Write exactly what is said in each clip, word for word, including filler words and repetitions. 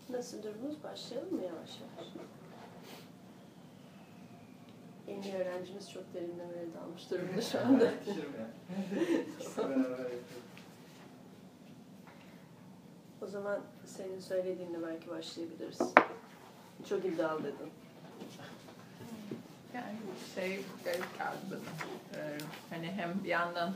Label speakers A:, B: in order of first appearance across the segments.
A: Nasıl durumunuz? Başlayalım mı yavaş yavaş? En iyi öğrencimiz çok derinlemeye dalmış durumda şu anda. O zaman senin söylediğinle belki başlayabiliriz. Çok iddialıydın.
B: Yani şey garip geldi bana. Ee, hani hem bir yandan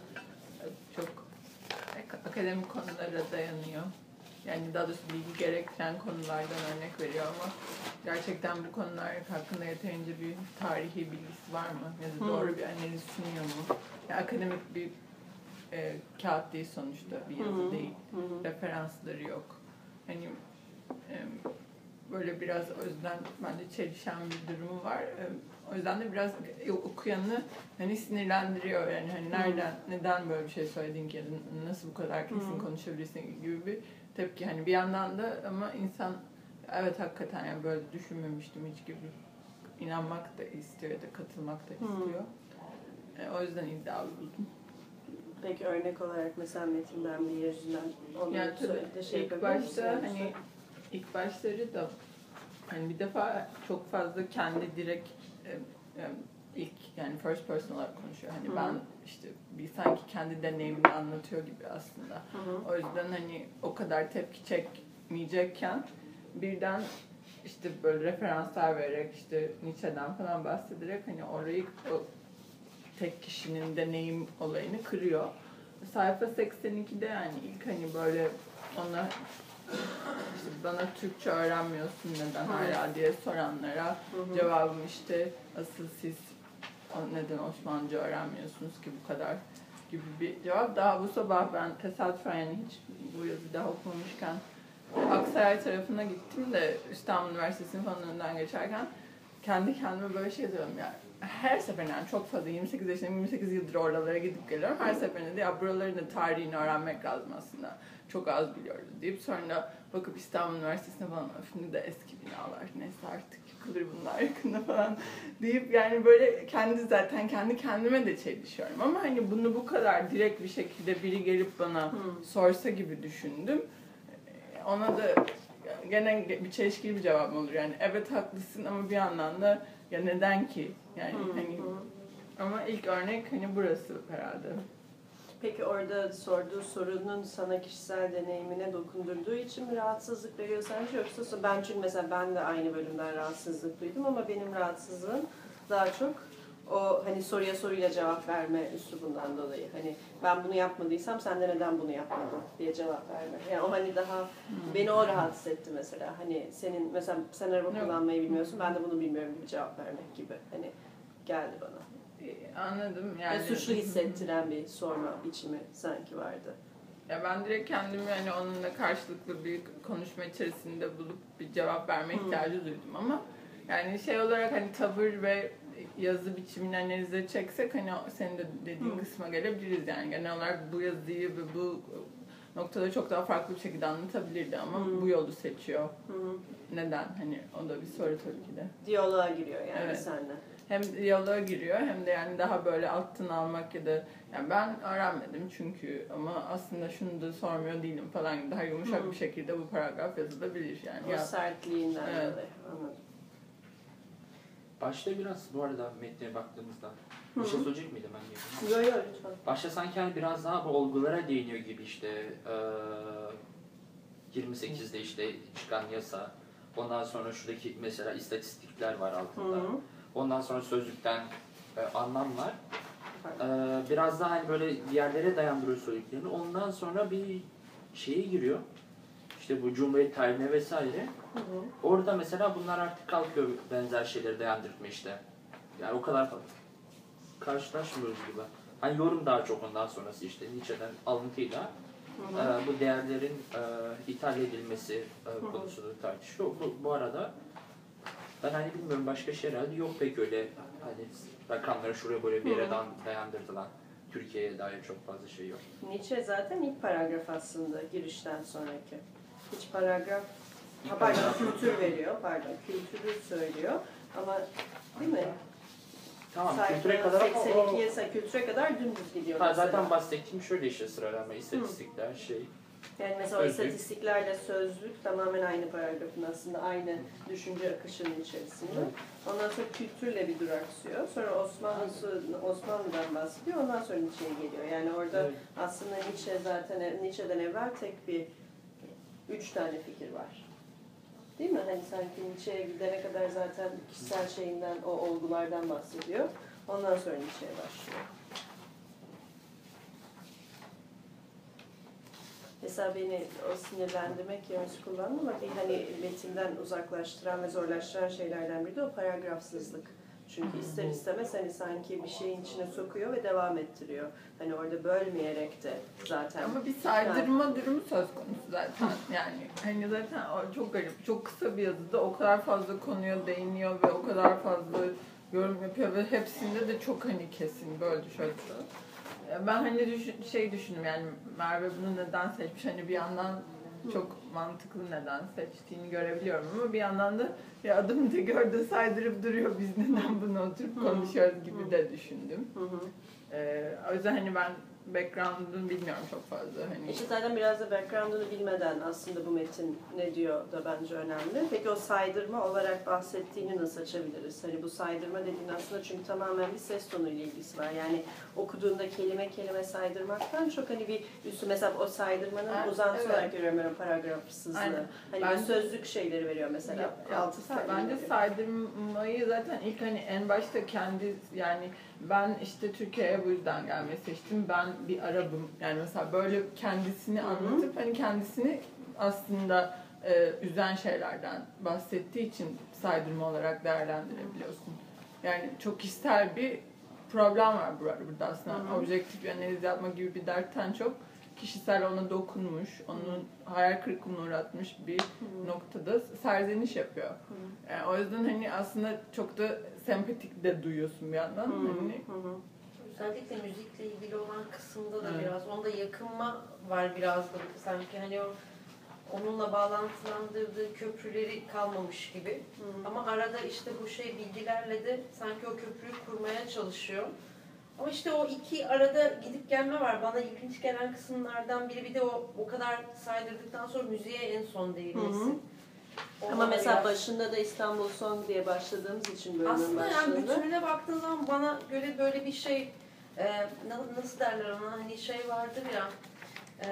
B: çok akademik konulara dayanıyor. Yani daha doğrusu bilgi gerektiren konulardan örnek veriyor ama gerçekten bu konular hakkında yeterince bir tarihi bilgisi var mı? Ya da doğru bir analiz sunuyor mu? Yani akademik bir e, kağıt değil sonuçta, bir yazı
A: Hı-hı.
B: değil.
A: Hı-hı.
B: Referansları yok. Hani e, böyle biraz o yüzden bence çelişen bir durumu var. E, o yüzden de biraz okuyanı hani sinirlendiriyor. Yani hani nereden, neden böyle bir şey söyledin ki ya da nasıl bu kadar kesin
A: Hı-hı.
B: konuşabilirsin gibi bir tepki. Hani bir yandan da ama insan evet hakikaten yani böyle düşünmemiştim hiç gibi inanmak da istiyor ya da katılmak da istiyor. E, o yüzden iddialı buldum.
A: Peki örnek olarak mesela metinden bir yüzünden onu
B: yani
A: söyledi şey
B: ilk başta hani ilk başları da hani bir defa çok fazla kendi direkt e, e, ilk yani first person olarak konuşuyor. Hani Hı-hı. ben işte bir sanki kendi deneyimini anlatıyor gibi aslında. Hı-hı. O yüzden hani o kadar tepki çekmeyecekken birden işte böyle referanslar vererek işte Nietzsche'den falan bahsederek hani orayı o tek kişinin deneyim olayını kırıyor. Sayfa seksen ikide yani ilk hani böyle ona işte bana Türkçe öğrenmiyorsun neden hala diye soranlara Hı-hı. cevabım işte asıl siz neden Osmanlıca öğrenmiyorsunuz ki bu kadar gibi bir cevap. Daha bu sabah ben tesadüfen yani hiç bu yazıyı daha okumamışken Aksaray tarafına gittim de İstanbul Üniversitesi'nin falan önünden geçerken kendi kendime böyle şey diyorum ya her seferinde yani çok fazla yirmi sekiz yaşındayım, yirmi sekiz yıldır oralara gidip geliyorum. Her seferinde de ya buraların da tarihini öğrenmek lazım aslında. Çok az biliyoruz deyip sonra bakıp İstanbul Üniversitesi'ne falan şimdi de eski binalar neyse artık yıkılır bunlar yakında falan deyip yani böyle kendi zaten kendi kendime de çelişiyorum ama hani bunu bu kadar direkt bir şekilde biri gelip bana hmm. sorsa gibi düşündüm. Ona da gene bir çelişkili bir cevap olur yani evet haklısın ama bir yandan da ya neden ki yani hmm. hani ama ilk örnek hani burası herhalde.
A: Peki orada sorduğu sorunun sana kişisel deneyimine dokundurduğu için mi rahatsızlık veriyor sence yoksa ben çünkü mesela ben de aynı bölümden rahatsızlık duydum ama benim rahatsızlığım daha çok o hani soruya soruyla cevap verme üslubundan dolayı hani ben bunu yapmadıysam sen de neden bunu yapmadın diye cevap verme. Yani o hani daha hmm. beni o rahatsız etti mesela hani senin mesela sen araba Yok. kullanmayı bilmiyorsun ben de bunu bilmiyorum gibi cevap vermek gibi hani geldi bana.
B: Anladım yani.
A: yani suçlu hissettiren bir sorma biçimi sanki vardı.
B: Ya ben direkt kendimi hani onunla karşılıklı bir konuşma içerisinde bulup bir cevap verme ihtiyacı hmm. duydum ama yani şey olarak hani tavır ve yazı biçimini analize çeksek hani senin de dediğin hmm. kısma gelebiliriz yani genel olarak bu yazıyı ve bu noktada çok daha farklı bir şekilde anlatabilirdi ama hmm. bu yolu seçiyor. Hmm. Neden? Hani o da bir soru tabii ki de.
A: Diyaloğa giriyor yani evet. seninle.
B: Hem diyaloğa giriyor hem de yani daha böyle alttan almak ya da yani ben öğrenmedim çünkü ama aslında şunu da sormuyor değilim falan gibi daha yumuşak hmm. bir şekilde bu paragraf yazılabilir yani.
A: O
B: ya,
A: sertliğinden evet. dolayı anladım.
C: Başta biraz bu arada metnine baktığımızda bir şey söyleyecek miydim ben?
A: Yok yok lütfen.
C: Başta sanki hani biraz daha bu olgulara değiniyor gibi işte e, yirmi sekizde işte çıkan yasa, ondan sonra şuradaki mesela istatistikler var altında, Hı-hı. ondan sonra sözlükten e, anlam var. E, biraz daha hani böyle bir yerlere dayandırıyor söylediklerini, ondan sonra bir şeye giriyor. İşte bu Cumhuriyet tarihine vesaire. Hı hı. Orada mesela bunlar artık kalkıyor benzer şeyleri dayandırma işte. Yani o kadar fazla karşılaşmıyoruz gibi. Hani yorum daha çok ondan sonrası işte Nietzsche'den alıntıyla hı hı. E, bu değerlerin e, ithal edilmesi e, konusunu tartışıyor. Bu, bu arada ben hani bilmiyorum başka şey herhalde yok pek öyle hani rakamları şuraya böyle bir yere hı hı. dayandırdılar. Türkiye'ye dair çok fazla şey yok.
A: Nietzsche zaten ilk paragraf aslında girişten sonraki. Hiç paragraf, ha, pardon kültür veriyor, pardon kültürü söylüyor ama değil mi?
C: Tamam,
A: sayfa
C: kültüre kadar
A: seksen ikiye kültüre kadar dümdüz gidiyor.
C: Ha, zaten bahsettiğim şöyle işte sıralama, istatistikler, Hı. şey.
A: Yani mesela o
C: Sözlük.
A: istatistiklerle sözlük tamamen aynı paragrafın aslında aynı düşünce akışının içerisinde. Ondan sonra kültürle bir duraksıyor. Sonra Osmanlı, Osmanlı'dan bahsediyor. Ondan sonra Nietzsche'ye geliyor. Yani orada
D: Evet.
A: aslında Nietzsche zaten Nietzsche'den evvel tek bir üç tane fikir var. Değil mi? Hani sanki Nietzsche'ye gidene kadar zaten kişisel şeyinden, o olgulardan bahsediyor. Ondan sonra Nietzsche'ye başlıyor. Mesela beni o sinirlendirmek kelimesi kullandım ama bir hani metinden uzaklaştıran ve zorlaştıran şeylerden biri de o paragrafsızlık. Çünkü ister istemez hani sanki bir şeyin içine sokuyor ve devam ettiriyor. Hani orada bölmeyerek de zaten.
B: Ama bir saydırma durumu söz konusu zaten. Yani hani zaten o çok garip. Çok kısa bir yazıda o kadar fazla konuya değiniyor ve o kadar fazla yorum yapıyor ve hepsinde de çok hani kesin böyle şöyle şöyle. Ben hani düşün, şey düşündüm yani Merve bunu neden seçmiş hani bir yandan çok mantıklı neden seçtiğini görebiliyorum ama bir yandan da ya adımı da gördü saydırıp duruyor biz neden bunu oturup konuşuyoruz gibi de düşündüm.
A: Hı hı.
B: Ee, o yüzden hani ben background'unu bilmiyorum çok fazla. Hani
A: İşte zaten biraz da background'unu bilmeden aslında bu metin ne diyor da bence önemli. Peki o saydırma olarak bahsettiğini nasıl açabiliriz? Hani bu saydırma dediğin aslında çünkü tamamen bir ses tonuyla ilgisi var. Yani okuduğunda kelime kelime saydırmaktan çok hani bir üstü mesela o saydırmanın
B: Evet,
A: uzantısı
B: evet.
A: olarak görüyorum ben o paragrafsızlığı.
B: Aynen.
A: Hani
B: Bence-
A: bir sözlük şeyleri veriyor mesela.
B: Ya- ya,
A: altı sayfa
B: bence
A: veriyor.
B: saydırmayı zaten ilk hani en başta kendi yani ben işte Türkiye'ye bu yüzden gelmeyi seçtim. Ben bir Arabım. Yani mesela böyle kendisini
A: Hı hı.
B: anlatıp hani kendisini aslında e, üzen şeylerden bahsettiği için saydırma olarak değerlendirebiliyorsun. Yani çok kişisel bir problem var burada burada aslında.
A: Hı hı.
B: Objektif bir analiz yapma gibi bir dertten çok kişisel ona dokunmuş, onun hayal kırıklığına uğratmış bir noktada serzeniş yapıyor.
A: Hı.
B: Yani o yüzden hani aslında çok da sempatik de duyuyorsun bir yandan.
A: Hı
B: Hani
A: hı hı.
E: Özellikle müzikle ilgili olan kısımda da
B: Evet.
E: biraz, onda yakınma var biraz da sanki hani o onunla bağlantılandırdığı köprüleri kalmamış gibi.
A: Hı.
E: Ama arada işte bu şey bilgilerle de sanki o köprüyü kurmaya çalışıyor. Ama işte o iki arada gidip gelme var. Bana ilginç gelen kısımlardan biri bir de o o kadar saydırdıktan sonra müziğe en son değinmesi.
A: Hı hı.
E: O
A: Ama
E: da
A: mesela
E: biraz-
A: başında da İstanbul Song diye başladığımız için bölümün
E: aslında yani
A: başlığında.
E: bütününe baktığın zaman bana göre böyle bir şey e, na- nasıl derler ona hani şey vardır ya e,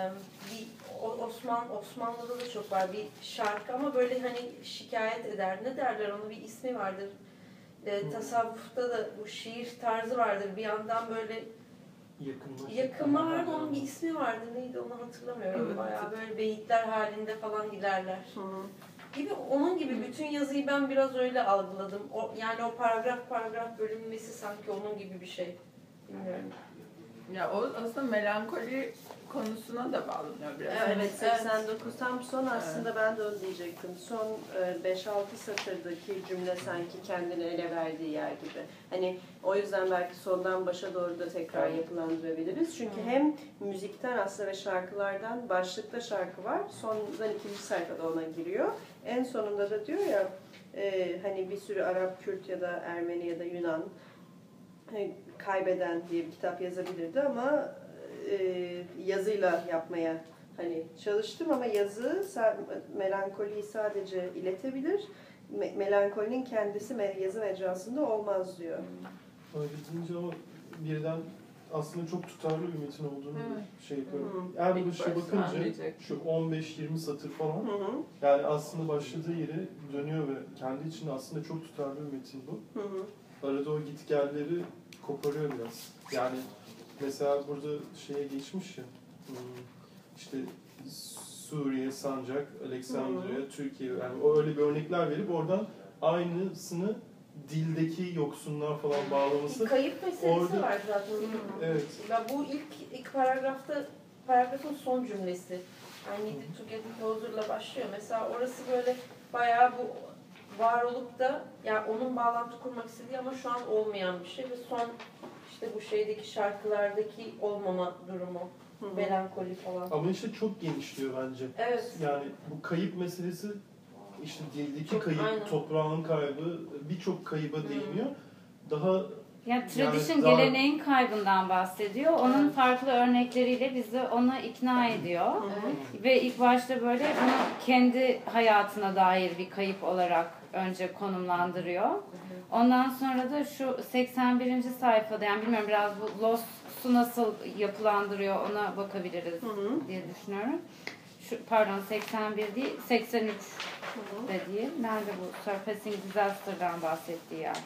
E: bir o- Osman Osmanlı'da da çok var bir şarkı ama böyle hani şikayet eder ne derler ona bir ismi vardır. E, tasavvufta da bu şiir tarzı vardır bir yandan böyle
D: Yakınlaşıp
E: yakınma vardı onun bir ismi vardı neydi onu hatırlamıyorum
B: Evet.
E: bayağı böyle beyitler halinde falan giderler.
A: Hı hı.
E: Gibi onun gibi bütün yazıyı ben biraz öyle algıladım. O yani o paragraf paragraf bölünmesi sanki onun gibi bir şey. Bilmiyorum.
B: ya o aslında melankoli konusuna da bağlanıyor biraz.
E: Evet.
A: Evet, seksen dokuz tam son aslında ben de onu diyecektim. Son beş altı satırdaki cümle sanki kendini ele verdiği yer gibi. Hani o yüzden belki sondan başa doğru da tekrar
D: Evet.
A: yapılandırabiliriz. Çünkü
E: Hı.
A: hem müzikten aslında ve şarkılardan başlıkta şarkı var. Sondan ikinci sayfada ona giriyor. En sonunda da diyor ya e, hani bir sürü Arap, Kürt ya da Ermeni ya da Yunan hani kaybeden diye bir kitap yazabilirdi ama e, yazıyla yapmaya hani çalıştım ama yazı sa- melankoliyi sadece iletebilir. Me- melankolinin kendisi me- yazı mecrasında olmaz diyor.
D: Öyle deyince o birden aslında çok tutarlı bir metin olduğunu
B: Evet.
D: şey yapıyorum.
A: Hı.
D: En
B: İlk
D: başa
B: başta
D: bakınca
B: anlayacak.
D: şu on beş yirmi satır falan
A: Hı hı,
D: yani aslında başladığı yere dönüyor ve kendi içinde aslında çok tutarlı bir metin bu.
A: hı hı,
D: Arada o gitgelleri koparıyor biraz. Yani mesela burada şeye geçmiş ya hmm, işte Suriye, Sancak, Alexandria, Türkiye yani o öyle bir örnekler verip oradan aynısını dildeki yoksunluğa falan bağlaması.
E: Bir kayıp meselesi
D: Orada-
E: var zaten.
D: Evet.
E: Ben bu ilk ilk paragrafta paragrafın son cümlesi. I needed to get closer'la başlıyor. Mesela orası böyle bayağı bu var olup da yani onun bağlantı kurmak istediği ama şu an olmayan bir şey ve son işte bu şeydeki şarkılardaki olmama durumu,
A: hı hı.
E: melankoli falan.
D: Ama işte çok genişliyor bence.
E: Evet.
D: Yani bu kayıp meselesi işte dildeki
E: Çok,
D: kayıp,
E: aynen.
D: toprağın kaybı birçok kayıba
E: Hı.
D: değiniyor. Daha
F: Yani tradition
D: Yani daha-
F: geleneğin kaybından bahsediyor. Onun
A: Evet.
F: farklı örnekleriyle bizi ona ikna ediyor. Ve ilk başta böyle bunu kendi hayatına dair bir kayıp olarak önce konumlandırıyor. Ondan sonra da şu seksen birinci sayfada, yani bilmiyorum, biraz bu Lost'u nasıl yapılandırıyor ona bakabiliriz
A: Hı hı.
F: diye düşünüyorum. Şu, pardon seksen bir değil, seksen üç de değil. Nerede bu Surpassing Disaster'dan bahsettiği yer?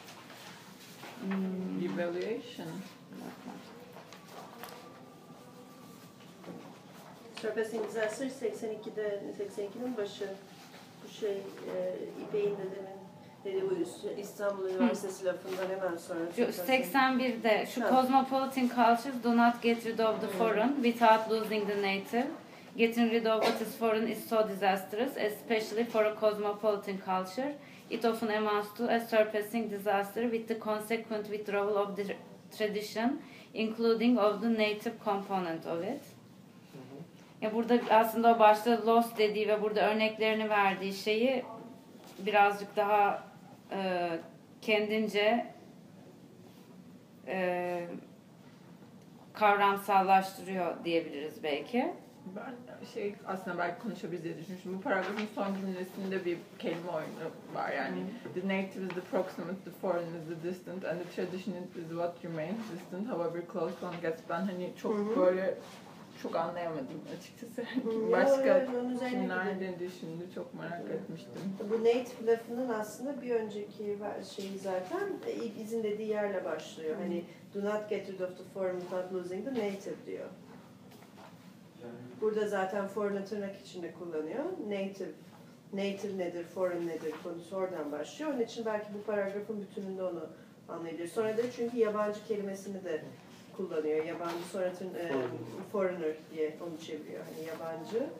F: Hmm.
B: Evaluation.
A: Surpassing Disaster seksen ikide, seksen ikinin başı. Bu şey, e, İpek'in de demin dedi, bu İstanbul Üniversitesi lafından hemen sonra.
F: Şu seksen birde şu
A: Ha.
F: cosmopolitan cultures do not get rid of the foreign without losing the native. Getting rid of what is foreign is so disastrous, especially for a cosmopolitan culture. It often amounts to a surpassing disaster with the consequent withdrawal of the tradition, including of the native component of it. Ya burada aslında o başta lost dediği ve burada örneklerini verdiği şeyi birazcık daha e, kendince e, kavramsallaştırıyor diyebiliriz belki.
B: Ben şey aslında belki konuşabiliriz diye düşünmüştüm. Bu paragrafın son cümlesinde bir kelime oyunu var yani. The native is the proximate, the foreign is the distant and the tradition is what remains distant however close one gets. Ben hani çok
A: Hı hı.
B: böyle çok anlayamadım açıkçası.
A: Hı,
B: Başka
A: ya, ya, onun üzerine
B: kimler
A: gidelim.
B: ne düşündü çok merak etmiştim.
A: Bu native lafının aslında bir önceki ver- şeyi zaten e, izin dediği yerle başlıyor. Hani do not get rid of the foreign without losing the native diyor. Burada zaten foreign'ı tırnak içinde kullanıyor. Native, native nedir, foreign nedir konusu oradan başlıyor. Onun için belki bu paragrafın bütününde onu anlayabilir. Sonra da çünkü yabancı kelimesini de kullanıyor. Yabancı sonra tırn- e, foreigner diye onu çeviriyor. Hani yabancı.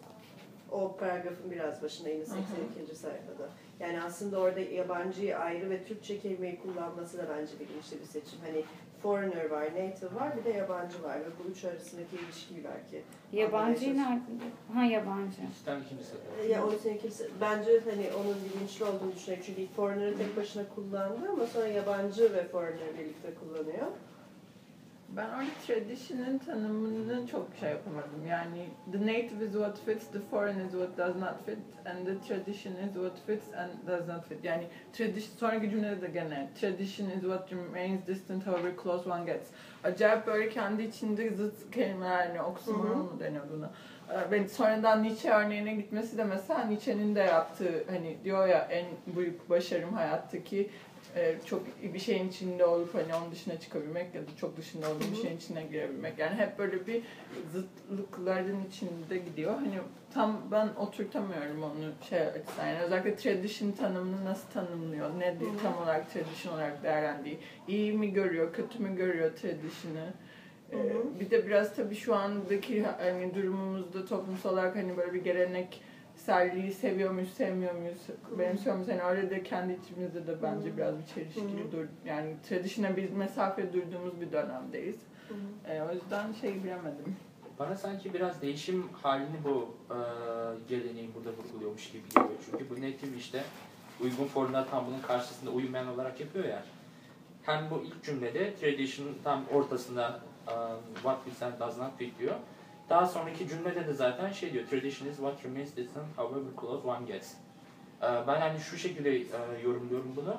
A: O paragrafın biraz başında yine seksen ikinci sayfada. Yani aslında orada yabancıyı ayrı ve Türkçe kelimeyi kullanması da bence bilinçli bir seçim. Hani foreigner var, native var, bir de yabancı var ve bu üç arasındaki ilişkiyi belki.
F: Yabancı nerede? Ha yabancı.
C: İstem kimse.
A: Ya onu senin kimse, bence hani onun bilinçli olduğunu düşünüyorum. Çünkü ilk foreigner'ı tek başına kullandı ama sonra yabancı ve foreigner birlikte kullanıyor.
B: Ben orada tradition'ın tanımını çok şey yapamadım. Yani the native is what fits, the foreign is what does not fit and the tradition is what fits and does not fit. Yani tradition, sonraki cümlede de gene tradition is what remains distant however close one gets. Acayip böyle kendi içinde zıt kelimeler, yani oksimoron mu deniyor buna? Ben sonradan Nietzsche örneğine gitmesi de mesela Nietzsche'nin de yaptığı, hani diyor ya en büyük başarım hayattaki çok bir şeyin içinde olup hani onun dışına çıkabilmek ya da çok dışında olduğu bir şeyin içine girebilmek. Yani hep böyle bir zıtlıkların içinde gidiyor. Hani tam ben oturtamıyorum onu şey açısından. Yani özellikle tradition tanımını nasıl tanımlıyor? Nedir tam olarak tradition olarak değerlendiği? İyi mi görüyor, kötü mü görüyor tradition'ı? Ee, bir de biraz tabii şu andaki hani durumumuzda toplumsal olarak hani böyle bir gelenek serliği seviyor muyuz, sevmiyor muyuz, benimsiyor muyuz? Yani öyle de kendi içimizde de bence hmm. biraz bir çelişkili dur. Yani tradition'a bir mesafe durduğumuz bir dönemdeyiz. Ee, o yüzden şey bilemedim.
C: Bana sanki biraz değişim halini bu e, geleneğin burada vurguluyormuş gibi geliyor. Çünkü bu native işte uygun formlar tam bunun karşısında uyumayan olarak yapıyor ya. Hem bu ilk cümlede tradition tam ortasında um, what fits and does not fit diyor. Daha sonraki cümlede de zaten şey diyor, tradition is what remains distant however close one gets. Ben hani şu şekilde yorumluyorum bunu.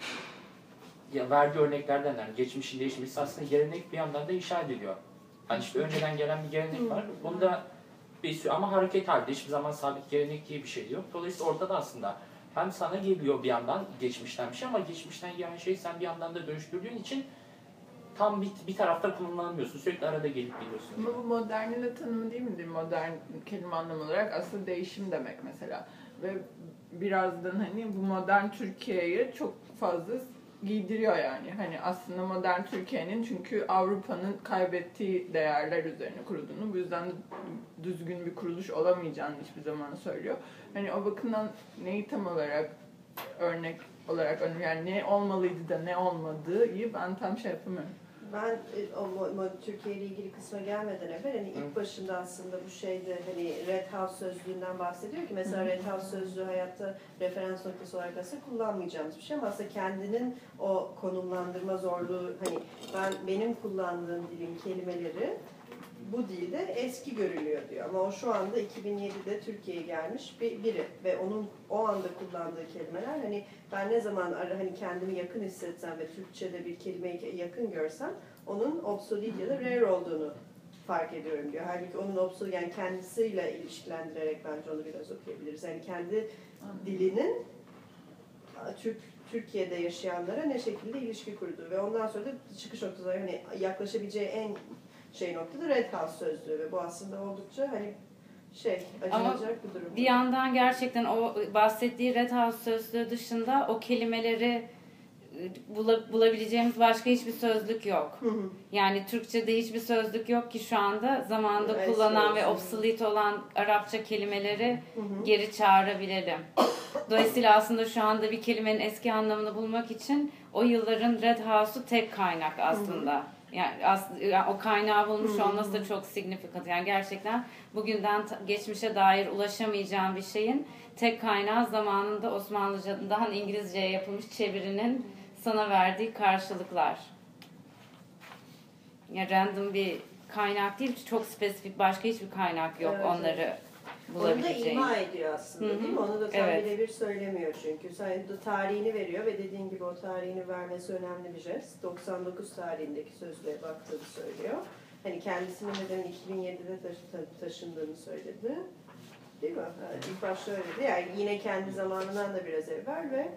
C: Ya verdiği örneklerden yani geçmişin değişmesi aslında gelenek bir yandan da işaret ediyor. Hani işte önceden gelen bir gelenek var. Bunda bir sürü ama hareket halinde hiçbir zaman sabit gelenek diye bir şey yok. Dolayısıyla ortada aslında hem sana geliyor bir yandan geçmişten bir şey ama geçmişten gelen şeyi sen bir yandan da dönüştürdüğün için tam bir, bir tarafta kullanamıyorsun. Sürekli arada gelip gidiyorsun.
B: Ama bu modernin de tanımı değil midir? Modern kelime anlamı olarak aslında değişim demek mesela. Ve birazdan hani bu modern Türkiye'ye çok fazla giydiriyor yani. Hani aslında modern Türkiye'nin çünkü Avrupa'nın kaybettiği değerler üzerine kurulduğunu, bu yüzden de düzgün bir kuruluş olamayacağını hiçbir zaman söylüyor. Hani o bakımdan neyi tam olarak örnek olarak yani ne olmalıydı da ne olmadığı ben tam şey yapamıyorum.
A: Ben e, o mo- mo- Türkiye ile ilgili kısma gelmeden evvel hani ilk başında aslında bu şeyde hani Red House sözlüğünden bahsediyor ki mesela Red House sözlüğü hayatta referans noktası olarak aslında kullanmayacağımız bir şey ama aslında kendinin o konumlandırma zorluğu hani ben benim kullandığım dilin kelimeleri bu dilde eski görülüyor diyor ama o şu anda iki bin yedide Türkiye'ye gelmiş bir biri ve onun o anda kullandığı kelimeler hani ben ne zaman ara hani kendimi yakın hissetsem ve Türkçe'de bir kelimeyi yakın görsem onun obsolete ya da rare olduğunu fark ediyorum diyor. Halbuki onun obsolete yani kendisiyle ilişkilendirerek bence onu biraz okuyabiliriz. Yani kendi dilinin Türk Türkiye'de yaşayanlara ne şekilde ilişki kurduğu ve ondan sonra da çıkış noktası hani yaklaşabileceği en şey noktada Red House sözlüğü ve bu aslında oldukça hani şey acınacak bir durum.
F: Bir yandan gerçekten o bahsettiği Red House sözlüğü dışında o kelimeleri bula- bulabileceğimiz başka hiçbir sözlük yok.
A: Hı hı.
F: Yani Türkçe'de hiçbir sözlük yok ki şu anda zamanında
A: Evet,
F: kullanılan ve
A: evet.
F: obsolete olan Arapça kelimeleri
A: Hı hı.
F: geri çağırabilelim. Dolayısıyla aslında şu anda bir kelimenin eski anlamını bulmak için o yılların Red House'u tek kaynak aslında. Yani, aslında, yani o kaynağı bulmuş
A: Hı hı.
F: olması da çok significant. Yani gerçekten bugünden ta- geçmişe dair ulaşamayacağım bir şeyin tek kaynağı zamanında Osmanlıcadan İngilizceye yapılmış çevirinin sana verdiği karşılıklar. Yani random bir kaynak değil, çok spesifik başka hiçbir kaynak yok
A: Evet,
F: onları
A: Onu da
F: bulabileceğin.
A: ima ediyor aslında
F: Hı hı.
A: değil mi? Onu da tam
F: Evet.
A: birebir söylemiyor çünkü. Sen de tarihini veriyor ve dediğin gibi o tarihini vermesi önemli bir jest. doksan dokuz tarihindeki sözlüğe baktığını söylüyor. Hani kendisinin neden iki bin yedide taşı- taşındığını söyledi. Değil mi? Yani ilk başta öyle dedi. Yani yine kendi zamanından da biraz evvel ve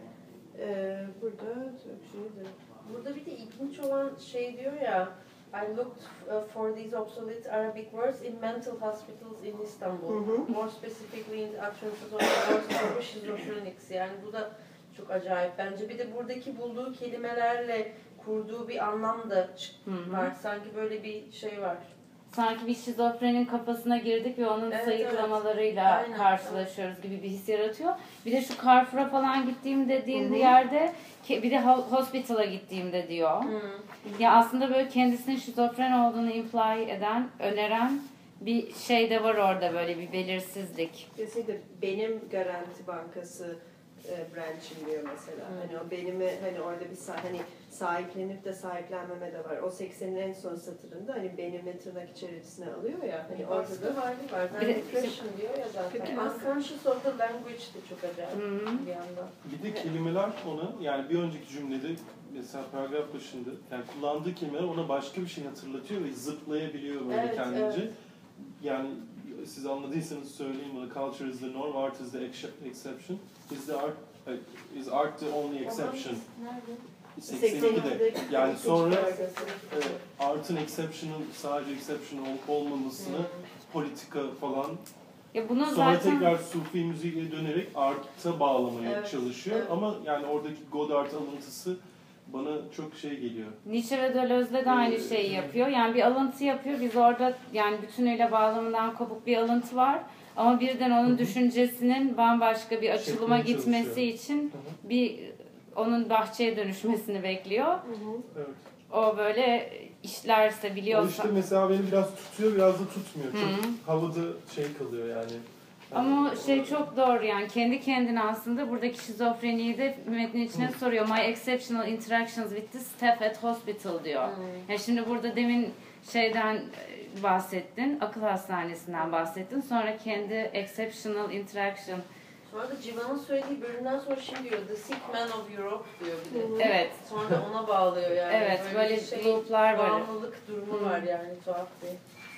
A: e, burada çok şeydi.
E: Burada bir de ilginç olan şey diyor ya, I looked uh, for these obsolete Arabic words in mental hospitals in Istanbul.
A: Hı hı.
E: More specifically in the utterances of the voices of schizophrenics. Yani bu da çok acayip. Bence bir de buradaki bulduğu kelimelerle kurduğu bir anlam da
F: Hı hı.
E: var. Sanki böyle bir şey var.
F: Sanki bir şizofrenin kafasına girdik ve onun
E: Evet,
F: sayıklamalarıyla
E: evet. Aynen,
F: karşılaşıyoruz gibi bir his yaratıyor. Bir de şu Carrefour'a falan gittiğim dediğin
A: Hı hı.
F: yerde ki- bir de ho- hospital'a gittiğimde diyor.
E: Hı.
F: Ya aslında böyle kendisinin şizofren olduğunu imply eden, öneren bir şey de var orada, böyle bir belirsizlik.
A: Kesinlikle benim Garanti Bankası e, branch'im diyor mesela.
E: Hı.
A: Hani o benimi hani orada bir sa- hani sahiplenip de sahiplenmeme de var. O seksenin en son satırında hani benimi tırnak içerisine alıyor ya. Hani orada
E: Baskı
A: da
E: hali var.
F: Bir de-
E: Depression diyor ya zaten.
A: Peki,
E: Unconscious of the language de çok acayip
F: Hı.
E: bir yandan.
D: Bir de kelimeler ona, yani bir önceki cümlede mesela paragraf başında yani kullandığı kelimeler ona başka bir şey hatırlatıyor ve zıplayabiliyor böyle
E: Evet,
D: kendince.
E: evet.
D: Yani siz anladıysanız söyleyeyim bunu. Culture is the norm, art is the ex- exception. Is the art is art the only exception?
E: Nerede?
D: seksen ikide. Yani sonra
A: paragrafı.
D: e, art'ın exception'ın sadece exception olup olmamasını, politika falan.
F: Ya bunu
D: Sonra
F: zaten
D: tekrar Sufi müziğe dönerek art'a bağlamaya
E: Evet,
D: çalışıyor.
E: evet.
D: Ama yani oradaki Godard alıntısı bana çok şey geliyor.
F: Nietzsche ve Deleuze'de de aynı şeyi yapıyor. Yani bir alıntı yapıyor. Biz orada yani bütünüyle bağlamından kopuk bir alıntı var. Ama birden onun düşüncesinin bambaşka bir açılıma
D: Şekline
F: gitmesi
D: çalışıyor.
F: için bir onun bahçeye dönüşmesini bekliyor.
A: Hı hı.
D: Evet.
F: O böyle işlerse
D: O
F: biliyorsa.
D: işte mesela beni biraz tutuyor, biraz da tutmuyor. Çok
F: Hı.
D: havada şey kalıyor yani.
F: Ama şey çok doğru yani kendi kendine aslında buradaki şizofreniyi de metnin içine soruyor. My exceptional interactions with the staff at hospital diyor.
E: Hmm.
F: Yani şimdi burada demin şeyden e, bahsettin, akıl hastanesinden bahsettin. Sonra kendi exceptional interaction.
E: Sonra da Civan'ın söylediği bölümden sonra şimdi diyor The Sick Man of Europe diyor bir de.
F: Evet,
E: Sonra ona bağlıyor yani.
F: evet böyle
E: bir şey,
F: looplar var.
E: bağımlılık durumu var yani tuhaf bir.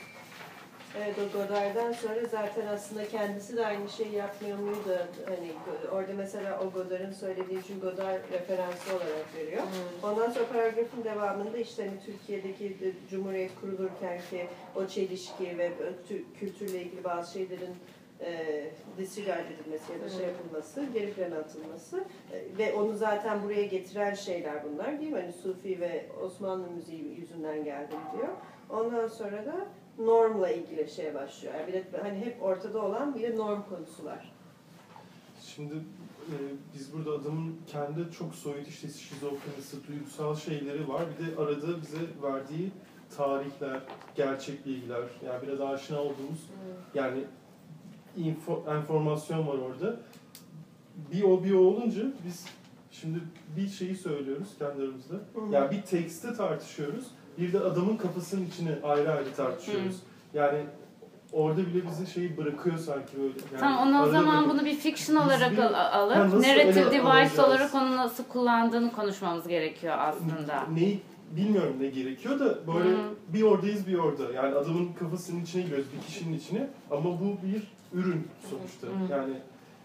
A: Evet, o Godard'dan sonra zaten aslında kendisi de aynı şeyi yapmıyor muydu? Hani orada mesela o Godard'ın söylediği için Godard referansı olarak veriyor.
E: Hmm.
A: Ondan sonra paragrafın devamında işte hani Türkiye'deki Cumhuriyet kurulurken ki o çelişki ve kültürle ilgili bazı şeylerin e, disregard edilmesi ya da şey yapılması, geri plana atılması e, ve onu zaten buraya getiren şeyler bunlar değil mi? Hani Sufi ve Osmanlı müziği yüzünden geldim diyor. Ondan sonra da normla ilgili şeye başlıyor. Yani bir de hani hep ortada olan bir de norm konusu var.
D: Şimdi e, biz burada adamın kendi çok soyut işte şizofrenisi, duygusal şeyleri var. Bir de arada bize verdiği tarihler, gerçek bilgiler, yani biraz aşina olduğumuz yani info, enformasyon var orada. Bir o bir o olunca biz şimdi bir şeyi söylüyoruz kendi aramızda. Yani bir tekste tartışıyoruz, bir de adamın kafasının içine ayrı ayrı tartışıyoruz. Yani orada bile bizi şeyi bırakıyor sanki böyle. Yani
F: tamam, onu o zaman
D: bırakıp,
F: bunu bir fiction olarak
D: bir,
F: al- alıp
D: ha,
F: narrative device
D: alacağız?
F: olarak onu nasıl kullandığını konuşmamız gerekiyor aslında.
D: Neyi bilmiyorum ne gerekiyor da böyle
F: Hı.
D: bir oradayız bir orada. Yani adamın kafasının içine giriyoruz, bir kişinin içine ama bu bir ürün sonuçta.
F: Hı.
D: Yani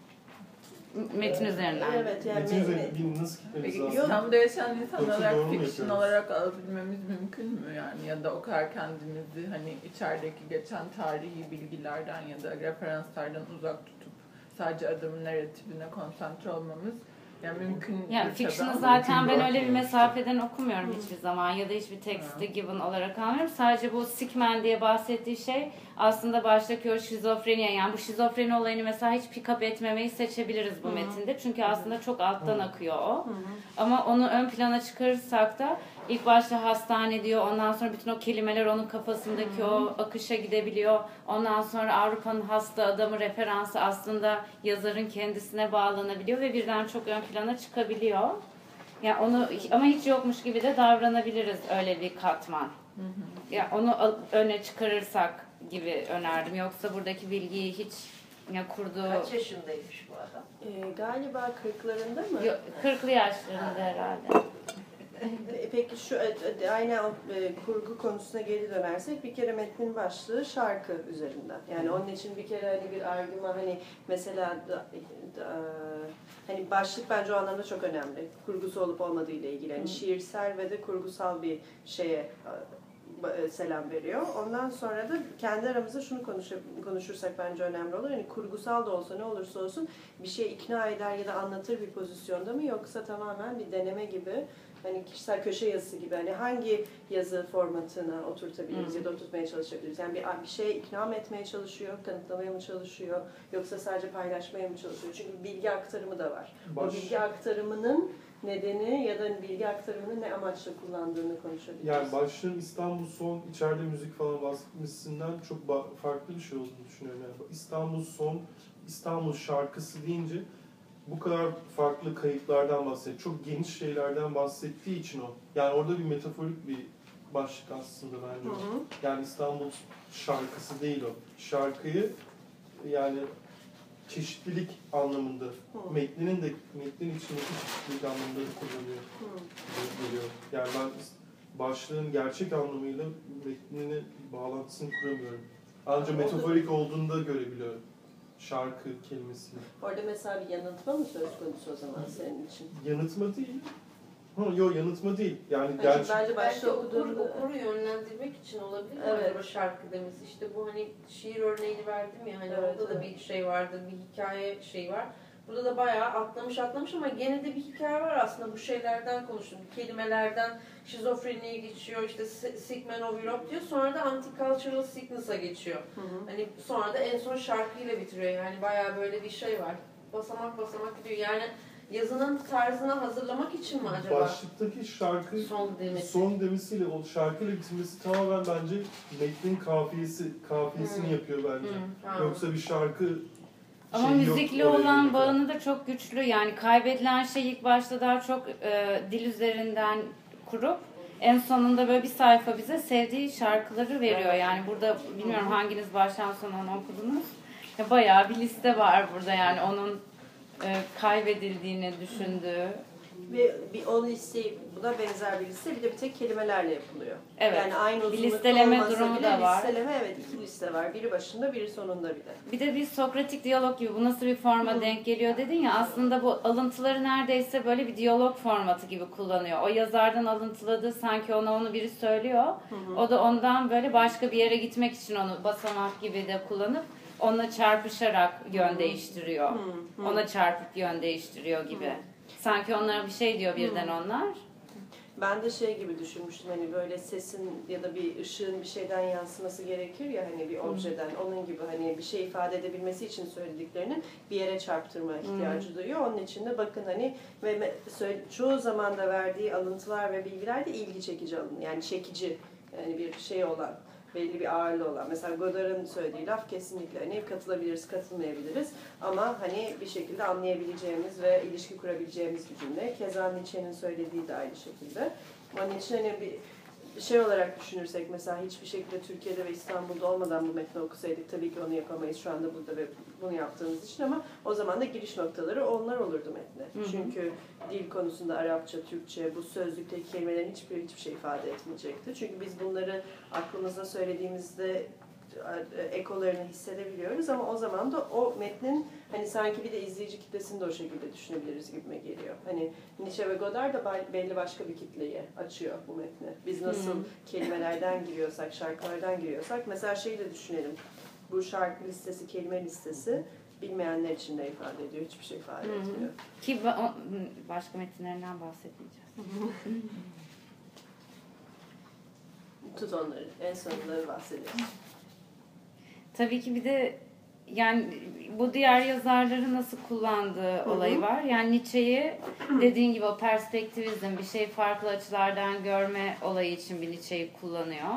F: Metin üzerinden.
A: Evet yani
D: metin
A: me-
D: üzerine bir nasıl gitmemiz
B: Peki
D: lazım?
B: İslam'da yaşayan
D: Yoksa
B: insanlar
D: doğru mu
B: fiction
D: yapıyoruz?
B: olarak alabilmemiz mümkün mü yani? Ya da o kadar kendimizi hani içerideki geçen tarihi bilgilerden ya da referanslardan uzak tutup sadece adamın narratifine konsantre olmamız yani mümkün
F: Yani
B: değil
F: fiction'ı
B: tabii.
F: zaten
D: mümkün
F: ben öyle bir
D: bırakmıyor işte.
F: mesafeden okumuyorum hiçbir zaman ya da hiçbir teksti given olarak almıyorum. Sadece bu Sickman diye bahsettiği şey aslında baştaki o şizofreniye, yani bu şizofreni olayını mesela hiç pick up etmemeyi seçebiliriz bu
A: Hı hı.
F: metinde. Çünkü aslında çok alttan
D: Hı.
F: akıyor o.
A: Hı hı.
F: Ama onu ön plana çıkarırsak da ilk başta hastane diyor, ondan sonra bütün o kelimeler onun kafasındaki o akışa gidebiliyor. Ondan sonra Avrupa'nın hasta adamı referansı aslında yazarın kendisine bağlanabiliyor ve birden çok ön plana çıkabiliyor. Yani onu ama hiç yokmuş gibi de davranabiliriz öyle bir katman.
B: Hı hı.
F: Ya onu al- öne çıkarırsak gibi önerdim. Yoksa buradaki bilgiyi hiç ya kurduğu
E: Kaç yaşındaymış bu adam?
A: Ee, galiba kırklarında mı?
F: Yo- kırklı yaşlarında herhalde.
A: E, Peki şu e, e, aynı o, e, kurgu konusuna geri dönersek bir kere metnin başlığı şarkı üzerinden. Yani onun için bir kere hani bir argüman hani mesela da, da, hani başlık bence o anlamda çok önemli. Kurgusu olup olmadığı ile ilgili. Yani şiirsel ve de kurgusal bir şeye e, ba- e, selam veriyor. Ondan sonra da kendi aramızda şunu konuşup, konuşursak bence önemli olur. Hani kurgusal da olsa ne olursa olsun bir şey ikna eder ya da anlatır bir pozisyonda mı yoksa tamamen bir deneme gibi hani kişisel köşe yazısı gibi hani hangi yazı formatına oturtabiliriz
F: Hı.
A: ya da oturtmaya çalışabiliriz. Yani bir, bir şeye ikna mı etmeye çalışıyor, kanıtlamaya mı çalışıyor yoksa sadece paylaşmaya mı çalışıyor? Çünkü bilgi aktarımı da var. O
D: Baş-
A: bilgi aktarımının nedeni ya da bilgi aktarımını ne amaçla kullandığını konuşabiliriz.
D: Yani başlığın İstanbul Son, içeride müzik falan bahsetmesinden çok ba- farklı bir şey olduğunu düşünüyorum. Yani İstanbul Son, İstanbul şarkısı deyince bu kadar farklı kayıtlardan bahsediyor. Çok geniş şeylerden bahsettiği için o. Yani orada bir metaforik bir başlık aslında bence.
A: Hı
D: o.
A: hı.
D: Yani İstanbul şarkısı değil o. Şarkıyı yani çeşitlilik anlamında,
A: Hı.
D: metninin de metnin içindeki çeşitlilik anlamında da kullanıyor.
A: Hı.
D: Geliyor. Yani ben başlığın gerçek anlamıyla metnini bağlantısını kuramıyorum. Ancak
A: Ama o da-
D: metaforik olduğunu da görebiliyorum. Şarkı kelimesini.
A: Orada mesela bir yanıltma mı söz konusu o zaman senin için?
D: Yanıltma değil. Ha, yok yanıltma değil. Yani
A: Yani
D: gerçek.
A: şimdi bence
E: Belki
A: başta
E: okur,
A: okuduğunda...
E: okuru yönlendirmek için olabilir mi
A: Evet.
E: acaba şarkı demesi? İşte bu hani şiir örneğini verdim ya hani
A: Evet,
E: orada da
A: evet.
E: bir şey vardı, bir hikaye şey var. Burada da bayağı atlamış atlamış ama gene de bir hikaye var aslında bu şeylerden konuştum. Kelimelerden şizofreniye geçiyor, işte Sick Man of Europe diyor. Sonra da Anti-Cultural Sickness'a geçiyor.
A: Hı hı.
E: Hani sonra da en son şarkıyla bitiriyor. Yani bayağı böyle bir şey var. Basamak basamak gidiyor. Yani yazının tarzını hazırlamak için mi acaba?
D: Başlıktaki şarkı
E: Son demesi.
D: son demesiyle o şarkıyla bitirmesi tamamen bence metnin kafiyesi kafiyesini
E: Hmm.
D: yapıyor bence.
E: Hı, ha.
D: Yoksa bir şarkı
F: Ama
D: şeyi yok
F: müzikle
D: oraya
F: olan
D: gelirken.
F: bağını da çok güçlü. Yani kaybedilen şey ilk başta daha çok e, dil üzerinden kurup en sonunda böyle bir sayfa bize sevdiği şarkıları veriyor. Yani burada bilmiyorum hanginiz baştan sona onu okudunuz. Ya bayağı bir liste var burada yani onun e, kaybedildiğini düşündüğü.
A: Ve bir o listeyi, buna benzer bir liste bir de bir tek kelimelerle yapılıyor.
F: Evet.
A: Yani aynı
F: Bir
A: uzunlukta
F: listeleme
A: olmasa
F: durumu
A: bile
F: da var.
A: listeleme evet iki liste var. Biri başında biri sonunda bir de.
F: Bir de bir Sokratik diyalog gibi bu nasıl bir forma
A: Hı.
F: denk geliyor dedin ya aslında bu alıntıları neredeyse böyle bir diyalog formatı gibi kullanıyor. O yazardan alıntıladığı sanki ona onu biri söylüyor.
A: Hı hı.
F: O da ondan böyle başka bir yere gitmek için onu basamak gibi de kullanıp onunla çarpışarak yön değiştiriyor.
A: Hı hı.
F: Ona çarpıp yön değiştiriyor gibi. Sanki onlara bir şey diyor birden onlar.
A: Ben de şey gibi düşünmüştüm hani böyle sesin ya da bir ışığın bir şeyden yansıması gerekir ya hani bir objeden. Onun gibi hani bir şey ifade edebilmesi için söylediklerini bir yere çarptırma ihtiyacı duyuyor. Onun için de bakın hani ve çoğu zaman da verdiği alıntılar ve bilgiler de ilgi çekici alın. Yani çekici yani bir şey olan belli bir ağırlığı olan. Mesela Godard'ın söylediği laf kesinlikle hani katılabiliriz, katılmayabiliriz. Ama hani bir şekilde anlayabileceğimiz ve ilişki kurabileceğimiz bir cümle. Keza Nietzsche'nin söylediği de aynı şekilde. Onun için hani bir şey olarak düşünürsek mesela hiçbir şekilde Türkiye'de ve İstanbul'da olmadan bu metni okusaydık tabii ki onu yapamayız şu anda burada ve bunu yaptığımız için ama o zaman da giriş noktaları onlar olurdu metne. Hı hı. Çünkü dil konusunda Arapça, Türkçe, bu sözlükteki kelimelerin hiçbir hiçbir şey ifade etmeyecekti. Çünkü biz bunları aklımızda söylediğimizde ekolarını hissedebiliyoruz ama o zaman da o metnin hani sanki bir de izleyici kitlesini de o şekilde düşünebiliriz gibime geliyor. Hani Nietzsche ve Godard da belli başka bir kitleyi açıyor bu metni. Biz nasıl hmm. kelimelerden giriyorsak, şarkılardan giriyorsak mesela şeyi de düşünelim. Bu şarkı listesi, kelime listesi bilmeyenler için de ifade ediyor. Hiçbir şey ifade hmm. etmiyor.
F: Ki başka metinlerinden bahsetmeyeceğiz.
A: Tut onları. En sonunda bahsedelim.
F: Tabii ki bir de yani bu diğer yazarları nasıl kullandığı Hı-hı. olayı var. Yani Nietzsche'yi dediğin gibi o perspektivizm, bir şey farklı açılardan görme olayı için bir Nietzsche'yi kullanıyor.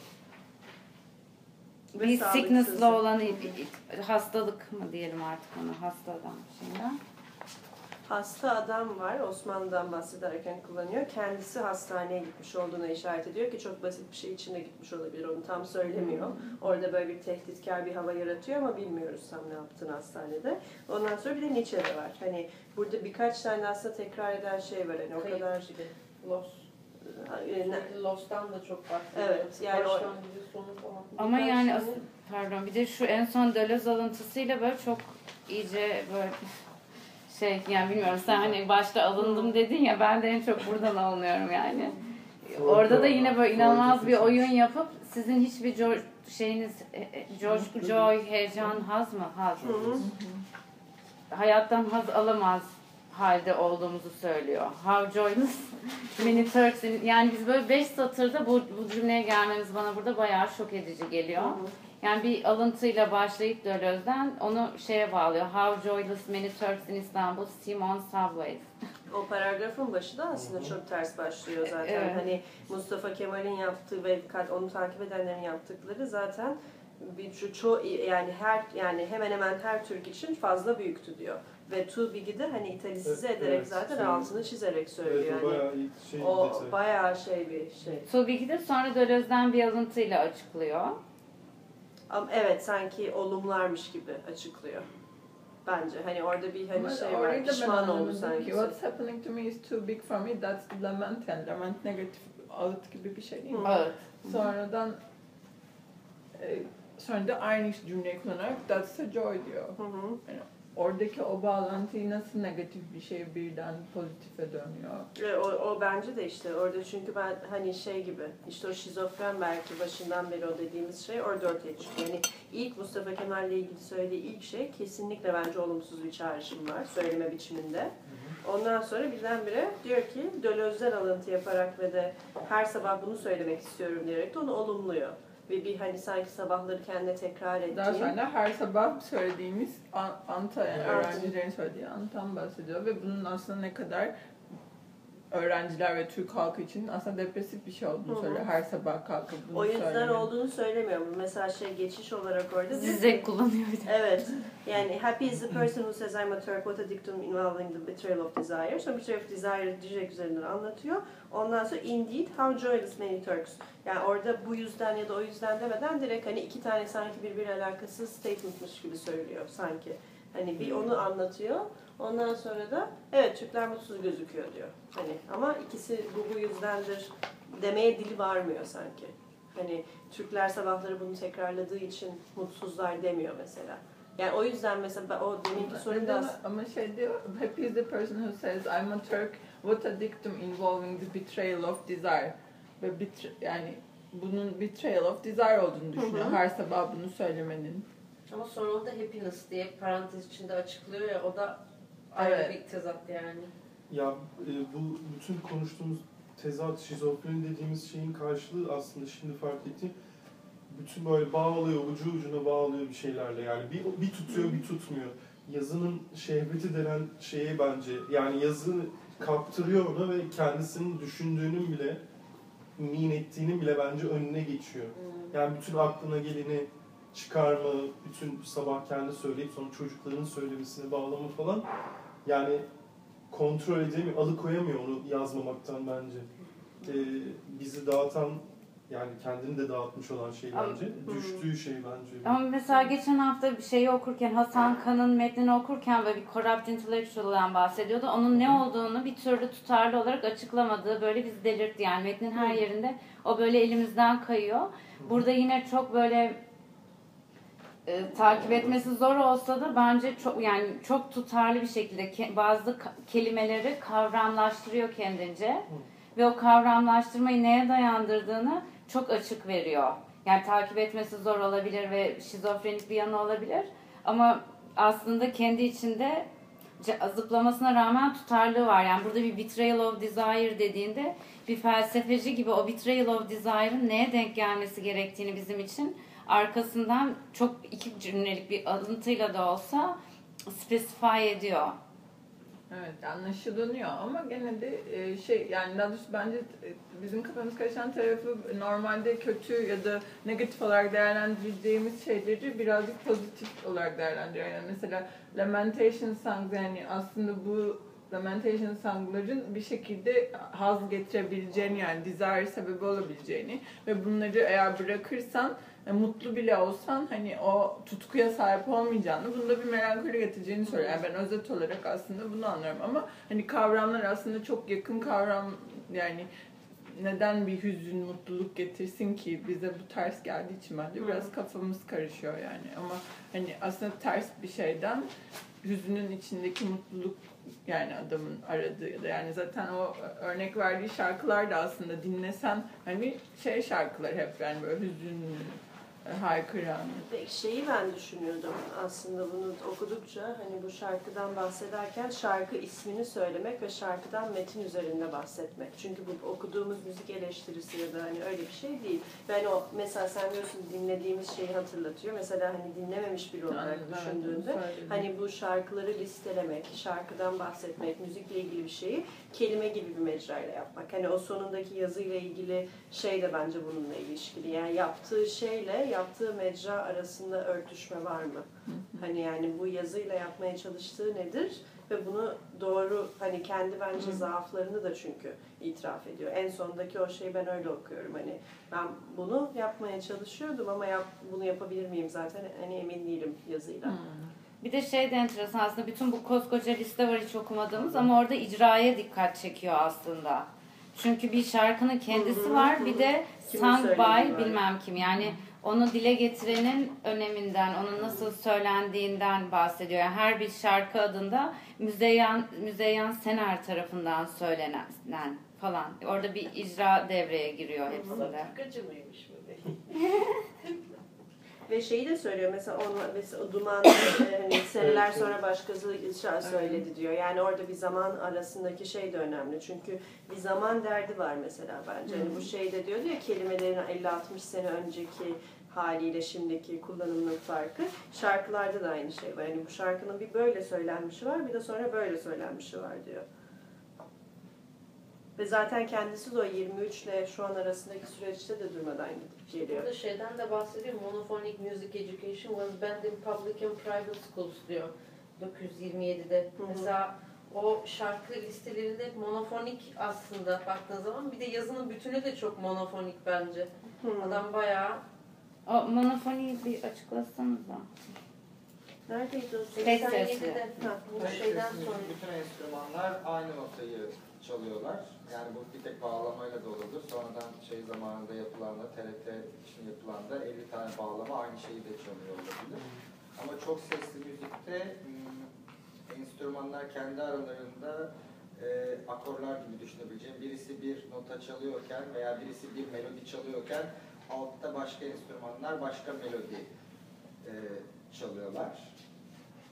F: Ve bir sickness'la olan hastalık mı diyelim artık ona, hasta adam şeyinden.
A: Hasta adam var, Osmanlı'dan bahsederken kullanıyor. Kendisi hastaneye gitmiş olduğuna işaret ediyor ki çok basit bir şey içinde gitmiş olabilir, onu tam söylemiyor. Hmm. Orada böyle bir tehditkar bir hava yaratıyor ama bilmiyoruz tam ne yaptığını hastanede. Ondan sonra bir de Nietzsche'de var. Hani burada birkaç tane aslında tekrar eden şey var. Hani o
E: Kayıp
A: kadar...
E: gibi. Lost. Lost'tan da çok bahsediyor.
A: Evet, yani
E: Baştan
A: o...
E: gibi sonu falan.
F: Ama
E: Birkaç
F: yani
E: tane...
F: as- pardon bir de şu en son Deleuze alıntısıyla böyle çok iyice böyle şey yani bilmiyorum sen hani başta alındım dedin ya ben de en çok buradan alınıyorum yani. Orada da yine böyle inanılmaz bir oyun yapıp sizin hiçbir co- şeyiniz coşku, joy, heyecan, haz mı? Haz. Hayattan haz alamaz halde olduğumuzu söylüyor. How joyless many Turks in, yani biz böyle beş satırda bu, bu cümleye gelmemiz bana burada bayağı şok edici geliyor. Yani bir alıntıyla başlayıp Deleuze'den onu şeye bağlıyor. How joyless many Turks in Istanbul steam on subways.
A: O paragrafın başı da aslında çok ters başlıyor zaten.
F: Evet.
A: Hani Mustafa Kemal'in yaptığı ve onu takip edenlerin yaptıkları zaten bir ço- çoğu yani her yani hemen hemen her Türk için fazla büyüktü diyor. Ve to beg'i de hani italisize
D: evet,
A: ederek
D: evet,
A: zaten
D: şey,
A: altını çizerek söylüyor.
D: Evet, o bayağı,
A: yani.
D: şey,
A: o
D: detay.
A: bayağı şey bir şey.
F: To beg'i de sonra Deleuze'den bir alıntıyla açıklıyor.
A: Ama evet sanki olumlarmış gibi açıklıyor. Bence hani orada bir hani
B: Ama
A: şey var,
B: orayı da ben
A: pişman oldu
B: anlamadım
A: sanki.
B: ki. What's happening to me is too big for me. That's the lament. Yani lament negatif ağıt gibi bir şey değil mi?
F: Evet.
B: Sonradan e, sonra da aynı cümleyi kullanarak that's a joy diyor.
A: Hı hı.
B: Yani oradaki o bağlantıyı nasıl negatif bir şey birden pozitife dönüyor?
A: E, o, o bence de işte orada çünkü ben hani şey gibi işte o şizofren belki başından beri o dediğimiz şey orada ortaya çıkıyor. Yani ilk Mustafa Kemal'le ilgili söylediği ilk şey kesinlikle bence olumsuz bir çağrışım var söyleme biçiminde. Ondan sonra birdenbire diyor ki Deleuze'den alıntı yaparak ve de her sabah bunu söylemek istiyorum diyerek de onu olumluyor. Ve bir hani sanki sabahları kendine tekrar ettiği.
B: Daha sonra her sabah söylediğimiz an, anta yani
A: Evet.
B: öğrencilerin söylediği antan bahsediyor ve bunun aslında ne kadar öğrenciler ve Türk halkı için aslında depresif bir şey olduğunu
A: Hı hı.
B: söylüyor. Her sabah kalkıp bunu
A: O yüzden
B: söylemenin.
A: olduğunu söylemiyorum. Mesela şey geçiş olarak orada diyor
F: Zizek
A: ki-
F: kullanıyor bir de.
A: Evet. Yani happy is the person who says I'm a Turk, what a dictum involving the betrayal of desire. Sonra betrayal of desire Zizek üzerinden anlatıyor. Ondan sonra indeed how joyless many Turks. Yani orada bu yüzden ya da o yüzden demeden direkt hani iki tane sanki birbiriyle alakasız statementmış gibi söylüyor sanki. Hani bir onu anlatıyor. Ondan sonra da evet Türkler mutsuz gözüküyor diyor. Hani ama ikisi bu bu yüzdendir demeye dili varmıyor sanki. Hani Türkler sabahları bunu tekrarladığı için mutsuzlar demiyor mesela. Yani o yüzden mesela o deminki sorun da
B: ama, ama şey diyor, happy is the person who says I'm a Turk, what a dictum involving the betrayal of desire. Ve betra- yani bunun betrayal of desire olduğunu düşünüyor. Hı hı. Her sabah bunu söylemenin.
E: Ama sonra onu da happiness diye parantez içinde açıklıyor ya o da ayrı
B: Evet.
E: bir tezat yani.
D: Ya e, bu bütün konuştuğumuz tezat, şizofreni dediğimiz şeyin karşılığı aslında şimdi fark ettiğim bütün böyle bağlıyor, ucu ucuna bağlıyor bir şeylerle yani bir, bir tutuyor bir tutmuyor. Yazının şehveti denen şeye bence yani yazı kaptırıyor ona ve kendisinin düşündüğünün bile min ettiğinin bile bence önüne geçiyor. Yani bütün aklına geleni çıkarma, bütün sabah kendi söyleyip sonra çocukların söylemesine bağlama falan yani kontrol edemiyor, alıkoyamıyor onu yazmamaktan bence. Ee, bizi dağıtan yani kendini de dağıtmış olan şey bence. Düştüğü şey bence.
F: Ama mesela geçen hafta bir şeyi okurken, Hasan Khan'ın metnini okurken böyle bir corrupt intellectual'dan bahsediyordu. Onun ne olduğunu bir türlü tutarlı olarak açıklamadığı böyle bizi delirtti. Yani metnin her yerinde o böyle elimizden kayıyor. Burada yine çok böyle e, takip etmesi zor olsa da bence çok yani çok tutarlı bir şekilde ke- bazı ka- kelimeleri kavramlaştırıyor kendince. Ve o kavramlaştırmayı neye dayandırdığını çok açık veriyor. Yani takip etmesi zor olabilir ve şizofrenik bir yanı olabilir. Ama aslında kendi içinde zıplamasına rağmen tutarlılığı var. Yani burada bir betrayal of desire dediğinde bir felsefeci gibi o betrayal of desire'ın neye denk gelmesi gerektiğini bizim için arkasından çok iki cümlelik bir alıntıyla da olsa specify ediyor.
B: Evet, anlaşılanıyor ama gene de e, şey yani daha doğrusu bence e, bizim kafamız karışan tarafı normalde kötü ya da negatif olarak değerlendirdiğimiz şeyleri birazcık pozitif olarak değerlendiriyor. Yani mesela Lamentation Songs yani aslında bu Lamentation Song'ların bir şekilde haz getirebileceğini yani desire sebebi olabileceğini ve bunları eğer bırakırsan mutlu bile olsan hani o tutkuya sahip olmayacağını, bunda bir melankoli getireceğini söylüyor. Yani ben özet olarak aslında bunu anlıyorum ama hani kavramlar aslında çok yakın kavram yani neden bir hüzün, mutluluk getirsin ki bize bu ters geldiği için bence biraz kafamız karışıyor yani ama hani aslında ters bir şeyden hüzünün içindeki mutluluk yani adamın aradığı ya da yani zaten o örnek verdiği şarkılar da aslında dinlesen hani şey şarkılar hep yani böyle hüzünlü, haykıran.
A: Ve şeyi ben düşünüyordum aslında bunu okudukça hani bu şarkıdan bahsederken şarkı ismini söylemek ve şarkıdan metin üzerinde bahsetmek. Çünkü bu okuduğumuz müzik eleştirisi ya da hani öyle bir şey değil. Yani o mesela sen diyorsun dinlediğimiz şeyi hatırlatıyor. Mesela hani dinlememiş biri olarak
B: Yani,
A: düşündüğünde
B: evet,
A: hani bu şarkıları listelemek, şarkıdan bahsetmek, müzikle ilgili bir şeyi kelime gibi bir mecrayla yapmak. Hani o sonundaki yazıyla ilgili şey de bence bununla ilişkili. Yani yaptığı şeyle yaptığı mecra arasında örtüşme var mı? Hani yani bu yazıyla yapmaya çalıştığı nedir? Ve bunu doğru hani kendi bence zaaflarını da çünkü itiraf ediyor. En sondaki o şeyi ben öyle okuyorum. Hani ben bunu yapmaya çalışıyordum ama yap, bunu yapabilir miyim zaten hani emin değilim yazıyla.
B: Hmm.
F: Bir de şey de enteresan aslında bütün bu koskoca liste var hiç okumadığımız ama orada icraya dikkat çekiyor aslında. Çünkü bir şarkının kendisi var bir de sung by bilmem kim yani onu dile getirenin öneminden, onun nasıl söylendiğinden bahsediyor. Yani her bir şarkı adında Müzeyyen, Müzeyyen Sener tarafından söylenen falan. Orada bir icra devreye giriyor hepsinde.
E: Gıcı mıymış bu be?
A: Ve şeyi de söylüyor mesela onunla mesela o duman hani seneler sonra başkası söyledi diyor. Yani orada bir zaman arasındaki şey de önemli. Çünkü bir zaman derdi var mesela bence. Hani bu şey de diyordu ya kelimelerin elli altmış sene önceki haliyle şimdiki kullanımının farkı. Şarkılarda da aynı şey var. Yani bu şarkının bir böyle söylenmişi var bir de sonra böyle söylenmişi var diyor. Ve zaten kendisi de o yirmi üç ile şu an arasındaki süreçte de durmadan gidip geliyor.
E: Burada şeyden de bahsediyor. Monophonic Music Education was banned in public and private schools diyor. dokuz yüz yirmi yedide.
A: Hı hı.
E: Mesela o şarkı listelerinde hep monofonik aslında baktığın zaman. Bir de yazının bütünü de çok monofonik bence.
A: Hı.
E: Adam bayağı...
F: O monofoniyi bir açıklasanıza.
A: Neredeydi o?
F: Tek
E: seksen
F: sesli.
E: yedide. Ha, bu
G: Tek
E: şeyden
G: sesli
E: sonra.
G: bütün enstrümanlar aynı notayı çalıyorlar. Yani bu bir tek bağlamayla da olabilir. Sonradan şey zamanında yapılan da T R T için yapılan da elli tane bağlama aynı şeyi de çalıyor olabilir. Ama çok sesli müzikte ım, enstrümanlar kendi aralarında e, akorlar gibi düşünebileceğim. Birisi bir nota çalıyorken veya birisi bir melodi çalıyorken altta başka enstrümanlar başka melodi e, çalıyorlar.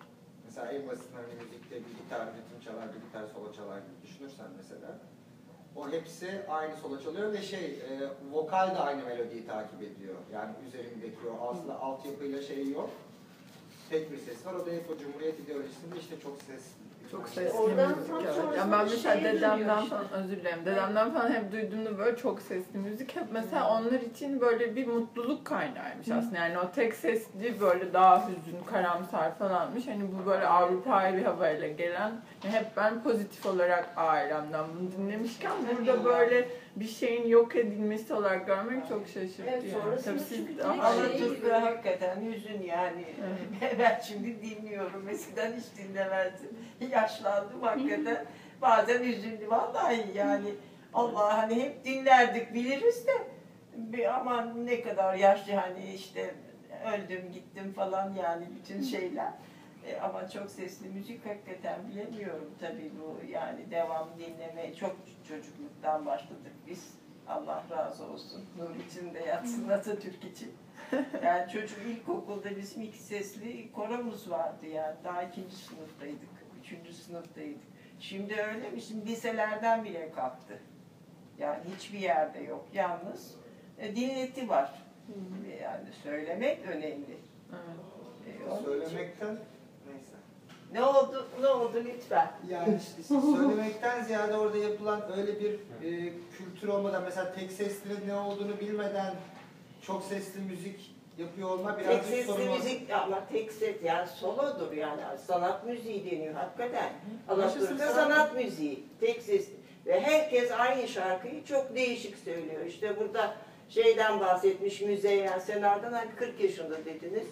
G: Mesela en basit hani müzikte bir gitar ritim çalar, bir gitar solo çalar gibi düşünürsen mesela O hepsi aynı sola çalıyor ve şey, e, vokal da aynı melodiyi takip ediyor. Yani üzerindeki o aslında altyapıyla şey yok. Tek bir ses var. O da hep o Cumhuriyet ideolojisinde işte çok ses.
B: Çok sesli
E: Oradan
B: müzik.
E: tam
B: Evet.
E: sonrasında
B: Yani ben mesela
E: şeye
B: dedemden
E: dönüyor işte.
B: falan, özür dilerim, dedemden falan hep duyduğumda böyle çok sesli müzik hep mesela onlar için böyle bir mutluluk kaynağıymış aslında. Yani o tek sesli böyle daha hüzün, karamsar falanmış. Hani bu böyle Avrupa'ya bir havayla gelen, yani hep ben pozitif olarak ailemden bunu dinlemişken burada böyle bir şeyin yok edilmesi olarak görmek çok şaşırttı.
E: Evet,
B: yani.
E: sonrasında
B: Tabii siz
E: çünkü
B: daha-
E: direkt
H: Alaturka hakikaten hüzün yani.
B: Evet.
H: Ben şimdi dinliyorum. Eskiden hiç dinlemezdim. Yaşlandım hakikaten. Bazen hüzünlü vallahi yani. Allah hani hep dinlerdik biliriz de bir aman ne kadar yaşlı hani işte öldüm gittim falan yani bütün şeyler. E, ama çok sesli müzik hakikaten bilemiyorum tabii bu yani devam dinlemeye çok çocukluktan başladık biz. Allah razı olsun. Nur içinde yatsın Atatürk için. Yani çocuk ilkokulda bizim iki sesli koromuz vardı yani. Daha ikinci sınıftaydık, üçüncü sınıftaydık. Şimdi öyle mi? Şimdi liselerden bile kalktı. Yani hiçbir yerde yok. Yalnız e, dinleti var. Yani söylemek önemli.
B: Evet.
H: E, onun için-
G: Söylemekten neyse.
H: Ne oldu? Ne oldu lütfen?
G: Yani işte söylemekten ziyade orada yapılan öyle bir e, kültür olmadan mesela tek sesli ne olduğunu bilmeden çok sesli müzik yapıyor olma
H: Tek
G: birazcık
H: sesli
G: sorun oldu.
H: müzik ama tek ses yani solodur yani sanat müziği deniyor hakikaten.
B: Yaşasın
H: Alaturka
B: sanat.
H: sanat müziği tek sesli ve herkes aynı şarkıyı çok değişik söylüyor. İşte burada şeyden bahsetmiş Müzeyyen Senar'dan hani kırk yaşında dediniz.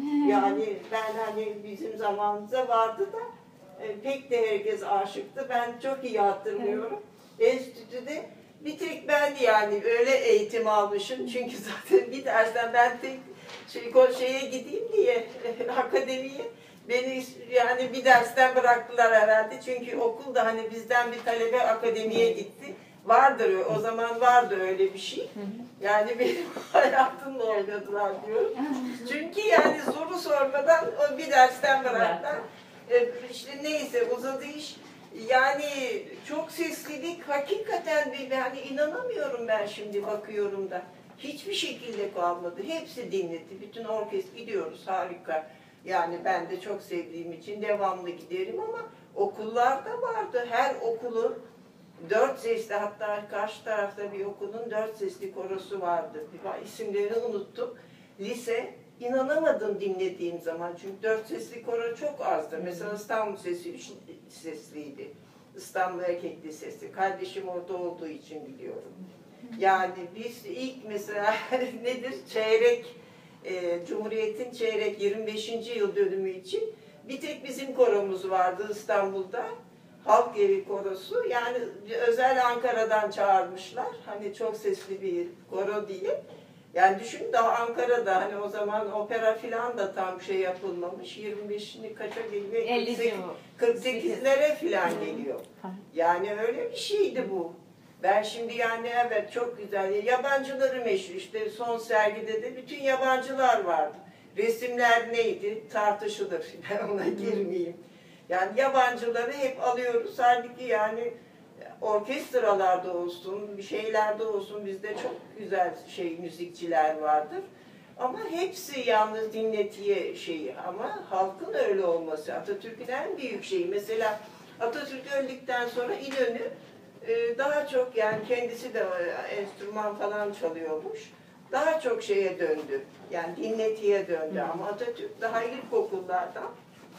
H: Yani ben hani bizim zamanımızda vardı da e, pek de herkes aşıktı. Ben çok iyi hatırlıyorum. Enstitüde bir tek ben yani öyle eğitim almışım. Çünkü zaten bir dersten ben tek şey, şeye gideyim diye akademiye beni yani bir dersten bıraktılar herhalde. Çünkü okulda hani bizden bir talebe akademiye gitti. Vardır o zaman vardı öyle bir şey. Yani benim hayatımla oynadılar diyorum. Çünkü yani soru sormadan o bir dersten bıraktılar. E, işte neyse uzadı iş. Yani çok seslilik hakikaten bir yani inanamıyorum ben şimdi bakıyorum da. Hiçbir şekilde kalmadı. Hepsi dinletti. Bütün orkestra gidiyoruz harika. Yani ben de çok sevdiğim için devamlı giderim ama okullarda vardı. Her okulun dört sesli hatta karşı tarafta bir okulun dört sesli korosu vardı. İsimlerini unuttum. Lise inanamadım dinlediğim zaman çünkü dört sesli koro çok azdı. Mesela İstanbul Sesi üç sesliydi. İstanbul Erkek Lisesi. Kardeşim orada olduğu için biliyorum. Yani biz ilk mesela nedir? Çeyrek, e, Cumhuriyet'in çeyrek yirmi beşinci yıl dönümü için bir tek bizim koromuz vardı İstanbul'da. Halk Evi Korosu. Yani özel Ankara'dan çağırmışlar. Hani çok sesli bir koro diye. Yani düşünün daha Ankara'da hani o zaman opera filan da tam şey yapılmamış. yirmi beşini kaça geliyor? kırk sekizlere filan geliyor. Yani öyle bir şeydi bu. Ben şimdi yani evet çok güzel. Yabancıları meşhur. İşte son sergide de bütün yabancılar vardı. Resimler neydi? Tartışılır. Ben ona girmeyeyim. Yani yabancıları hep alıyoruz. Halbuki yani orkestralarda olsun, bir şeylerde olsun bizde çok güzel şey müzikçiler vardır. Ama hepsi yalnız dinletiye şeyi ama halkın öyle olması Atatürk'ün en büyük şeyi. Mesela Atatürk öldükten sonra İnönü e, daha çok yani kendisi de enstrüman falan çalıyormuş. Daha çok şeye döndü. Yani dinletiye döndü ama Atatürk daha ilkokullardan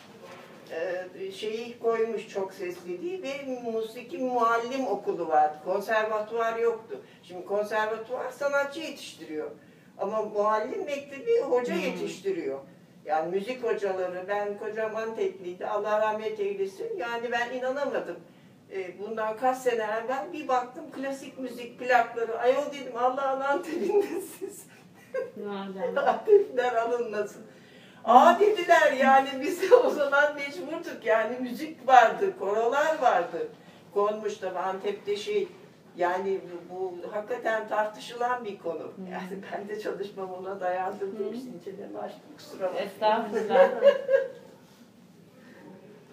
H: e, şeyi koymuş çok sesliliği ve musiki muallim okulu vardı. Konservatuvar yoktu. Şimdi konservatuvar sanatçı yetiştiriyor. Ama muallim mektebi hoca yetiştiriyor. Yani müzik hocaları, ben kocam Antepliydi, Allah rahmet eylesin. Yani ben inanamadım. E, bundan kaç sene evvel bir baktım klasik müzik plakları. Ayol dedim Allah'ın Antep'inde siz. Antep'ler alınmasın. Aa dediler yani biz o zaman mecburduk yani müzik vardı, korolar vardı. Konmuş tabi Antep'te şey yani bu, bu hakikaten tartışılan bir konu. Yani ben de çalışmam ona dayandırdığım için içine açtım kusura bakmayın.
F: Estağfurullah.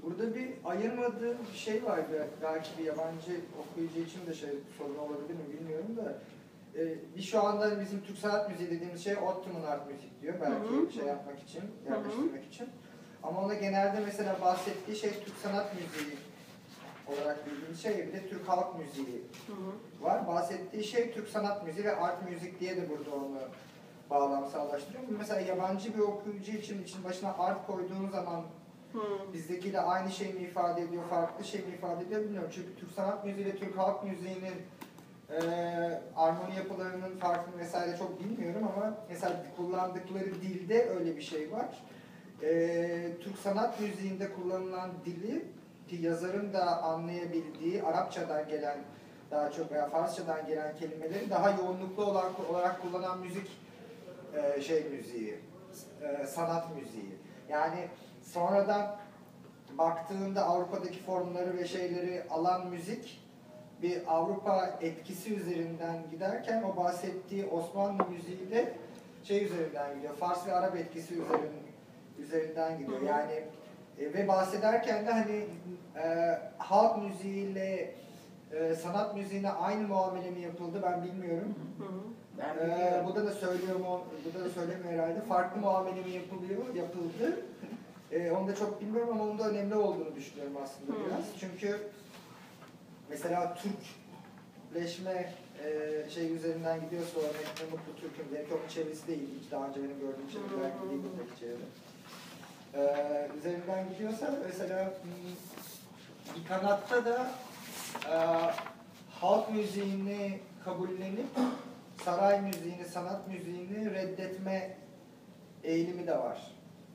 G: Burada bir ayırmadığım bir şey var. Belki bir yabancı okuyucu için de şey sorun olabilir mi bilmiyorum da. Ee, bir şu anda bizim Türk sanat müziği dediğimiz şey Ottoman art müzik diyor. Belki
A: Hı hı.
G: şey yapmak için, yerleştirmek için. Ama ona genelde mesela bahsettiği şey Türk sanat müziği olarak bildiğimiz şey, bir de Türk halk müziği
A: Hı hı.
G: var. Bahsettiği şey Türk sanat müziği ve art müzik diye de burada onu bağlamsallaştırıyor. Mesela yabancı bir okuyucu için için başına art koyduğun zaman
A: Hı.
G: bizdekiyle aynı şey mi ifade ediyor, farklı şey mi ifade ediyor bilmiyorum. Çünkü Türk sanat müziği ve Türk halk müziğinin e, armoni yapılarının farkını vesaire çok bilmiyorum ama mesela kullandıkları dilde öyle bir şey var. E, Türk sanat müziğinde kullanılan dili ki yazarın da anlayabildiği Arapçadan gelen daha çok veya Farsçadan gelen kelimeleri daha yoğunluklu olan, olarak kullanan müzik e, şey müziği, e, sanat müziği. Yani sonradan baktığında Avrupa'daki formları ve şeyleri alan müzik bir Avrupa etkisi üzerinden giderken o bahsettiği Osmanlı müziği de şey üzerinden gidiyor. Fars ve Arap etkisi üzerinden, üzerinden gidiyor. Yani e, ve bahsederken de hani e, halk müziğiyle e, sanat müziğine aynı muamele mi yapıldı ben bilmiyorum.
A: Hı hı.
H: Ben
G: Ee,
H: biliyorum.
G: burada da söylüyor mu, burada da söylemiyor herhalde. Farklı muamele mi yapılıyor, yapıldı. Ee, onu da çok bilmiyorum ama onun da önemli olduğunu düşünüyorum aslında
A: Hmm.
G: biraz. Çünkü mesela Türkleşme e, şey üzerinden gidiyorsa o ne mutlu Türk'üm diye, çok çevresi değil. Hiç daha önce benim gördüğüm çevre, belki değil buradaki çevre. Ee, üzerinden gidiyorsa mesela hmm, bir kanatta da e, halk müziğini kabullenip saray müziğini, sanat müziğini reddetme eğilimi de var.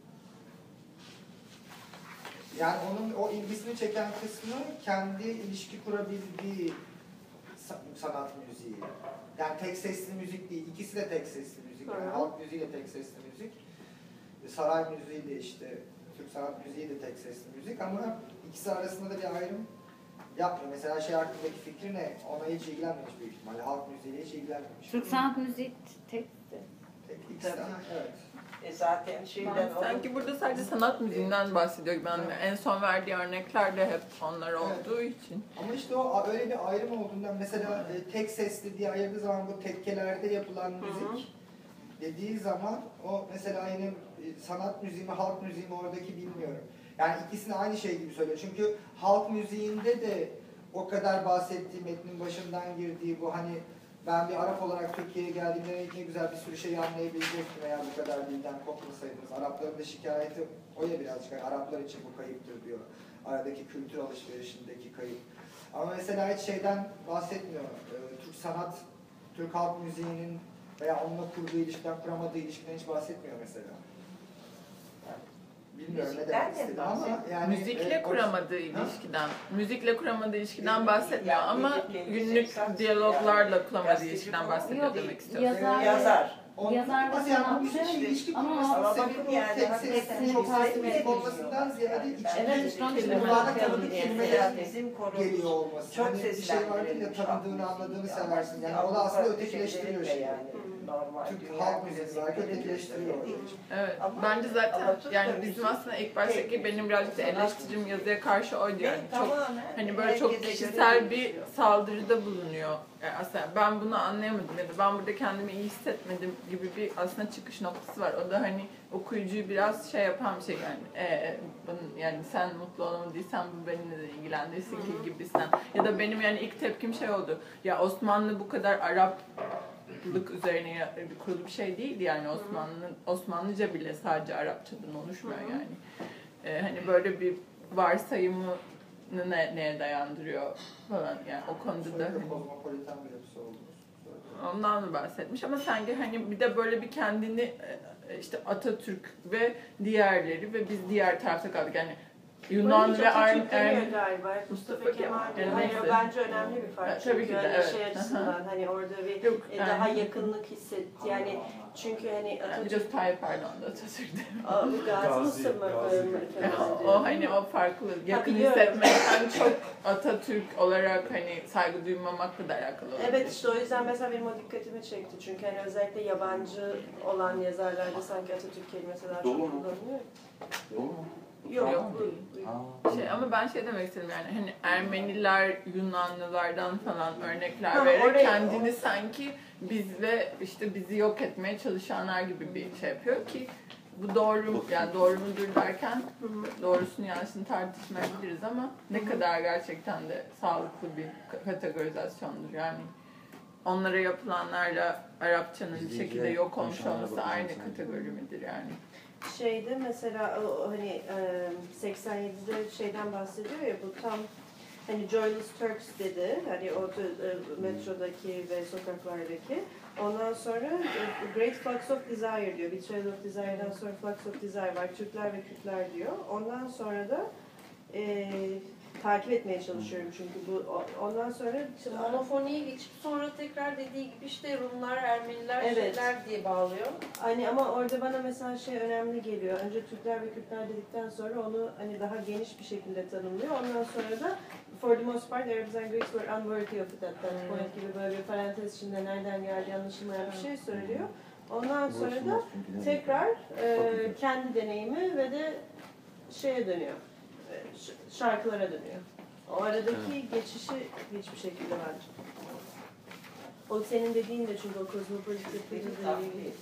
G: Yani onun o ilgisini çeken kısmı kendi ilişki kurabildiği sanat müziği. Yani tek sesli müzik değil, ikisi de tek sesli müzik. Yani halk müziği de tek sesli müzik. Saray müziği de işte, Türk sanat müziği de tek sesli müzik ama ikisi arasında da bir ayrım yapmıyor. Mesela şey hakkındaki fikri ne? Ona hiç ilgilenmemiş büyük ihtimalle. Halk müziğiyle hiç ilgilenmemiş.
F: Türk sanat müziği tekti.
G: Tek ikisi de, evet.
H: E zaten şeyden
B: Ben
H: o-
B: sanki burada sadece sanat müziğinden bahsediyor gibi. Ben en son verdiği örnekler de hep onlar olduğu için.
G: Ama işte o öyle bir ayrım olduğundan mesela e, tek sesli diye ayırdığı zaman bu tekkelerde yapılan müzik dediği zaman o mesela yine e, sanat müziği mi halk müziği mi oradaki bilmiyorum. Yani ikisini aynı şey gibi söylüyor. Çünkü halk müziğinde de o kadar bahsettiği metnin başından girdiği bu hani ben bir Arap olarak Türkiye'ye geldiğimde ne güzel bir sürü şeyi anlayabilecektim eğer bu kadar dilden kopmasaydınız. Arapların da şikayeti o ya birazcık. Yani Araplar için bu kayıptır diyor. Aradaki kültür alışverişindeki kayıp. Ama mesela hiç şeyden bahsetmiyor. Ee, Türk sanat, Türk halk müziğinin veya onunla kurduğu ilişkiden, kuramadığı ilişkiden hiç bahsetmiyor mesela. Bilmiyorum ne
H: Müzikten
G: demek
H: de
G: istedi ama
H: bahsediyor.
G: yani...
B: Müzikle
G: e,
B: kuramadığı ilişkiden, müzikle kuramadığı ilişkiden bahsetmiyor
H: Yani
B: ama
H: müzikle
B: günlük
H: ilişkisi-
B: diyaloglarla
H: yani
B: kuramadığı
H: gazeteci
B: ilişkiden
H: falan
B: bahsediyor
F: Yok,
B: demek istiyorum.
F: yazar-
H: yazar.
G: Onun
F: Yazar ve
G: ama yani
F: sanatçı
G: müzikle ilişki
F: ama-
G: kurmasının
H: Ama
G: sebebi
H: bakın
G: o
H: yani
G: tek
H: hakikaten
G: sesli, çok
H: müzik
G: sesli müzik
H: bilmiyor.
G: olmasından ziyade
H: Yani
G: içinde
F: Evet, işte onun için
G: kulağına
F: bakıyorum
G: tanıdık
F: diye.
G: kelimeler
H: bizim konumuz
G: geliyor olması.
H: çok
G: Hani bir şey var ya
H: seslendirilmiş
G: tanıdığını,
H: halk
G: anladığını
H: müziği.
G: seversin. Yani
H: Ama
G: o da aslında
H: farklı
G: ötekileştiriyor
H: şeyleri de
G: şeyi.
H: yani. Normal
G: Türk
H: dünya
G: halk müziği
H: müziği
G: belki
H: öyle
G: ötekileştiriyor.
H: gösteriyor.
B: Evet,
H: Ama-
B: bence zaten
H: ama Türk
B: yani
H: müziği
B: bizim aslında ilk baştaki
H: tek-
B: benim birazcık da eleştirim yazıya karşı oydu yani.
H: Ve
B: Çok
H: tamamen
B: hani böyle çok
H: herkese
B: kişisel
H: göre
B: bir
H: değişiyor.
B: saldırıda bulunuyor. Yani aslında ben bunu anlayamadım ya da ben burada kendimi iyi hissetmedim gibi bir aslında çıkış noktası var. O da hani okuyucuyu biraz şey yapan bir şey yani. E, bunun, yani sen mutlu olamadıysan bu benimle de ilgilendirsin ki gibisinden. Ya da benim yani ilk tepkim şey oldu. Ya Osmanlı bu kadar Araplık üzerine ya- kurulu bir şey değildi yani Osmanlı Osmanlıca bile sadece Arapçadan oluşmuyor yani. E, hani böyle bir varsayımı ne, neye dayandırıyor falan yani o konuda da
G: Sonra
B: hani
G: kozmopolitan bir yapısı olduğunu
B: ondan da bahsetmiş ama sanki hani bir de böyle bir kendini e, işte Atatürk ve diğerleri ve biz diğer tarafta kaldık yani Yunan ve Arm
A: demiyor galiba.
B: Mustafa
A: Mustafa Kemal
B: Kemal.
A: diyor.
B: Yani
A: Hayır,
B: neyse.
A: bence önemli bir fark.
B: Ha, tabii
A: Çünkü
B: ki de,
A: hani
B: evet.
A: şey
B: Aha.
A: açısından hani orada bir
B: Yok,
A: e,
B: yani-
A: daha yakınlık hisset. Yani çünkü hani
B: yani
A: Atatürk
B: biraz Tayyip Erdoğan da Atatürk'te.
A: Aa, bu Gazi
D: Gazi,
A: Mısır mı?
D: Gazi.
A: Kemal
B: o,
A: diyor.
B: o hani o farklı yakın
A: biliyorum.
B: hissetmekten çok Atatürk olarak hani saygı duymamakla da alakalı olabilir.
A: Evet işte o yüzden mesela benim o dikkatimi çekti. Çünkü hani özellikle yabancı olan yazarlarda sanki Atatürk kelimesi daha çok
I: Dolu mu?
A: kullanılıyor.
I: Dolu mu?
A: Yok,
B: Yok.
A: bu- bu-
I: Aa.
B: Şey şey ama ben şey demek istedim yani hani Ermeniler Yunanlılardan falan örnekler
A: Ha,
B: vererek
A: oraya-
B: kendini sanki biz ve işte bizi yok etmeye çalışanlar gibi bir şey yapıyor ki bu doğru yani doğru mudur derken doğrusunu yanlışını tartışmayabiliriz ama ne kadar gerçekten de sağlıklı bir kategorizasyondur yani. Onlara yapılanlarla Arapçanın bir şekilde yok olmuş olması aynı kategori midir yani?
A: Şeyde mesela o hani e, seksen yedide şeyden bahsediyor ya bu tam hani Joyless Turks dedi hani o e, metrodaki ve sokaklardaki ondan sonra e, Great Flux of Desire diyor. Betrayal of Desire'dan sonra Flux of Desire var. Türkler ve Kürtler diyor. Ondan sonra da e, takip etmeye çalışıyorum çünkü bu ondan sonra
E: İşte monofoniye geçip sonra tekrar dediği gibi işte Rumlar, Ermeniler,
A: Evet.
E: şeyler diye bağlıyor.
A: hani ama orada bana mesela şey önemli geliyor. Önce Türkler ve Kürtler dedikten sonra onu hani daha geniş bir şekilde tanımlıyor. Ondan sonra da for the most part Arabs and Greeks were unworthy of it at that point gibi böyle bir parantez içinde nereden geldiği anlaşılmayan bir şey söylüyor. Ondan sonra da tekrar e, kendi deneyimi ve de şeye dönüyor. E, ş- şarkılara dönüyor. O aradaki geçişi hiçbir şekilde bence. O senin dediğin de çünkü o kozmopolit yapıcı değil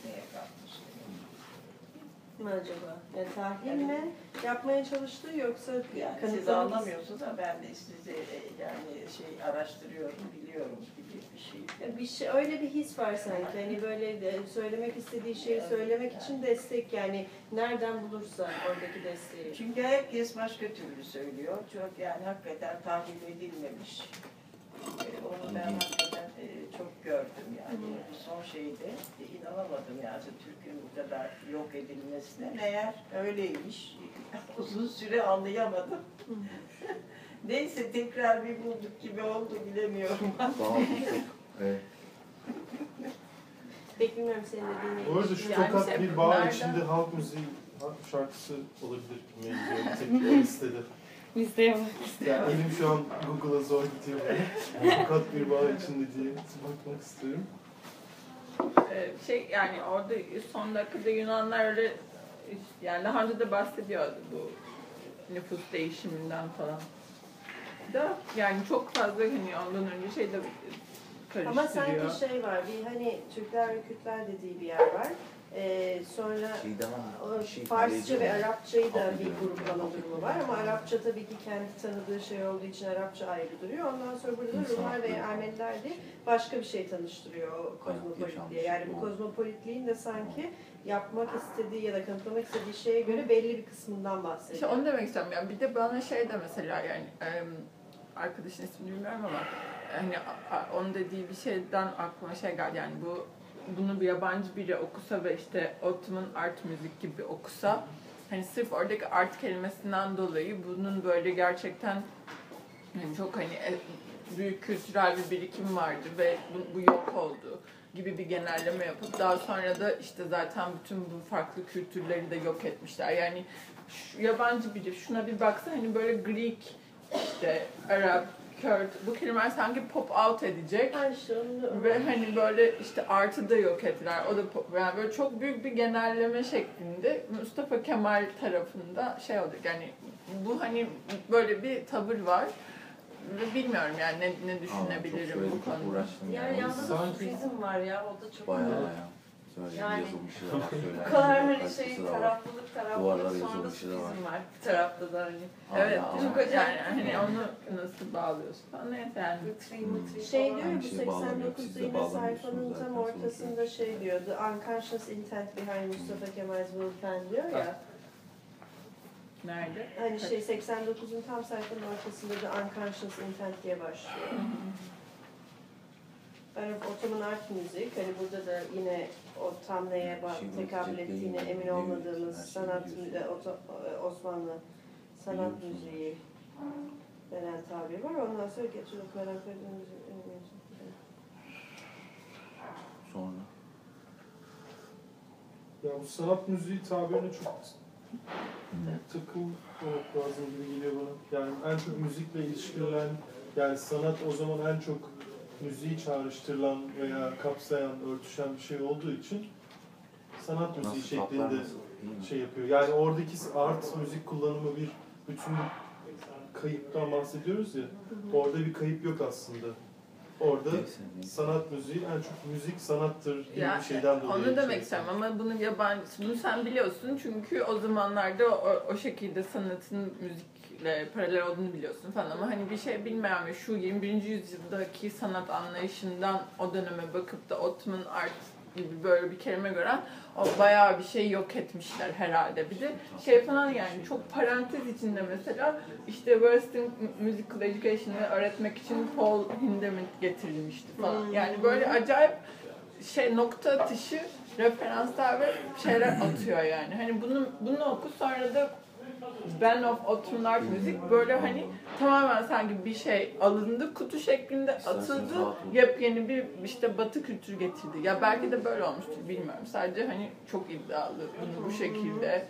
A: mi acaba? Yani tahlil mi yapmaya çalıştı yoksa
I: Yani siz
A: kanıtlamak-
I: anlamıyorsunuz ama ben de sizi e, yani şey araştırıyorum, biliyorum gibi bir şey.
A: Ya bir şey öyle bir his var sanki. Hani böyle de söylemek istediği şeyi söylemek için destek yani nereden bulursa oradaki desteği.
I: Çünkü herkes başka türlü söylüyor. Çok yani hakikaten tahlil edilmemiş. E, Onu ben hakikaten e, çok gördüm yani bu son şeyde. E, inanamadım yani Türk'ün bu kadar yok edilmesine. Meğer öyleymiş. Uzun süre anlayamadım. Neyse tekrar bir bulduk gibi oldu bilemiyorum.
J: Evet.
A: Pek bilmiyorum senin dediğini.
D: Bu arada şu
B: Yani
D: tokat
B: şey,
D: bir bağ
B: nereden-
D: içinde halk müziği halk şarkısı olabilir gibi geliyor. Tek o listede.
F: Listeye bak.
D: Yani elim şu an Google'a zor gidiyor. böyle. Tokat bir bağ içinde diye bakmak istiyorum.
B: Ee, şey yani orada son dakikada Yunanlar öyle yani daha önce de bahsediyordu bu nüfus değişiminden falan. Da yani çok fazla hani ondan önce şey de karıştırıyor.
A: Ama sanki şey var, bir hani Türkler ve Kürtler dediği bir yer var. Ee, sonra o
J: Şey
A: Farsça ve Arapçayı da bir
J: Affediyorum.
A: gruplama durumu var ama Arapça tabii ki kendi tanıdığı şey olduğu için Arapça ayrı duruyor. Ondan sonra burada da Rumlar ve Ermeniler diye başka bir şey tanıştırıyor o kozmopolitliğe. Yani bu kozmopolitliğin de sanki yapmak istediği ya da kanıtlamak istediği şeye göre belli bir kısmından
B: İşte
A: bahsediyor.
B: onu demek istiyorum yani bir de bana şey de mesela yani em, arkadaşın ismini bilmiyorum ama hani a- a- onun dediği bir şeyden aklıma şey geldi yani bu bunu bir yabancı biri okusa ve işte Ottoman art müzik gibi okusa hani sırf oradaki art kelimesinden dolayı bunun böyle gerçekten yani çok hani e- büyük kültürel bir birikim vardı ve bu, bu yok oldu gibi bir genelleme yapıp daha sonra da işte zaten bütün bu farklı kültürleri de yok etmişler. Yani şu yabancı biri şuna bir baksa hani böyle Greek, işte Arap, Kürt bu kelimeler sanki pop out edecek.
A: Ha işte onu,
B: Ve hani böyle işte artı da yok ettiler. O da pop- yani böyle çok büyük bir genelleme şeklinde Mustafa Kemal tarafında şey olacak. Yani bu hani böyle bir tavır var. Ve bilmiyorum yani ne, ne düşünebilirim bu konuda.
J: Uğraştım
E: Yani
J: yani.
E: yalnız da
D: Sanki-
E: sufizm var ya o da çok
J: Bayağı
E: önemli.
J: bayağı. Söyle
E: Yani
J: yazılmışı da var.
E: Bu
J: Söylenmişi
E: kadar
J: de var,
E: hani
J: katkısı
E: şey
J: da var.
E: taraflılık
J: Duvarlara
E: taraflılık sonra da
J: yazılmışı da var.
E: sufizm var bir tarafta da hani.
J: Hala
B: Evet,
J: ama-
B: çok acayip. Yani hani onu nasıl bağlıyorsun falan neyse yani.
E: Mıtri mıtri
A: Şey
E: falan.
A: diyor ya bu
J: Aynı şeyi
A: seksen
J: bağlamıyor,
A: dokuzda
J: siz de
A: yine
J: bağlamıyorsunuz
A: sayfanın
J: zaten
A: tam
J: sonuç
A: ortasında şey diyor, the unconscious intent behind Mustafa Kemal's will plan diyor ya.
B: Nerede?
A: Hani şey seksen dokuzun tam sayfanın ortasında da unconscious intent diye başlıyor. Yani Ottoman art müzik, hani burada da yine o tam neye ba-
J: Şimdi
A: tekabül
J: ciddi
A: ettiğine
J: değil,
A: emin
J: değil,
A: olmadığımız
J: her şeyi
A: sanat
J: biliyorsun.
A: müziği, Osmanlı sanat
J: Biliyorsun.
A: müziği denen tabir var. Ondan sonra geçiyoruz merak ediyoruz.
J: Sonra.
D: Ya bu sanat müziği tabirine çok takılmamak lazım gibi geliyor bana. Yani en çok müzikle ilişkilenen, yani sanat o zaman en çok müziği çağrıştırılan veya kapsayan, örtüşen bir şey olduğu için sanat müziği
J: Nasıl
D: şeklinde
J: toplar nasıl? İyi mi?
D: şey yapıyor. Yani oradaki art müzik kullanımı bir bütün kayıptan bahsediyoruz ya. Orada bir kayıp yok aslında. Orada sanat müziği en çok müzik sanattır gibi
B: Ya,
D: bir şeyden dolayı.
B: onu demek
D: şey.
B: istiyorum ama bunu yabancı, bunu sen biliyorsun çünkü o zamanlarda o, o şekilde sanatın müzikle paralel olduğunu biliyorsun falan ama hani bir şey bilmeyen ve şu yirmi birinci yüzyıldaki sanat anlayışından o döneme bakıp da Ottoman Art gibi böyle bir kelime gören o bayağı bir şey yok etmişler herhalde. Bir de şey falan yani çok parantez içinde mesela işte Western Musical Education'ı öğretmek için Paul Hindemith getirilmişti falan. Yani böyle acayip şey nokta atışı referanslar ve şeyler atıyor yani. Hani bunu bunu oku sonra da Band of Ottoman Art Music böyle hani tamamen sanki bir şey alındı, kutu şeklinde atıldı, yepyeni bir işte Batı kültürü getirdi. Ya belki de böyle olmuştur bilmiyorum. Sadece hani çok iddialı bunu bu şekilde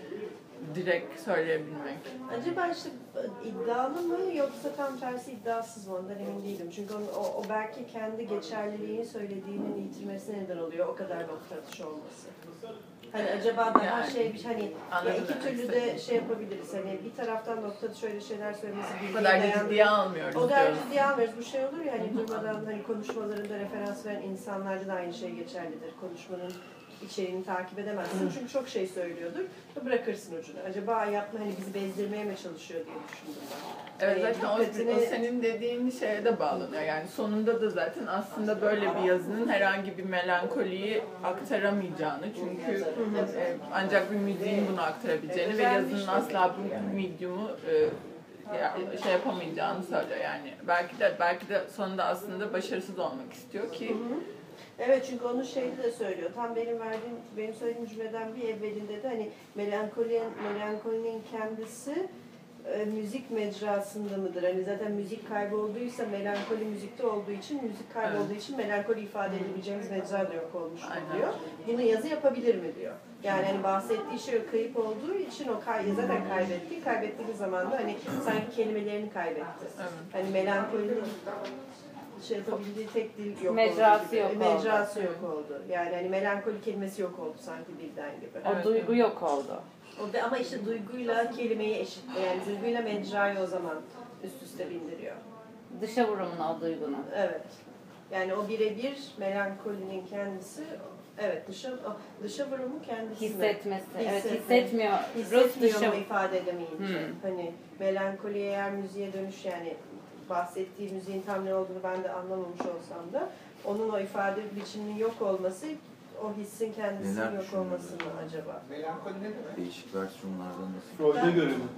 B: direkt söyleyebilmek.
A: Acaba işte iddialı mı yoksa tam tersi iddiasız mı ondan emin değilim. Çünkü onun, o, o belki kendi geçerliliğini söylediğinin yitirmesine neden oluyor o kadar nokta atışı olması. Hani acaba daha
B: Yani,
A: şey bir hani ya iki
B: demek
A: türlü de şey yapabiliriz. Hani bir taraftan nokta şöyle şeyler söylemesi
B: O kadar da
A: dayandı-
B: ciddiye almıyoruz
A: O kadar
B: diyoruz.
A: ciddiye almıyoruz. Bu şey olur ya hani durmadan hani konuşmalarında referans veren insanlarda da aynı şey geçerlidir. Konuşmanın içeriğini takip edemezsin. Çünkü çok şey söylüyordur. Bırakırsın ucunu. Acaba yapma hani bizi bezdirmeye mi çalışıyor diye düşündüm ben.
B: Evet
A: Hani
B: zaten o,
A: dikkatini-
B: o senin dediğin şeye de bağlanıyor. Yani sonunda da zaten aslında böyle bir yazının herhangi bir melankoliyi aktaramayacağını çünkü e, ancak bir müziğin bunu aktarabileceğini ve yazının asla bu medium'u e, ya- şey yapamayacağını söylüyor yani. Belki de belki de sonunda aslında başarısız olmak istiyor ki
A: Evet çünkü onun şeyde de söylüyor. Tam benim verdiğim, benim söylediğim cümleden bir evvelinde de hani melankolinin, melankolinin kendisi e, müzik mecrasında mıdır? Hani zaten müzik kaybolduysa melankoli müzikte olduğu için, müzik kaybolduğu
B: Evet.
A: için melankoli ifade edebileceğimiz mecra da yok olmuş
B: Aynen.
A: diyor. Bunu yazı yapabilir mi diyor. Yani hani bahsettiği şey o kayıp olduğu için o kay zaten kaybetti. Kaybettiği zaman da hani sanki kelimelerini kaybetti.
B: Evet.
A: Hani melankolinin şey yapabildiği tek dil yok
F: Mecrası
A: oldu gibi.
F: yok oldu.
A: Mecrası yok oldu. Yani hani melankoli kelimesi yok oldu sanki dilden gibi.
F: O
B: Evet,
F: duygu yok oldu.
A: O da, ama işte duyguyla kelimeyi eşitliyor. Yani duyguyla mecrayı o zaman üst üste bindiriyor.
F: Dışa vurumuna o duygunun.
A: Evet. Yani o birebir melankolinin kendisi evet dışa o dışa vurumu kendisi.
F: Hissetmesi. Evet
A: Hissetme.
F: hissetmiyor.
A: Hissetmiyor
F: dışa
A: mu ifade edemeyince.
F: Hmm.
A: Hani melankoliye eğer müziğe dönüş yani bahsettiği müziğin tam ne olduğunu ben de anlamamış olsam da onun o ifade biçiminin yok olması o hissin kendisinin
J: Neler
A: yok
J: düşünüyorsun?
A: olması mı acaba?
G: Melankoli ne demek?
J: Değişik versiyonlardan nasıl?
D: Freud'a göre mi?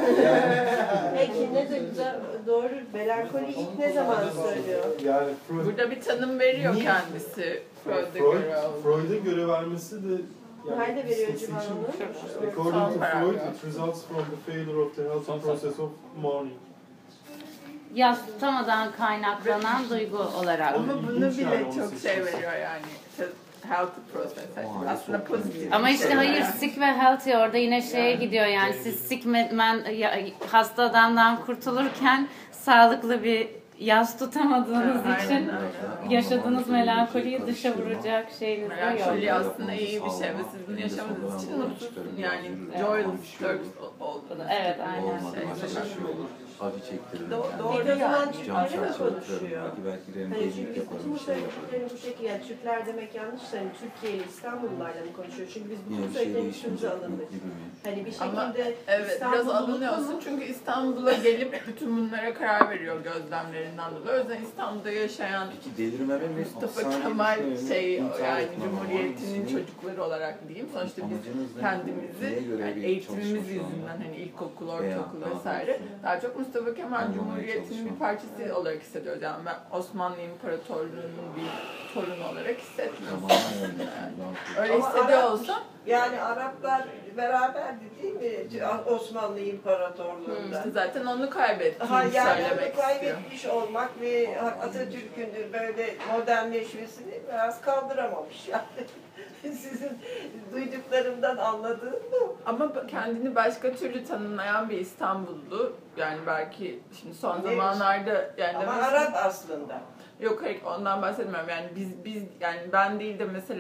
A: Peki ne de doğru melankoli ilk ne zaman söylüyor?
D: Yani Freud,
B: burada bir tanım veriyor
D: Niye?
B: kendisi Freud'a
D: Freud,
B: göre.
D: Freud'a göre vermesi de
A: Nerede veriyor
D: seçim-
A: Civan onu?
D: According
B: Son
D: to Freud,
B: paragraf.
D: it results from the failure of the healthy process of mourning.
F: Yas tutamadan kaynaklanan duygu olarak.
B: Ama bunu
D: İlginç yani
B: bile
D: onu
B: çok şey
D: seçmesi.
B: veriyor yani. Healthy process.
J: O halde
B: Aslında
J: çok
B: pozitif.
F: Ama
B: bir
F: işte
B: şey
F: hayır
B: yani.
F: sick ve healthy orada yine şeye gidiyor yani siz sick men ya- hasta adamdan kurtulurken sağlıklı bir yas tutamadığınız
B: Aynen,
F: için
B: aynen.
F: yaşadığınız melankoliyi dışa vuracak şeyiniz de
B: Melankoli
F: yok.
B: aslında iyi bir şey ve siz bunu yaşamadığınız için mutsuzsun yani joyless olduğunuz.
F: Evet, aynen.
J: Olmadı. Başka bir şey olur. Acı çektiririm.
B: Do-
J: yani.
B: doğru
A: Peki o zaman
B: yani.
J: Can
A: Türklerle mi
J: çarptırırım.
A: konuşuyor?
J: Belki belki
A: Hani
J: remkezlik
A: çünkü biz
J: yaparım.
A: bütün
J: Bir şey yaparım.
A: söylediklerini bu şekilde, yani Türkler demek yanlış, hani Türkiye ile İstanbullularla mı konuşuyor? Çünkü biz
J: Yine
A: bütün
J: bir şey
A: söylediklerimiz üstümüze
J: değişmeyecek
A: alındık.
J: gibi mi?
A: Hani bir
B: Ama
A: şekilde
B: evet biraz
A: İstanbulluluk
B: alınıyorsun
A: mu?
B: çünkü İstanbul'a gelip bütün bunlara karar veriyor gözlemlerinden dolayı. O yüzden İstanbul'da yaşayan
J: Peki delirmeme mi?
B: Mustafa
J: Hapishaneye
B: Kemal
J: düşmeme mi?
B: şey
J: İntihar
B: yani
J: etmeme mi?
B: Cumhuriyeti'nin
J: Hangisini?
B: çocukları olarak diyeyim. Sonuçta biz
J: Amacınız ne?
B: kendimizi
J: Neye göre
B: yani
J: bir
B: eğitimimiz
J: çalışma şu anda?
B: yüzünden hani ilkokul,
J: Veya
B: ortaokul
J: daha
B: vesaire
J: doğrusu
B: daha çok Mustafa Kemal
J: anlamaya
B: Cumhuriyeti'nin bir
J: çalışma.
B: parçası olarak hissediyoruz. Yani ben Osmanlı İmparatorluğu'nun bir torunu olarak hissetmiyorum.
J: Tamamen öyle. Ben-
B: Öyle
I: Ama
B: hissediyor
I: Arap-
B: olsam
I: Yani Araplar beraberdi değil mi Osmanlı İmparatorluğu'nda?
B: işte zaten onu kaybettiğini
I: Ha, yani
B: söylemek
I: onu
B: istiyor.
I: kaybetmiş olmak ve Atatürk'ün böyle modernleşmesini biraz kaldıramamış yani. Sizin duyduklarımdan anladığım bu.
B: Ama kendini başka türlü tanımlayan bir İstanbullu yani belki şimdi son
I: Evet.
B: zamanlarda yani
I: Ama
B: mesela-
I: Arap aslında.
B: yok hayır ondan bahsetmiyorum yani biz biz yani ben değil de mesela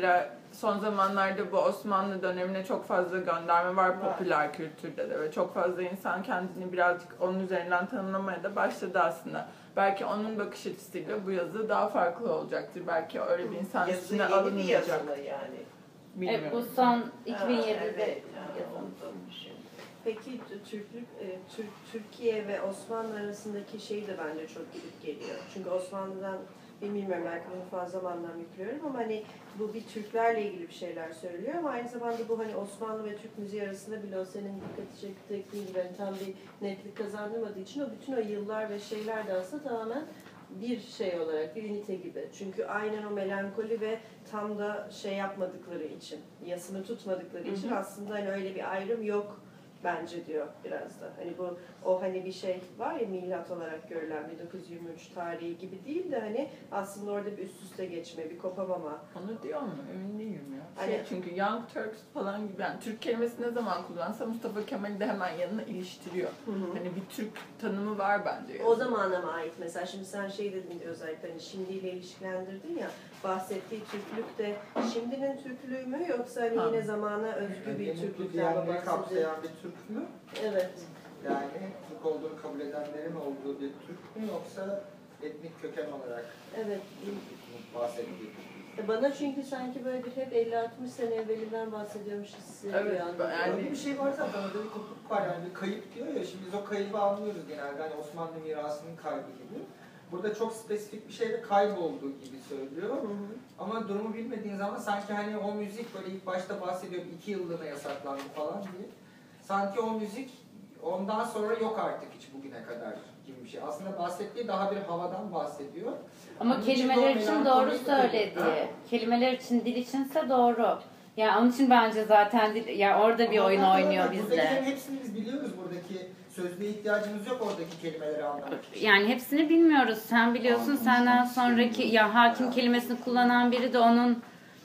B: son zamanlarda bu Osmanlı dönemine çok fazla gönderme var popüler kültürde de ve çok fazla insan kendini birazcık onun üzerinden tanımlamaya da başladı aslında. Belki onun bakış açısıyla bu yazı daha farklı olacaktır. Belki öyle bir insan
I: Yazı
B: üstüne
I: yeni bir
B: alınmayacak.
I: yazılı yani.
B: Bilmiyorum.
F: Evet, bu son iki bin
I: Ha,
F: yedide
I: evet, yani unutulmuş şimdi.
A: Peki Türklük, e, Türk, Türkiye ve Osmanlı arasındaki şey de bence çok gidip geliyor. Çünkü Osmanlı'dan bilmiyorum, belki bunu fazla zamandan yüklüyorum ama hani bu bir Türklerle ilgili bir şeyler söylüyor ama aynı zamanda bu hani Osmanlı ve Türk müziği arasında bile o senin dikkat çektiğin gibi hani tam bir netlik kazandırmadığı için o bütün o yıllar ve şeyler de aslında tamamen bir şey olarak, bir ünite gibi. Çünkü aynen o melankoli ve tam da şey yapmadıkları için, yasını tutmadıkları için
F: Hı hı.
A: aslında hani öyle bir ayrım yok bence diyor biraz da. Hani bu o hani bir şey var ya, milat olarak görülen bin dokuz yüz yirmi üç tarihi gibi değil de hani aslında orada bir üst üste geçme, bir kopamama.
B: Onu diyor mu? Emin değilim ya. Şey,
A: Hani-
B: çünkü Young Turks falan gibi, yani Türk kelimesi ne zaman kullansa Mustafa Kemal'i de hemen yanına iliştiriyor.
A: Hı hı.
B: Hani bir Türk tanımı var bence.
A: O zamana mı ait mesela? Şimdi sen şey dedin diye özellikle hani şimdiyle ilişkilendirdin ya, bahsettiği Türklük de şimdinin Türklüğü mü yoksa hani
B: Ha.
A: yine zamana özgü bir
G: Yani
A: Türklükten mi
G: diğerleri
A: bahsediyor?
G: kapsayan bir Türk mü?
A: Evet.
G: Yani Türk olduğunu kabul edenlerin olduğu bir Türk mü yoksa etnik köken olarak
A: Evet.
G: bahsettiği Türk mü?
A: E Bana çünkü sanki böyle bir hep elli altmış sene evvelinden bahsediyormuş hissi
B: Evet,
A: uyandı.
B: yani-
G: Öyle bir şey var zaten, orada bir kopukluk var yani, bir kayıp diyor ya, şimdi biz o kaybı anlıyoruz genelde, hani Osmanlı mirasının kaybı gibi. Burada çok spesifik bir şeyde kaybolduğu gibi söylüyor.
A: Hı hı.
G: Ama durumu bilmediğin zaman sanki hani o müzik böyle ilk başta bahsediyor, iki yıllığına yasaklandı falan diye. Sanki o müzik ondan sonra yok artık hiç bugüne kadar gibi bir şey. Aslında bahsettiği daha bir havadan bahsediyor.
F: Ama
G: Onun
F: kelimeler
G: için
F: için
G: o
F: doğru
G: melankoliyi de-
F: söyledi.
G: Ha?
F: Kelimeler için, dil içinse doğru. Yani onun için bence zaten dil, yani orada bir
G: Ama
F: oyun
G: zaten
F: oynuyor
G: Buradakilerin
F: bizle.
G: hepsini biz biliyoruz, buradaki sözlüğe ihtiyacımız yok oradaki kelimeleri anlamak için.
F: Yani hepsini bilmiyoruz. Sen biliyorsun, senden sonraki ya hakim kelimesini kullanan biri de onun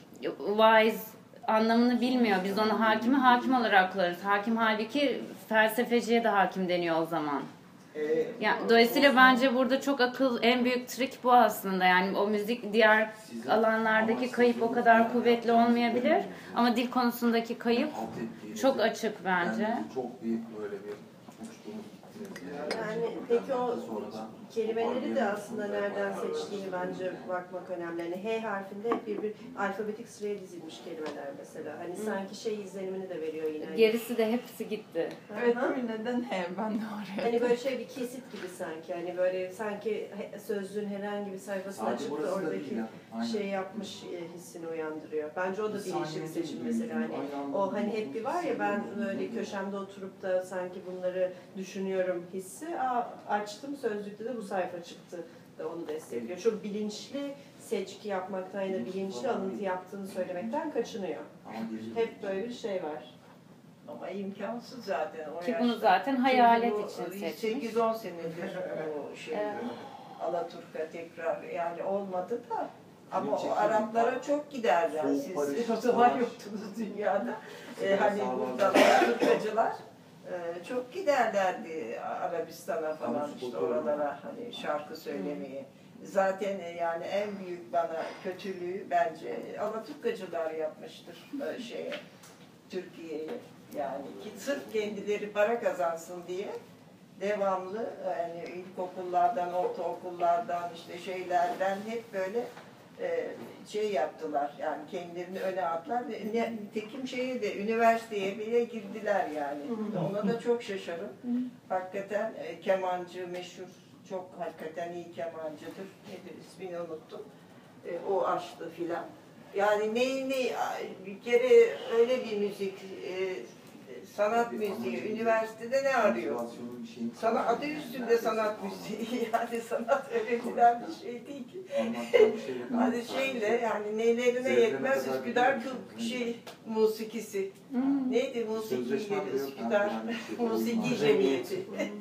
F: wise anlamını bilmiyor. Biz onu hakimi hakim olarak kullanırız. Hakim halbuki felsefeciye de hakim deniyor o zaman.
G: Ee,
F: Yani dolayısıyla bence burada çok akıl, en büyük trik bu aslında. Yani o müzik diğer alanlardaki kayıp o kadar kuvvetli olmayabilir ama dil konusundaki kayıp çok açık bence.
J: Çok büyük böyle bir uçtuğumuz gittiniz yani.
A: Yani peki o
J: Sonradan
A: kelimeleri de aslında nereden seçtiğini bence bakmak önemli. Yani H harfinde hep bir, bir alfabetik sıraya dizilmiş kelimeler mesela. Hani sanki şey izlenimini de veriyor yine.
F: Gerisi de hepsi gitti.
B: Evet,
A: Aha.
B: değil mi? Neden he? Ben de oraya.
A: Hani böyle şey bir kesit gibi sanki. Hani böyle sanki he- sözlüğün herhangi bir sayfasına
J: sadece
A: açıp da
J: burası da değil
A: oradaki
J: ya. Aynen.
A: şey yapmış e, hissini uyandırıyor. Bence o da
J: Bir
A: bilinçli
J: saniye
A: bir seçim
J: değil,
A: mesela. Hani
J: aynı anda
A: o hani hep bir var ya, ben
J: hissediyorum.
A: böyle köşemde oturup da sanki bunları düşünüyorum hissi. Aa, açtım, sözlükte de bu sayfa çıktı da onu destekliyor. Çok bilinçli seçki yapmaktan ya da bilinçli alıntı yaptığını söylemekten kaçınıyor.
J: Ama gece-
A: Hep böyle bir şey var.
I: Ama imkansız zaten o
F: Ki
I: yaşta.
F: bunu zaten
I: Çünkü
F: hayalet
I: bu
F: için seçmiş.
I: sekiz on senedir bu şey
F: Evet.
I: Alaturka tekrar yani olmadı da. Ama
J: Film
I: o
J: çekildi.
I: Araplara çok giderler.
J: Soğuk
I: Siz
J: barış,
I: o zaman
J: savaş.
I: yoktunuz dünyada. Ee,
J: Sivas
I: hani
J: Savaş.
I: burada Alaturkacılar e, çok giderlerdi Arabistan'a falan,
J: Ama
I: işte
J: spor
I: oralara hani şarkı söylemeye. Zaten e, yani en büyük bana kötülüğü bence Alaturkacılar yapmıştır e, şeye, Türkiye'ye. Yani ki sırf kendileri para kazansın diye devamlı yani ilkokullardan, ortaokullardan, işte şeylerden hep böyle e, şey yaptılar. Yani kendilerini öne attılar. Ne, nitekim şeye de üniversiteye bile girdiler yani. Ona da çok şaşırım. Hakikaten e, kemancı meşhur, çok hakikaten iyi kemancıdır. Nedir ismini unuttum. E, o açtı filan. Yani ne, ne bir kere öyle bir müzik e, sanat müziği üniversitede ne arıyor?
J: Motivasyonun bir şeyin-
I: Sana adı üstünde sanat müziği, yani sanat öğretilen bir şey değil ki.
J: Anlatacağım bir şeyle
I: Hani
J: kalmış
I: şeyle
J: sadece.
I: yani nelerine
J: Zevkine
I: yetmez
J: kadar
I: Üsküdar
J: biliyorum.
I: Kırk şey musikisi. Neydi musiki
J: Sözleşmem de
I: yeri
J: yok,
I: Üsküdar
J: yani bir şey
I: Musiki
J: olmaz.
I: Cemiyeti.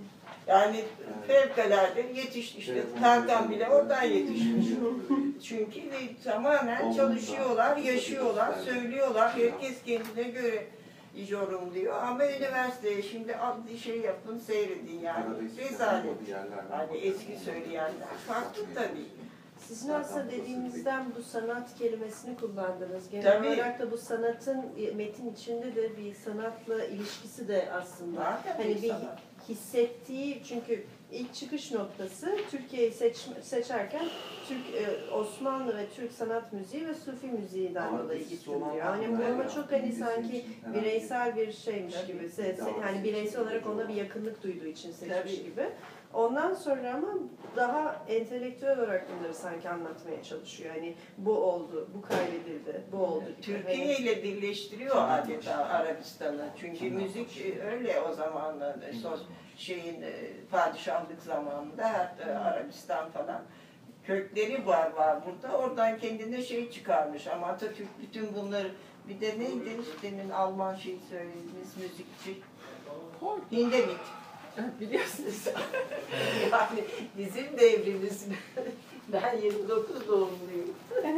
I: Yani fevkalade yetişti işte. Tarkan bile oradan yetişmiş. Çünkü de tamamen çalışıyorlar, yaşıyorlar, söylüyorlar. Herkes kendine göre yorumluyor. Ama üniversiteye şimdi adlı şey yapın, seyredin yani. Rezalet. Yani eski söyleyenler farklı tabii.
A: Sizin aslında dediğinizden bu sanat kelimesini kullandınız. Genel
I: Tabii.
A: olarak da bu sanatın metin içinde de bir sanatla ilişkisi de aslında.
I: Var tabii
A: Hani bir
I: sanat.
A: hissettiği, çünkü ilk çıkış noktası Türkiye'yi seç, seçerken Türk e, Osmanlı ve Türk sanat müziği ve Sufi müziğinden
J: Ama
A: dolayı
J: etkisi
A: gittiriyor.
J: olan
A: Yani
J: var
A: bu
J: ya,
A: ama çok hani
J: bizim
A: sanki
J: için herhangi
A: bireysel bir şeymiş gibi. Se, se, yani bireysel olarak ona bir yakınlık duyduğu için seçmiş
I: Tabii.
A: gibi. Ondan sonra ama daha entelektüel olarak bunları sanki anlatmaya çalışıyor. Hani bu oldu, bu kaybedildi, bu oldu.
I: Türkiye ile birleştiriyor adeta Arabistan'ı. Çünkü müzik e, öyle o zamanlarda sos şeyin e, padişahlık zamanında hatta Arabistan falan kökleri var var burada. Oradan kendine şey çıkarmış ama Atatürk bütün bunları bir de neydi demin Alman şey söylediğiniz müzikçi Hindemith.
B: Biliyorsunuz.
I: Yani bizim devrimiz. Ben yirmi dokuz doğumluyum.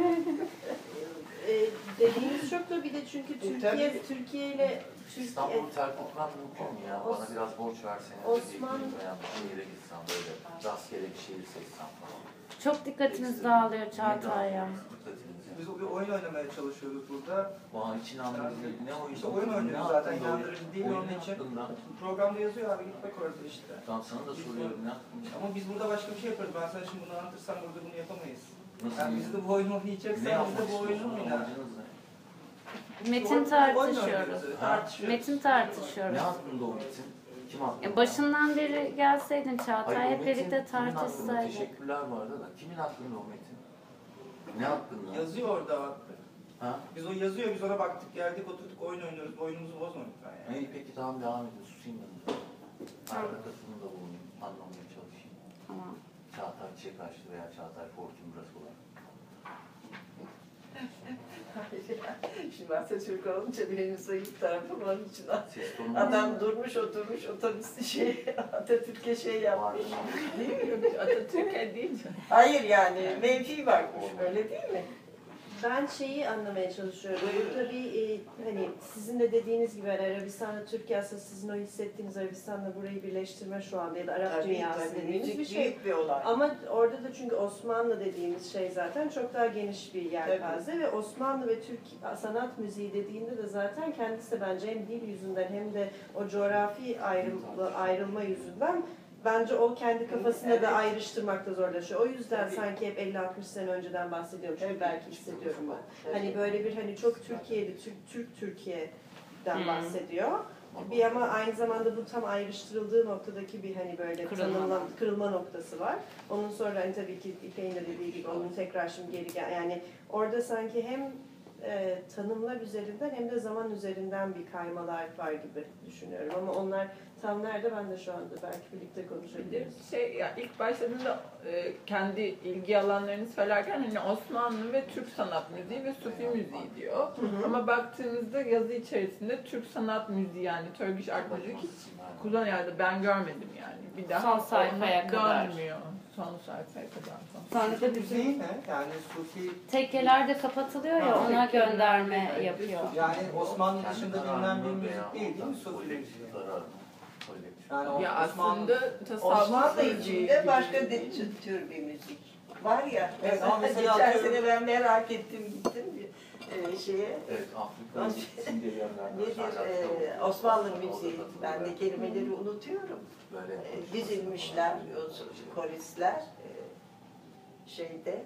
A: e, dediğiniz çok da bir de çünkü Türkiye
I: tabii.
A: Türkiye ile Türkiye
J: İstanbul'u terk etmem mümkün ya. Bana
A: Os-
J: biraz borç verseniz.
A: Osman-
J: Bir veya bir yere gitsem böyle rastgele bir şehir seçsem falan.
F: Çok dikkatiniz dağılıyor Çağatay ya.
J: Dikkatiniz ya.
G: Biz bir oyun oynamaya çalışıyoruz burada.
J: Vay için anlamında ne oyun?
G: İşte oyun oynuyoruz
J: Ne
G: zaten,
J: hakkında
G: inandırıcı
J: oyun?
G: değil
J: Oyun
G: onun
J: ne
G: için.
J: hakkında?
G: Programda yazıyor abi git bak orada işte.
J: Tamam sana da soruyorum ne hakkında?
G: Ama biz burada başka bir şey yaparız. Ben sana şimdi bunu anlatırsam burada bunu yapamayız.
J: Nasıl?
G: Yani biz de bu oyunu
J: Ne
G: oynayacaksan biz
J: yapmak
G: de bu oyunu
J: istiyorsunuz?
G: oynayalım.
J: Amacınız ne?
F: Metin tartışıyoruz.
G: Tartışıyoruz.
F: Metin tartışıyoruz.
J: Ne hakkında o metin? Kim hakkında?
F: E, başından beri gelseydin Çağatay,
J: Hayır, o
F: hep
J: metin
F: birlikte
J: kimin hakkında?
F: tartışsaydık.
J: Teşekkürler vardı da kimin hakkında o metin? Ne hakkında?
G: Yazıyor orada bak.
J: Ha?
G: Biz o yazıyor, biz ona baktık, geldik, oturduk, oyun oynuyoruz. Oyunumuzu bozma lütfen yani.
J: İyi peki tamam devam edin. Susayım ben. Arka katılımda bulunayım. Anlamaya çalışayım.
F: Tamam.
J: Çağatay Çiçek açtı veya Çağatay Fortune burası olarak.
I: Şimdi ben Türk olunca benim zayıf tarafım onun için.
J: Ses tonu
I: Adam durmuş oturmuş otobüste şey Atatürk'e şey yapmış.
B: Değil mi? Atatürk'e değil mi?
I: Hayır yani menfi bakmış öyle değil mi?
A: Ben şeyi anlamaya çalışıyorum. Burada bir e, hani sizin de dediğiniz gibi hani Arabistan'la Türkiye aslında sizin o hissettiğiniz Arabistan'la burayı birleştirme şu anda ya da Arap
I: Tabii
A: dünyası
I: tabii
A: dediğimiz bir
I: müzik
A: şey.
I: büyük bir olay.
A: Ama orada da çünkü Osmanlı dediğimiz şey zaten çok daha geniş bir yelpaze ve Osmanlı ve Türk sanat müziği dediğinde de zaten kendisi de bence hem dil yüzünden hem de o coğrafi ayrılma, ayrılma yüzünden bence o kendi kafasında
I: Evet.
A: da ayrıştırmakta zorlaşıyor. O yüzden
I: Tabii.
A: sanki hep elli altmış sene önceden bahsediyorum. Çünkü
I: Evet.
A: belki hissediyorum ben.
I: Tabii.
A: Hani böyle bir hani çok Türkiye'li, Türk, Türk Türkiye'den
F: Hmm.
A: bahsediyor. Bir ama aynı zamanda bu tam ayrıştırıldığı noktadaki bir hani böyle
F: Kırılma.
A: tanımla, kırılma noktası var. Onun sonra hani tabii ki İpek'in de dediği gibi onun tekrar şimdi geri gel yani orada sanki hem e, tanımlar üzerinden hem de zaman üzerinden bir kaymalar var gibi düşünüyorum. Ama onlar tam nerede ben de şu anda belki birlikte
B: Bir de
A: konuşabiliriz.
B: şey ya ilk başladığında e, kendi ilgi alanlarını söylerken hani Osmanlı ve Türk sanat müziği ve Sufi müziği diyor. Ama baktığınızda yazı içerisinde Türk sanat müziği yani Turkish art müzik hiç kullanıyordu. Ben görmedim yani. Bir daha
F: Son sayfaya
B: ona
F: kadar.
B: dönmüyor. Son sayfaya kadar.
F: Sonra da bizim
G: Müziği ne? Yani Sufi,
F: tekkeler de kapatılıyor ya, ona gönderme
B: Evet,
F: yapıyor.
G: yani Osmanlı
J: Kendi
G: dışında bilinen
J: kararını
G: bir müzik
J: veya
G: değil değil mi
J: oradan
G: Sufi
J: kolektif
G: müziği?
J: kararını, kolektif.
G: Yani o
B: Ya
G: Osmanlı...
B: aslında tasavvuf
I: Osmanlı
B: müziği
I: içinde
B: gibi
I: başka
B: bir-
I: de, tür, tür bir müzik var ya.
G: Evet, ama mesela
I: geçen
G: atıyorum-
I: sene ben merak ettim gittim bir e, şeye.
J: Evet Afrika simgeleyenlerden
I: Nedir
J: sadece-
I: e, Osmanlı müziği. Ben de kelimeleri unutuyorum.
J: Böyle
I: E, dizilmişler o koristler e, şeyde.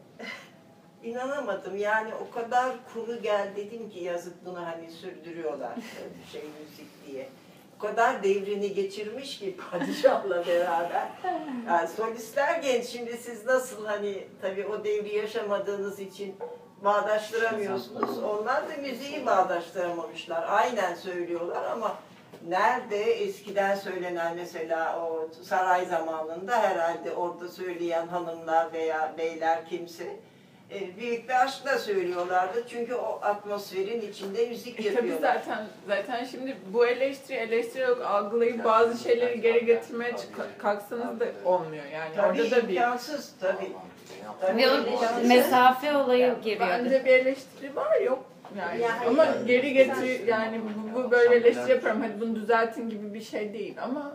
I: İnanamadım yani o kadar kuru gel dedim ki yazık bunu hani sürdürüyorlar e, şey müzik diye. O kadar devrini geçirmiş ki padişahla beraber. Yani solistler genç şimdi siz nasıl hani tabii o devri yaşamadığınız için bağdaştıramıyorsunuz. Onlar da müziği bağdaştıramamışlar. Aynen söylüyorlar ama nerede eskiden söylenen mesela o saray zamanında herhalde orada söyleyen hanımlar veya beyler kimse e, büyük bir aşkla söylüyorlardı. Çünkü o atmosferin içinde müzik
B: E tabii
I: yapıyorlar.
B: zaten zaten şimdi bu eleştiri eleştiri olarak algılayıp bazı şeyleri geri getirmeye çık- kalksanız da olmuyor yani
I: Tabii
B: orada da bir
I: imkansız tabii. Tabii
F: Ve o
I: imkansız.
F: mesafe olayı giriyor.
B: bence bir eleştiri var yok yani
A: Ya hayır,
B: ama
A: yani
B: geri
A: sen-
B: getir yani bu, bu böyle eleştiri yapıyorum hadi bunu düzeltin gibi bir şey değil ama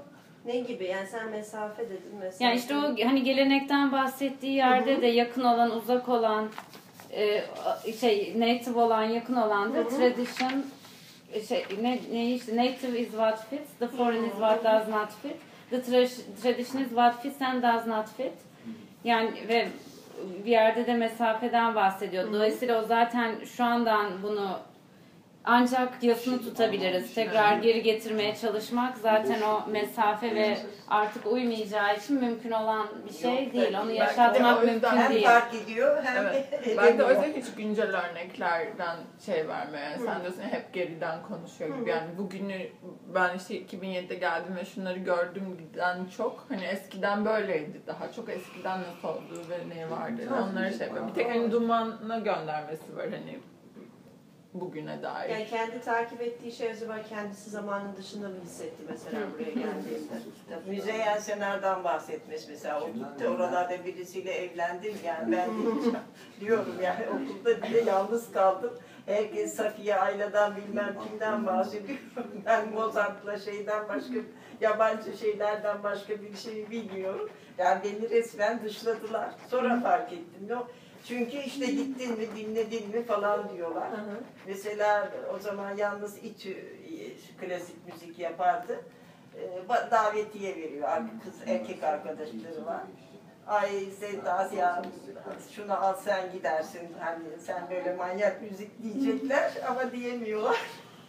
A: Ne gibi? Yani sen mesafe dedin mesafe.
F: Yani işte o hani gelenekten bahsettiği yerde
A: Hı hı.
F: de yakın olan, uzak olan, e, şey native olan, yakın olan da
A: Hı hı.
F: tradition şey ne, ne işte native is what fits, the foreign is what does not fit, the tra- tradition is what fits and does not fit. Yani ve bir yerde de mesafeden bahsediyor. Dolayısıyla o zaten şu andan bunu ancak yasını tutabiliriz. Tekrar geri getirmeye çalışmak zaten o mesafe ve artık uymayacağı için mümkün olan bir şey değil. Onu yaşatmak mümkün
I: Hem
F: değil.
I: fark ediyor hem
B: Evet.
I: edemiyor.
B: Ben de o yüzden hiç güncel örneklerden şey vermiyor. Yani sen diyorsun ya, hep geriden konuşuyor gibi. Yani bugünü ben işte iki bin yedide geldim ve şunları gördüm giden çok. Hani eskiden böyleydi daha. Çok eskiden nasıl oldu ve ne vardı. Onlara şey yapıyor. Bir tek hani Duman'a göndermesi var hani bugüne dair.
A: Yani kendi takip ettiği şey acaba kendisi zamanın dışında mı hissetti mesela buraya geldiğinde?
I: Müzeyyen Senar'dan bahsetmesi mesela. O gitti oralarda birisiyle evlendim yani ben diyeceğim. Diyorum yani okulda bile yalnız kaldım. Herkes Safiye Ayla'dan bilmem kimden bahsediyor. Ben Mozart'la şeyden başka, yabancı şeylerden başka bir şey bilmiyorum. Yani beni resmen dışladılar. Sonra fark ettim. No. Çünkü işte gittin mi, dinledin mi falan diyorlar.
A: Hı hı.
I: Mesela o zaman yalnız İTÜ klasik müzik yapardı. Ee, davetiye veriyor. Kız erkek arkadaşları var. Ay Sevda ya şunu al sen gidersin. Hani sen böyle manyak müzik diyecekler ama diyemiyorlar.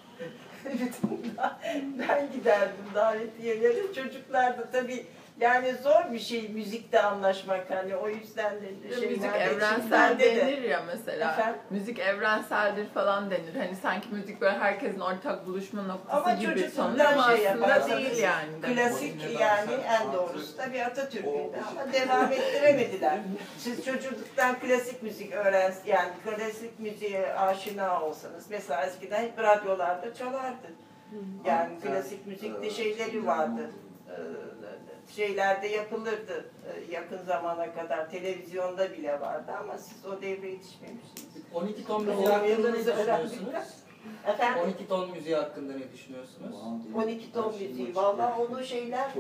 I: Ben giderdim davetiyeleri. Çocuklar da tabii yani zor bir şey müzikte anlaşmak hani o yüzden de
B: Müzik
I: şeyler
B: evrensel
I: de de.
B: denir ya mesela.
I: Efendim?
B: Müzik evrenseldir falan denir. Hani sanki müzik böyle herkesin ortak buluşma noktası
I: Ama
B: gibi
I: çocukluktan
B: sanılır ama
I: şey
B: aslında
I: yaparsanız,
B: değil yani.
I: Klasik yani en doğrusu tabii Atatürk'üydü ama devam ettiremediler. Siz çocukluktan klasik müzik öğren, yani klasik müziğe aşina olsanız mesela eskiden hep radyolarda çalardı. Yani klasik müzikte şeyleri vardı. Şeylerde yapılırdı yakın zamana kadar, televizyonda bile vardı ama siz o devre yetişmemişsiniz.
K: on iki ton müziği hakkında ne düşünüyorsunuz?
I: Efendim?
K: on iki ton müziği hakkında ne düşünüyorsunuz?
I: on iki ton müziği, vallahi onu şeyler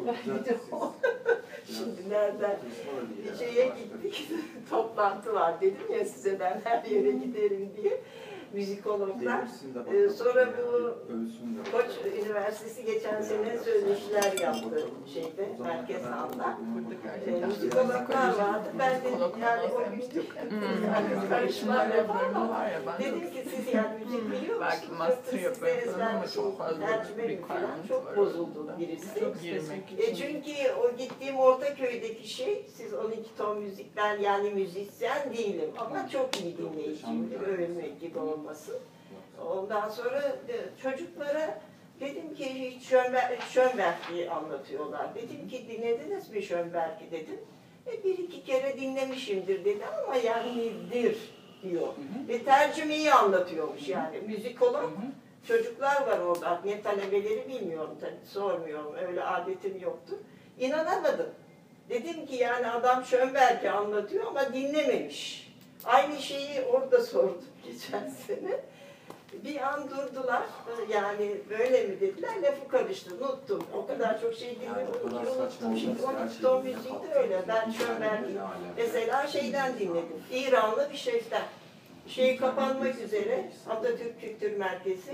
I: şimdi nereden bir şeye gittik, toplantı var dedim ya size ben her yere giderim diye. Müzikologlar. Ee, sonra bu Koç Üniversitesi geçen sene söyleşiler yaptı şeyde, Merkez Han'da. Ee, müzikologlar vardı. Ben de yani o gün yani karışmalar yapamam. Dedim ki siz yani müzik biliyor musunuz?
B: Belki master yapıyorum ama çok fazla
I: tercüme falan çok bozuldu birisi.
B: Girmek
I: E
B: için.
I: çünkü o gittiğim Ortaköy'deki şey, siz on iki ton müzik, ben yani müzisyen değilim ama çok iyi dinleyiciyim, övünmek gibi olmasın. Ondan sonra e, çocuklara dedim ki hiç Schönberg, Schönberg'i anlatıyorlar. Dedim ki dinlediniz mi Schönberg'i dedim. E, bir iki kere dinlemişimdir dedi ama yani dir diyor. Ve tercümeyi anlatıyormuş yani müzikolog. Çocuklar var orada, ne talebeleri bilmiyorum tabii, sormuyorum, öyle adetim yoktur. İnanamadım. Dedim ki yani adam Schönberg'i anlatıyor ama dinlememiş. Aynı şeyi orada sordum geçen sene. Bir an durdular, yani böyle mi dediler, lafı karıştı, unuttum. O kadar çok şey dinledim ki unuttum. Şimdi on iki ton müziği de öyle, ben Schönberg'i mesela şeyden dinledim, İranlı bir şeyden. Şey kapanmak üzere, Atatürk Kültür Merkezi.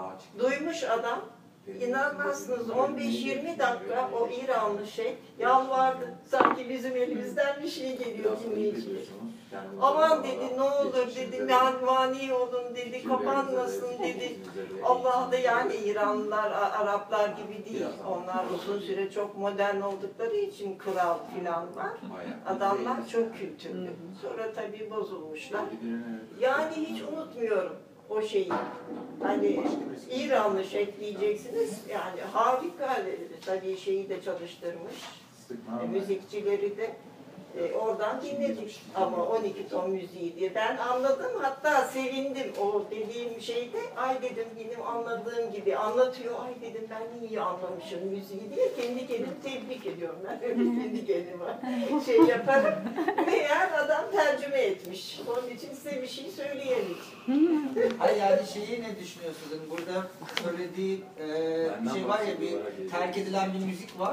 I: Duymuş adam, inanmazsınız on beş yirmi dakika o İranlı şey yalvardı. Sanki bizim elimizden bir şey geliyor dinleyiciye. Aman dedi, ne olur dedi, mani olun dedi, kapanmasın dedi. Allah da yani İranlılar, Araplar gibi değil. Onlar uzun süre çok modern oldukları için kral filan var. Adamlar çok kültürlü. Sonra tabii bozulmuşlar. Yani hiç unutmuyorum o şeyi. Hani İranlı şey diyeceksiniz, yani harika, tabii şeyi de çalıştırmış, e, müzikçileri de e, oradan dinledik. Ama on iki ton müziği diye ben anladım, hatta sevindim o dediğim şeyde. Ay dedim benim anladığım gibi anlatıyor, ay dedim ben iyi anlamışım müziği diye kendi kendimi tebrik ediyorum. Ben öyle kendi kendime şey yaparım. Meğer adam tercüme etmiş. Onun için size bir şey söyleyemeyeceğim.
K: Hayır yani şeyi ne düşünüyorsunuz? Yani burada söylediği e, bir şey var ya, bir terk edilen bir müzik var.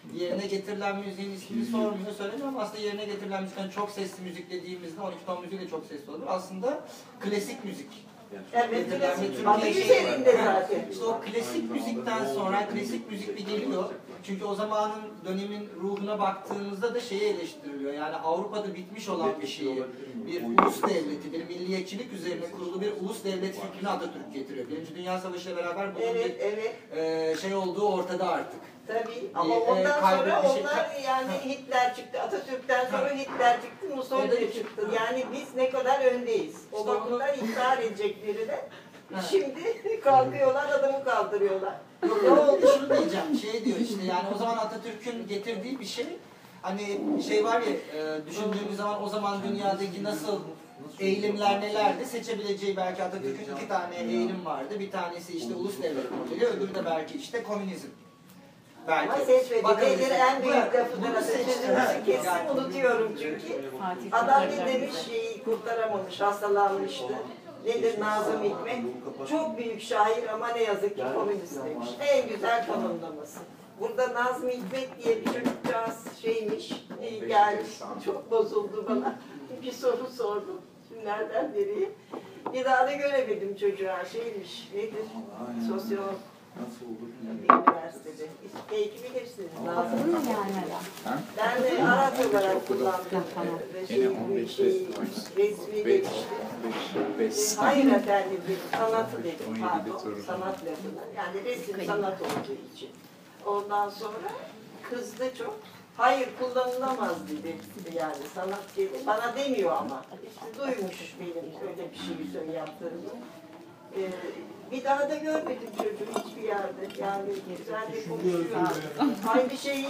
K: yerine getirilen müziğin ismini sormuyor, söylemiyor ama aslında yerine getirilen müzik, hani çok sesli müzik dediğimizde, on iki ton müziği de çok sesli olur. Aslında klasik müzik.
H: Evet,
K: Türkiye'de
H: adı üzerinde zaten.
K: İşte o klasik müzikten sonra klasik müzik bir geliyor. Çünkü o zamanın dönemin ruhuna baktığımızda da şeyi eleştiriliyor. Yani Avrupa'da bitmiş olan bir şeyi, bir ulus devleti, bir milliyetçilik üzerine kurulu bir ulus devlet fikrini Atatürk getiriyor. Birinci Dünya Savaşı ile beraber bunun
H: Evet,
K: bir
H: evet.
K: e, şey olduğu ortada artık.
H: Tabii ama
K: Ee,
H: ondan sonra
K: kaybetmiş-
H: onlar yani Hitler çıktı, Atatürk'ten sonra Hitler çıktı, Mussolini çıktı. Yani biz ne kadar öndeyiz. O
K: İşte
H: bakımdan intihar edeceklerine
K: Ha.
H: şimdi kalkıyorlar, adamı kaldırıyorlar.
K: Yok, ne oldu şunu diyeceğim. Şey diyor işte, yani o zaman Atatürk'ün getirdiği bir şey, hani şey var ya, e, düşündüğümüz zaman o zaman dünyadaki nasıl eğilimler nelerdi, seçebileceği belki Atatürk'ün iki tane eğilim vardı. Bir tanesi işte ulus devlet modeli, öbürü de belki işte komünizm. Belki.
H: Ama seçmedi.
K: Bakın
H: Nedir
K: işte,
H: en büyük
K: bırak,
H: lafıdır
K: bunu seçti.
H: Atatürk'ün kesin
K: Yani.
H: unutuyorum çünkü. Adam ne demiş, şeyi kurtaramamış, hastalanmıştı. Nedir Nazım Hikmet? Çok büyük şair ama ne yazık ki komünist demiş. En güzel tanımlaması. Burada Nazım Hikmet diye bir çocukcağız şeymiş, iyi gelmiş, çok bozuldu bana. Bir soru sordum, günlerden beri. Bir daha da göremedim çocuğa, şeymiş, nedir? Sosyolog. Bir üniversitede. Belki bilirsiniz. Nazım
F: Okudun mu
H: Hikmet.
F: gelmeden?
H: Ben de araç olarak kullandım. Ve şey, bir şey, resmi demişti. E, Hayır efendim dedim, sanatı dedim, pardon, sanat lafına. Yani resim sanat olduğu için. Ondan sonra kızdı çok. Hayır kullanılamaz dedi. Yani sanat dedi. Bana demiyor ama. İşte duymuş benim öyle bir şey söyle yaptığımı. Ee, bir daha da görmedim çocuğu hiçbir yerde. Yani güzel de konuşuyor. Aynı şeyi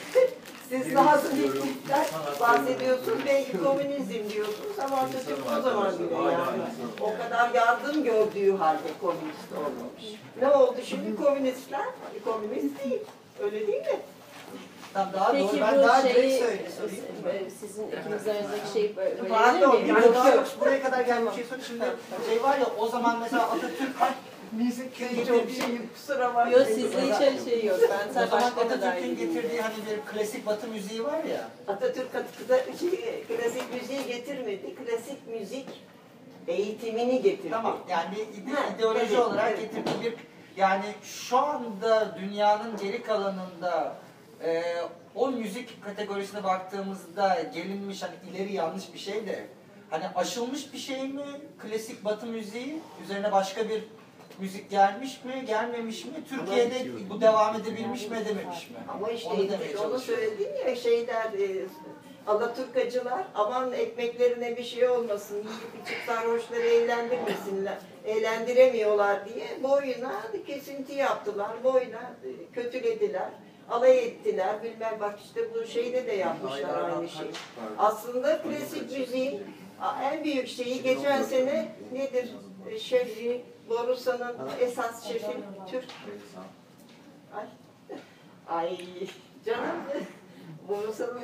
H: siz Nazım Hikmet'ten bahsediyorsunuz. Belki komünizm diyorsunuz ama Atatürk o zaman bile yani. O kadar yardım gördüğü halde komünist olmamış. Ne oldu şimdi komünistler? Komünist değil. Öyle değil mi?
K: Tamam, daha
A: Peki
K: doğru, ben
A: bu
K: daha direkt
A: şeyi,
K: söyleyeyim.
A: e, sizin ikiniz arasındaki şeyi böyle böyle
K: Pardon,
A: değil mi?
K: yani
A: Yok,
K: daha
A: yok.
K: yok. Buraya kadar gelmiş şey söyleyeyim. Şimdi şey var ya, o zaman mesela Atatürk müzik
H: Çok
K: getirdiği,
H: şey, kusura bakmayın.
A: Yok sizin hiç şey yok. Ben
K: o
A: sen
K: zaman
A: başka kadar
K: Atatürk'ün
A: iyi
K: getirdiği hani bir klasik batı müziği var ya.
H: Atatürk atıkta şey, klasik müziği getirmedi. Klasik müzik eğitimini getirdi.
K: Tamam, yani bir ide-
H: Ha,
K: ideoloji
H: evet,
K: olarak
H: evet.
K: getirdiği bir, yani şu anda dünyanın geri kalanında e, o müzik kategorisine baktığımızda gelinmiş hani ileri yanlış bir şey de, hani aşılmış bir şey mi klasik batı müziği, üzerine başka bir müzik gelmiş mi, gelmemiş mi, Türkiye'de bu devam edebilmiş mi, edememiş mi?
H: Ama işte
K: Onu demeye
H: onu
K: çalışıyorum.
H: söyledim ya şeyler, e, Alaturkacılar aman ekmeklerine bir şey olmasın, yiyip içip sarhoşları eğlendirmesinler, eğlendiremiyorlar diye boyuna kesinti yaptılar, boyuna e, kötülediler, alay ettiler, bilmem bak işte bu şeyde de yapmışlar aynı şeyi. Aslında klasik müziğin a- en büyük şeyi geçen sene nedir? E, Şefi, Borusan'ın esas şefi Türk. Ay, ay canım. Borusan'ın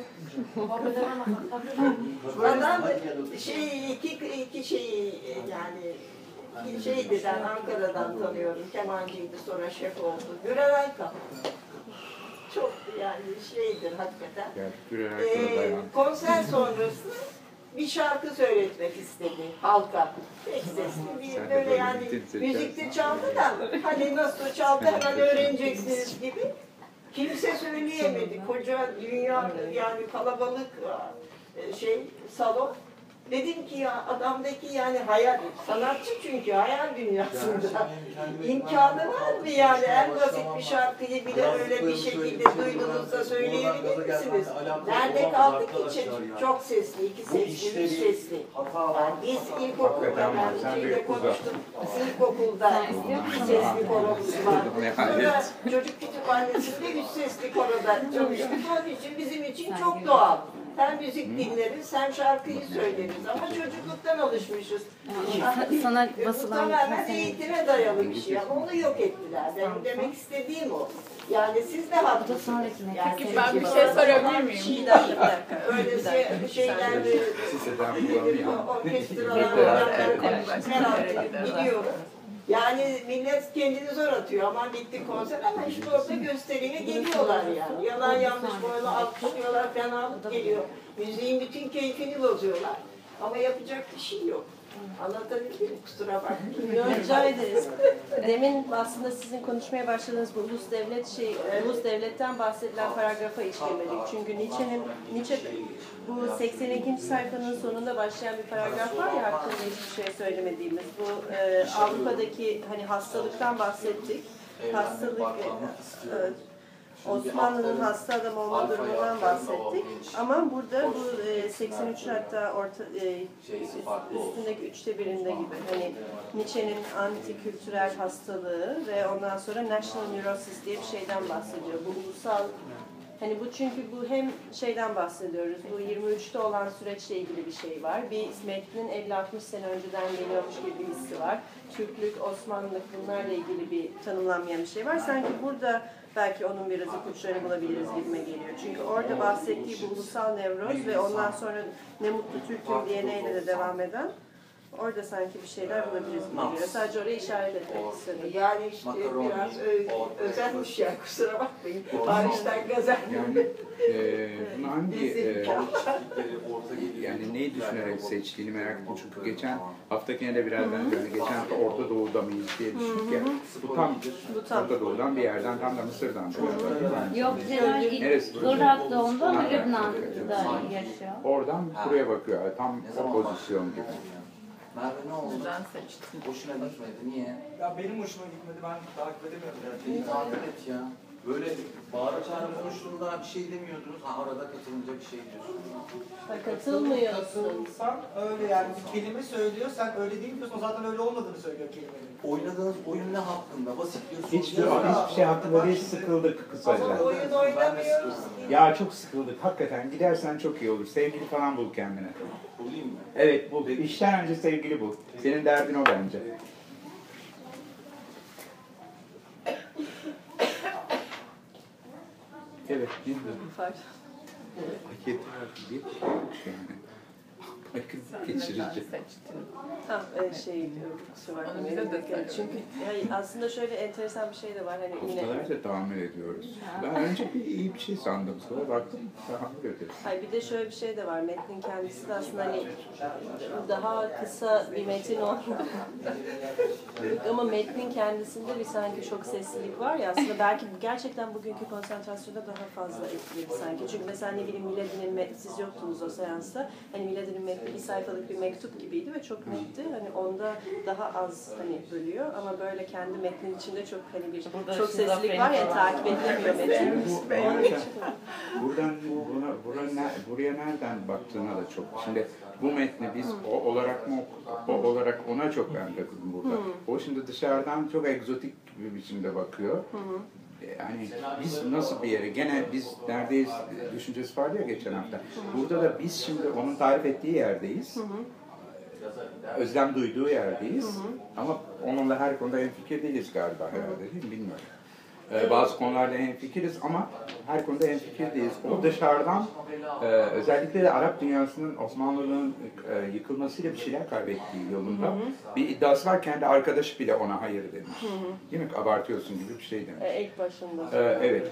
H: adam şey iki iki şeyi yani iki şeydi ben Ankara'dan tanıyorum. Kemancıydı sonra şef oldu. Gürer Aykan. Çok yani şeydir hakikaten. Ee, konser sonrası bir şarkı söyletmek istedi halka. Pek sesli bir böyle yani müzikte çaldı da hani nasıl çaldı hemen öğreneceksiniz gibi. Kimse söyleyemedi. Koca dünya yani kalabalık e, şey salon. Dedim ki ya adamdaki yani hayal, sanatçı çünkü hayal dünyasında. İmkanı var mı yani en basit bir şarkıyı bile öyle bir şekilde duyduğunuzda söyleyebilir misiniz? Nerede kaldı ki çocuk? Çok sesli, iki sesli, üç sesli. Yani biz ilkokulda, ben şeyle konuştum, ilkokulda iki sesli koromuz var. Sonra çocuk kütüphanesinde üç sesli koroda çalıştık. Onun için bizim için çok doğal. Hem müzik dinleriz hem şarkıyı söyleriz ama çocukluktan alışmışız.
F: Sana
H: Bu
F: basılan
H: tamamen eğitime dayalı bir şey ama onu yok ettiler. Benim demek istediğim o. Yani siz de haklısınız. Yani
B: Peki ben bir şey sorabilir miyim?
H: Şey
B: Bir dakika,
H: değil.
B: bir dakika.
H: Öyle şey, şeyler, orkestralar,
B: Evet, evet,
H: merak
B: evet.
H: gidiyorum. Yani millet kendini zor atıyor. Aman bitti konser ama işte orada gösteriye geliyorlar yani. Yalan yanlış böyle alkışlıyorlar, fenalık geliyor. Müziğin bütün keyfini bozuyorlar. Ama yapacak bir şey yok. Anlatabildim mi? Kusura bakmayın.
A: Yok, rica ederiz. Demin aslında sizin konuşmaya başladığınız bu ulus devlet şey, ulus devletten bahsedilen paragrafa işlemedik. Çünkü Nietzsche'nin Nietzsche bu seksen ikinci sayfanın sonunda başlayan bir paragraf var ya hakkında hiçbir şey söylemediğimiz. Bu e, Avrupa'daki hani hastalıktan bahsettik. Hastalık e, e, Osmanlı'nın hasta adam olma durumundan bahsettik. Ama burada bu e, seksen üç hatta orta, e, üstündeki üçte birinde gibi. Hani Nietzsche'nin anti-kültürel hastalığı ve ondan sonra National Neurosis diye bir şeyden bahsediyor. Bu ulusal, hani bu çünkü bu hem şeyden bahsediyoruz, bu yirmi üçte olan süreçle ilgili bir şey var. Bir metnin elli altmış sene önceden geliyormuş gibi bir hissi var. Türklük, Osmanlılık bunlarla ilgili bir tanımlanmayan bir şey var. Sanki burada belki onun biraz ipuçlarını bulabiliriz gibime geliyor. Çünkü orada bahsettiği bu ulusal nevroz ve ondan sonra ne mutlu Türk'üm diyeneyle de devam eden orada sanki bir şeyler bulabiliriz gibi geliyor. Sadece oraya işaret etmek istedim.
H: Yani işte biraz ö- özenmiş ya, kusura bakmayın. Paris'ten gazel.
L: Yani e, bunu hangi e, yani neyi düşünerek seçtiğini merak ettim. Çünkü geçen haftakine de biraz ben böyle geçen hafta Orta Doğu'da mıyız diye düşündük ya. Bu tam,
A: Bu tam.
L: Orta Doğu'dan bir yerden, tam da Mısır'dan. Yani.
F: Yok, Celal
L: Neresi?
F: Irak doğumda Lübnan'da yaşıyor.
L: Oradan buraya bakıyor. Tam o pozisyon gibi.
J: Merve ne oldu?
B: Neden seçtin?
J: Hoşuna gitmedi. Niye?
M: Ya benim hoşuma gitmedi, ben takip edemiyorum yani.
J: Beni takip et ya. Böyle bağıra çağrı konuştuğunda bir şey demiyordunuz. Ha arada katılınca bir şey diyorsun.
A: Katılmıyorsun.
M: Katılsan öyle yani bir kelime söylüyor, sen öyle değil diyorsun, o zaten öyle olmadığını söylüyor kelimenin.
J: Oynadığınız oyun ne hakkında? Basit diyorsunuz.
L: Hiçbir, hiçbir şey hakkında değil, sıkıldık kısaca.
H: Ama oyun oynamıyoruz.
L: Ya çok sıkıldık. Hakikaten gidersen çok iyi olur. Sevgili falan bul kendine.
J: Bulayım mı?
L: Evet bul. İşten önce sevgili bul. Senin derdin o bence. Evet, bilmiyorum.
A: Pardon.
L: Paketi var diye bir şey yok yani. Bakın geçirici.
A: Ha, e, şey, kusura bakmayın. Çünkü hayır, aslında şöyle enteresan bir şey de var. Hani yine...
L: Ustalarca tahammül ediyoruz. Ben önce bir iyi bir şey sandım. Sonra baktım tahammül ederiz.
A: Hayır, bir de şöyle bir şey de var. Metnin kendisi de aslında hani daha kısa bir metin oldu. Ama metnin kendisinde bir sanki çok seslilik var ya, aslında belki gerçekten bugünkü konsantrasyonda daha fazla etkili sanki. Çünkü mesela ne bileyim Milady'nin metni, siz yoktunuz o seansta. Hani Milady'nin metni bir sayfalık bir mektup gibiydi ve çok netti. Hani onda daha az hani bölüyor ama böyle kendi metnin içinde çok hani bir
F: Burada
A: çok seslilik var ya, takip edilemiyor metin.
L: Bu, buradan buna, buna, buraya nereden baktığına da çok. Şimdi bu metni biz o olarak mı okuduk, o olarak ona çok ben takıldım burada. O şimdi dışarıdan çok egzotik bir biçimde bakıyor. Yani biz nasıl bir yere, gene biz neredeyiz düşüncesi vardı ya geçen hafta. Burada da biz şimdi onun tarif ettiği yerdeyiz. Özlem duyduğu yerdeyiz. Ama onunla her konuda hemfikir değiliz galiba herhalde, değil mi? Bilmiyorum. Ee, bazı konularda hemfikiriz ama her konuda hemfikir değiliz. O dışarıdan e, özellikle de Arap dünyasının Osmanlılığın e, yıkılmasıyla bir şeyler kaybettiği yolunda hı hı. bir iddiası var. Kendi arkadaşı bile ona hayır demiş. Hı hı. Değil mi? Abartıyorsun gibi bir şey demiş.
A: E, ilk başında.
L: Ee, evet.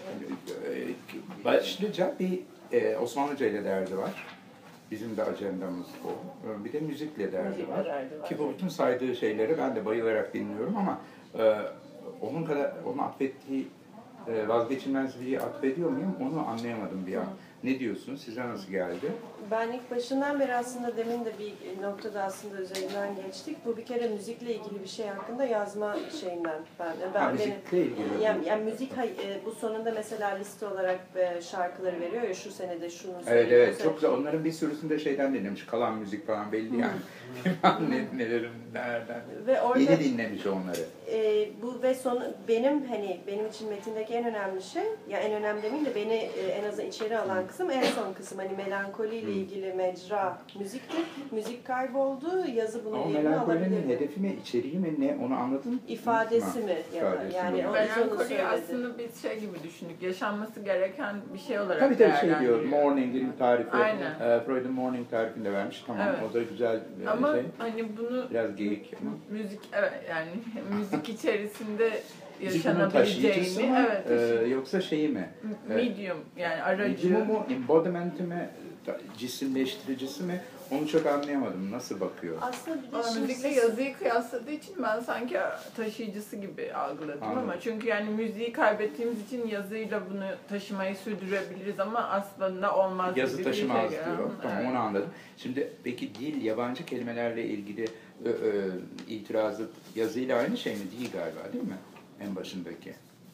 L: Başlıca bir e, Osmanlıca ile derdi var. Bizim de ajandamız bu. Bir de müzikle derdi
A: Müzikle
L: var.
A: derdi var.
L: Ki bu bütün saydığı şeyleri ben de bayılarak dinliyorum ama e, onun kadar, onun atfettiği e, vazgeçilmezliği atfediyor muyum onu anlayamadım bir an. Ne diyorsun? Size nasıl geldi?
A: Ben ilk başından beri aslında demin de bir noktada aslında üzerinden geçtik. Bu bir kere müzikle ilgili bir şey hakkında yazma şeyinden. Ben, ben
L: ha, müzikle
A: benim,
L: ilgili.
A: Yani, yani müzik bu sonunda mesela liste olarak şarkıları veriyor ya, şu senede şunu
L: Evet
A: söylüyor.
L: evet çok güzel. Onların bir sürüsünde şeyden dinlemiş. Kalan müzik falan belli yani. ne, nelerin nereden.
A: Ve orada,
L: yeni dinlemiş onları.
A: E, bu ve son benim hani benim için metindeki en önemli şey, ya en önemli demeyeyim de beni e, en azından içeri alan kısım en son kısım. Hani melankoliyle ilgili mecra müzikti. Müzik kayboldu. Yazı bunu
L: Ama
A: yerine
L: melankolinin
A: alabilir.
L: hedefi mi, içeriği mi, ne onu anladın mı?
A: İfadesi mi? Ya da,
L: İfadesi
A: yani
L: mi?
A: o
B: Melankoli aslında biz şey gibi düşündük. Yaşanması gereken bir şey olarak
L: Tabii tabii şey diyor,
B: değerlendiriyor.
L: morning'in tarifi,
B: Aynen.
L: e, Freud'un morning tarifini de vermiş. Tamam,
B: Evet.
L: o da güzel bir
B: Ama
L: şey.
B: hani bunu
L: Biraz geyik ama.
B: müzik, evet yani müzik içerisinde
L: Müzik bunun taşıyıcısı
B: yaşanabileceğini,
L: mı,
B: evet,
L: e,
B: taşıyıcı.
L: yoksa şeyi mi? E,
B: Medium yani aracı.
L: Medium'u mu, embodiment'i mi, ta- cisimleştiricisi mi? Onu çok anlayamadım. Nasıl bakıyor?
A: Aslında bir de
B: Ama
A: şimdi
B: müzikle
A: siz-
B: yazıyı kıyasladığı için ben sanki taşıyıcısı gibi algıladım
L: Anladım.
B: ama çünkü yani müziği kaybettiğimiz için yazıyla bunu taşımayı sürdürebiliriz ama aslında olmaz
L: Yazı
B: gibi bir
L: taşımaz
B: şey.
L: diyor. Tamam,
B: Evet.
L: onu anladım. Şimdi peki dil, yabancı kelimelerle ilgili ö, ö, itirazı yazıyla aynı şey mi? Değil galiba, değil mi? En başındaki.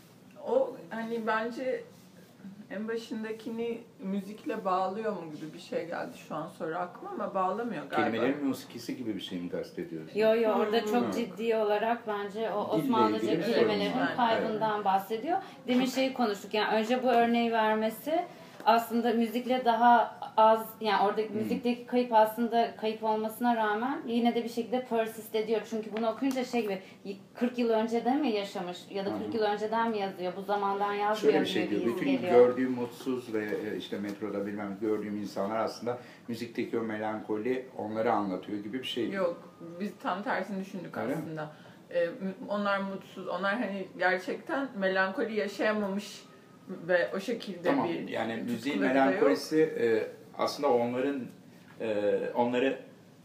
B: O hani bence en başındakini müzikle bağlıyor mu gibi bir şey geldi şu an soru aklıma ama bağlamıyor galiba.
L: Kelimelerin musikisi gibi bir şey mi kastediyorsun?
F: Yo yo orada çok
L: Hı.
F: ciddi olarak bence o
L: Dille
F: Osmanlıca
L: ilgili bir
F: kelimelerin
L: sorun var.
F: kaybından bahsediyor. Demin şeyi konuştuk yani önce bu örneği vermesi aslında müzikle daha az yani oradaki
L: Hmm.
F: müzikteki kayıp aslında kayıp olmasına rağmen yine de bir şekilde persist ediyor. Çünkü bunu okuyunca şey gibi kırk yıl önceden mi yaşamış ya da kırk yıl önceden mi yazıyor? Bu zamandan yazmıyor
L: Şöyle bir şey
F: gibi
L: diyor,
F: his
L: bütün
F: geliyor.
L: gördüğüm mutsuz ve e, işte metroda bilmem gördüğüm insanlar aslında müzikteki o melankoli onları anlatıyor gibi bir şey.
B: Yok, biz tam tersini düşündük
L: Öyle mi?
B: aslında. Ee, onlar mutsuz, onlar hani gerçekten melankoli yaşayamamış ve o şekilde
L: Tamam,
B: bir
L: yani müziğin
B: tutkuları da yok.
L: melankolisi e, aslında onların e, onları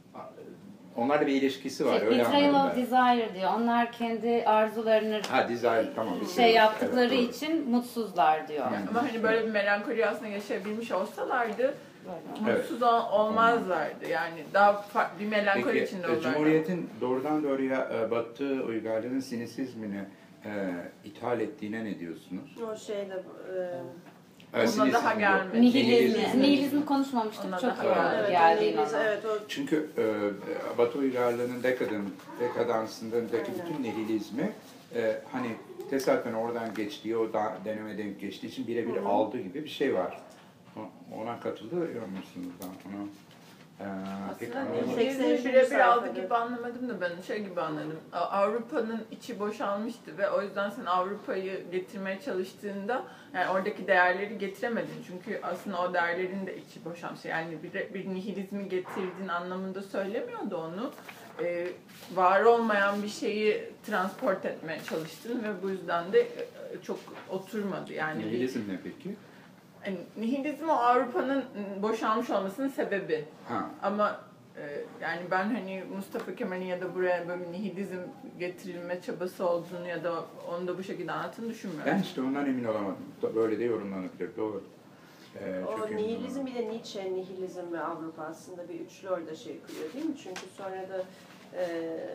L: onlarla bir ilişkisi var.
F: Şey,
L: Öyle
F: Betrayal
L: anladım
F: of
L: ben.
F: Desire diyor. Onlar kendi arzularını
L: Ha, desire, tamam. bir
F: şey yaptıkları
L: evet, doğru.
F: için mutsuzlar diyor.
B: Yani ama hani böyle bir melankoli aslında yaşayabilmiş olsalardı
F: Böyle.
B: mutsuz ol- olmazlardı. Yani daha farklı bir melankoli
L: Peki,
B: içinde
L: e,
B: olurlardı.
L: Cumhuriyet'in doğrudan doğruya e, Batı uygarlığının sinisizmini e, ithal ettiğine ne diyorsunuz?
A: O şeyde e,
L: E,
B: Ona
L: sinisizm
B: daha
L: yok.
B: gelmedi.
F: Nihilizm. Nihilizm konuşmamıştık.
B: Ona
F: Çok
B: daha
F: iyi oldu
L: gelmedi.
A: evet,
F: geldiğin
A: nihilizm,
F: ona.
A: evet o
L: Çünkü e, Batı uygarlığının dekadın, dekadansındaki
A: Aynen.
L: bütün nihilizmi e, hani tesadüfen oradan geçtiği, o da, deneme denk geçtiği için birebir
A: Hı hı.
L: aldığı gibi bir şey var. O- Ona katılıyor musunuz? Ben onu e, pek
B: Aslında
L: anlayamadım.
A: seksen
B: nihilizmi
A: üçüncü
B: birebir aldı
A: sayfada.
B: gibi anlamadım da ben şey gibi anladım. A- Avrupa'nın içi boşalmıştı ve o yüzden sen Avrupa'yı getirmeye çalıştığında yani oradaki değerleri getiremedin. Çünkü aslında o değerlerin de içi boşalmış. Yani bir, bir nihilizmi getirdiğin anlamında söylemiyordu onu. Ee, var olmayan bir şeyi transport etmeye çalıştın ve bu yüzden de e, çok oturmadı. Yani bir,
L: Nihilizm ne peki?
B: yani nihilizm o Avrupa'nın boşalmış olmasının sebebi.
L: Ha.
B: Ama e, yani ben hani Mustafa Kemal'in ya da buraya böyle nihilizm getirilme çabası olduğunu ya da onu da bu şekilde anlattığını düşünmüyorum.
L: Ben işte ondan emin olamadım. Böyle de yorumlanabilir. Doğru. Ee, çok
A: O
L: emin
A: nihilizm
L: olamadım.
A: bir de Nietzsche, nihilizm ve Avrupa aslında bir üçlü orada şey kuruyor değil mi? Çünkü sonra da e,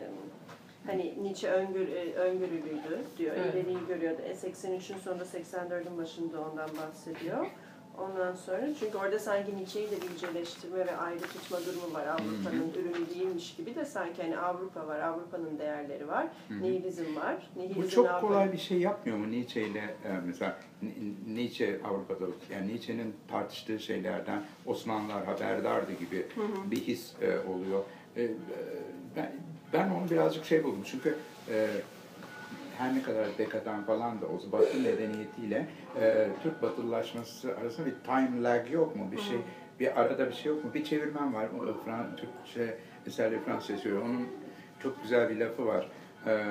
A: hani Nietzsche öngör, e, öngörülüydü diyor,
B: Evet.
A: ileriyi görüyordu. E, seksen üçün sonunda seksen dördün başında ondan bahsediyor. Ondan sonra çünkü orada sanki Nietzsche'yi de bir yüceleştirme ve ayrı tutma durumu var. Avrupa'nın ürünü değilmiş gibi de sanki hani Avrupa var, Avrupa'nın değerleri var,
L: Hı hı.
A: nihilizm var. Nihilizm
L: Bu çok
A: Avrupa-
L: kolay bir şey yapmıyor mu Nietzsche ile e, mesela N- Nietzsche Avrupa'da yani Nietzsche'nin tartıştığı şeylerden Osmanlılar haberdardı gibi
A: Hı hı.
L: bir his e, oluyor. E, e, ben, ben onu birazcık şey buldum çünkü e, her ne kadar dekadan falan da olsa Batı medeniyetiyle e, Türk Batılılaşması arasında bir time lag yok mu? Bir şey, bir arada bir şey yok mu? Bir çevirmen var. O, Fran, Türkçe eserleri Fransızca söylüyor. Onun çok güzel bir lafı var. E, e,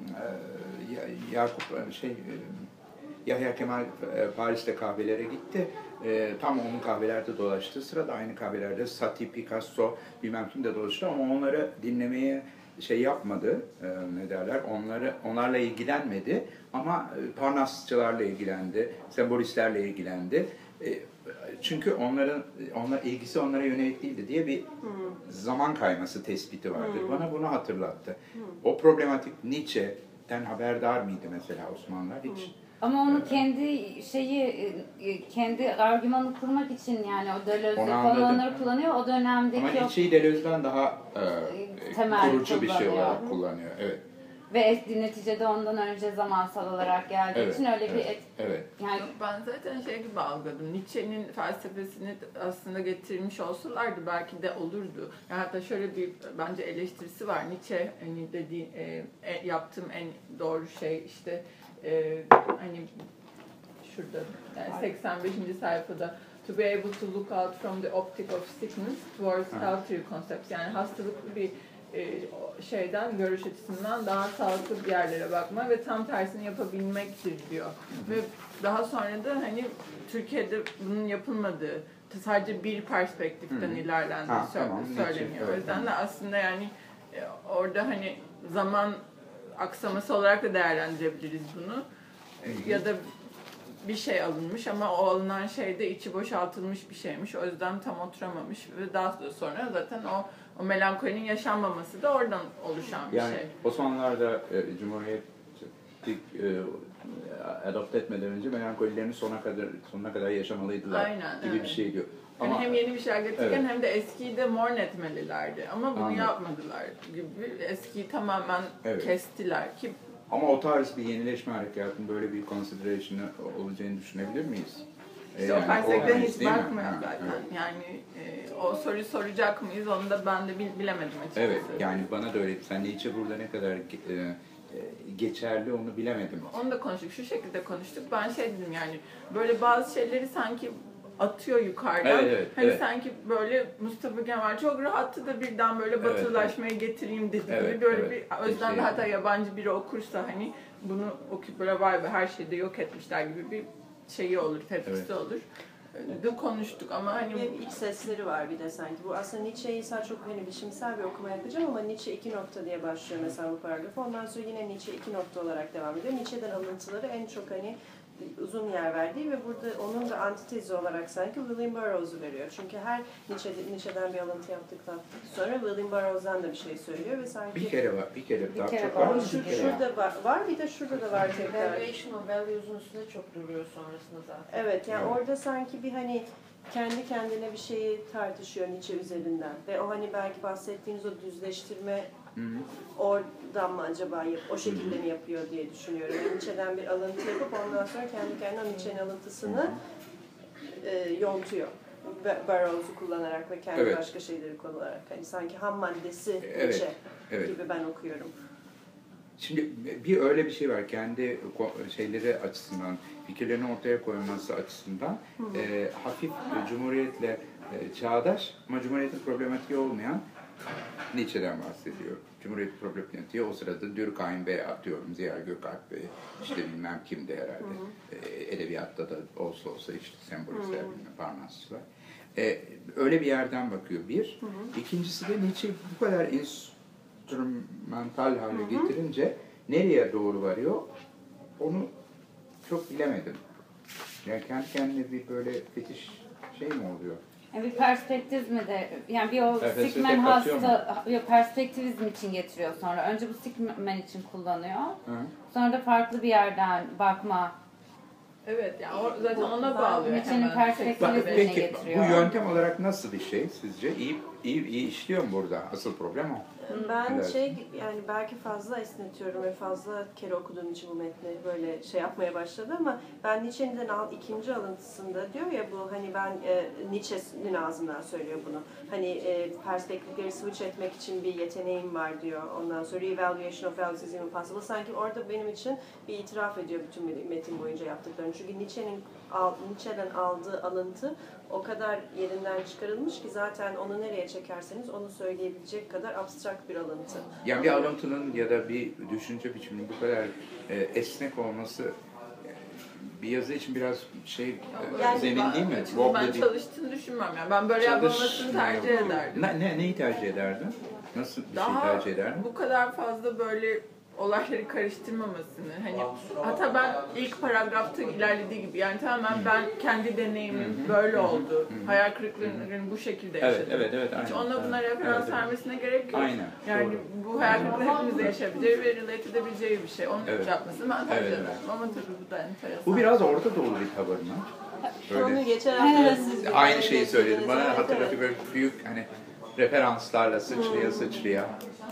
L: Yakup şey e, Yahya Kemal e, Paris'te kahvelere gitti. E, tam onun kahvelerde dolaştığı sırada aynı kahvelerde Satie, Picasso bilmem kim de dolaştı ama onları dinlemeye şey yapmadı, e, ne derler, onları onlarla ilgilenmedi ama e, Parnasçılarla ilgilendi, sembolistlerle ilgilendi. E, çünkü onların onlar ilgisi onlara yönelik değildi diye bir zaman kayması tespiti vardır. Bana bunu hatırlattı. O problematik Nietzsche'den haberdar mıydı mesela Osmanlılar? Hiç.
F: Ama onu kendi şeyi, e, kendi argümanı kurmak için yani o Deleuze
L: Onu
F: falan
L: anladım.
F: onları kullanıyor. O dönemdeki
L: Ama
F: o
L: Nietzsche'yi Deleuze'den daha e,
F: Temel
L: kurucu bir şey
F: kullanıyor.
L: olarak kullanıyor. Evet.
F: Ve et, neticede ondan önce zamansal olarak geldiği
L: Evet,
F: için öyle bir
L: evet,
F: et...
L: evet.
F: Yani
B: Yok, ben zaten şey gibi algıladım. Nietzsche'nin felsefesini aslında getirmiş olsalardı belki de olurdu. Yani hatta şöyle bir bence eleştirisi var. Nietzsche hani dediği e, e, yaptığım en doğru şey işte e, hani şurada yani seksen beşinci sayfada to be able to look out from the optic of sickness towards healthier concepts. Yani hastalıklı bir e, şeyden, görüş açısından daha sağlıklı bir yerlere bakma ve tam tersini yapabilmektir diyor. Ve daha sonra da hani Türkiye'de bunun yapılmadığı, sadece bir perspektiften
L: Hı.
B: ilerlendiği
L: Ha,
B: sö-
L: tamam,
B: söyleniyor.
L: Nietzsche,
B: O yüzden
L: evet.
B: de aslında yani e, orada hani zaman aksaması olarak da değerlendirebiliriz bunu. E, ya da bir şey alınmış ama o alınan şey de içi boşaltılmış bir şeymiş. O yüzden tam oturamamış ve daha sonra zaten o o melankolinin yaşanmaması da oradan oluşan bir
L: Yani
B: şey.
L: Osmanlılar'da e, Cumhuriyet e, adopte etmeden önce melankolilerini sona kadar sonuna kadar yaşamalıydılar
B: Aynen,
L: gibi
B: evet.
L: bir şey diyor.
B: Yani
L: Ama
B: hem yeni bir şeyler getirirken
L: evet.
B: hem de eskiyi de mourn etmelilerdi. Ama bunu
L: Anladım.
B: yapmadılar gibi. Eskiyi tamamen
L: Evet.
B: kestiler ki
L: ama o tarz bir yenileşme harekatının böyle bir consideration'ı olacağını düşünebilir miyiz? E,
B: işte o felsefeden
L: olmayız,
B: hiç
L: değil mi?
B: bakmıyor
L: Ha,
B: zaten.
L: evet.
B: Yani e, o soruyu soracak mıyız onu da ben de bil- bilemedim açıkçası.
L: Evet, yani bana da öyle. Sen Nietzsche burada ne kadar e, geçerli onu bilemedim.
B: Onu da konuştuk. Şu şekilde konuştuk. Ben şey dedim yani böyle bazı şeyleri sanki atıyor yukarıdan.
L: Evet, evet,
B: hani
L: evet.
B: sanki böyle Mustafa Kemal çok rahattı da birden böyle
L: Evet,
B: batılılaşmayı getireyim dedi
L: Evet,
B: gibi böyle
L: evet.
B: bir özden
L: Bir
B: de
L: şey.
B: hatta yabancı biri okursa hani bunu okuyup böyle vay be her şeyi de yok etmişler gibi bir şeyi olur, tepkisi
L: Evet.
B: olur. De konuştuk ama hani
A: Bir iç sesleri var bir de sanki. Bu aslında Nietzsche'yi sen çok hani biçimsel bir okuma yapacağım ama Nietzsche iki nokta diye başlıyor mesela bu paragrafı. Ondan sonra yine Nietzsche iki nokta olarak devam ediyor. Nietzsche'den alıntıları en çok hani uzun yer verdiği ve burada onun da antitezi olarak sanki William Burroughs'u veriyor. Çünkü her Nietzsche, Nietzsche'den bir alıntı yaptıktan sonra William Burroughs'dan da bir şey söylüyor ve sanki
L: Bir kere var, bir kere
A: bir
L: daha
A: kere
L: çok var.
A: var.
L: mı?
A: Şu,
L: Bir kere var.
A: şurada var, var bir de şurada da var tekrar.
E: Valuation of values'un üstünde çok duruyor sonrasında zaten.
A: Evet, yani
L: Evet.
A: orada sanki bir hani kendi kendine bir şeyi tartışıyor Nietzsche üzerinden ve o hani belki bahsettiğimiz o düzleştirme
L: Hı hı.
A: oradan mı acaba yap, o şekilde mi yapıyor diye düşünüyorum. Yani Nietzsche'den bir alıntı yapıp ondan sonra kendi kendine o Nietzsche'nin alıntısını e, yontuyor. Ba- Burroughs'u kullanarak ve kendi
L: Evet.
A: başka şeyleri kullanarak. Hani sanki ham maddesi
L: Evet,
A: Nietzsche
L: evet.
A: gibi ben okuyorum.
L: Şimdi bir öyle bir şey var, kendi ko- şeyleri açısından, fikirlerini ortaya koyması açısından e, hafif e, Cumhuriyet'le e, çağdaş ama Cumhuriyet'in problematiği olmayan Nietzsche'den bahsediyor. Cumhuriyet problematiği o sırada Durkheim ve atıyorum Ziya Gökalp ve işte bilmem kimdi herhalde. E, edebiyatta da olsa olsa işte sembolistler, bilmem Parnasçılar. E, öyle bir yerden bakıyor bir. İkincisi de Nietzsche bu kadar instrumental hale getirince nereye doğru varıyor onu çok bilemedim. Yani kendi kendine bir böyle fetiş şey mi oluyor?
F: Yani bir perspektif mi de, yani bir o
L: Evet,
F: Sigmund
L: katıyor mu?
F: hasta, bir perspektivizm için getiriyor sonra. Önce bu Sigmund için kullanıyor.
L: Hı.
F: Sonra da farklı bir yerden bakma.
B: evet yani o, zaten ona bağlıyor
F: Nietzsche'nin
B: hemen.
F: perspektifi
L: Bak,
F: üzerine
L: peki
F: getiriyor.
L: bu yöntem olarak nasıl bir şey sizce? İyi, iyi, iyi işliyor mu burada? Asıl problem o.
A: Ben
L: Evet.
A: şey yani belki fazla esnetiyorum ve fazla kere okuduğum için bu metni böyle şey yapmaya başladı ama ben Nietzsche'nin al, ikinci alıntısında diyor ya bu hani ben e, Nietzsche'nin ağzından söylüyor bunu. Hani e, perspektifleri switch etmek için bir yeteneğim var diyor. Ondan sonra revaluation of values is impossible. Sanki orada benim için bir itiraf ediyor bütün metin boyunca yaptıklarını. Çünkü Nietzsche'nin al, Nietzsche'den aldığı alıntı o kadar yerinden çıkarılmış ki zaten onu nereye çekerseniz onu söyleyebilecek kadar abstrakt bir alıntı.
L: Yani bir alıntının ya da bir düşünce biçiminin bu kadar e, esnek olması e, bir yazı için biraz şey e,
B: Yani
L: zemin
B: ben-
L: değil mi?
B: Şimdi
L: Wobbly
B: ben
L: değil.
B: çalıştığını düşünmüyorum yani. Ben böyle yapılmasını tercih ederdim.
L: Ne, ne, neyi tercih ederdin? Nasıl bir
B: Daha
L: şey tercih ederdin?
B: bu kadar fazla böyle olayları karıştırmamasını hani hatta ben ilk paragrafta ilerlediği gibi yani tamamen ben kendi deneyimim böyle oldu. Hayal kırıklıklarını bu şekilde
L: Evet,
B: yaşadım.
L: evet, evet.
B: Hiç
L: Aynen.
B: ona buna referans
L: Evet, evet.
B: vermesine gerek yok.
L: Aynen.
B: Yani
L: Doğru.
B: bu hayal kırıklığı hepimizde yaşayabileceği ve relate edebileceği bir şey. Onu
L: Evet.
B: yapmasını ben tercih
L: Evet,
B: ederim.
L: evet.
B: Ama tabii bu da enteresan.
L: Bu biraz Orta Doğulu bir tavır mı?
A: Onu geçen hafta siz
L: Aynı şeyi söyledim.
A: Evet,
L: Bana
A: evet.
L: hatırlatıyor böyle büyük hani referanslarla sıçraya sıçraya.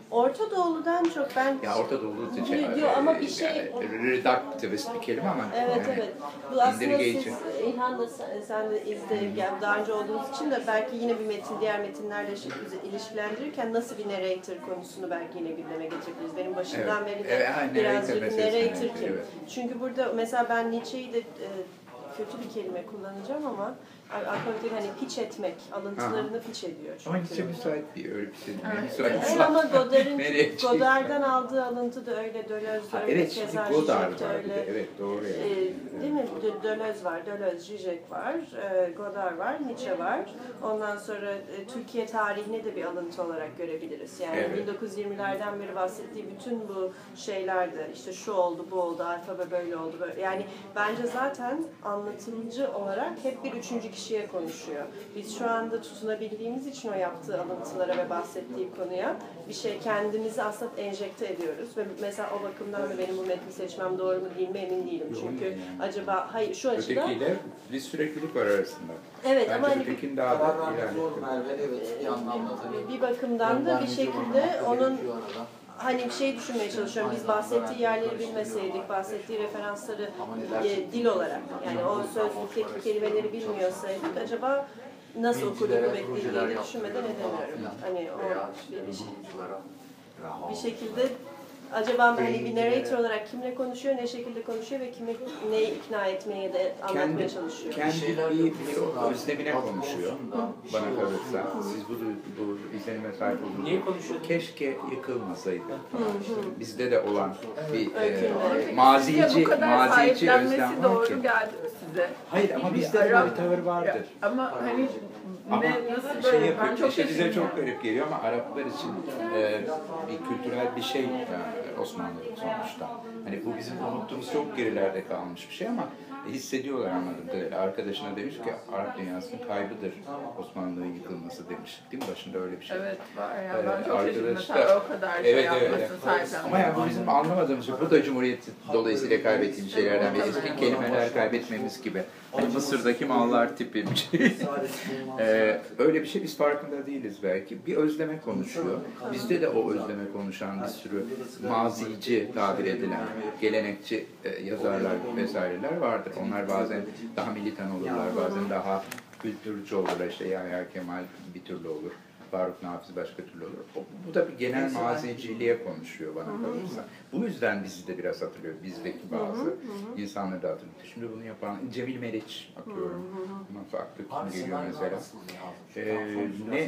A: Orta Doğulu'dan çok ben...
L: Ya Orta Doğulu şey,
A: Yo, ama bir şey...
L: Yani, reductivist bir kelime ama.
A: Evet
L: yani,
A: evet. Bu aslında
L: indirigeyici.
A: siz İlhan da sen, sen de izleyip yani daha önce olduğunuz için de belki yine bir metin diğer metinlerle ilişkilendirirken nasıl bir narrator konusunu belki yine gündeme getirebiliriz. Benim başından
L: Evet.
A: beri de
L: Evet, aynen,
A: birazcık
L: narrator
A: narrator
L: meselesi,
A: kim?
L: evet.
A: Çünkü burada mesela ben Nietzsche'yi de e, kötü bir kelime kullanacağım ama akabinde hani piç etmek, alıntılarını
L: Aha.
A: piç ediyor çünkü.
L: Ama Nietzsche müsait değil, öyle bir şey değil.
B: Evet.
L: Müsait
A: Evet, ama Godard'ın
L: Nereye çıkayım?
A: Godard'dan aldığı alıntı da öyle, Deleuze'de
L: Ha,
A: öyle,
L: evet, şimdi
A: Cesar
L: Godard
A: Zizek'te
L: var bir de,
A: öyle.
L: evet doğru yani.
A: Ee, değil mi? De- Deleuze var, Deleuze, Zizek var, e, Godard var, Nietzsche var. Ondan sonra e, Türkiye tarihine de bir alıntı olarak görebiliriz. Yani
L: Evet.
A: bin dokuz yüz yirmilerden beri bahsettiği bütün bu şeylerde işte şu oldu, bu oldu, alfabe böyle oldu. Böyle. Yani bence zaten anlatımcı olarak hep bir üçüncü kişiye konuşuyor. Biz şu anda tutunabildiğimiz için o yaptığı alıntılara ve bahsettiği konuya bir şey kendimizi aslında enjekte ediyoruz. Ve mesela o bakımdan da benim bu metni seçmem doğru mu değil mi emin değilim. Çünkü
L: yani.
A: acaba hayır şu açıdan...
L: Ötekiyle bir süreklilik var arasında.
A: Evet
L: Bence
A: ama hani
L: ötekinin daha
G: Karar
L: da
G: vermek zor
L: ilerletti.
G: Merve, evet bir anlamda tabii.
A: bir bakımdan da bir şekilde onun
G: Gerekiyor arada.
A: hani bir şey düşünmeye çalışıyorum. Biz bahsettiği yerleri bilmeseydik, bahsettiği referansları e, dil olarak yani o sözlükteki kelimeleri bilmiyorsaydık acaba nasıl okurduğunu beklediğini de düşünmeden edemiyorum. Hani o bir, bir, şey, bir şekilde acaba hani bir narrator olarak kimle konuşuyor, ne şekilde konuşuyor ve kimi neyi ikna etmeye de anlatmaya
L: Kendi,
A: çalışıyor.
L: kendi bir, bir özlemine konuşuyor bana kalırsa. Siz bu, bu izlenime sahip
C: Niye
L: oldunuz.
C: konuşuyorsun?
L: Keşke yıkılmasaydı. Bizde de olan bir e,
A: Öykünme.
L: mazici,
B: Sizce bu kadar
L: mazici özlem
B: sahiplenmesi
L: var
B: doğru
L: ki.
B: geldi mi size?
L: Hayır ama
B: Bir
L: bizde de
B: Arap-
L: bir tavır vardır.
B: Ama hani
L: Ama
B: ne, nasıl
L: şey
B: böyle?
L: yapıyor,
B: Ben çok
L: işte bize
B: şaşırdım.
L: çok garip geliyor ama Araplar için e, bir kültürel bir şey yani Osmanlı sonuçta. Hani bu bizim unuttuğumuz çok gerilerde kalmış bir şey ama hissediyorlar anladığım kadarıyla. Arkadaşına demiş ki Arap dünyasının kaybıdır Osmanlı'nın yıkılması demiş. Değil mi? Başında öyle bir şey.
B: Evet var ya
L: Ee,
B: ben çok şaşırdım
L: arkadaşlar-
B: mesela o kadar şey
L: Evet, evet,
B: yapmasın
L: evet.
B: sahiplenmesi.
L: Ama yani bu bizim anlamadığımız şey. Bu da Cumhuriyet dolayısıyla kaybettiğimiz şeylerden biri. Eski kelimeler kaybetmemiz gibi. Hani Mısır'daki mallar tipi bir şey. ee, öyle bir şey biz farkında değiliz belki. Bir özleme konuşuyor. Bizde de o özleme konuşan bir sürü mazici tabir edilen, gelenekçi e, yazarlar vesaireler vardır. Onlar bazen daha militan olurlar, bazen daha kültürcü olurlar. İşte Yahya Kemal bir türlü olur. Faruk Nafiz başka türlü olur. O, bu da bir genel maziciliğe konuşuyor bana kalırsa. Bu yüzden bizi de biraz hatırlıyor. Bizdeki bazı insanları da hatırlıyor. Şimdi bunu yapan Cemil Meriç bakıyorum. Buna farklı kim geliyor mesela. Ee, ne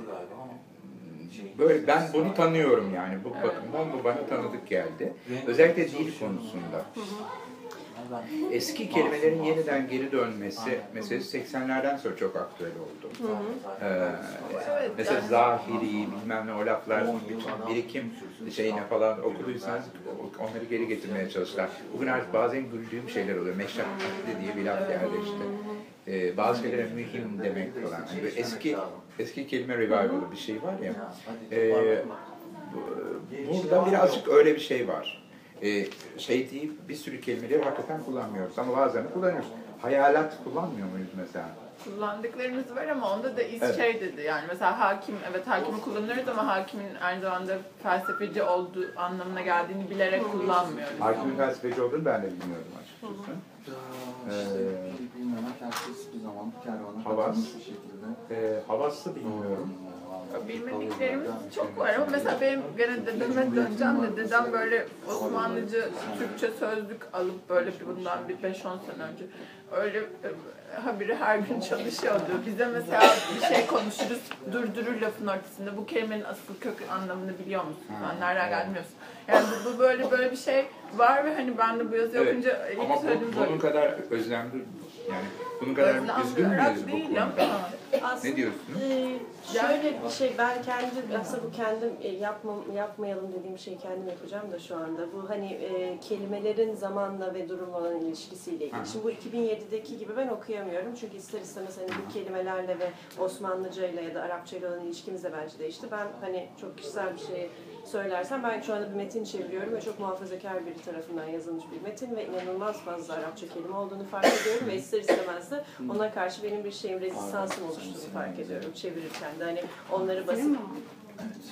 L: böyle ben bunu tanıyorum yani bu bakımdan bu bana tanıdık geldi. Özellikle dil konusunda. Eski kelimelerin yeniden geri dönmesi meselesi seksenlerden sonra çok aktüel oldu. Ee, mesela zahiri, bilmem ne o laflar, bütün birikim şeyine falan okuduysanız onları geri getirmeye çalıştılar. Bugün artık bazen güldüğüm şeyler oluyor. Meşakkatli diye bir laf geldi işte. Ee, bazı şeylere mühim demek falan. Yani böyle eski eski kelime revival'ı bir şey var ya. Ee, burada birazcık öyle bir şey var. Ee, şey değil, bir sürü kelimeleri hakikaten kullanmıyoruz ama bazen kullanıyoruz. Hayalat kullanmıyor muyuz mesela?
B: Kullandıklarımız var ama onda da iz
L: Evet.
B: şey dedi yani mesela hakim, evet hakimi kullanıyoruz ama hakimin aynı zamanda felsefeci olduğu anlamına geldiğini bilerek kullanmıyoruz.
L: Hakimin felsefeci olduğunu ben de bilmiyorum açıkçası.
G: İşte bilmemek herkes bir zaman kervana
L: Havas.
G: katılmış bir şekilde.
L: Ee, havaslı bilmiyorum.
B: Bilmediklerimiz çok var ama mesela benim gene dedeme döneceğim de dedem böyle Osmanlıca Türkçe sözlük alıp böyle bir bundan bir beş on sene önce öyle e, haberi her gün çalışıyordu. Bize mesela bir şey konuşuruz durdurur lafın ortasında bu kelimenin asıl kök anlamını biliyor musun? Yani nereden geldi bilmiyorsun. Yani bu, bu böyle böyle bir şey var ve hani ben de bu yazıyı
L: Evet.
B: okuyunca ilk
L: Ama bu,
B: söylediğim
L: bunun
B: böyle.
L: kadar özlemli yani bunun kadar üzgün müyüz bu
B: değil
L: konuda?
B: ama.
A: Aslında,
L: Ne diyorsun?
A: E, şöyle bir şey, ben kendim, aslında bu kendim e, yapma, yapmayalım dediğim şeyi kendim yapacağım da şu anda. Bu hani e, kelimelerin zamanla ve durumla olan ilişkisiyle ilgili.
L: Hı.
A: Şimdi bu iki bin yedideki gibi ben okuyamıyorum. Çünkü ister istemez hani bu kelimelerle ve Osmanlıcayla ya da Arapçayla olan ilişkimiz de bence değişti. Ben hani çok kişisel bir şey söylersem ben şu anda bir metin çeviriyorum ve çok muhafazakar biri tarafından yazılmış bir metin ve inanılmaz fazla Arapça kelime olduğunu fark ediyorum ve ister istemez de ona karşı benim bir şeyim, rezistansım oluştuğunu fark ediyorum çevirirken de hani onları basıp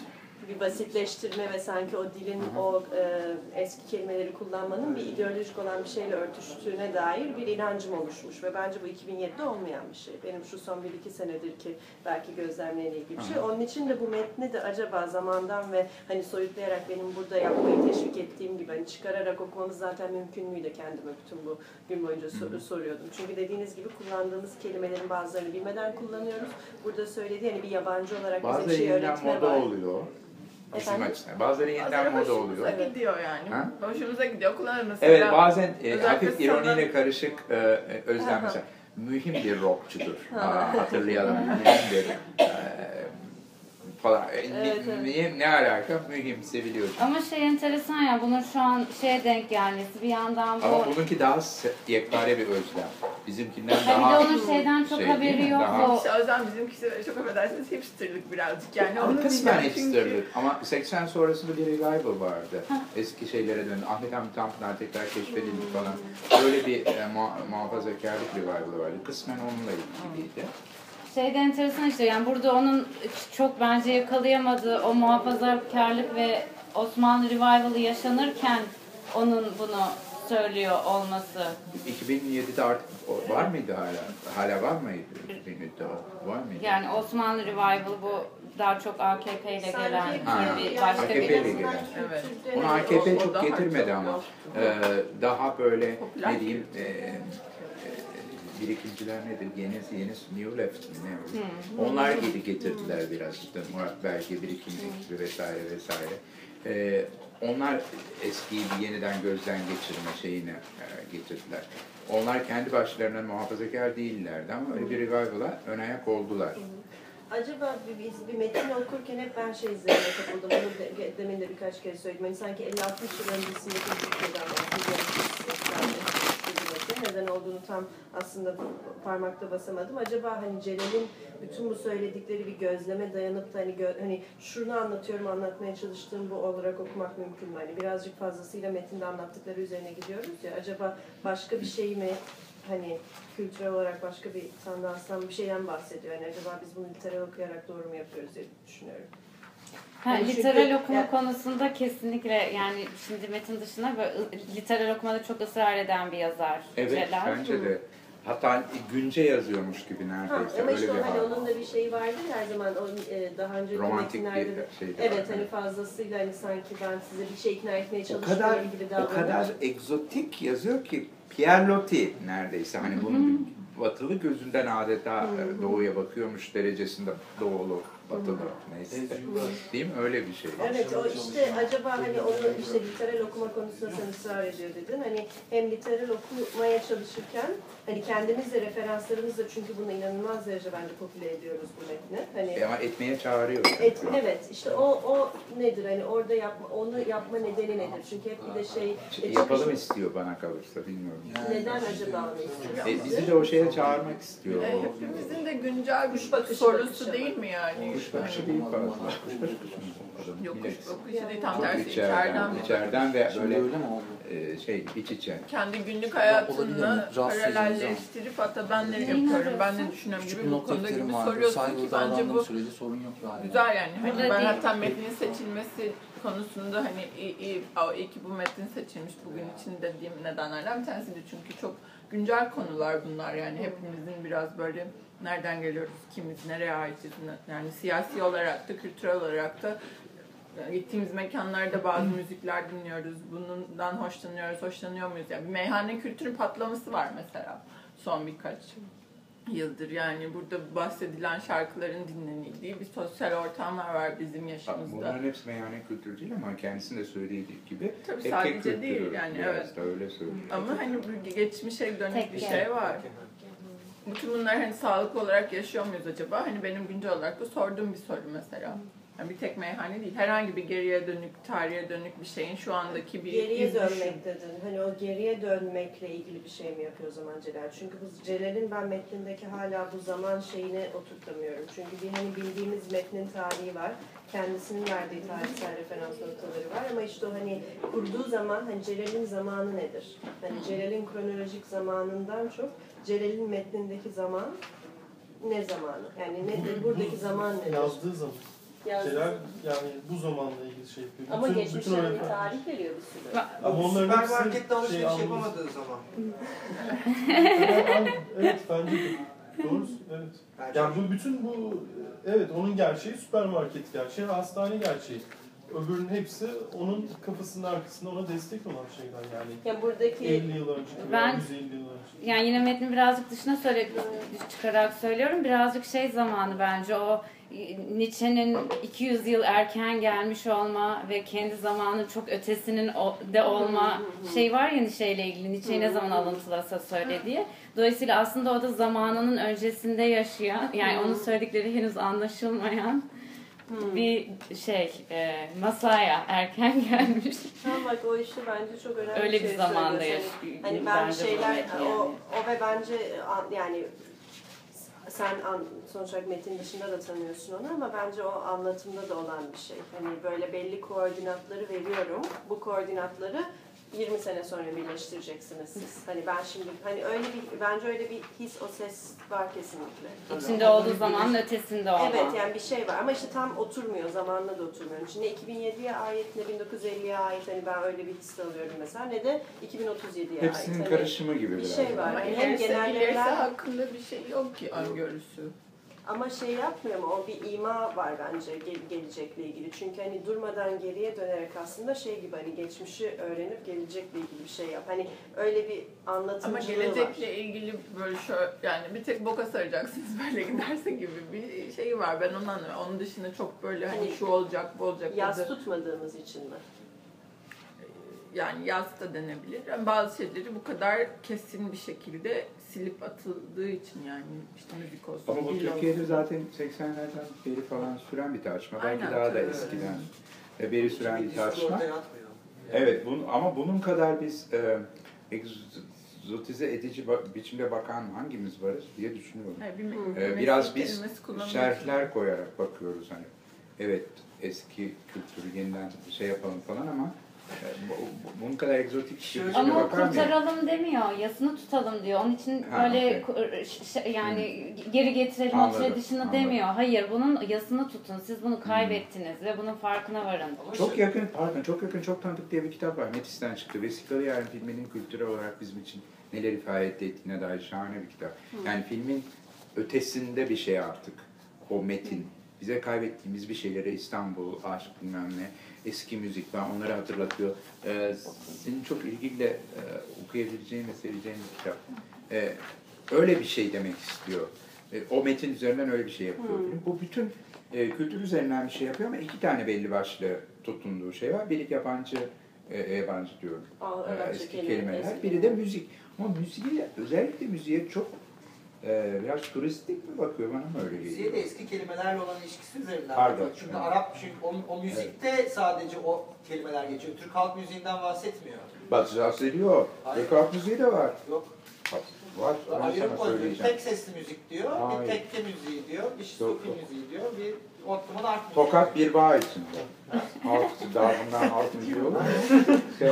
A: bir basitleştirme ve sanki o dilin o e, eski kelimeleri kullanmanın bir ideolojik olan bir şeyle örtüştüğüne dair bir inancım oluşmuş ve bence bu iki bin yedide olmayan bir şey. Benim şu son bir iki senedir ki belki gözlemleriyle ilgili bir şey. Onun için de bu metni de acaba zamandan ve hani soyutlayarak benim burada yapmayı teşvik ettiğim gibi hani çıkararak okumamız zaten mümkün müydü, kendime bütün bu gün boyunca sor- soruyordum. Çünkü dediğiniz gibi kullandığımız kelimelerin bazılarını bilmeden kullanıyoruz. Burada söylediği hani bir yabancı olarak bize bir
L: Bazıları
A: şey
L: yeniden
A: öğretme
L: moda
A: var.
L: oluyor. Bizim
A: Efendim?
L: açısından. Bazıları yeniden
B: Bazıları
L: moda
B: hoşumuza
L: oluyor.
B: gidiyor yani.
L: Ha?
B: Hoşumuza gidiyor. Kullanır mesela.
L: Evet, bazen e,
B: özellikle
L: hafif ironiyle
B: sanat-
L: karışık e, e, Özlem mesela. Mühim bir rockçudur. Aa, hatırlayalım. Mühim bir e, falan. E, ne,
A: Evet, evet.
L: ne, ne alaka? Mühim, seviliyor.
F: Ama şey enteresan ya, bunun şu an şeye denk gelmesi bir yandan bu.
L: Ama bununki daha se- yekpare bir özlem. Bizimkinden
F: Ha, bir
L: daha...
F: de onun şeyden çok
L: şey
F: haberi
L: değil mi?
F: yok.
L: Daha-
F: O
B: İşte o yüzden bizimkisi çok affedersiniz hipsterlik birazcık yani.
L: Ama
B: Onu
L: kısmen
B: biliyorum çünkü-
L: hipsterlik. Ama seksen sonrasında bir revival vardı. Eski şeylere döndü. Ahmet Hamit Tanpınar tekrar keşfedildi falan. Böyle bir e, muha- muhafazakarlık revival vardı. Kısmen onunla ilgiliydi.
F: Şey de enteresan işte, yani burada onun çok bence yakalayamadığı o muhafazakarlık ve Osmanlı Revival'ı yaşanırken onun bunu söylüyor olması.
L: iki bin yedide artık o- var mıydı hala? Hala var mıydı? iki bin yedide o- var mıydı?
F: Yani Osmanlı Revival bu daha çok A K P ile gelen
L: Ha,
F: bir başka
L: A K P
F: bir...
L: ile gelen.
B: Evet.
L: Onu A K P
B: O- o
L: çok
B: daha
L: getirmedi
B: çok
L: ama.
B: yok.
L: Ee, daha böyle
B: Popüler
L: ne diyeyim e, e, birikimciler nedir? Yeni, yeni New Left mi ne?
F: Hmm.
L: Onlar gibi getirdiler biraz işte Murat Belge, Birikim ekibi vesaire vesaire. Ee, onlar eskiyi bir yeniden gözden geçirme şeyini e, getirdiler. Onlar kendi başlarına muhafazakar değillerdi ama öyle bir revival'a ön ayak oldular.
A: Acaba biz bir metin okurken hep ben şey izlemeye kapıldım. Bunu de, demin de birkaç kere söyledim. Yani sanki elli altmış yıl öncesindeki bir Türkiye'den bahsediyorum. Neden olduğunu tam aslında parmakta basamadım. Acaba hani Celal'in bütün bu söyledikleri bir gözleme dayanıp da hani, gö, hani şunu anlatıyorum, anlatmaya çalıştığım bu olarak okumak mümkün mü? Hani birazcık fazlasıyla metinde anlattıkları üzerine gidiyoruz ya. Acaba başka bir şey mi, hani kültürel olarak başka bir tandanstan bir şeyden bahsediyor. Yani acaba biz bunu literal okuyarak doğru mu yapıyoruz diye düşünüyorum.
F: Ha,
A: Yani
F: literal
A: çünkü-
F: okuma
A: ya-
F: konusunda kesinlikle, yani şimdi metin dışında böyle literal okumada çok ısrar eden bir yazar.
L: Evet,
F: Celal.
L: bence de. Hatta günce yazıyormuş gibi
A: Ha,
L: neredeyse.
A: ama
L: Öyle
A: işte
L: bir
A: hani
L: hal.
A: onun da bir şeyi vardır ya her zaman o e, daha önceki
L: Romantik bir
A: metinlerde.
L: şeydi.
A: Evet, hani fazlasıyla hani sanki ben size bir şey ikna etmeye
L: O
A: çalışıyorum
L: kadar,
A: gibi
L: o
A: davranıyor.
L: kadar egzotik yazıyor ki Pierre Loti neredeyse hani bunun batılı gözünden adeta doğuya bakıyormuş derecesinde doğulu, batılı neyse. Değil mi? Öyle bir şey.
A: Evet, o işte acaba hani onu işte literal okuma konusunda sen ısrar ediyor dedin. Hani hem literal okumaya çalışırken hani kendimizle referanslarımızla, çünkü bunu inanılmaz derece bence popüle ediyoruz bu metni. Hani
L: Ama etmeye çağırıyor.
A: Et, evet, işte o o nedir hani orada yapma, onu yapma nedeni nedir? Çünkü hep bir de şey
L: Şey,
A: e,
L: yapalım
A: çıkış-
L: istiyor bana kalırsa bilmiyorum.
A: neden acaba onu istiyor?
L: E, bizi de o şeye çağırmak istiyor.
B: E, hepimizin de güncel bir
A: bakışı
B: sorusu
A: bakışı
B: değil mi yani?
L: Kuş bakışı değil fazla. Kuş bakışı mı?
B: Yok,
L: Yine
B: kuş bakışı değil, tam
L: çok
B: tersi
L: içeriden,
B: içeriden.
L: içeriden ve
J: Şimdi
L: böyle
J: öyle mi oldu?
L: e, şey iç içe.
B: Kendi günlük
J: Olabilir mi?
B: hayatınla
J: Rahatsız
B: paralelleştirip hatta ben ne yapıyorum, ben ne düşünüyorum
J: Küçük
B: gibi
J: bir
B: bu
J: not
B: konuda
J: defterim
B: gibi
J: vardı.
B: soruyorsun ki
J: Saygılı
B: bence
J: davrandığım
B: bu
J: sürece sorun yok galiba.
B: güzel yani. Hani
F: Burada
B: ben
F: değil.
B: hatta metnin seçilmesi konusunda hani iyi, iyi, aa, iyi ki bu metin seçilmiş bugün için dediğim nedenlerden bir tanesiydi. Çünkü çok güncel konular bunlar yani hepimizin biraz böyle nereden geliyoruz, kimiz, nereye aitiz, yani siyasi olarak da kültürel olarak da yani gittiğimiz mekanlarda bazı müzikler dinliyoruz, bundan hoşlanıyoruz, hoşlanıyor muyuz? Yani bir meyhane kültürü patlaması var mesela son birkaç yıldır. Yani burada bahsedilen şarkıların dinlenildiği bir sosyal ortamlar var bizim yaşımızda.
L: Bunların hepsi meyhane kültürü değil ama kendisinin de söylediği gibi
B: Tabii
L: tek
B: sadece
L: tek kültürü
B: değil yani,
L: biraz
B: evet.
L: da öyle söylüyor.
B: Ama hani bir geçmişe dönük
F: Tek
B: bir
F: tek.
B: şey var. Bütün bunlar hani sağlıklı olarak yaşıyor muyuz acaba? Hani benim güncel olarak da sorduğum bir soru mesela. Yani bir tek meyhane değil, herhangi bir geriye dönük, tarihe dönük bir şeyin şu andaki bir
A: Geriye
B: iz düşün.
A: dönmek dedin. Hani o geriye dönmekle ilgili bir şey mi yapıyor o zaman Celal? Çünkü bu Celal'in ben metnindeki hala bu zaman şeyini oturtamıyorum. Çünkü bir hani bildiğimiz metnin tarihi var. Kendisinin verdiği tarihsel referans noktaları var ama işte o hani kurduğu zaman hani Celal'in zamanı nedir? Hani Celal'in kronolojik zamanından çok Celal'in metnindeki zaman ne zamanı? Yani nedir? Buradaki zaman nedir?
D: Yazdığı zaman.
A: Yazdı.
D: şeyler yani bu zamanla ilgili şey yapıyor.
A: Ama
D: Bütün-
A: geçmişe
D: bütün
A: bir
D: öğretmen-
A: tarih veriyor bir sürü.
D: Ama onların
M: Süpermarkette
D: hepsi
M: alışveriş
D: şey anlıyor.
M: yapamadığı zaman.
D: Evet, evet bence de. Doğru, evet.
M: Bence
D: Yani bu bütün bu, evet onun gerçeği süpermarket gerçeği, hastane gerçeği. Öbürünün hepsi onun kafasının arkasında ona destek olan şeyler yani.
A: Ya buradaki
D: elli yıl önce,
F: Ben-
D: yüz elli yıl önce.
F: Yani yine metnin birazcık dışına söyle, çıkarak söylüyorum. Birazcık şey zamanı bence o Nietzsche'nin iki yüz yıl erken gelmiş olma ve kendi zamanın çok ötesinin o- de olma şey var ya şeyle ilgili. Nietzsche'yi ne zaman alıntılasa söylediği. Dolayısıyla aslında o da zamanının öncesinde yaşayan, yani onun söyledikleri henüz anlaşılmayan bir şey, e, masaya erken gelmiş.
A: Tamam bak o işte bence çok önemli
F: Öyle
A: bir
F: bir
A: şey
F: zamanda
A: söylüyorsun.
F: yaşıyor.
A: Hani ben
F: Bence
A: şeyler,
F: bu
A: o,
F: yani.
A: o ve bence an- yani sen an, sonuç olarak metin dışında da tanıyorsun onu ama bence o anlatımda da olan bir şey. Hani böyle belli koordinatları veriyorum. Bu koordinatları yirmi sene sonra birleştireceksiniz siz. Hani ben şimdi hani öyle bir bence öyle bir his o ses var kesinlikle.
F: İçinde olduğu zamanın ötesinde olma.
A: Evet yani bir şey var ama işte tam oturmuyor, zamanla da oturmuyor. Şimdi iki bin yediye ait ne bin dokuz yüz elliye ait hani ben öyle bir his alıyorum mesela ne de iki bin otuz yediye ait.
L: Hepsinin
A: Hani
L: karışımı gibi
A: bir
L: biraz.
A: şey var.
B: Ama
A: Yani hem
B: ilerisi, ilerisi
A: genellemeler
B: hakkında bir şey yok ki öngörüsü.
A: ama şey yapmıyor mu? O bir ima var bence gel- gelecekle ilgili. Çünkü hani durmadan geriye dönerek aslında şey gibi hani geçmişi öğrenip gelecekle ilgili bir şey yap. Hani öyle bir
B: Ama
A: anlatımcılığı
B: gelecekle
A: var.
B: ilgili böyle şöyle yani bir tek boka saracaksınız böyle giderse gibi bir şey var. Ben onu anlıyorum. Onun dışında çok böyle hani
A: Hani
B: şu olacak, bu olacak.
A: Yaz
B: ya da-
A: tutmadığımız için mi?
B: Yani yaz da denebilir. Yani bazı şeyleri bu kadar kesin bir şekilde silip atıldığı için yani işte müzik olsun.
L: Ama bu
B: dil
L: Türkiye'de
B: olsun.
L: zaten seksenlerden beri falan süren bir tartışma. Belki
B: Aynen,
L: daha da
B: tabii.
L: eskiden e, beri süren bir
M: Diskur
L: tartışma.
M: ortaya atmıyor.
L: Evet, bunu, ama bunun kadar biz e, egzotize edici ba- biçimde bakan hangimiz varız diye düşünüyorum.
B: Hayır, bir,
A: Hı.
L: Ee,
B: meslek
L: biraz biz
B: kelimesi kullanmak
L: şerhler koyarak bakıyoruz hani. Evet, eski kültürü yeniden şey yapalım falan ama e, bu, bu- bunun kadar egzotik bir biçimde
F: Ama o
L: bakar mıyım?
F: kurtaralım demiyor, yasını tutalım diyor. Onun için
L: Ha,
F: böyle
L: okey.
F: ku- ş- yani geri getirelim
L: Anladım,
F: o tradition'ı
L: anladım.
F: demiyor. Hayır, bunun yasını tutun. Siz bunu kaybettiniz ve bunun farkına varın.
L: Çok yakın, pardon, çok yakın, çok tanıdık diye bir kitap var. Metis'ten çıktı. Vesikalı Yarın filminin kültürel olarak bizim için neler ifade ettiğine dair şahane bir kitap. Yani filmin ötesinde bir şey artık o metin. Bize kaybettiğimiz bir şeylere İstanbul, aşk bilmem ne, eski müzik falan onları hatırlatıyor. Ee, senin çok ilgiyle e, okuyabileceğin ve seveceğin bir kitap. Ee, öyle bir şey demek istiyor. Ee, o metin üzerinden öyle bir şey yapıyor.
A: Hmm.
L: Bu bütün e, kültür üzerinden bir şey yapıyor ama iki tane belli başlı tutunduğu şey var. Biri yabancı, e, yabancı diyorum.
A: Aa,
L: Ee,
A: evet,
L: eski
A: kelime,
L: kelimeler.
A: eski
L: Biri de müzik. Ama müziğe, özellikle müziğe çok e, biraz turistik mi bakıyor, bana mı öyle
K: Müziğe
L: geliyor?
K: de eski kelimelerle olan ilişkisi üzerinden
L: Pardon,
K: bakıyor. Çünkü
L: evet.
K: Arap, çünkü o, o müzikte sadece o kelimeler geçiyor. Türk halk müziğinden bahsetmiyor.
L: Batı bahsediyor.
K: Hayır.
L: Türk halk müziği de var.
K: Yok.
L: Var, ben
K: Ayrım
L: sana
K: koyuyor. Bir
L: söyleyeceğim.
K: tek sesli müzik diyor,
L: Hayır.
K: bir tekke müziği diyor, bir
L: Yok,
K: sufi
L: yok.
K: müziği diyor, bir Ottoman art müziği.
L: Tokat bir bağ içinde. Halk, daha bundan halk müziği olur mu? Şey,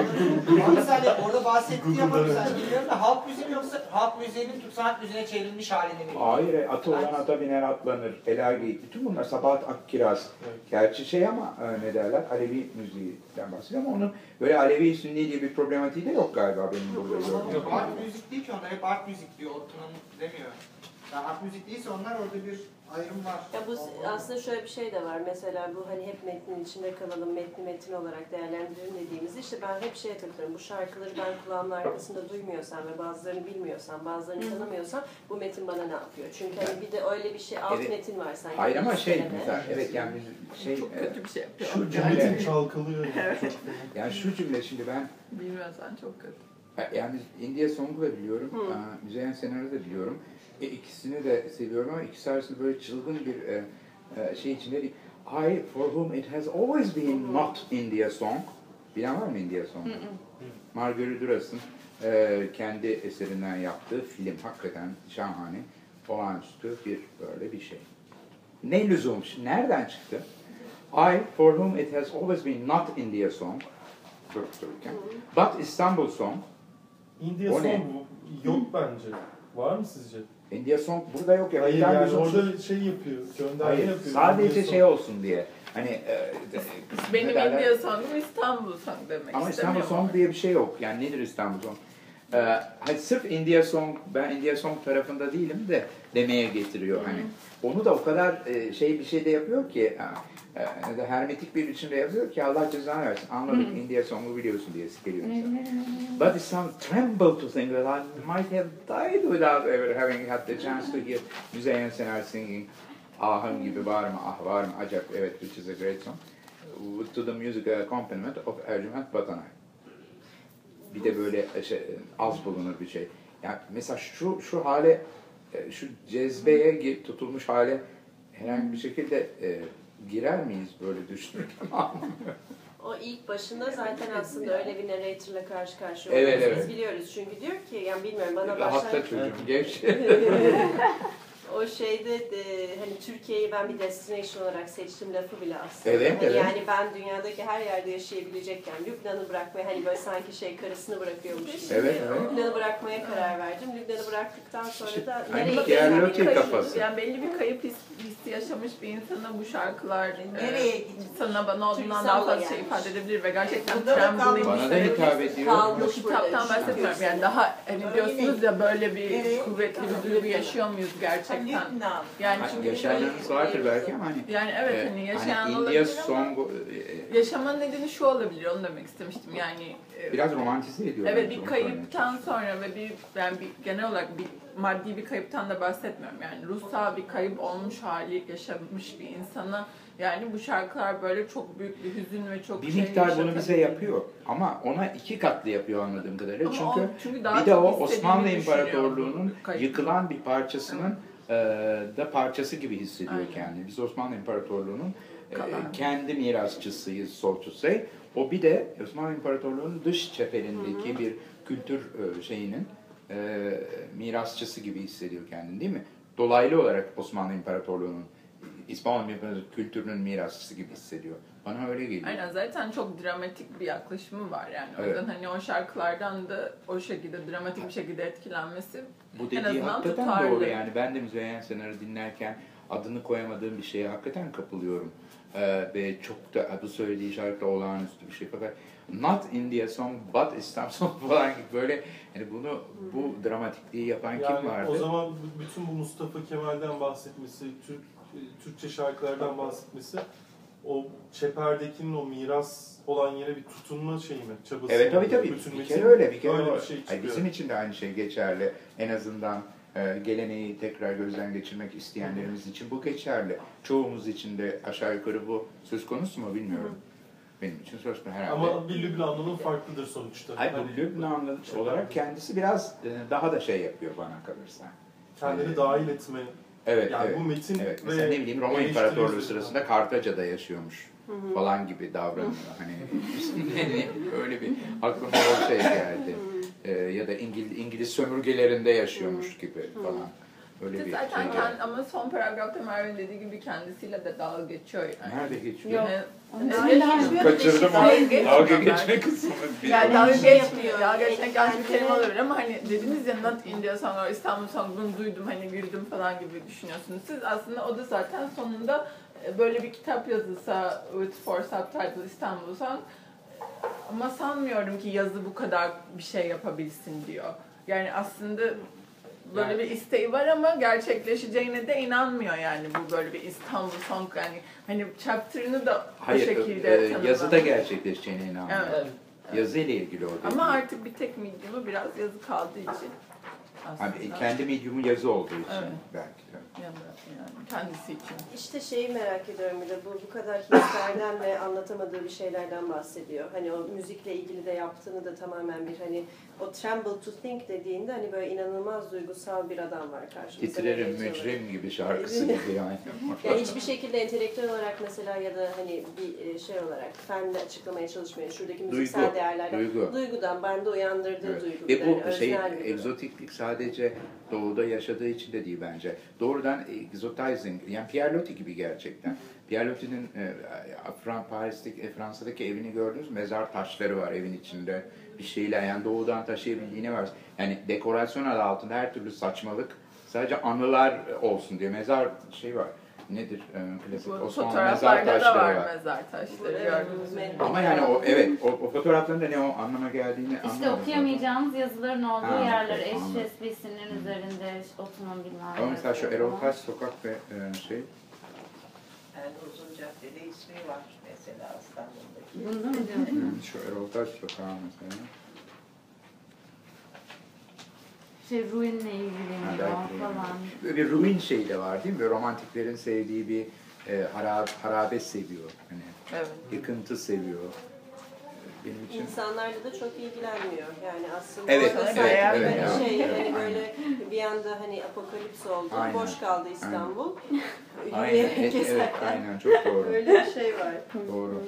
K: Ama sen de orada bahsettiği ama sen biliyorum da halk müziği mi yoksa halk müziğinin Türk sanat müziğine çevrilmiş halini mi?
L: hayır, atı olan ata biner atlanır, elagi, bütün bunlar Sabahat Akkiraz. Gerçi şey ama e, ne derler, Alevi müziğinden bahsediyor ama onun böyle Alevi Sünni diye bir problematiği de yok galiba benim burada gördüğüm.
K: Yok, art müzik değil ki onlar, hep art müzik diyor, Ottoman demiyor. Yani art müzik değilse onlar orada bir ayrım var.
A: Ya bu aslında şöyle bir şey de var. Mesela bu hani hep metnin içinde kalalım, metni metin olarak değerlendirin dediğimizde işte ben hep şeye takılıyorum. Bu şarkıları ben kulağımın arkasında duymuyorsam ve bazılarını bilmiyorsam, bazılarını tanımıyorsam bu metin bana ne yapıyor? Çünkü hani bir de öyle bir şey, alt
L: Evet.
A: metin var sanki.
L: Hayır ama şey
A: Üstlerine.
L: mesela, evet yani biz- şey,
B: Çok
L: e,
B: kötü bir şey yapıyor.
L: şu
D: Metin
L: cümle,
D: çalkalıyor. Yani. Çok
L: yani şu cümle şimdi ben
B: Bilmiyorsan çok kötü.
L: yani India Song'u da biliyorum,
A: Hı.
L: aa, Müzeyyen Senar'ı da biliyorum. E, ikisini de seviyorum ama ikisi arasında böyle çılgın bir e, e, şey içinde değil. I, for whom it has always been not India Song. Bilen var mı India Song? Marguerite Duras'ın e, kendi eserinden yaptığı film. Hakikaten şahane, olağanüstü bir böyle bir şey. Ne lüzum? Nereden çıktı? I, for whom it has always been not India Song. Durup dururken. But Istanbul Song.
D: India
L: O
D: Song
L: ne?
D: bu yok bence. Var mı sizce?
L: India Song burada yok ya.
D: Hayır
L: Bir tane
D: yani
L: bizim-
D: orada şey yapıyor, gönderme
L: Hayır,
D: yapıyor.
L: sadece
D: India
L: şey
D: Song.
L: olsun diye. Hani e,
B: Benim
L: ne derler?
B: India Song'um İstanbul Song demek
L: Ama İstanbul
B: istemiyorum.
L: Song diye bir şey yok. Yani nedir İstanbul Song? Ee, hani sırf India Song, ben India Song tarafında değilim de demeye getiriyor hani. Onu da o kadar e, şey bir şey de yapıyor ki, e, de hermetik bir biçimde yapıyor ki Allah cezanı versin. Anladık India Song'u biliyorsun diye geliyor insan. But it sounds tremble to think that I might have died without ever having had the chance to hear Müzeyyen Senar singing Ahım gibi var mı, ah var mı, acaba, evet, which is a great song. To the music accompaniment of Ercüment Batanay. Bir de böyle şey, az bulunur bir şey. Yani mesela şu şu hale, şu cezbeye tutulmuş hale herhangi bir şekilde e, girer miyiz böyle düşünürken?
A: O ilk başında zaten aslında öyle bir narrator'la karşı karşıya
L: Evet,
A: oluyoruz.
L: evet.
A: Biz biliyoruz çünkü diyor ki, yani bilmiyorum bana
L: Rahatla
A: başlar...
L: çocuğum, geç.
A: O şeyde de, hani Türkiye'yi ben bir destination olarak seçtim lafı bile aslında.
L: Evet,
A: Hani
L: evet.
A: Yani ben dünyadaki her yerde yaşayabilecekken Lübnan'ı bırakmaya, hani böyle sanki şey karısını bırakıyormuş gibi.
L: Evet, evet.
A: Lübnan'ı bırakmaya karar verdim. Lübnan'ı bıraktıktan sonra
L: İşte
A: da
L: aynı
A: nereye
L: Pierre
A: gideceğim?
L: Loti kafası.
B: Yani belli bir kayıp his, hissi yaşamış bir insana bu şarkılar
I: Nereye
B: e,
I: gidecek?
B: sana bana
A: Çünkü
B: olduğundan daha
A: İstanbul'a
B: fazla şey
A: gelmiş.
B: ifade edebilir ve gerçekten
I: Burada da
B: trembling
I: kalmış.
L: Bana da hitap ediyor.
A: Kalmış
B: Yok, kitaptan
A: burada.
B: bahsetmiyorum. Yani daha hani diyorsunuz ya böyle bir
I: Nereye?
B: kuvvetli bir duygu yaşıyor muyuz gerçekten?
I: Lübnan.
B: Yani
L: Hani
B: çünkü
L: yaşayanlarınız vardır belki ama hani,
B: yani evet
L: e,
B: hani yaşayan
L: hani India
B: olabilir ama
L: Song e,
B: yaşama nedeni şu olabilir, onu demek istemiştim. Yani e,
L: biraz romantize ediyor.
B: evet,
L: bence
B: bir
L: onu
B: kayıptan
L: söylemeye
B: sonra ve bir yani bir genel olarak bir maddi bir kayıptan da bahsetmiyorum. Yani ruhsal bir kayıp olmuş hali yaşamış bir insana yani bu şarkılar böyle çok büyük bir hüzün ve çok
L: Bir
B: şey
L: miktar bunu bize
B: yaşatabilir.
L: yapıyor ama ona iki katlı yapıyor anladığım kadarıyla.
B: Ama
L: Çünkü,
B: o- çünkü daha
L: bir de
B: çok
L: o
B: istediğini
L: Osmanlı
B: düşünüyor
L: İmparatorluğu'nun
B: bu kayıp.
L: yıkılan bir parçasının e, da parçası gibi hissediyor
B: Aynen.
L: kendini. Biz Osmanlı İmparatorluğu'nun e,
B: Kalan.
L: kendi mirasçısıyız, so to say. O bir de Osmanlı İmparatorluğu'nun dış çeperindeki bir kültür e, şeyinin e, mirasçısı gibi hissediyor kendini, değil mi? Dolaylı olarak Osmanlı İmparatorluğu'nun, İspanya kültürünün mirasçısı gibi hissediyor. Bana öyle geliyor.
B: Aynen, zaten çok dramatik bir yaklaşımı var yani. O
L: Evet.
B: yüzden hani o şarkılardan da o şekilde dramatik bir şekilde etkilenmesi
L: Bu
B: en
L: dediği
B: azından
L: hakikaten
B: tutarlı.
L: doğru yani. Ben de Müzeyyen Senar'ı dinlerken adını koyamadığım bir şeye hakikaten kapılıyorum. Ee, ve çok da bu söylediği şarkı olağanüstü bir şey. Fakat not India Song but İstanbul Song falan gibi böyle yani bunu bu dramatikliği yapan
D: Yani
L: kim vardı?
D: o zaman b- bütün bu Mustafa Kemal'den bahsetmesi, Türk e, Türkçe şarkılardan bahsetmesi, o çeperdekinin o miras olan yere bir tutunma şeyi mi? Çabası
L: Evet
D: mı?
L: tabii tabii.
D: Bütün
L: Bir
D: metin
L: kere öyle. Bir kere
D: öyle
L: o-
D: bir şey
L: Ay,
D: çıkıyor.
L: bizim için de aynı şey geçerli. En azından e, geleneği tekrar gözden geçirmek isteyenlerimiz için bu geçerli. Çoğumuz için de aşağı yukarı bu söz konusu mu bilmiyorum. Benim için söz konusu herhalde.
D: Ama bir Lübnanlı'nın farklıdır sonuçta.
L: Ay,
D: Hani
L: bu Lübnanlı olarak kendisi biraz e, daha da şey yapıyor bana kalırsa.
D: kendini dahil etme.
L: Evet,
D: Yani
L: evet.
D: bu metin
L: Evet.
D: ve
L: Mesela ne bileyim Roma
D: eleştiri
L: İmparatorluğu
D: üzerinden.
L: sırasında Kartaca'da yaşıyormuş falan gibi davranıyor. Hani yani öyle bir aklıma o şey geldi. Ee, ya da İngiliz, İngiliz sömürgelerinde yaşıyormuş gibi falan. Öyle bir
B: Zaten
L: şey
B: kendi,
L: geldi.
B: ama son paragrafta Merve'nin dediği gibi kendisiyle de dalga geçiyor yani.
L: Nerede geçiyor?
B: Yani,
A: Aynen.
L: Kaçırdım ama
B: Dalga geçmiyor
L: dalga
B: ben.
L: geçme kısmını. bir-
B: Yani dalga
A: şey
B: geçmiyor.
A: yapıyor.
B: Dalga geçmek yanlış bir kelime
A: Kendine-
B: olabilir ama hani dediniz ya Not India Song or İstanbul Song, bunu duydum hani güldüm falan gibi düşünüyorsunuz. Siz aslında o da zaten sonunda e, böyle bir kitap yazılsa with for subtitle İstanbul Song, ama sanmıyorum ki yazı bu kadar bir şey yapabilsin diyor. Yani aslında böyle
L: Yani-
B: bir isteği var ama gerçekleşeceğine de inanmıyor yani bu böyle bir İstanbul Song, yani hani chapter'ını da bu
L: Hayır,
B: şekilde
L: e,
B: tanımlamış.
L: yazıda gerçekleşeceğine inanmıyorum.
B: Evet.
L: Yazı ile ilgili o dediğim.
B: Ama artık bir tek medium'u biraz yazı kaldığı için aslında.
L: Abi, kendi medyumu yazı olduğu için
B: Evet.
L: belki de.
B: Yani, yani kendisi için.
A: İşte şeyi merak ediyorum bir de bu bu kadar hislerden ve anlatamadığı bir şeylerden bahsediyor. Hani o müzikle ilgili de yaptığını da tamamen bir hani o tremble to think dediğinde hani böyle inanılmaz duygusal bir adam var karşımızda.
L: Titrerim
A: narrator olarak.
L: mücrim gibi şarkısı gibi yani.
A: Yani hiçbir şekilde entelektüel olarak mesela ya da hani bir şey olarak fenle açıklamaya çalışmıyor. Şuradaki müziksel
L: Duygu,
A: değerlerden.
L: duygu.
A: Duygudan bende uyandırdığı
L: Evet.
A: duygu.
L: Ve bu
A: yani
L: şey
A: öznel bir duygu.
L: egzotiklik sadece doğuda yaşadığı için de değil bence. Doğrudan exotizing, yani Pierre Loti gibi gerçekten. Pierre Loti'nin e, Fran- Paris'teki, e, Fransa'daki evini gördünüz mü? Mezar taşları var evin içinde. Bir şeyler yani doğudan taşıyabildiğine var. Yani dekorasyon adı altında her türlü saçmalık sadece anılar olsun diye mezar şey var. Nedir? Ee, klasik
B: Bu
L: Osmanlı mezar
B: fotoğraflarda da
L: taşları
B: var,
L: var.
B: mezar taşları
A: Evet,
B: gördünüz mü?
A: evet.
L: Ama yani o evet o, o fotoğrafların da ne o anlama geldiğini
F: İşte
L: anlamadım.
F: okuyamayacağımız yazıların olduğu
L: Ha,
F: yerler,
L: okey, anladım.
F: H S B C'nin üzerinde otomobil
L: Ama mesela şu Erol Taş Sokak ve e, şey
I: Yani uzun caddede ismi var mesela İstanbul'daki.
F: Bunda mı diyorsun?
L: Hı, şu Erol Taş Sokağı mesela.
F: Şey ruinle ilgileniyor
L: Ha, belki
F: falan.
L: Böyle bir ruin şeyi de var değil mi? Böyle romantiklerin sevdiği bir e, harab, harabe seviyor. Hani
B: Evet.
L: yıkıntı seviyor. Benim için
A: İnsanlarla da çok ilgilenmiyor. Yani aslında
L: Evet,
A: orada
B: evet,
A: sanki
B: evet,
A: böyle
L: evet,
A: şey
L: evet,
A: hani
L: aynen.
A: böyle bir anda hani apokalips oldu.
L: Aynen,
A: Boş kaldı İstanbul.
L: aynen,
A: Yürüyerek
L: evet, evet,
A: gezerken
L: aynen çok doğru.
A: öyle bir şey var.
L: Doğru.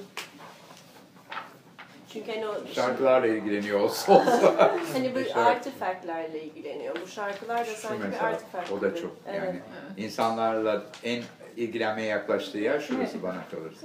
A: Çünkü hani o
L: Şarkılarla ilgileniyor olsa olsa.
A: hani bu
L: Şarkı-
A: artifactlerle ilgileniyor. Bu şarkılar da
L: Şu
A: sanki bir
L: mesela,
A: artifact
L: o da
A: gibi.
L: çok
A: Evet.
L: yani insanlarla en ilgilenmeye yaklaştığı yer şurası bana kalırsa.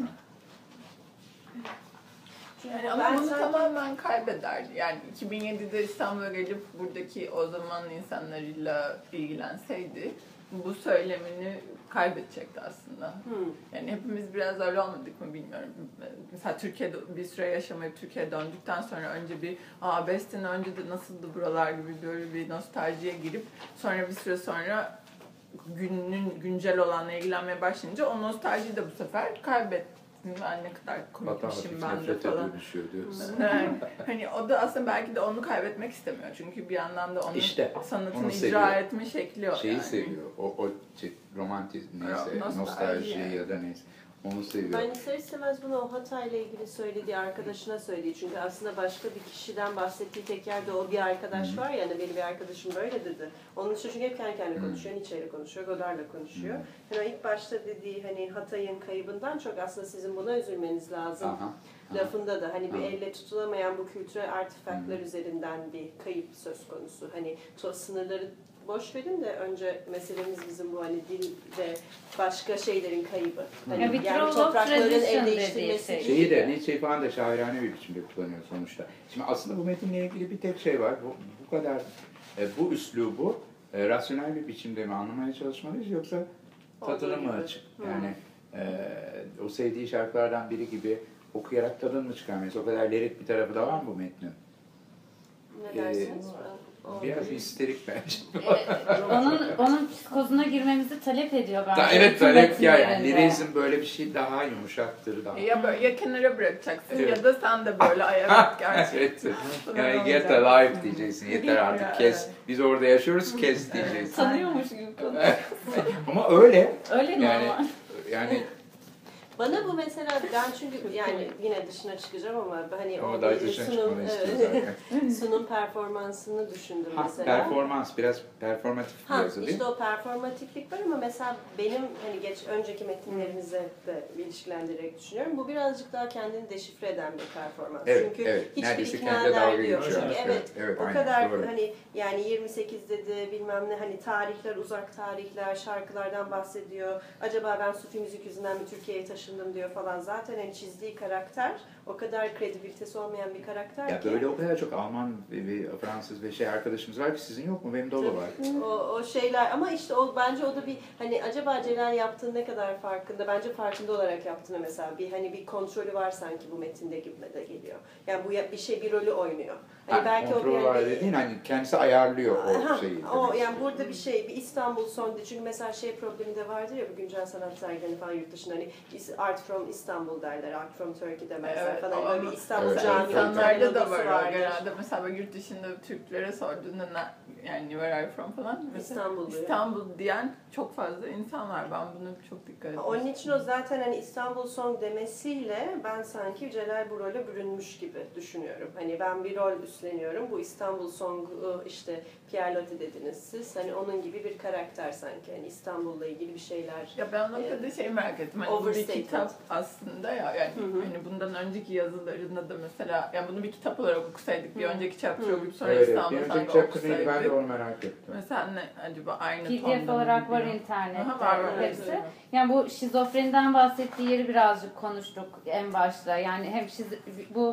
B: Yani ama
A: Ben
B: bunu
A: sanki-
B: tamamen kaybederdi. Yani iki bin yedide İstanbul'a gelip buradaki o zaman insanlarıyla ilgilenseydi bu söylemini kaybedecekti aslında.
A: Hmm.
B: Yani hepimiz biraz öyle olmadık mı bilmiyorum. Mesela Türkiye'de bir süre yaşamayıp Türkiye'ye döndükten sonra önce bir aa beş sene önce de nasıldı buralar gibi böyle bir nostaljiye girip sonra bir süre sonra günün güncel olanla ilgilenmeye başlayınca o nostaljiyi de bu sefer kaybettim. Ben ne kadar komikmişim
L: Hafif
B: ben de
L: nefrete
B: falan.
L: dönüşüyor diyorsun.
B: Yani, hani o da aslında belki de onu kaybetmek istemiyor. Çünkü bir yandan da onun
L: İşte,
B: sanatını
L: onu
B: icra
L: seviyor.
B: etme şekli o
L: Şeyi
B: yani.
L: seviyor. O, o şey, romantiz neyse,
B: Nostalji
L: nostalji
B: yani.
L: ya da neyse. Onu seviyor.
A: Ben ister istemez bunu o hatayla ilgili söylediği arkadaşına söyledi. Çünkü aslında başka bir kişiden bahsettiği tek yerde o bir arkadaş
L: Hı.
A: var ya hani benim bir arkadaşım böyle dedi. Onun için çünkü hep kendi kendine
L: Hı.
A: konuşuyor, Nietzsche'yle konuşuyor, Godard'la konuşuyor.
L: Hı.
A: Yani o ilk başta dediği hani Hatay'ın kaybından çok aslında sizin buna üzülmeniz lazım.
L: Aha.
A: Lafında da hani bir
L: Aha.
A: elle tutulamayan bu kültürel artefaktlar
L: Hı.
A: üzerinden bir kayıp söz konusu. Hani to sınırları boş verin de önce meselemiz bizim bu hani dil ve başka şeylerin kaybı. Hani
F: Ya bir
A: yani
F: troll of
A: toprakların
F: tradition
A: el
F: dediği
A: değiştirmesi
F: şey.
A: değil
L: Şeyi de
A: de.
L: Nietzsche falan da şairane bir biçimde kullanıyor sonuçta. Şimdi aslında bu metinle ilgili bir tek şey var. Bu, bu kadar e, bu üslubu e, rasyonel bir biçimde mi anlamaya çalışmalıyız yoksa tadını
A: Olduğu
L: mı
A: gibi.
L: açık?
A: Hı.
L: Yani e, o sevdiği şarkılardan biri gibi okuyarak tadını mı çıkarmayız? O kadar lirik bir tarafı da var mı bu metnin?
A: Ne dersiniz? Ben-
L: Biraz histerik bence.
F: onun onun psikozuna girmemizi talep ediyor bence.
L: Da, evet
F: bütün
L: talep ya yani
F: metinlerinde.
L: lirizm böyle bir şey daha yumuşaktır daha.
B: Ya böyle ya kenara bırakacaksın
L: Evet.
B: ya da sen de böyle ayağa gerçekten.
L: Evet. Yani get a life diyeceksin. Yeter artık
B: Ya,
L: kes.
B: evet.
L: Biz orada yaşıyoruz kes diyeceksin.
F: Tanıyormuş gibi konuşuyor.
L: Ama öyle.
F: Öyle
L: Yani
F: normal.
L: yani
A: Bana bu mesela ben çünkü yani yine dışına çıkacağım ama hani
L: ama
A: o
L: daha
A: bir
L: dışına
A: sunum,
L: çıkmanı istiyor
A: evet,
L: zaten.
A: sunum performansını düşündüm
L: Ha,
A: mesela.
L: performans biraz performatif bir
A: Ha,
L: yazı değil
A: işte
L: mi?
A: o performatiflik var ama mesela benim hani geç önceki metinlerinize de ilişkilendirerek düşünüyorum. Bu birazcık daha kendini deşifre eden bir performans.
L: Evet,
A: Çünkü
L: evet.
A: hiçbir
L: Neredeyse
A: ikna
L: kendi dalga
A: derdi yok.
L: geçiyor.
A: Çünkü
L: Evet,
A: evet,
L: evet,
A: o
L: aynen,
A: kadar
L: doğru.
A: hani yani yirmi sekiz dedi bilmem ne hani tarihler, uzak tarihler, şarkılardan bahsediyor. Acaba ben Sufi müzik yüzünden mi Türkiye'ye taşındım diyor falan. Zaten hani çizdiği karakter o kadar kredibilitesi olmayan bir karakter
L: Ya
A: ki.
L: böyle o kadar çok Alman ve, ve Fransız ve şey arkadaşımız var ki sizin yok mu? Benim dolu var.
A: O, o şeyler ama işte o bence o da bir hani acaba Celal yaptığı ne kadar farkında? Bence farkında olarak yaptığını mesela bir hani bir kontrolü var sanki bu metinde gibi de geliyor. Yani bu ya- bir şey bir rolü oynuyor. Hani
L: Ha,
A: belki o bir
L: kontrol var
A: yani,
L: dediğin hani kendisi ayarlıyor o
A: Ha,
L: şeyi.
A: o
L: demek
A: yani
L: istiyorum.
A: burada bir şey bir İstanbul son çünkü mesela şey problemi de vardır ya bu güncel sanat sergileri falan yurt dışında hani Art from İstanbul derler, Art from Turkey demezler
B: Evet,
A: falan
B: o
A: böyle bir
B: ama-
A: İstanbul
L: Evet,
A: Camii
L: evet,
B: İnsanlarda da
A: logosu
B: var o
A: vardır.
B: genelde. Mesela böyle yurt dışında Türklere sorduğunda ne- yani where are you from falan. Mesela
A: İstanbul diyor.
B: İstanbul diyen çok fazla insan var. Ben bunu çok dikkat ettim.
A: Onun için o zaten hani İstanbul Song demesiyle ben sanki Celal bu role bürünmüş gibi düşünüyorum. Hani ben bir rol üstleniyorum. Bu İstanbul Song'u işte Pierre Loti dediniz siz. Hani onun gibi bir karakter sanki. Hani İstanbul'la ilgili bir şeyler.
B: Ya ben o noktada şey merak ettim. Hani bu bir
A: Overstatement.
B: kitap aslında ya. Yani
A: Hı hı.
B: hani bundan önceki yazılarında da mesela yani bunu bir kitap olarak okusaydık. Bir
A: Hı.
B: önceki chapter
A: Hı.
B: okuyup sonra
L: Evet, evet.
B: İstanbul
L: Bir
B: Song'u
L: önceki chapter neydi ben de
B: okusaydık.
L: onu merak ettim.
B: Mesela ne acaba aynı
F: P D
B: tonda
F: F
B: mı
F: olarak var
B: gidiyor?
F: internette
B: Aha, var, var.
F: hepsi. Yani bu şizofreniden bahsettiği yeri birazcık konuştuk en başta. Yani hem şiz bu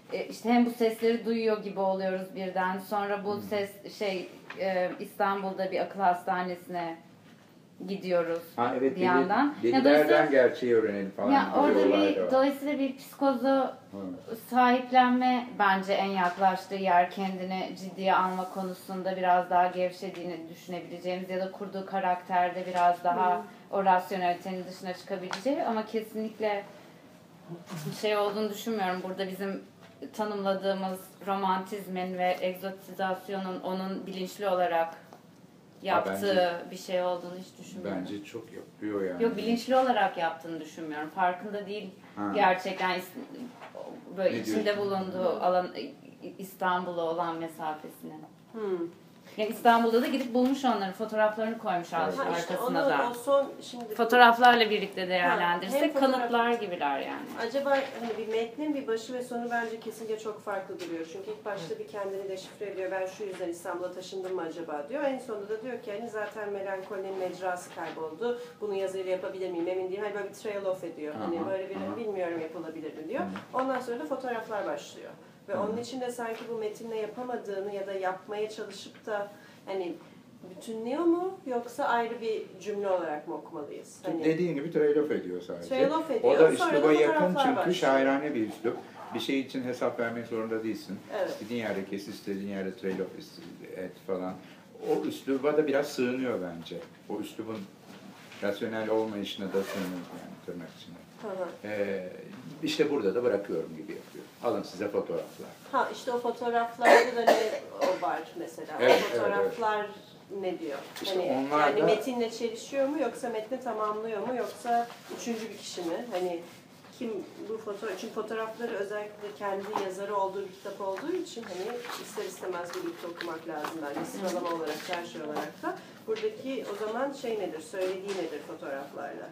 F: e, işte hem bu sesleri duyuyor gibi oluyoruz birden. Sonra bu ses şey e, İstanbul'da bir akıl hastanesine gidiyoruz
L: Ha evet,
F: bir
L: deli,
F: yandan.
L: delilerden gerçeği öğrenelim falan.
F: Ya
L: gibi
F: orada
L: olay
F: bir
L: da var.
F: dolayısıyla bir psikozu sahiplenme bence en yaklaştığı yer, kendini ciddiye alma konusunda biraz daha gevşediğini düşünebileceğimiz ya da kurduğu karakterde biraz daha o rasyonelitenin dışına çıkabileceği, ama kesinlikle şey olduğunu düşünmüyorum. Burada bizim tanımladığımız romantizmin ve egzotizasyonun onun bilinçli olarak yaptığı
L: bence-
F: bir şey olduğunu hiç düşünmüyorum.
L: Bence çok yapıyor yani.
F: Yok, bilinçli olarak yaptığını düşünmüyorum. Farkında değil
L: Ha.
F: gerçekten is- böyle
L: Ne
F: içinde
L: diyorsun?
F: bulunduğu alan İstanbul'a olan mesafesinin.
A: Hmm.
F: Yani İstanbul'da da gidip bulmuş onların fotoğraflarını koymuş ar-
A: Ha, işte
F: arkasına
A: onu,
F: da.
A: o son şimdi
F: Fotoğraflarla birlikte
A: hem
F: değerlendirirsek
A: fotoğraf-
F: kanıtlar gibiler yani.
A: Acaba hani bir metnin bir başı ve sonu bence kesinlikle çok farklı duruyor. Çünkü ilk başta bir kendini deşifre ediyor. Ben şu yüzden İstanbul'a taşındım mı acaba diyor. En sonunda da diyor ki hani zaten melankolinin mecrası kayboldu. Bunu yazıyla yapabilir miyim emin değilim. Hani böyle bir trail off ediyor. Hani
L: Aha,
A: böyle bir
L: aha.
A: bilmiyorum yapılabilir mi diyor. Ondan sonra da fotoğraflar başlıyor. Ve
L: Hı.
A: onun için de sanki bu metinle yapamadığını ya da yapmaya çalışıp da hani bütünlüyor mu yoksa ayrı bir cümle olarak mı okumalıyız? Hani
L: Dediğin gibi trail-off ediyor sadece.
A: Trail-off ediyor.
L: O da
A: Sonra
L: üsluba
A: da
L: yakın
A: fotoğraflar
L: çünkü
A: başlıyor.
L: şairane bir üslup. Bir şey için hesap vermek zorunda değilsin.
A: Evet.
L: İstediğin yerde kes, istediğin yerde trail-off et falan. O üsluba da biraz sığınıyor bence. O üslubun rasyonel olmayışına da sığınıyor yani tırnak içinde.
A: Hı hı.
L: Ee, işte burada da bırakıyorum gibi yapıyor. Alın size fotoğraflar.
A: Ha işte o fotoğraflarda da ne o var mesela?
L: Evet,
A: o fotoğraflar ne diyor?
L: İşte
A: hani,
L: onlar
A: yani
L: da-
A: metinle çelişiyor mu yoksa metni tamamlıyor mu yoksa üçüncü bir kişi mi? Hani kim bu fotoğraf, çünkü fotoğrafları özellikle kendi yazarı olduğu bir kitap olduğu için hani ister istemez birlikte okumak lazım bence sıralama olarak, çarşı olarak da. Buradaki o zaman şey nedir, söylediği nedir fotoğraflarla?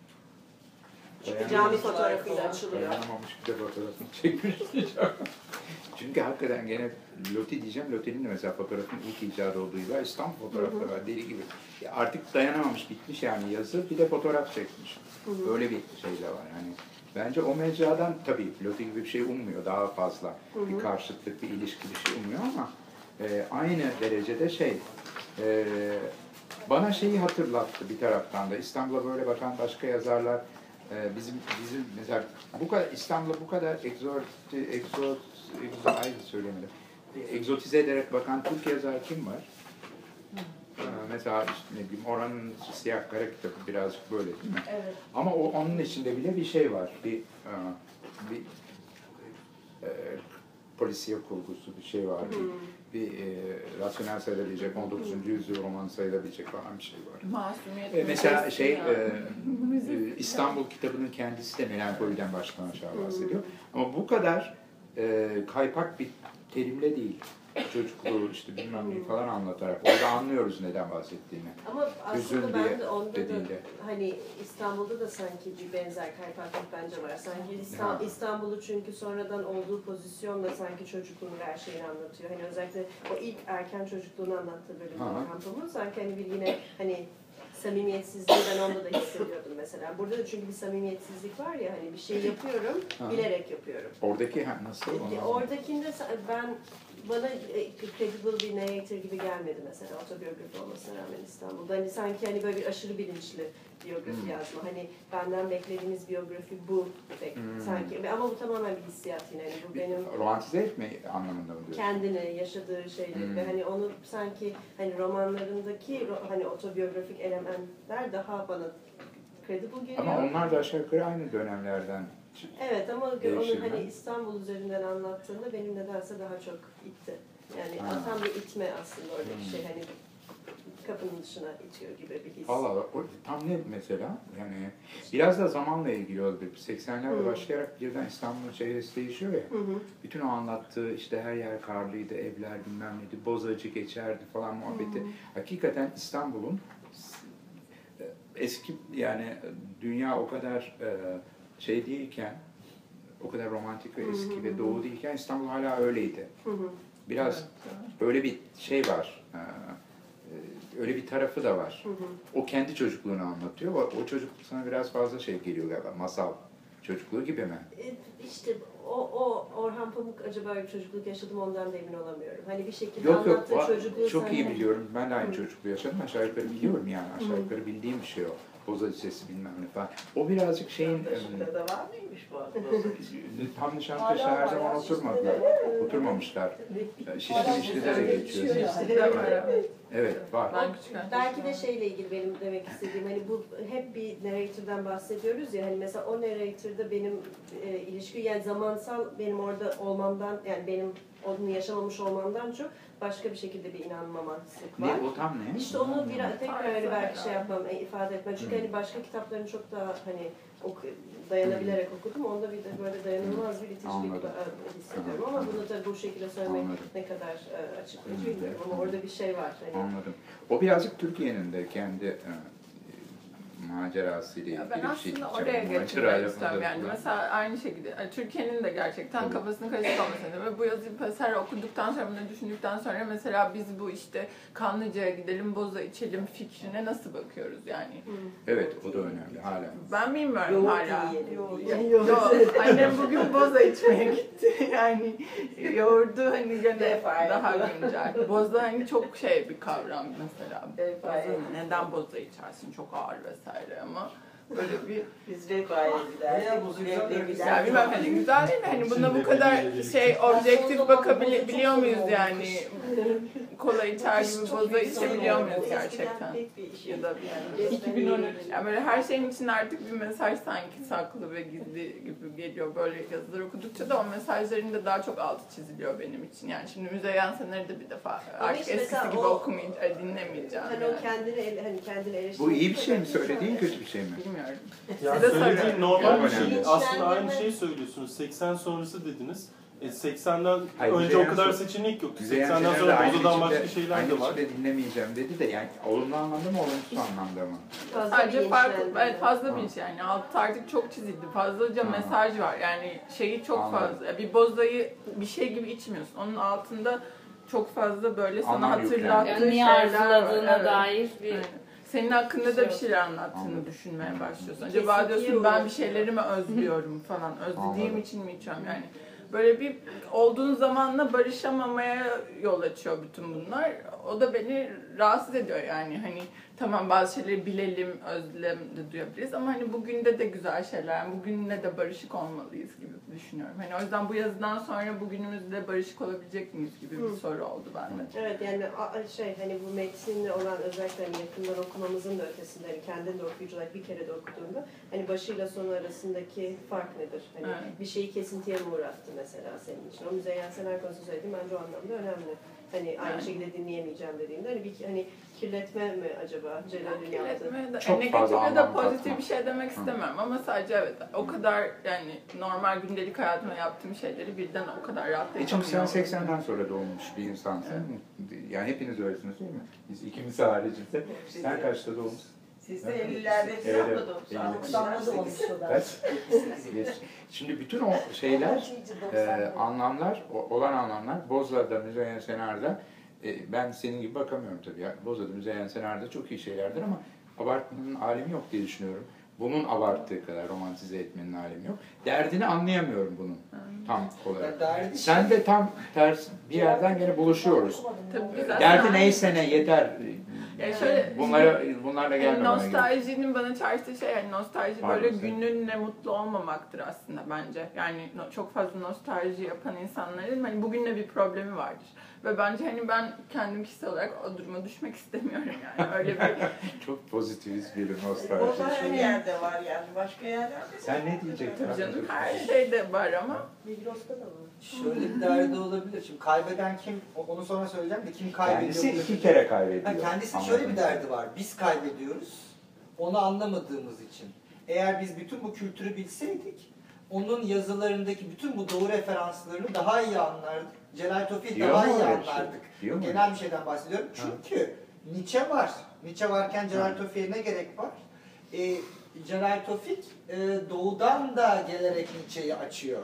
A: Çünkü cami fotoğrafıyla açılıyor.
L: Dayanamamış bir de fotoğrafını çekmiş. Çünkü hakikaten gene Loti diyeceğim. Loti'nin de mesela fotoğrafın ilk icat olduğuyla İstanbul fotoğrafları var deli gibi. Ya artık dayanamamış, bitmiş yani yazı. Bir de fotoğraf çekmiş.
A: Hı hı.
L: Öyle bir şey de var yani. Bence o mecradan tabii Loti gibi bir şey ummuyor daha fazla.
A: Hı hı.
L: Bir karşıtlık, bir ilişki bir şey ummuyor ama e, aynı derecede şey e, bana şeyi hatırlattı bir taraftan da. İstanbul'a böyle bakan başka yazarlar e, bizim bizim mesela bu kadar İstanbul'a bu kadar egzot egzot egzot ay söylemedim. Egzotize ederek bakan Türk yazar kim var? Ee, mesela işte ne bileyim Orhan'ın Siyah Kara kitabı birazcık böyle değil mi?
A: Evet.
L: Ama o onun içinde bile bir şey var. Bir e, bir e, polisiye kurgusu bir şey var. Bir, bir e, rasyonel sayılabilecek, on dokuzuncu yüzyıl romanı sayılabilecek falan bir şey var.
B: Masumiyet
L: E, mesela şey
B: ya.
L: e, e, İstanbul kitabının kendisi de melankoliden baştan aşağı bahsediyor. Ama bu kadar e, kaypak bir terimle değil. Çocukluğu işte bilmem neyi falan anlatarak. Orada anlıyoruz neden bahsettiğini.
A: Ama
L: Hüzün
A: aslında
L: diye
A: ben de onda
L: dediğinde.
A: da hani İstanbul'da da sanki bir benzer kaypaklık bence var. Sanki İsta-
L: Ha.
A: İstanbul'u çünkü sonradan olduğu pozisyonla sanki çocukluğunu her şeyini anlatıyor. Hani özellikle o ilk erken çocukluğunu anlattığı bölümde
L: Ha.
A: kampımız sanki hani bir yine hani samimiyetsizliği ben onda da hissediyordum mesela. Burada da çünkü bir samimiyetsizlik var ya hani bir şey yapıyorum,
L: Ha.
A: bilerek yapıyorum.
L: Oradaki ha, nasıl? Onu
A: E,
L: anlamadım.
A: Oradakinde sa- ben bana e, credible bir narrator gibi gelmedi mesela otobiyografi olmasına rağmen İstanbul'da. Hani sanki hani böyle bir aşırı bilinçli biyografi
L: Hmm.
A: yazma. Hani benden beklediğiniz biyografi bu pek
L: Hmm.
A: sanki. Ama bu tamamen bir hissiyat yine. Hani bu benim
L: Romantize etme anlamında mı diyorsun?
A: kendini yaşadığı şeyleri
L: Hmm.
A: ve hani onu sanki hani romanlarındaki ro- hani otobiyografik elementler daha bana credible geliyor.
L: Ama onlar da aşağı yukarı aynı dönemlerden.
A: Evet ama onun
L: Değişim,
A: hani
L: ha?
A: İstanbul üzerinden anlattığında benim nedense daha çok itti. Yani
L: Ha.
A: tam bir itme aslında oradaki
L: Hmm.
A: şey hani kapının dışına itiyor gibi bir his.
L: Allah Allah, o tam ne mesela? Yani biraz da zamanla ilgili oldu. seksenlerde
A: Hı.
L: başlayarak birden İstanbul'un çevresi değişiyor ya.
A: Hı hı.
L: Bütün o anlattığı işte her yer karlıydı, evler bilmem neydi, bozacı geçerdi falan muhabbeti.
A: Hı.
L: Hakikaten İstanbul'un eski yani dünya o kadar e, şey değilken, o kadar romantik ve eski
A: Hı hı
L: ve
A: hı.
L: doğu değilken İstanbul hala öyleydi.
A: Hı hı.
L: Biraz öyle bir şey var. e, Öyle bir tarafı da var.
A: Hı hı.
L: O kendi çocukluğunu anlatıyor. O, o çocukluk sana biraz fazla şey geliyor galiba, masal Çocukluğu gibi mi?
A: E, İşte o, o Orhan Pamuk acaba bir çocukluk yaşadım ondan da emin olamıyorum. Hani bir şekilde
L: Yok yok,
A: anlattığı
L: va-
A: çocukluğu
L: çok iyi
A: sen-
L: biliyorum. Ben de aynı
A: Hı.
L: çocukluğu yaşadım. Aşağı yukarı biliyorum yani. Aşağı
A: Hı.
L: yukarı bildiğim bir şey o. Boza Lisesi bilmem ne falan. O birazcık şeyin...
I: Arkadaşında da var mıymış bu arada?
L: Tam Nişantaşı her zaman oturmadılar. Oturmamışlar. Şişli Şişli'de de geçiyor. Evet, var.
A: Belki de şeyle ilgili benim demek istediğim hani bu hep bir narrator'dan bahsediyoruz ya hani mesela o narrator'da benim e, ilişki yani zamansal benim orada olmamdan yani benim onu yaşamamış olmamdan çok başka bir şekilde bir inanmaması var.
L: Ne, o tam ne?
A: İşte onu biraz tekrar hani belki şey yapmam, e, ifade etmem. Çünkü hani başka kitaplarını çok daha hani oku, dayanabilerek okudum. Onda bir de böyle dayanılmaz bir iticilik
L: Anladım.
A: hissediyorum. Ama bunu da bu şekilde söylemek
L: Anladım.
A: ne kadar e, açıklayıcı bilmiyorum. Ama orada bir şey var. Hani.
L: Anladım. O birazcık Türkiye'nin de kendi e, macerasıyla ilgili
B: Ben
L: bir şey.
B: aslında oraya geçmek istiyorum yani. Mesela aynı şekilde yani Türkiye'nin de gerçekten
L: Tabii.
B: kafasını karıştırmasını ve bu yazıyı vesaire okuduktan sonra bunu düşündükten sonra mesela biz bu işte Kanlıca'ya gidelim, boza içelim fikrine nasıl bakıyoruz yani?
L: Evet, o da önemli hala.
B: Ben bilmiyorum
I: Yoğurt
B: hala.
I: yiyelim.
B: Yo, yo, annem bugün boza içmeye gitti. Yani yoğurdu hani gene daha güncel. Boza hani çok şey bir kavram mesela. Boza, neden boza içersin? Çok ağır vesaire ama böyle bir
I: Biz Vefa'ya giderdik.
B: ya bilmem hani güzel değil mi? Hani buna bu kadar şey objektif bakabiliyor muyuz yani? Kola içer gibi boza içebiliyor muyuz gerçekten? Ya da yani iki bin on üç. Yani böyle her şeyin içinde artık bir mesaj sanki saklı ve gizli gibi geliyor. Böyle yazılar okudukça da o mesajların da daha çok altı çiziliyor benim için. Yani şimdi Müzeyyen Sener'i de bir defa artık
A: işte
B: eskisi
A: mesela
B: gibi
A: o-
B: okumayacağım, dinlemeyeceğim.
A: Hani
B: yani.
A: o kendini ele- hani kendini eleştirmek.
L: Bu iyi bir şey mi? Söylediğin kötü bir şey mi?
B: Bilmiyorum.
D: Ya
B: Size
D: söylediğin
B: soruyorum.
D: normal bir
L: Çok
D: şey.
L: önemli.
D: Aslında aynı şeyi söylüyorsunuz. seksen sonrası dediniz. E seksenden
L: Hayır,
D: önce
L: Müzeyyen
D: o kadar
L: Sen-
D: seçenek yoktu.
L: Müzeyyen
D: seksenden
L: Sener de
D: sonra
L: aynı
D: Bozo'dan
L: biçimde-
D: başka şeyler
L: aynı
D: de var.
L: biçimde dinlemeyeceğim dedi de yani olumlu anlamda mı olumsuz anlamda mı?
A: Fazla
B: Sadece farklı,
A: bilinçlendirme.
B: evet, fazla bir şey yani alt artık çok çizildi. Fazlaca
L: Tamam.
B: mesaj var yani şeyi çok
L: Anladım.
B: fazla. Bir bozayı bir şey gibi içmiyorsun. Onun altında çok fazla böyle sana
L: Anlam yüklenmiş.
B: hatırlattığı
F: Yani niye
B: şeyler var.
F: arzuladığına
B: Evet.
F: dair bir
B: Aynen. Senin hakkında da bir
F: Şey
B: şeyler anlattığını
L: Anladım.
B: düşünmeye başlıyorsun. Acaba
A: Kesintiye
B: diyorsun ben bir
A: uğraşıyor.
B: şeyleri mi özlüyorum falan. Özlediğim
L: Anladım.
B: için mi içiyorum yani. Böyle bir olduğun zamanla barışamamaya yol açıyor bütün bunlar. O da beni rahatsız ediyor yani hani tamam bazı şeyleri bilelim, özlem de duyabiliriz ama hani bugün de de güzel şeyler, yani bugünle de barışık olmalıyız gibi düşünüyorum. Hani o yüzden bu yazıdan sonra bugünümüzde barışık olabilecek miyiz gibi bir
A: Hı.
B: soru oldu bende.
A: Evet yani a- şey hani bu metinle olan özellikle hani yakından okumamızın da ötesinde hani kendin de okuyucu olarak bir kere de okuduğunda hani başıyla sonu arasındaki fark nedir? Hani
B: Evet.
A: bir şeyi kesintiye mi uğrattı mesela senin için? O Müzeyyen Sener konusunu söylediğim bence o anlamda önemli. Hani aynı
B: Evet.
A: şekilde dinleyemeyeceğim dediğimde hani bir hani kirletme mi acaba Celal'in yaptığı?
B: Kirletmeye de,
L: Çok
B: e,
L: fazla
B: negatif ya da
L: anlam
B: pozitif
L: katma.
B: bir şey demek istemiyorum ama sadece evet o kadar yani normal gündelik hayatımda yaptığım şeyleri birden o kadar rahat
L: E çünkü sen
B: yapamıyorum.
L: seksenden sonra doğmuş bir insansın. Yani hepiniz öylesiniz değil mi? Biz ikimiz haricinde. Sen kaçta doğmuşsun?
I: Siz de ellilerde
L: Evet,
I: falan
L: evet.
I: da
L: elli.
I: doksanlarda olmuşlar.
L: Kaç? Geç. Şimdi bütün o şeyler, e, anlamlar, o- olan anlamlar Bozla'da, Müzeyyen Senar'da e, ben senin gibi bakamıyorum tabii. Yani Bozla'da, Müzeyyen Senar'da çok iyi şeylerdir ama abartmanın alemi yok diye düşünüyorum. Bunun abarttığı kadar romantize etmenin alemi yok. Derdini anlayamıyorum bunun tam olarak.
K: Derdi
L: Sen de tam ters bir yerden gene buluşuyoruz.
B: Tabii güzel.
L: Derdi neyse ne yeter.
B: Ya şöyle,
L: Bunlara, bunlarla
B: hani
L: gelme bana. gerek.
B: nostaljinin bana çağrıştığı şey yani nostalji
L: Pardon,
B: böyle
L: sen-
B: gününle mutlu olmamaktır aslında bence. Yani no- çok fazla nostalji yapan insanların hani bugünle bir problemi vardır. Ve bence hani ben kendim kişisel olarak o duruma düşmek istemiyorum yani öyle bir
L: Çok pozitivist bir
I: O
L: nostalji
I: da her
L: şeyi.
I: yerde var yani. Başka yerlerde
L: Sen ne diyecektin?
B: tabii canım her şeyde var ama
A: Migros'ta da var.
K: şöyle bir derdi olabilir. Şimdi kaybeden kim? O- Onu sonra söyleyeceğim de kim kaybediyor?
L: Kendisi
K: bunu
L: iki
K: bilmiyorum.
L: kere kaybediyor.
K: Ha, kendisi
L: Anladım.
K: şöyle bir derdi var. Biz kaybediyoruz. Onu anlamadığımız için. Eğer biz bütün bu kültürü bilseydik, onun yazılarındaki bütün bu doğu referanslarını daha iyi anlardık. Celal Tofik'i
L: Diyor
K: daha
L: mu
K: iyi
L: öyle bir şey?
K: anlardık.
L: Diyor mu?
K: Genel bir şeyden bahsediyorum. Çünkü Nietzsche var. Nietzsche varken Celal Tofik'e ne gerek var? Ee, Celal Tofik e, doğudan da gelerek Nietzsche'yi açıyor.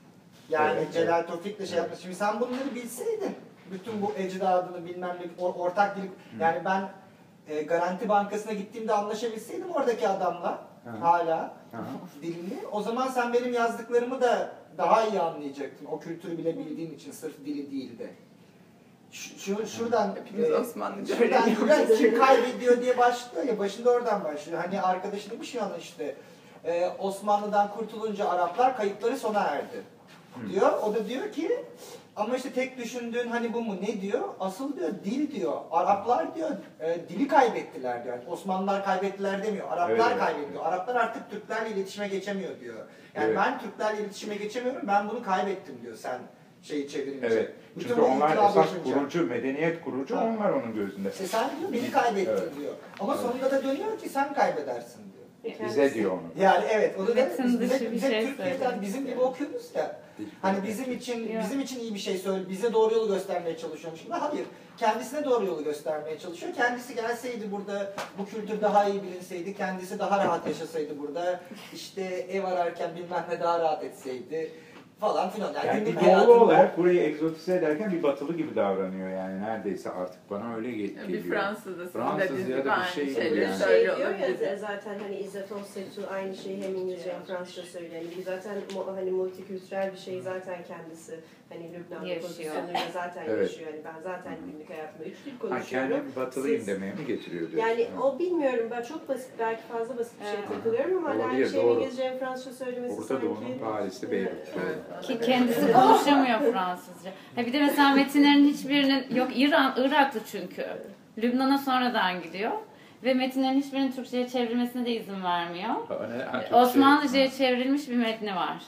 K: Yani
L: Evet,
K: Celal Tofik'le şey yapmış. Şimdi sen bunları bilseydin, bütün bu ecdadını bilmem ne, or- ortak dil, yani ben e, Garanti Bankası'na gittiğimde anlaşabilseydim oradaki adamla, hala
L: Aha.
K: dilini. O zaman sen benim yazdıklarımı da daha iyi anlayacaktın. O kültürü bile bildiğin için sırf dili değildi. Şu, şu- şuradan
B: Hepimiz
K: e,
B: Osmanlıca
K: şuradan
B: öğreniyoruz.
K: gülen kim kaybediyor diye başlıyor ya, başında oradan başlıyor. Hani arkadaşı demiş ya ona işte e, Osmanlı'dan kurtulunca Araplar kayıpları sona erdi diyor. O da diyor ki ama işte tek düşündüğün hani bu mu? Ne diyor? Asıl diyor dil diyor. Araplar diyor e, dili kaybettiler diyor. Yani Osmanlılar kaybettiler demiyor. Araplar
L: Evet.
K: kaybediyor. Araplar artık Türklerle iletişime geçemiyor diyor. Yani
L: Evet.
K: ben Türklerle iletişime geçemiyorum. Ben bunu kaybettim diyor sen şeyi çevirince.
L: Evet.
K: Bütün
L: Çünkü
K: o
L: onlar
K: inkılabı
L: esas
K: yaşayınca.
L: kurucu, medeniyet kurucu
K: Ha.
L: onlar onun gözünde.
K: İşte sen diyor beni kaybettin
L: Evet.
K: diyor. Ama
L: Evet.
K: sonunda da dönüyor ki sen kaybedersin diyor.
L: Bize diyor onu.
K: Yani evet, onu da
F: Metin
K: biz,
F: dışı
K: bize,
F: bir
K: bize
F: şey
K: Türkiye'den
F: söylemek
K: bizim gibi
F: istiyor.
K: okuyoruz ya. Hani bizim için
F: Ya.
K: bizim için iyi bir şey söyle, bize doğru yolu göstermeye çalışıyormuş gibi. Hayır, kendisine doğru yolu göstermeye çalışıyor. Kendisi gelseydi burada, bu kültür daha iyi bilinseydi, kendisi daha rahat yaşasaydı burada, işte ev ararken bilmem ne daha rahat etseydi falan filan. Yani,
L: Yani
K: günlük
L: bir doğulu
K: hayatında-
L: olarak burayı egzotize ederken bir batılı gibi davranıyor yani neredeyse artık bana öyle ge-
B: Bir
L: geliyor.
B: Fransız da sizin
L: Fransız
B: dediğiniz
L: ya
B: gibi
L: da bir
B: aynı
L: şey gibi
B: şeyleri
L: yani.
A: Şey
B: söylüyor
A: diyor
B: olabilir.
A: ya zaten hani İzzet Olsetu aynı şeyi hem İngilizce hem Fransızca söylüyor. Yani bir zaten mu- hani multikültürel bir şeyi zaten kendisi hani Lübnan'da
F: Yaşıyor.
A: pozisyonuyla zaten
L: Evet.
A: yaşıyor. Yani ben zaten günlük hayatımda üç dil
L: Ha,
A: konuşuyorum.
L: kendim batılıyım
A: Siz-
L: demeye mi getiriyor diyorsun?
A: Yani
L: Ha.
A: o bilmiyorum ben çok basit belki fazla basit bir şey
F: Evet.
A: takılıyorum ama hani aynı
L: Olabilir,
A: şeyi
L: doğru.
A: İngilizce hem Fransızca söylemesi
L: Orta
A: sanki.
L: Doğu'nun Paris'i Beyrut.
B: Evet.
F: Ki kendisi konuşamıyor Fransızca. Ha bir de mesela metinlerin hiçbirinin yok İran Iraklı çünkü. Lübnan'a sonradan gidiyor ve metinlerin hiçbirinin Türkçe'ye çevrilmesine de izin vermiyor.
L: Ha, ne- ha, Türkçe-
F: Osmanlıca'ya çevrilmiş bir metni var.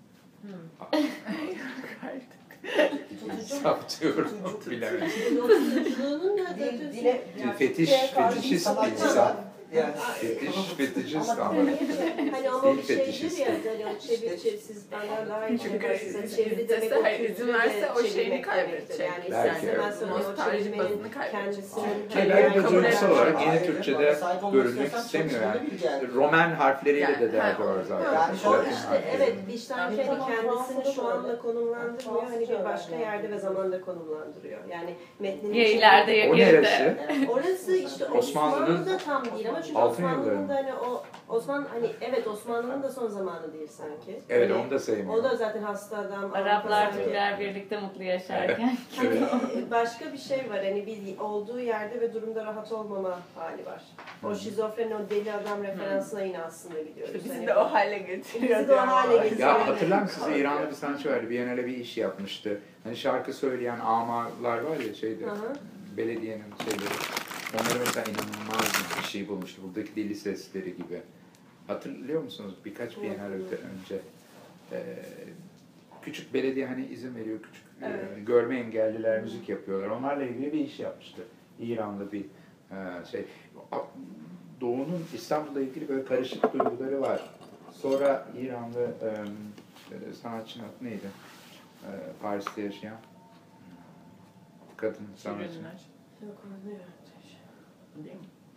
L: Saptıyorum. Bilemedim.
A: Tutuculuğunun da
I: Dil, dile,
L: Fetiş, fetişist
K: sanatçı
L: insan.
K: var. Yani
L: Fetiş, fetişist ama.
A: Hani ama o
L: Dil
A: bir şeydir
L: fetişisti.
A: ya hani o çevir çevir siz benden daha iyi
B: Çünkü
A: çevirirsiniz. Çeviri demek
B: istese,
A: o
B: hayır,
A: kültürü
B: izin
A: de
B: verse o şeyini
A: çevirmek
B: kaybedecek.
A: demektir. Yani
L: Belki,
A: istemez
L: evet.
A: sonra o
B: Nostalji
A: çevirmenin
B: bazını kaybedecek.
A: kendisinin
B: Çünkü
L: Ki belki de
B: kabul
L: duygusal
B: etmiyor.
L: olarak yeni
K: Hayır,
L: Türkçe'de
K: bana sahip olmak
L: görülmek
K: istiyorsan
L: istemiyor
K: çok
L: yani.
K: bir geldi.
L: Roman harfleriyle
B: Yani,
L: de derdi
B: ha,
L: var zaten.
K: yani
A: O
K: şöyle-
A: işte evet işten
I: Yani
A: kendi
I: tamam,
A: kendisini
I: Fransa'da
A: şu
I: da
A: anda
I: öyle.
A: konumlandırmıyor. Hani bir
I: Fransızca
A: başka
I: öyle.
A: yerde ve zamanda konumlandırıyor. Yani metnin
F: Ya ileride ya
L: O
F: geride.
L: neresi?
A: Orası işte
L: Osmanlı'nın
A: Osmanlı'da tam değil ama çünkü
L: altın
A: Osmanlı'nın
L: yılları.
A: da hani o Osman hani evet Osmanlı'nın da son zamanı değil sanki.
L: Evet
A: Hani
L: onu da sevmiyor.
A: o da zaten hasta adam.
F: Araplar
A: sanki.
F: Türkler birlikte mutlu yaşarken.
L: Evet.
A: Hani başka bir şey var hani bir olduğu yerde ve durumda rahat olmama hali var. O şizofren o deli adam referansına yine aslında gidiyoruz.
B: İşte bizi
A: Hani
B: de o hale getiriyor.
A: Bizi de o hale getiriyor.
L: Ya hatırlar mısınız İranlı bir sanatçı vardı. Biennale bir iş yapmıştı. Hani şarkı söyleyen amalar var ya şeyde.
A: Hı hı.
L: Belediyenin şeyleri. Onları mesela inanılmaz bir şey bulmuştu. Buradaki deli sesleri gibi. Hatırlıyor musunuz? Birkaç Biennale önce. Ee, küçük belediye hani izin veriyor. Küçük
A: Evet.
L: e, görme engelliler müzik yapıyorlar. Onlarla ilgili bir iş yapmıştı. İranlı bir e, şey. Doğu'nun İstanbul'la ilgili böyle karışık duyguları var. Sonra İranlı e, e, sanatçının adı neydi? E, Paris'te yaşayan kadın sanatçı.
A: Yok, anlıyorum.
B: Değil mi?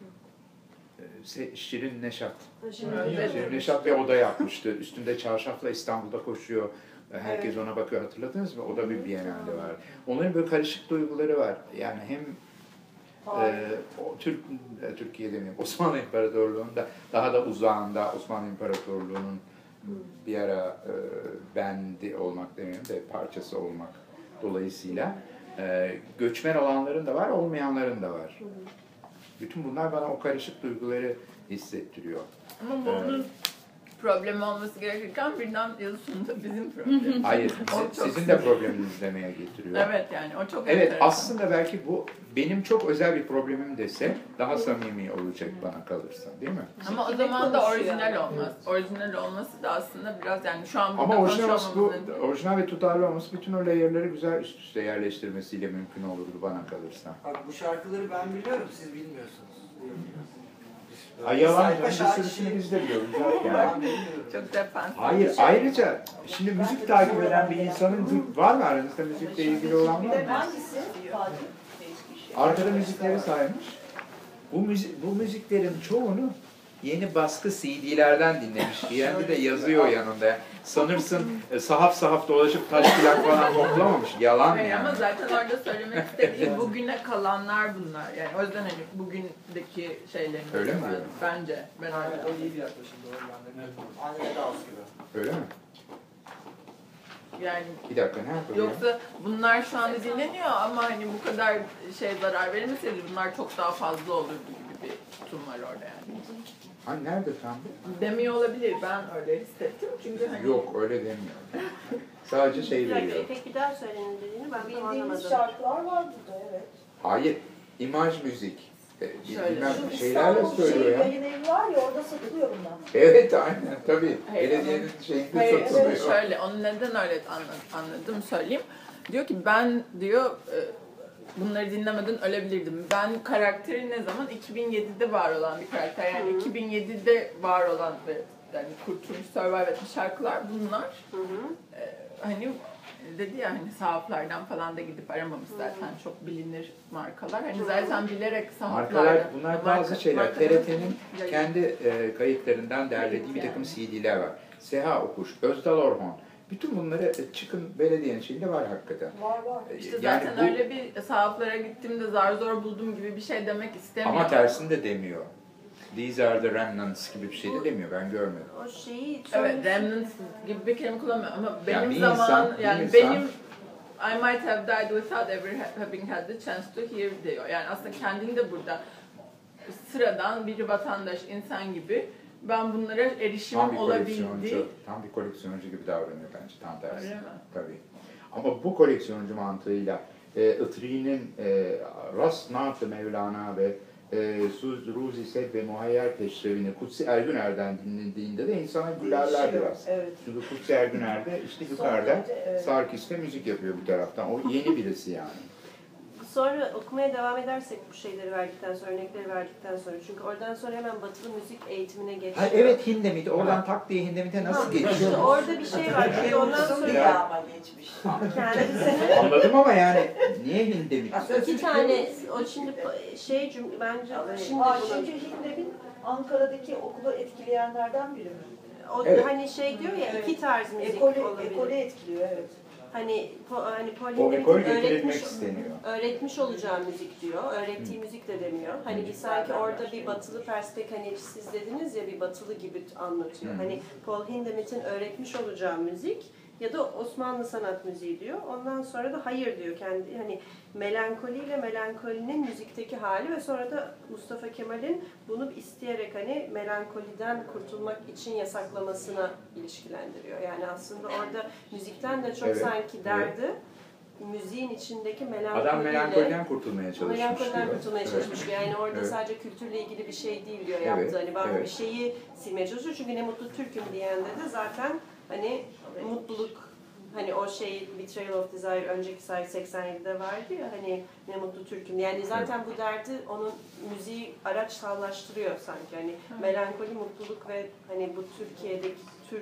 L: E, Şirin Neşat.
A: Ha, şimdi
B: Evet.
L: Şirin Neşat bir oda yapmıştı. Üstünde çarşafla İstanbul'da koşuyor. E, Herkes
A: Evet.
L: ona bakıyor. Hatırladınız mı? O da bir Biennale'de var. Onların böyle karışık duyguları var. Yani hem Ee, o Türk e, Türkiye demeyeyim, Osmanlı İmparatorluğu'nda daha da uzağında Osmanlı İmparatorluğu'nun bir ara e, bendi olmak demeyeyim de parçası olmak dolayısıyla e, göçmen olanların da var, olmayanların da var. Bütün bunlar bana o karışık duyguları hissettiriyor.
B: Ama bu onun problemi olması gerekirken birden yıl sonunda bizim problemimiz.
L: Hayır,
B: O
L: sizin,
B: çok
L: sizin de probleminiz demeye getiriyor.
B: Evet yani o çok
L: Evet,
B: enteresan.
L: aslında belki bu benim çok özel bir problemim dese daha samimi olacak bana kalırsa, değil mi?
B: Ama o
A: Gibi
B: zaman da
A: konuşuyor
B: orijinal
A: yani.
B: olmaz. Orijinal olması da aslında biraz yani şu an burada
L: Ama orijinal, olması, bu,
B: konuşmamamızın-
L: orijinal ve tutarlı olması bütün o layer'ları güzel üst üste yerleştirmesiyle mümkün olurdu bana kalırsa.
K: Bak bu şarkıları ben biliyorum, siz bilmiyorsunuz.
L: Ay yalan
K: Sayfa
L: canım, bir
K: şarkı-
L: sürüsünü biz de biliyoruz zaten.
K: Ben bilmiyorum.
B: Çok defansif.
L: Hayır, ayrıca şimdi müzik takip eden bir insanın var mı aranızda müzikle ilgili olan var mı?
I: Hangisi? Fatih.
L: Arkada müzikleri saymış. Bu, müzik, bu müziklerin çoğunu yeni baskı C D'lerden dinlemiş. Bir yerde de yazıyor yanında. sanırsın e, sahaf sahaf dolaşıp taş plak falan toplamamış. Yalan
B: Hayır,
L: yani.
B: ama zaten orada söylemek istediğim bugüne kalanlar bunlar. Yani o yüzden hani bugündeki şeylerin
L: Öyle mi
B: ben-
L: diyorum?
B: Bence ben
M: Evet,
B: öyle.
M: o iyi bir yaklaşım doğru yani. Aynı Vedaus gibi.
L: Öyle mi?
B: Yani
L: Bir dakika ne yapıyor?
B: yoksa bunlar şu anda dinleniyor ama hani bu kadar şey zarar verilmeseydi bunlar çok daha fazla olurdu gibi bir tutum var orada yani.
L: Ha nerede tam?
B: Demiyor olabilir. Ben öyle hissettim çünkü hani
L: Yok öyle demiyor. Sadece şey
A: Bir dakika,
L: veriyor.
A: İpek bir daha söylenin dediğini ben tam
I: Bildiğimiz
A: anlamadım.
I: şarkılar var burada, evet.
L: Hayır. İmaj müzik. E,
B: Şöyle,
L: bilmem
I: Şu
L: şeylerle
I: İstanbul şey,
L: söylüyor ya.
I: yayın evi var ya, orada satılıyor bunlar.
L: Evet aynen tabii.
B: Hayır,
L: Belediyenin şeyinde
B: Hayır,
L: satılıyor.
B: evet, şöyle, onu neden öyle anladım, anladım söyleyeyim. Diyor ki ben diyor e, bunları dinlemeden ölebilirdim. Ben karakteri ne zaman iki bin yedide var olan bir karakter. Yani
A: Hı hı.
B: iki bin yedide var olan ve yani kurtulmuş, survive etmiş şarkılar bunlar.
A: Hı hı.
B: E, hani dedi ya hani sahaflardan falan da gidip aramamış zaten çok bilinir markalar. Hani zaten bilerek sahaflardan.
L: Markalar bunlar bazı
B: marka-
L: şeyler.
B: marka-
L: T R T'nin
B: Yayın.
L: kendi e, kayıtlarından derlediği bir takım C D'ler var. Seha Okuş, Özdal Orhon. Bütün bunları e, çıkın belediyenin şeyinde var hakikaten.
I: Var var.
L: E,
B: İşte
L: yani
B: zaten
L: bu-
B: öyle bir sahaflara gittiğimde zar zor buldum gibi bir şey demek istemiyorum.
L: Ama tersini de demiyor. These are the remnants gibi bir şey de demiyor. Ben görmedim.
A: O şeyi
B: Evet, remnants gibi bir kelime kullanmıyor ama benim
L: bir
B: zaman
L: insan- bir
B: yani
L: insan-
B: benim I might have died without ever ha- having had the chance to hear diyor. Yani aslında kendini de burada sıradan bir vatandaş, insan gibi ben bunlara erişimim
L: Tam bir
B: olabildi.
L: koleksiyoncu, tam bir koleksiyoncu gibi davranıyor bence. Tam tersi.
B: Öyle mi?
L: Tabii. Ama bu koleksiyoncu mantığıyla e, Itri'nin e, Rast Naat-ı Mevlana ve e, Suz Ruzi Sed ve Muhayyer Peşrevini Kutsi Ergüner'den dinlediğinde de insana gülerler
I: Değişiyor,
L: biraz.
I: evet.
L: Çünkü Kutsi Ergüner de işte yukarıda
I: derece, evet.
L: Sarkis'te müzik yapıyor bu taraftan. O yeni birisi yani.
A: Sonra okumaya devam edersek bu şeyleri verdikten sonra, örnekleri verdikten sonra. Çünkü oradan sonra hemen batılı müzik eğitimine geçiyor.
L: Ha, evet Hindemit. Oradan tak diye Hindemit'e nasıl
A: Ha,
L: geçiyor?
A: işte orada bir şey var. Çünkü ondan
I: Olsun
A: sonra
I: diye ama geçmiş.
A: kendisini
L: Anladım ama yani niye Hindemit?
A: iki tane o şimdi pa- şey cümle bence şimdi
I: Aa,
A: bunu
I: çünkü Hindemith Ankara'daki okulu etkileyenlerden biri mi?
A: o
L: Evet.
A: hani şey diyor ya iki tarz müzik
I: Ekole,
A: olabilir.
I: ekole etkiliyor, evet.
A: Hani po, hani Paul
L: O
A: Hindemith'in
L: ekol getirilmek
A: öğretmiş
L: isteniyor.
A: öğretmiş olacağı müzik diyor. Öğrettiği müzik de demiyor. Hani bir sanki orada bir batılı perspektif hani siz dediniz ya bir batılı gibi anlatıyor.
L: Hı.
A: Hani Paul Hindemith'in öğretmiş olacağı müzik ya da Osmanlı sanat müziği diyor. Ondan sonra da hayır diyor kendi hani melankoliyle melankolinin müzikteki hali ve sonra da Mustafa Kemal'in bunu isteyerek hani melankoliden kurtulmak için yasaklamasına ilişkilendiriyor. Yani aslında orada müzikten de çok
L: Evet,
A: sanki derdi müziğin içindeki melankoliyle
L: Adam melankoliden kurtulmaya çalışmış
A: melankoliden
L: diyor.
A: kurtulmaya
L: Evet.
A: çalışmış. Yani orada
L: Evet.
A: sadece kültürle ilgili bir şey değil diyor
L: Evet,
A: yaptığı. Hani ben
L: evet.
A: bir şeyi silmeye çalışıyor. Çünkü ne mutlu Türk'üm diyende de zaten hani mutluluk hani o şey Betrayal of Desire önceki sayı seksen yedide vardı ya hani ne mutlu Türk'üm. Yani zaten bu derdi onun müziği araçsallaştırıyor sanki. Hani melankoli, mutluluk ve hani bu Türkiye'deki Türk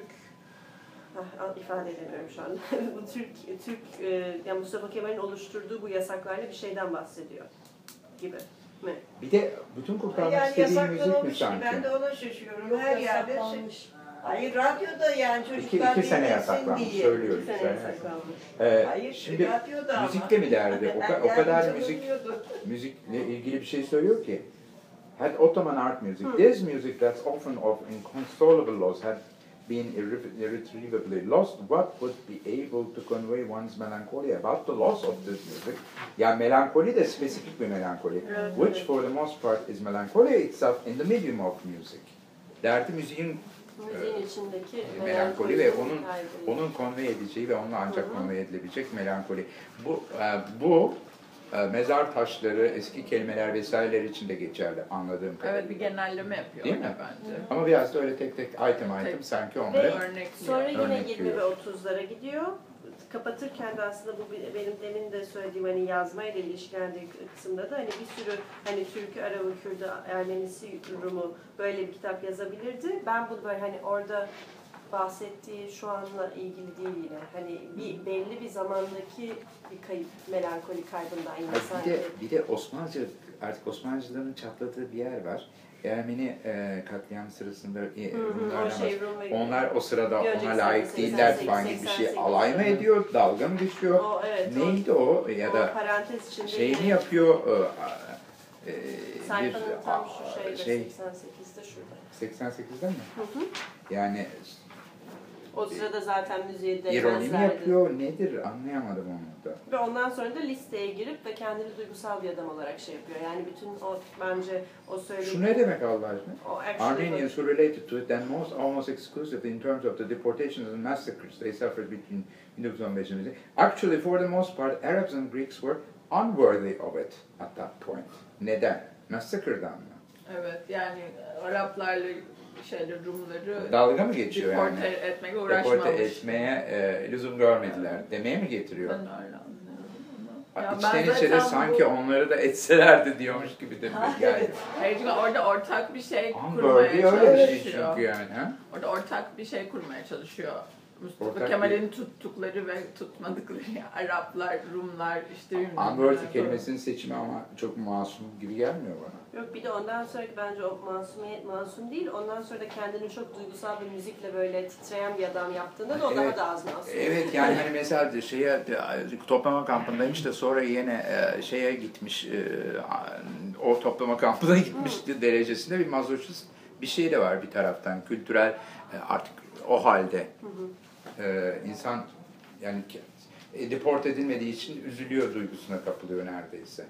A: ah, ifade edemiyorum şu anda. Bu Türk Türk e, yani Mustafa Kemal'in oluşturduğu bu yasaklarla bir şeyden bahsediyor gibi mi?
L: Bir de bütün kurtarmak
H: Yani
L: istediği müzik mi
H: yasaklanmış ki
L: sanki?
H: ben de ona şaşıyorum.
I: Yok,
H: Her yerde şey.
I: yasaklanmış.
H: Hayır radyoda yani
L: İki,
H: çocuklar
L: iki sene
H: dinlesin
L: yasaklanmış,
H: diye.
L: söylüyoruz.
A: Bir sene
L: Sene.
A: yasaklanmış.
L: Ee,
H: Hayır
L: şimdi
H: radyoda ama.
L: müzikte mi derdi? O, ka- o
H: Yani
L: kadar
H: yardımcı
L: müzik
H: bulunuyordu.
L: müzikle ilgili bir şey söylüyor ki. Had Ottoman art music, this music that's often of inconsolable loss had been irre- irretrievably lost, what would be able to convey one's melancholy about the loss of this music? Yani melankoli de spesifik bir melankoli. Which for the most part is melancholy itself in the medium of music. Derdi müziğin
A: Müziğin içindeki
L: e, melankoli ve onun
A: kaybı.
L: onun konvey edeceği ve onunla ancak
A: Hı hı.
L: konvey edilebilecek melankoli. Bu e, bu e, mezar taşları, eski kelimeler vesaireler için de geçerli anladığım kadarıyla.
B: Evet bir genelleme yapıyor
L: Değil
B: orada
L: mi?
B: bence.
L: Ama biraz da öyle tek tek item item
B: Tek-
L: sanki
A: Ve
L: onları
B: Örnek
A: sonra yine
L: Örnek
A: yirmi
L: diyor.
A: ve otuzlara gidiyor. Kapatırken de aslında bu bir- benim demin de söylediğim hani yazmayla ilişkilendiği kısımda da hani bir sürü hani Türkü, Arabı, Kürdü, Ermenisi, Rumu böyle bir kitap yazabilirdi. Ben bu böyle hani orada bahsettiği şu anla ilgili değil yine. Hani bir belli bir zamandaki bir kayıp, melankoli kaybından yine
L: Ha, bir
A: sanki.
L: de bir de Osmanlıca artık Osmanlıcıların çatladığı bir yer var. Ermeni e, katliam sırasında e,
A: Hı hı,
L: Rumlarla
A: o şey Rum ve-
L: onlar o sırada
A: Görecek
L: ona layık
A: seksen
L: değiller
A: sekiz,
L: falan gibi bir şey
A: seksen
L: alay mı
A: sekiz.
L: ediyor, dalga mı geçiyor?
A: O, evet,
L: Neydi o, ya
A: o
L: da
A: parantez içinde
L: şey mi
A: yine-
L: yapıyor? E, e,
A: Sayfanın
L: bir-
A: tam şu şeyde
L: şey,
A: seksen sekizde şurada.
L: seksen sekizde mi?
A: Hı hı.
L: Yani
A: O sırada zaten müziğe
L: ironi mi
A: değmezlerdi.
L: yapıyor, nedir anlayamadım onu da.
A: Ve ondan sonra da listeye girip ve kendini duygusal bir adam olarak şey yapıyor. Yani bütün o bence o söylediği...
L: Şu ne demek Allah aşkına?
A: O actually-
L: Armenians who related to it and most almost exclusively in terms of the deportations and massacres they suffered between bin dokuz yüz on beş and actually for the most part Arabs and Greeks were unworthy of it at that point. Neden? Massacre'dan mı?
B: Evet, yani Araplarla şeyler Rumları
L: Dalga mı geçiyor yani?
B: deporte etmeye uğraşmamış.
L: Deporte etmeye e, lüzum görmediler. Demeye mi getiriyor?
B: Ben öyle anlıyorum onu. Ya
L: İçten
B: ben
L: içe de
B: zaten
L: sanki
B: bu-
L: onları da etselerdi diyormuş gibi de bir yani.
B: Hayır, çünkü orada ortak bir şey kurmaya
L: Unworthy öyle bir şey
B: çalışıyor.
L: çünkü yani. Ha?
B: Orada ortak bir şey kurmaya çalışıyor. Mustafa
L: Ortak
B: Kemal'in tuttukları ve tutmadıkları Araplar, Rumlar, işte bilmiyorum.
L: Unworthy kelimesinin seçimi ama çok masum gibi gelmiyor bana.
A: Yok bir de ondan sonraki bence o masumiyet masum değil. Ondan sonra da kendini çok duygusal bir müzikle böyle titreyen bir adam yaptığında da o
L: Evet.
A: daha da ağzına asıyor.
L: Evet yani hani mesela şeye toplama kampındaymış da sonra yine e, şeye gitmiş e, o toplama kampına gitmiş derecesinde bir mazoşist bir şey de var bir taraftan kültürel e, artık o halde e, insan yani e, deport edilmediği için üzülüyor duygusuna kapılıyor neredeyse.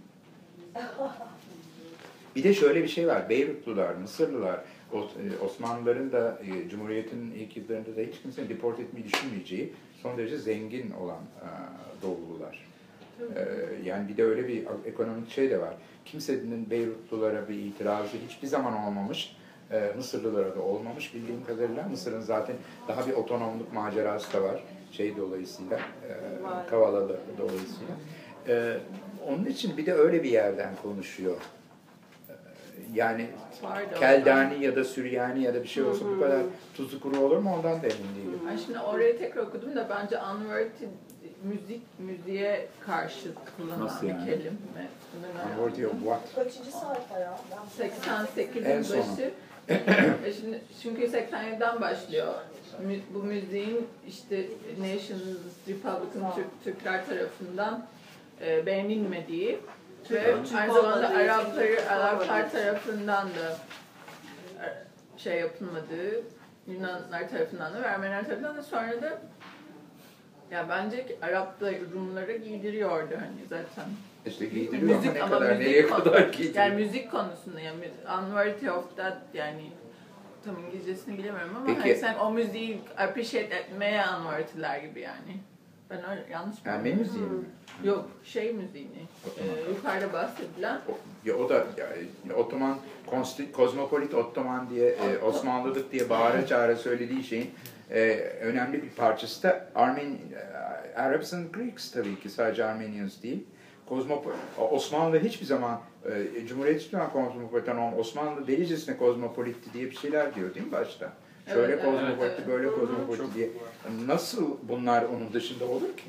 L: Bir de şöyle bir şey var. Beyrutlular, Mısırlılar, Osmanlıların da Cumhuriyet'in ilk yıllarında da hiç kimsenin deport etmeyi düşünmeyeceği son derece zengin olan Doğulular. Yani bir de öyle bir ekonomik şey de var. Kimsenin Beyrutlulara bir itirazı hiçbir zaman olmamış. Mısırlılara da olmamış bildiğim kadarıyla. Mısır'ın zaten daha bir otonomluk macerası da var. Şey dolayısıyla, Kavalalı dolayısıyla. Onun için bir de öyle bir yerden konuşuyor. Yani Keldani ya da Süryani ya da bir şey olsa bu kadar tuzlu kuru olur mu ondan da emin değilim.
B: Ben şimdi orayı tekrar okudum da bence unworthy müzik, müziğe karşı kullanılan
L: Nasıl yani?
B: bir kelime.
L: Unworthy of what?
E: Kaçıncı sayfa ya?
B: seksen sekizin
L: En sonu.
B: başı. E şimdi, çünkü seksen yediden başlıyor. Mü- Bu müziğin işte Nations, Republican Türk, Türkler tarafından e, beğenilmediği ve
A: Türk
B: aynı zamanda
A: olmadığı için,
B: Arapları,
A: Türk
B: Araplar
A: olmadığı için.
B: tarafından da e, şey yapılmadığı, Yunanlar tarafından da ve Ermeniler tarafından da sonra da ya bence ki Arap da Rumlara giydiriyordu hani zaten.
L: İşte giydiriyor ama ne
B: ama
L: kadar,
B: müzik
L: nereye
B: konu-
L: kadar giydiriyor?
B: Yani müzik konusunda yani unworthy of that yani tam İngilizcesini bilemiyorum ama
L: Peki.
B: hani sen o müziği appreciate etmeye unworthy'ler gibi yani. Ben öyle yanlış mı?
L: Ermeni müziği mi?
B: Yok şey müziğini. E, yukarıda bahsedilen.
L: Ya o da yani, Ottoman, Konsti- Kozmopolit Ottoman diye, e, Osmanlılık diye bağıra çağıra söylediği şeyin e, önemli bir parçası da Armen, e, Arabs and Greeks tabii ki sadece Armenians değil. Kozmopolit, Osmanlı hiçbir zaman e, Cumhuriyet hiçbir zaman kozmopolitan olmadı. Osmanlı delicesine kozmopolitti diye bir şeyler diyor değil mi başta? Şöyle
B: Evet,
L: kozmopolitti,
B: evet, evet.
L: böyle kozmopolitti diye. Nasıl bunlar onun dışında olur ki?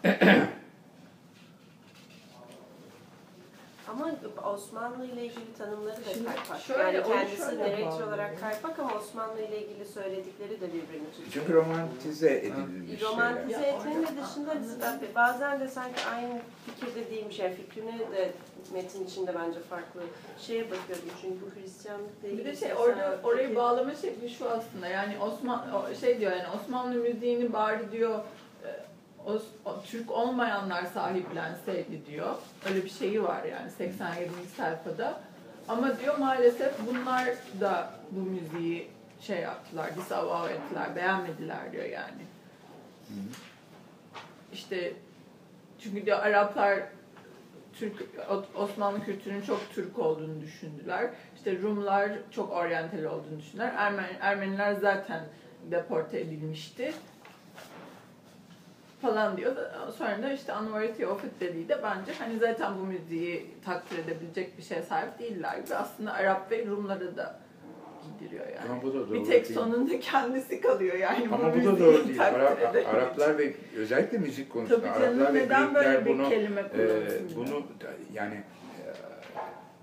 A: Ama Osmanlı ile ilgili tanımları da
B: Şimdi
A: kaypak.
B: şöyle,
A: Yani
B: onu
A: kendisi
B: şöyle
A: direkt
B: bağlıyor.
A: olarak kaypak ama Osmanlı ile ilgili söyledikleri de birbirini tutuyor.
L: Çünkü romantize edilmiş şeyler.
A: Romantize etmenin de dışında bazen de sanki aynı fikirde değilmiş. Yani fikrini de metin içinde bence farklı şeye bakıyorum. Çünkü bu Hristiyanlıkla ilgili.
B: Bir de şey
A: mesela
B: orada orayı
A: fikir-
B: bağlama şekli şu aslında yani Osman o şey diyor yani Osmanlı müziğini bari diyor e, o, o, Türk olmayanlar sahiplenseydi diyor. Öyle bir şeyi var yani seksen yedinci sayfada. Ama diyor maalesef bunlar da bu müziği şey yaptılar, disavow ettiler, beğenmediler diyor yani. İşte çünkü diyor Araplar Türk Osmanlı kültürünün çok Türk olduğunu düşündüler. İşte Rumlar çok oryantal olduğunu düşündüler. Ermen, Ermeniler zaten deporte edilmişti. Falan diyor. Sonra da işte unworthy of it dediği de bence hani zaten bu müziği takdir edebilecek bir şeye sahip değiller gibi. Aslında Arap ve Rumları da giydiriyor yani.
L: Ama bu da doğru
B: bir tek
L: değil.
B: sonunda kendisi kalıyor yani.
L: Ama bu da
B: müziği
L: doğru değil.
B: takdir
L: Arap,
B: edebilecek.
L: Araplar ve özellikle müzik konusunda
B: Tabii canım,
L: Araplar ve
B: neden böyle
L: Greekler
B: bir
L: bunu
B: kelime
L: e,
B: kullanılsın?
L: bunu yani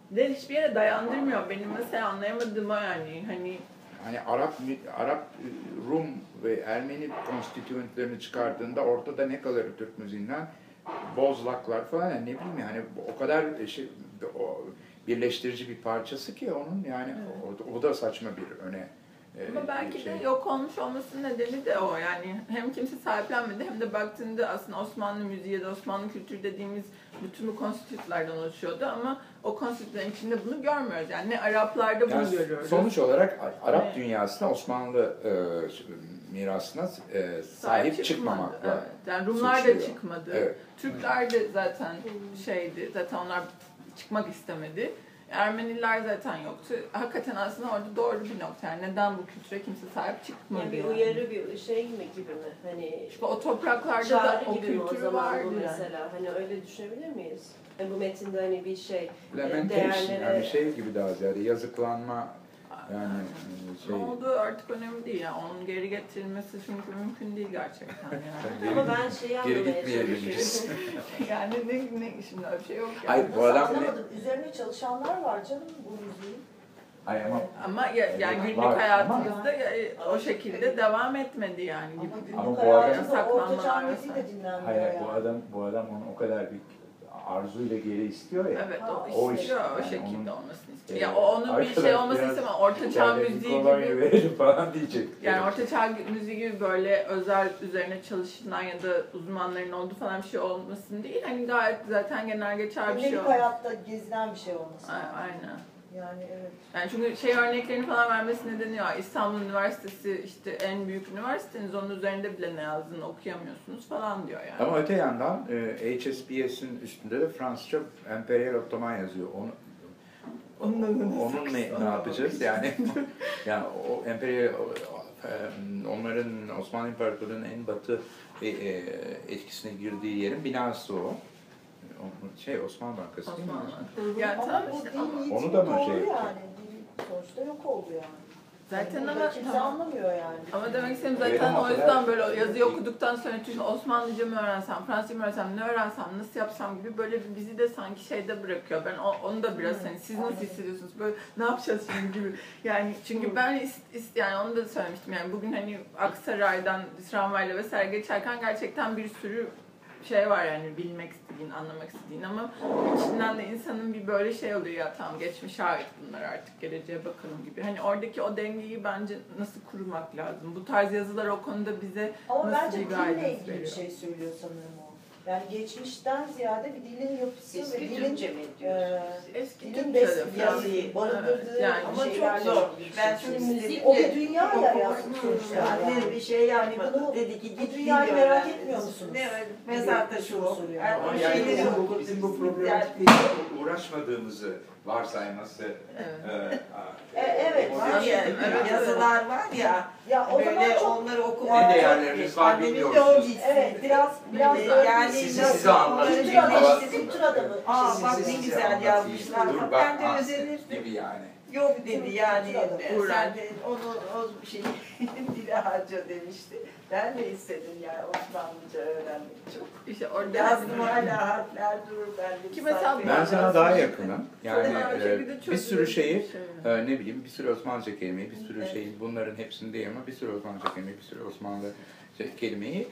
B: de hiçbir yere dayandırmıyor. Benim mesela anlayamadığım o yani. Hani
L: Hani Arap, Arap, Rum ve Ermeni konstitüentlerini çıkardığında ortada ne kalır Türk müziğinden? Bozlaklar falan, yani ne bileyim yani o kadar şey, o birleştirici bir parçası ki onun yani o, o da saçma bir öne.
B: Ama belki
L: şey.
B: de yok olmuş olmasının nedeni de o yani. Hem kimse sahiplenmedi hem de baktığında aslında Osmanlı müziği ya da Osmanlı kültürü dediğimiz bütün bu konstitütlerden oluşuyordu ama o konstitülerin içinde bunu görmüyoruz. Yani ne Araplarda bunu
L: Yani
B: görüyoruz.
L: sonuç olarak Arap
B: Evet.
L: dünyasına Osmanlı e, mirasına e, sahip çıkmamakla
B: Evet. Yani Rumlar da
L: suçluyor.
B: çıkmadı.
L: Evet.
B: Türkler de zaten şeydi, zaten onlar çıkmak istemedi. Ermeniler zaten yoktu. Hakikaten aslında orada doğru bir nokta. Yani neden bu kültüre kimse sahip çıkmadı?
A: Yani bir
B: yani?
A: uyarı bir şey mi gibi mi? Hani
B: Çünkü o topraklarda da
A: çağrı
B: o
A: gibi mi o
B: kültür
A: zaman
B: vardı
A: bu
B: yani.
A: mesela? Hani öyle düşünebilir miyiz? Yani bu metinde hani bir şey
L: Lamentation
A: değerlere...
L: yani şey gibi daha ziyade yazıklanma yani şey.
B: Ne olduğu artık önemli değil yani. Onun geri getirilmesi çünkü mümkün değil gerçekten yani.
A: Ama ben şeyi
L: Geri
A: anlamaya
L: gitmeyelim
A: çalışıyorum.
B: yani ne, ne şimdi öyle bir şey yok yani.
L: Hayır bu adam ne?
I: Anlamadım. Üzerine çalışanlar var canım bu müziğin.
L: Hayır ama
B: Ama ya, yani günlük
L: Var,
B: hayatımızda ya, o şekilde devam etmedi yani.
I: Ama
B: Gibi.
I: günlük
L: Ama bu
I: hayatında
B: yasaklanmalar
I: orta çağ
B: vesaire.
I: müziği de dinlenmiyor
L: hayır
I: yani.
L: bu adam bu adam onu o kadar bir arzuyla geri istiyor ya.
B: Evet o,
L: O
B: istiyor
L: işte,
B: o
L: yani
B: şekilde
L: onun-
B: olmasını istiyor.
L: Ee,
B: Ya o onun bir şey
L: arkadaş
B: olmasını
L: biraz
B: istemem. Orta çağ
L: içeride bir
B: müziği
L: kolonya
B: gibi.
L: verelim falan diyecek.
B: Yani orta çağ müziği gibi böyle özel üzerine çalışılan ya da uzmanların olduğu falan bir şey olmasın değil. Hani gayet zaten genel geçer bir şey
I: Günlük
B: oldu.
I: hayatta gezilen bir şey olması.
B: A- Aynen.
I: Yani evet.
B: Yani çünkü şey örneklerini falan vermesi nedeni ya İstanbul Üniversitesi işte en büyük üniversiteniz, onun üzerinde bile ne yazdığını okuyamıyorsunuz falan diyor yani.
L: Ama öte yandan e, H S B S'in üstünde de Fransızca Emperyal Ottoman yazıyor. Onu
B: Onun,
L: onun ne, ne yapacağız yani? Yani o Emperyal e, onların Osmanlı İmparatorluğu'nun en batı e, e, etkisine girdiği yerin binası o. O şey Osmanlı Bankası değil mi?
B: Osmanlı. Yani
I: Ama
B: tam
I: bu
B: işte
I: dil
B: ama,
I: yiğit
L: onu da
I: yok
L: mı
I: oldu
L: şey yapacak?
I: yani. Dil sonuçta yok oldu yani.
B: zaten
I: Yani
B: ama
I: burada kimse
B: tamam.
I: anlamıyor yani.
B: Ama demek istediğim
L: Evet,
B: zaten
L: ama
B: o yüzden
L: kadar-
B: böyle o yazıyı okuduktan sonra çünkü Osmanlıca mı öğrensem, Fransızca mı öğrensem, ne öğrensem, nasıl yapsam gibi böyle bir bizi de sanki şeyde bırakıyor. Ben o, onu da biraz hani siz nasıl hissediyorsunuz böyle ne yapacağız şimdi gibi. Yani çünkü ben is, is, yani onu da söylemiştim yani bugün hani Aksaray'dan tramvayla vesaire geçerken gerçekten bir sürü şey var yani bilmek istediğin, anlamak istediğin ama içinden de insanın bir böyle şey oluyor ya tamam geçmiş ait bunlar artık geleceğe bakalım gibi. Hani oradaki o dengeyi bence nasıl kurmak lazım? Bu tarz yazılar o konuda bize
I: Ama
B: nasıl
I: bence
B: bir
I: dille
B: guidance
I: ilgili bir
B: veriyor?
I: şey söylüyor sanırım o. Yani geçmişten ziyade bir dilin yapısı
A: Eski
I: ve dilin
A: Türkçe mi
I: e,
A: diyorsunuz?
B: Eski
I: dilin
B: Türkçe
I: bes
B: de
I: yazıyı barındırdığı
B: Evet, yani
A: ama çok
I: şeylerle
A: zor.
I: ilgili bir
A: Ben
I: şey.
A: şimdi müzik
I: O
A: de
I: bir dünya ya yani sonuçta.
A: Yani
I: Yani.
A: bir şey
I: Yani
A: yapmadı.
I: bunu-
A: Dedi ki
I: bu
A: git
I: dünyayı
A: dil
I: merak
A: öğren.
I: etmiyor musunuz?
A: Ne öyle? Mezar taşı o.
I: soruyor.
A: Yani
L: Ama
A: o
L: yani
A: şeyleri
L: bizim,
A: oku.
L: bu, bizim bu problemi
A: Yani-
L: uğraşmadığımızı varsayması
B: Evet.
I: E, evet,
L: o-
A: Var ya,
B: Evet,
A: yazılar var ya,
I: Ya o zaman
A: böyle
I: çok
A: onları okumak
L: Ne
A: çok
L: değerlerimiz
A: iyi.
L: var
A: Annemin de o
L: bilmiyorsunuz.
A: gitsin.
I: evet biraz biraz
A: Ee,
I: böyle
A: yani
L: Sizi
A: nasıl-
L: size anlatayım.
I: kültür adamı,
L: Ama-
I: kültür adamı.
A: Aa
I: şey
A: bak
L: Sizi
A: ne
L: size
A: güzel
L: anlatayım.
A: yazmışlar.
L: Dur
A: Bak,
L: bak
A: ben de
L: Aslı
A: özenirdim.
L: gibi yani.
A: Yok dedi yani,
I: Kültür adamı.
A: e,
B: Uğraş.
A: sen de onu o şeyi dile harca demişti. Ben de istedim yani Osmanlıca öğrenmek çok.
B: İşte orada
A: Yazdım hala harfler durur bende.
B: Ki mesela
L: Ben sana daha yakınım. Yani
B: Çok önemli
L: e,
B: bir de çok
L: bir sürü şeyi,
B: bir şey.
L: e, ne bileyim bir sürü Osmanlıca kelimeyi, bir sürü şeyi, bunların hepsini değil ama bir sürü Osmanlıca kelimeyi, bir sürü Osmanlı şey, kelimeyi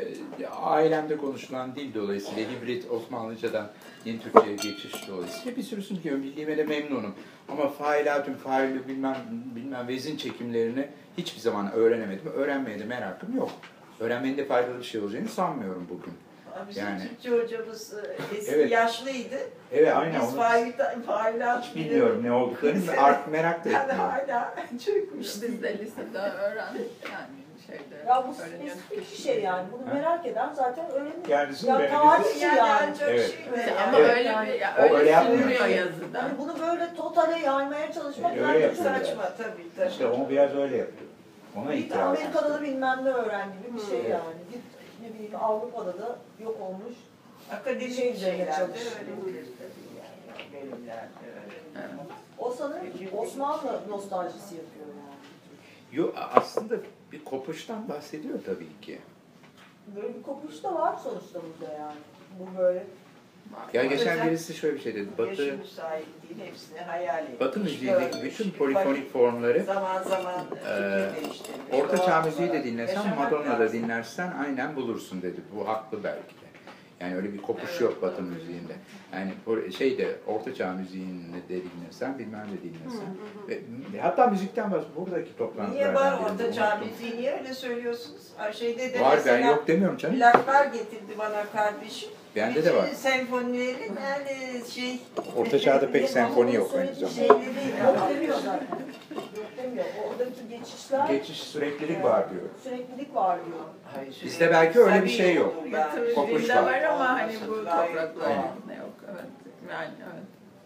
L: e, ailemde konuşulan dil dolayısıyla hibrit Osmanlıcadan yeni Türkçe'ye geçiş dolayısıyla bir sürüsünü diyorum. Bildiğime de memnunum. Ama failatün, failü bilmem, bilmem vezin çekimlerini hiçbir zaman öğrenemedim. Öğrenmeye de merakım yok. Öğrenmenin de faydalı bir şey olacağını sanmıyorum bugün.
A: Bizim
L: Yani-
A: Türkçe hocamız e, eski
L: Evet.
A: yaşlıydı.
L: Evet aynen
A: Biz
L: onu
A: failat, failat
L: hiç bilmiyorum ne olduklarını artık merak da
A: Ben
L: etmiyorum.
A: hala çökmüş.
B: Biz de lisede öğrendik yani şeyde.
I: Ya bu
B: öğreniyorduk
I: spesifik bir
B: işte.
I: şey yani. Bunu
L: Ha?
I: merak eden zaten öğrenir.
L: Yani
I: Ya
L: öğrenir.
I: tarih
A: Yani,
I: yani.
A: ancak
L: Evet.
A: şey mi?
B: Ama
L: Evet.
B: öyle
I: Yani-
B: bir ya,
L: O
B: öyle,
L: öyle yapmıyor.
B: sunmuyor yazıda.
I: Yani bunu böyle totale yaymaya çalışmak
L: Öyle
I: bence
L: yapıyor.
I: saçma.
A: Saçma tabii tabii.
L: İşte onu biraz öyle yapıyor. Ona
I: Git
L: itiraz
I: Amerika'da da bilmem ne öğren gibi bir şey
L: Evet.
I: yani. Git ne bileyim Avrupa'da da yok olmuş.
A: Akademik
I: Şey üzerine
A: şeyler de
I: çalışıyor.
A: öyledir tabii yani. Bölümler de öyle.
B: Evet.
I: O sanırım Osmanlı nostaljisi yapıyor yani.
L: Yo, aslında bir kopuştan bahsediyor tabii ki.
I: Böyle bir kopuş da var sonuçta burada yani. Bu böyle
L: Ya geçen birisi şöyle bir şey dedi. Batı,
I: Yaşı müsait değil, hepsini hayal etmiş.
L: Batı müziğindeki
I: görmüş,
L: bütün polifonik formları
I: zaman zaman
L: e,
I: fikir değiştirmiş.
L: Orta Çağ
I: Doğal
L: müziği de
I: olarak
L: dinlesen,
I: yaşamak
L: Madonna'da
I: lazım.
L: dinlersen aynen bulursun dedi. Bu haklı belki de. Yani öyle bir kopuş yok Batı müziğinde. Yani bu şeyde Orta Çağ müziğini de dinlesen, bilmem de dinlesen. Ve, hatta müzikten bahsediyor. Buradaki toplantılardan
I: Niye var
L: birinde
I: orta çağ
L: unuttum.
I: müziği, niye öyle söylüyorsunuz? Ay Şeyde de
L: Var, ben
I: mesela
L: yok demiyorum canım.
I: plaklar getirdi bana kardeşim.
L: Bende de var.
I: Bütün senfonilerin yani şey...
L: Orta Çağ'da pek senfoni yok aynı zamanda.
I: Şeyleri
N: Yok demiyor zaten. Yok demiyor. Oradaki geçişler
L: Geçiş süreklilik var diyor.
N: süreklilik var diyor.
I: Hayır,
L: Bizde belki öyle bir şey yok.
B: Batı
L: Kopuş
B: müziğinde
L: var.
B: var ama hani bu
I: Olması gayet
B: topraklarda
I: doğal.
B: ne yok. Evet. Yani evet.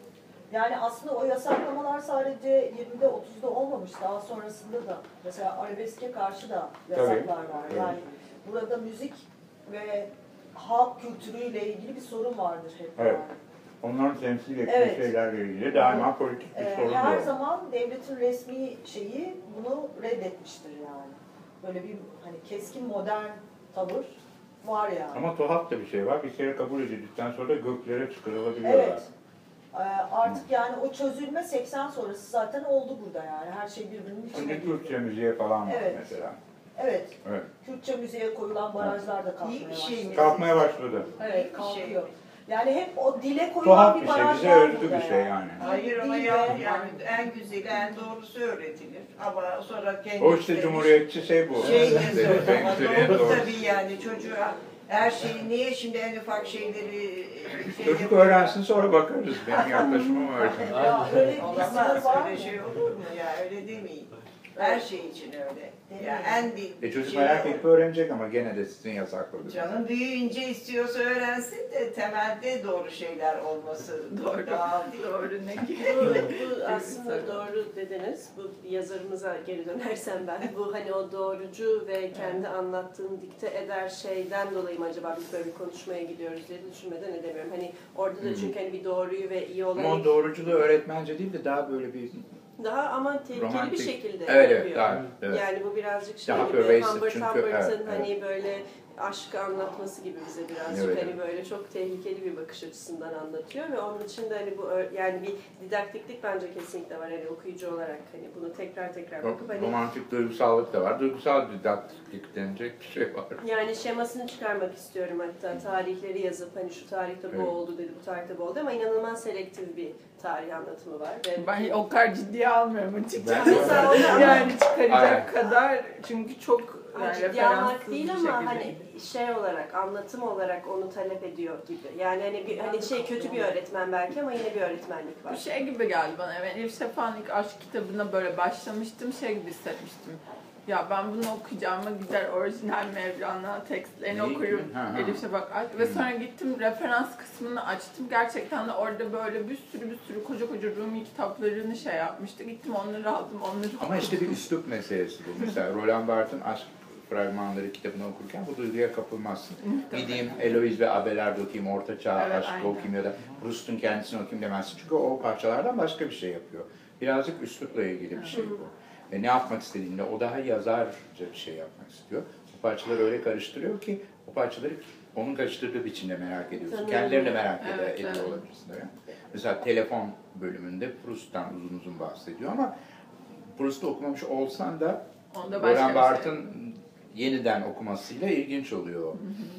N: Yani aslında o yasaklamalar sadece yirmide otuzda olmamış. Daha sonrasında da mesela arabeske karşı da yasaklar var.
L: Tabii.
N: Yani burada müzik ve halk kültürüyle ilgili bir sorun vardır hep.
L: Evet.
N: Yani.
L: Onların temsil ettiği
N: Evet.
L: şeylerle ilgili daima politik bir
N: Ee,
L: sorun
N: her
L: var.
N: zaman devletin resmi şeyi bunu reddetmiştir yani. Böyle bir hani keskin modern tavır var yani.
L: Ama tuhaf da bir şey var. Bir kere kabul edildikten sonra da göklere çıkarılabiliyorlar.
N: Evet. Ee, artık yani o çözülme seksen sonrası zaten oldu burada yani. Her şey birbirinin içine
L: Önce
N: girdi.
L: Türkçe müziğe falan var
N: Evet.
L: mesela.
N: Evet.
L: Evet.
N: Kürtçe müziğe koyulan barajlar da kalkmaya
I: İyi bir
N: başladı.
I: şey mi?
L: Kalkmaya başladı.
N: Evet,
I: İyi bir şey.
N: kalkıyor. Yani hep o dile koyulan
L: Tuhaf
N: bir
L: bir şey,
N: baraj
L: bize
N: var
L: özgü
N: burada
L: bir şey yani.
I: Hayır ama
N: Değil
I: ya,
N: ve-
I: yani en güzeli, en doğrusu öğretilir. Ama sonra kendi
L: O işte
I: istemiş-
L: cumhuriyetçi şey bu.
I: Şey yazıyor
L: Benim
I: ama
L: söylediğim
I: doğru
L: doğru.
I: tabii yani çocuğa her şeyi niye şimdi en ufak şeyleri şey
L: Çocuk
I: yapıyor?
L: öğrensin sonra bakarız. Benim yaklaşımım öyle.
N: Ya öyle bir
I: Olamaz,
N: sınır var
I: öyle
N: mı?
I: şey olur mu ya, öyle demeyin. Her şey için öyle. Ya en bir
L: E çocuk
I: şey-
L: merak edip öğrenecek ama gene de sizin yasakladınız.
I: Canım büyüyünce istiyorsa öğrensin de temelde doğru şeyler olması
B: Doğru.
I: doğal değil.
B: Doğru ne ki?
A: Bu, bu aslında doğru dediniz. Bu yazarımıza geri dönersem ben. Bu hani o doğrucu ve kendi anlattığını dikte eder şeyden dolayı mı acaba biz böyle bir konuşmaya gidiyoruz diye düşünmeden edemiyorum. Hani orada da
L: Hmm.
A: çünkü hani bir doğruyu ve iyi
L: Ama
A: olanı
L: o doğruculuğu öğretmence değil de daha böyle bir
A: daha ama tehlikeli
L: romantik.
A: bir şekilde
L: Evet, evet,
A: yapıyor.
L: daha, evet.
A: Yani bu birazcık şey
L: Daha
A: gibi
L: pervasive
A: Humbert
L: çünkü,
A: Humbert'ın
L: evet,
A: hani böyle aşkı anlatması gibi bize birazcık
L: Evet,
A: hani
L: evet.
A: böyle çok tehlikeli bir bakış açısından anlatıyor ve onun için de hani bu ö- yani bir didaktiklik bence kesinlikle var hani okuyucu olarak hani bunu tekrar tekrar bakıp hani
L: romantik duygusallık da var. Duygusal didaktiklik denecek bir şey var.
A: yani şemasını çıkarmak istiyorum hatta tarihleri yazıp hani şu tarihte bu
L: Evet.
A: oldu dedi bu tarihte bu oldu ama inanılmaz selektif bir tarih anlatımı var. Ve
B: Ben o kadar ciddiye almıyorum açıkçası.
L: Ben-
A: Mesela onu
B: Yani çıkaracak
L: Aynen.
B: kadar çünkü çok yani
A: ciddi almak
B: referanssız
A: değil
B: bir
A: ama
B: şekilde.
A: hani şey olarak anlatım olarak onu talep ediyor gibi. Yani hani bir hani şey kötü bir öğretmen belki ama yine bir öğretmenlik
B: Bu
A: var.
B: şey gibi geldi bana. Ben Elif Şafak'ın ilk aşk kitabına böyle başlamıştım. Şey gibi hissetmiştim. Ya ben bunu okuyacağıma gider orijinal Mevlana tekstlerini
L: Neyi?
B: okurum.
L: Ha, ha.
B: Elif Şafak aşk. Ve sonra gittim referans kısmını açtım. Gerçekten de orada böyle bir sürü bir sürü koca koca Rumi kitaplarını şey yapmıştı. Gittim onları aldım, onları okudum.
L: Ama işte bir üslup meselesi bu. Mesela Roland Barthes'in Aşk Fragmanları kitabını okurken bu duyguya kapılmazsın. Gideyim Eloise ve Abelard okuyayım, Orta Çağ
B: Evet,
L: aşkı
B: aynen.
L: okuyayım ya da Proust'un kendisini okuyayım demezsin. Çünkü o parçalardan başka bir şey yapıyor. Birazcık üslupla ilgili bir şey bu. Ve ne yapmak istediğinde o daha yazarca bir şey yapmak istiyor. O parçaları öyle karıştırıyor ki o parçaları onun karıştırdığı biçimde merak ediyorsun.
A: Tanıyorum.
L: Kendilerini de merak
B: Evet,
L: ede- ediyor
B: evet.
L: olabilirsin. Öyle. Mesela telefon bölümünde Proust'tan uzun uzun bahsediyor ama Proust'u okumamış olsan da
B: Onda başka
L: Roland
B: bir şey.
L: Barthes'in yeniden okumasıyla ilginç oluyor.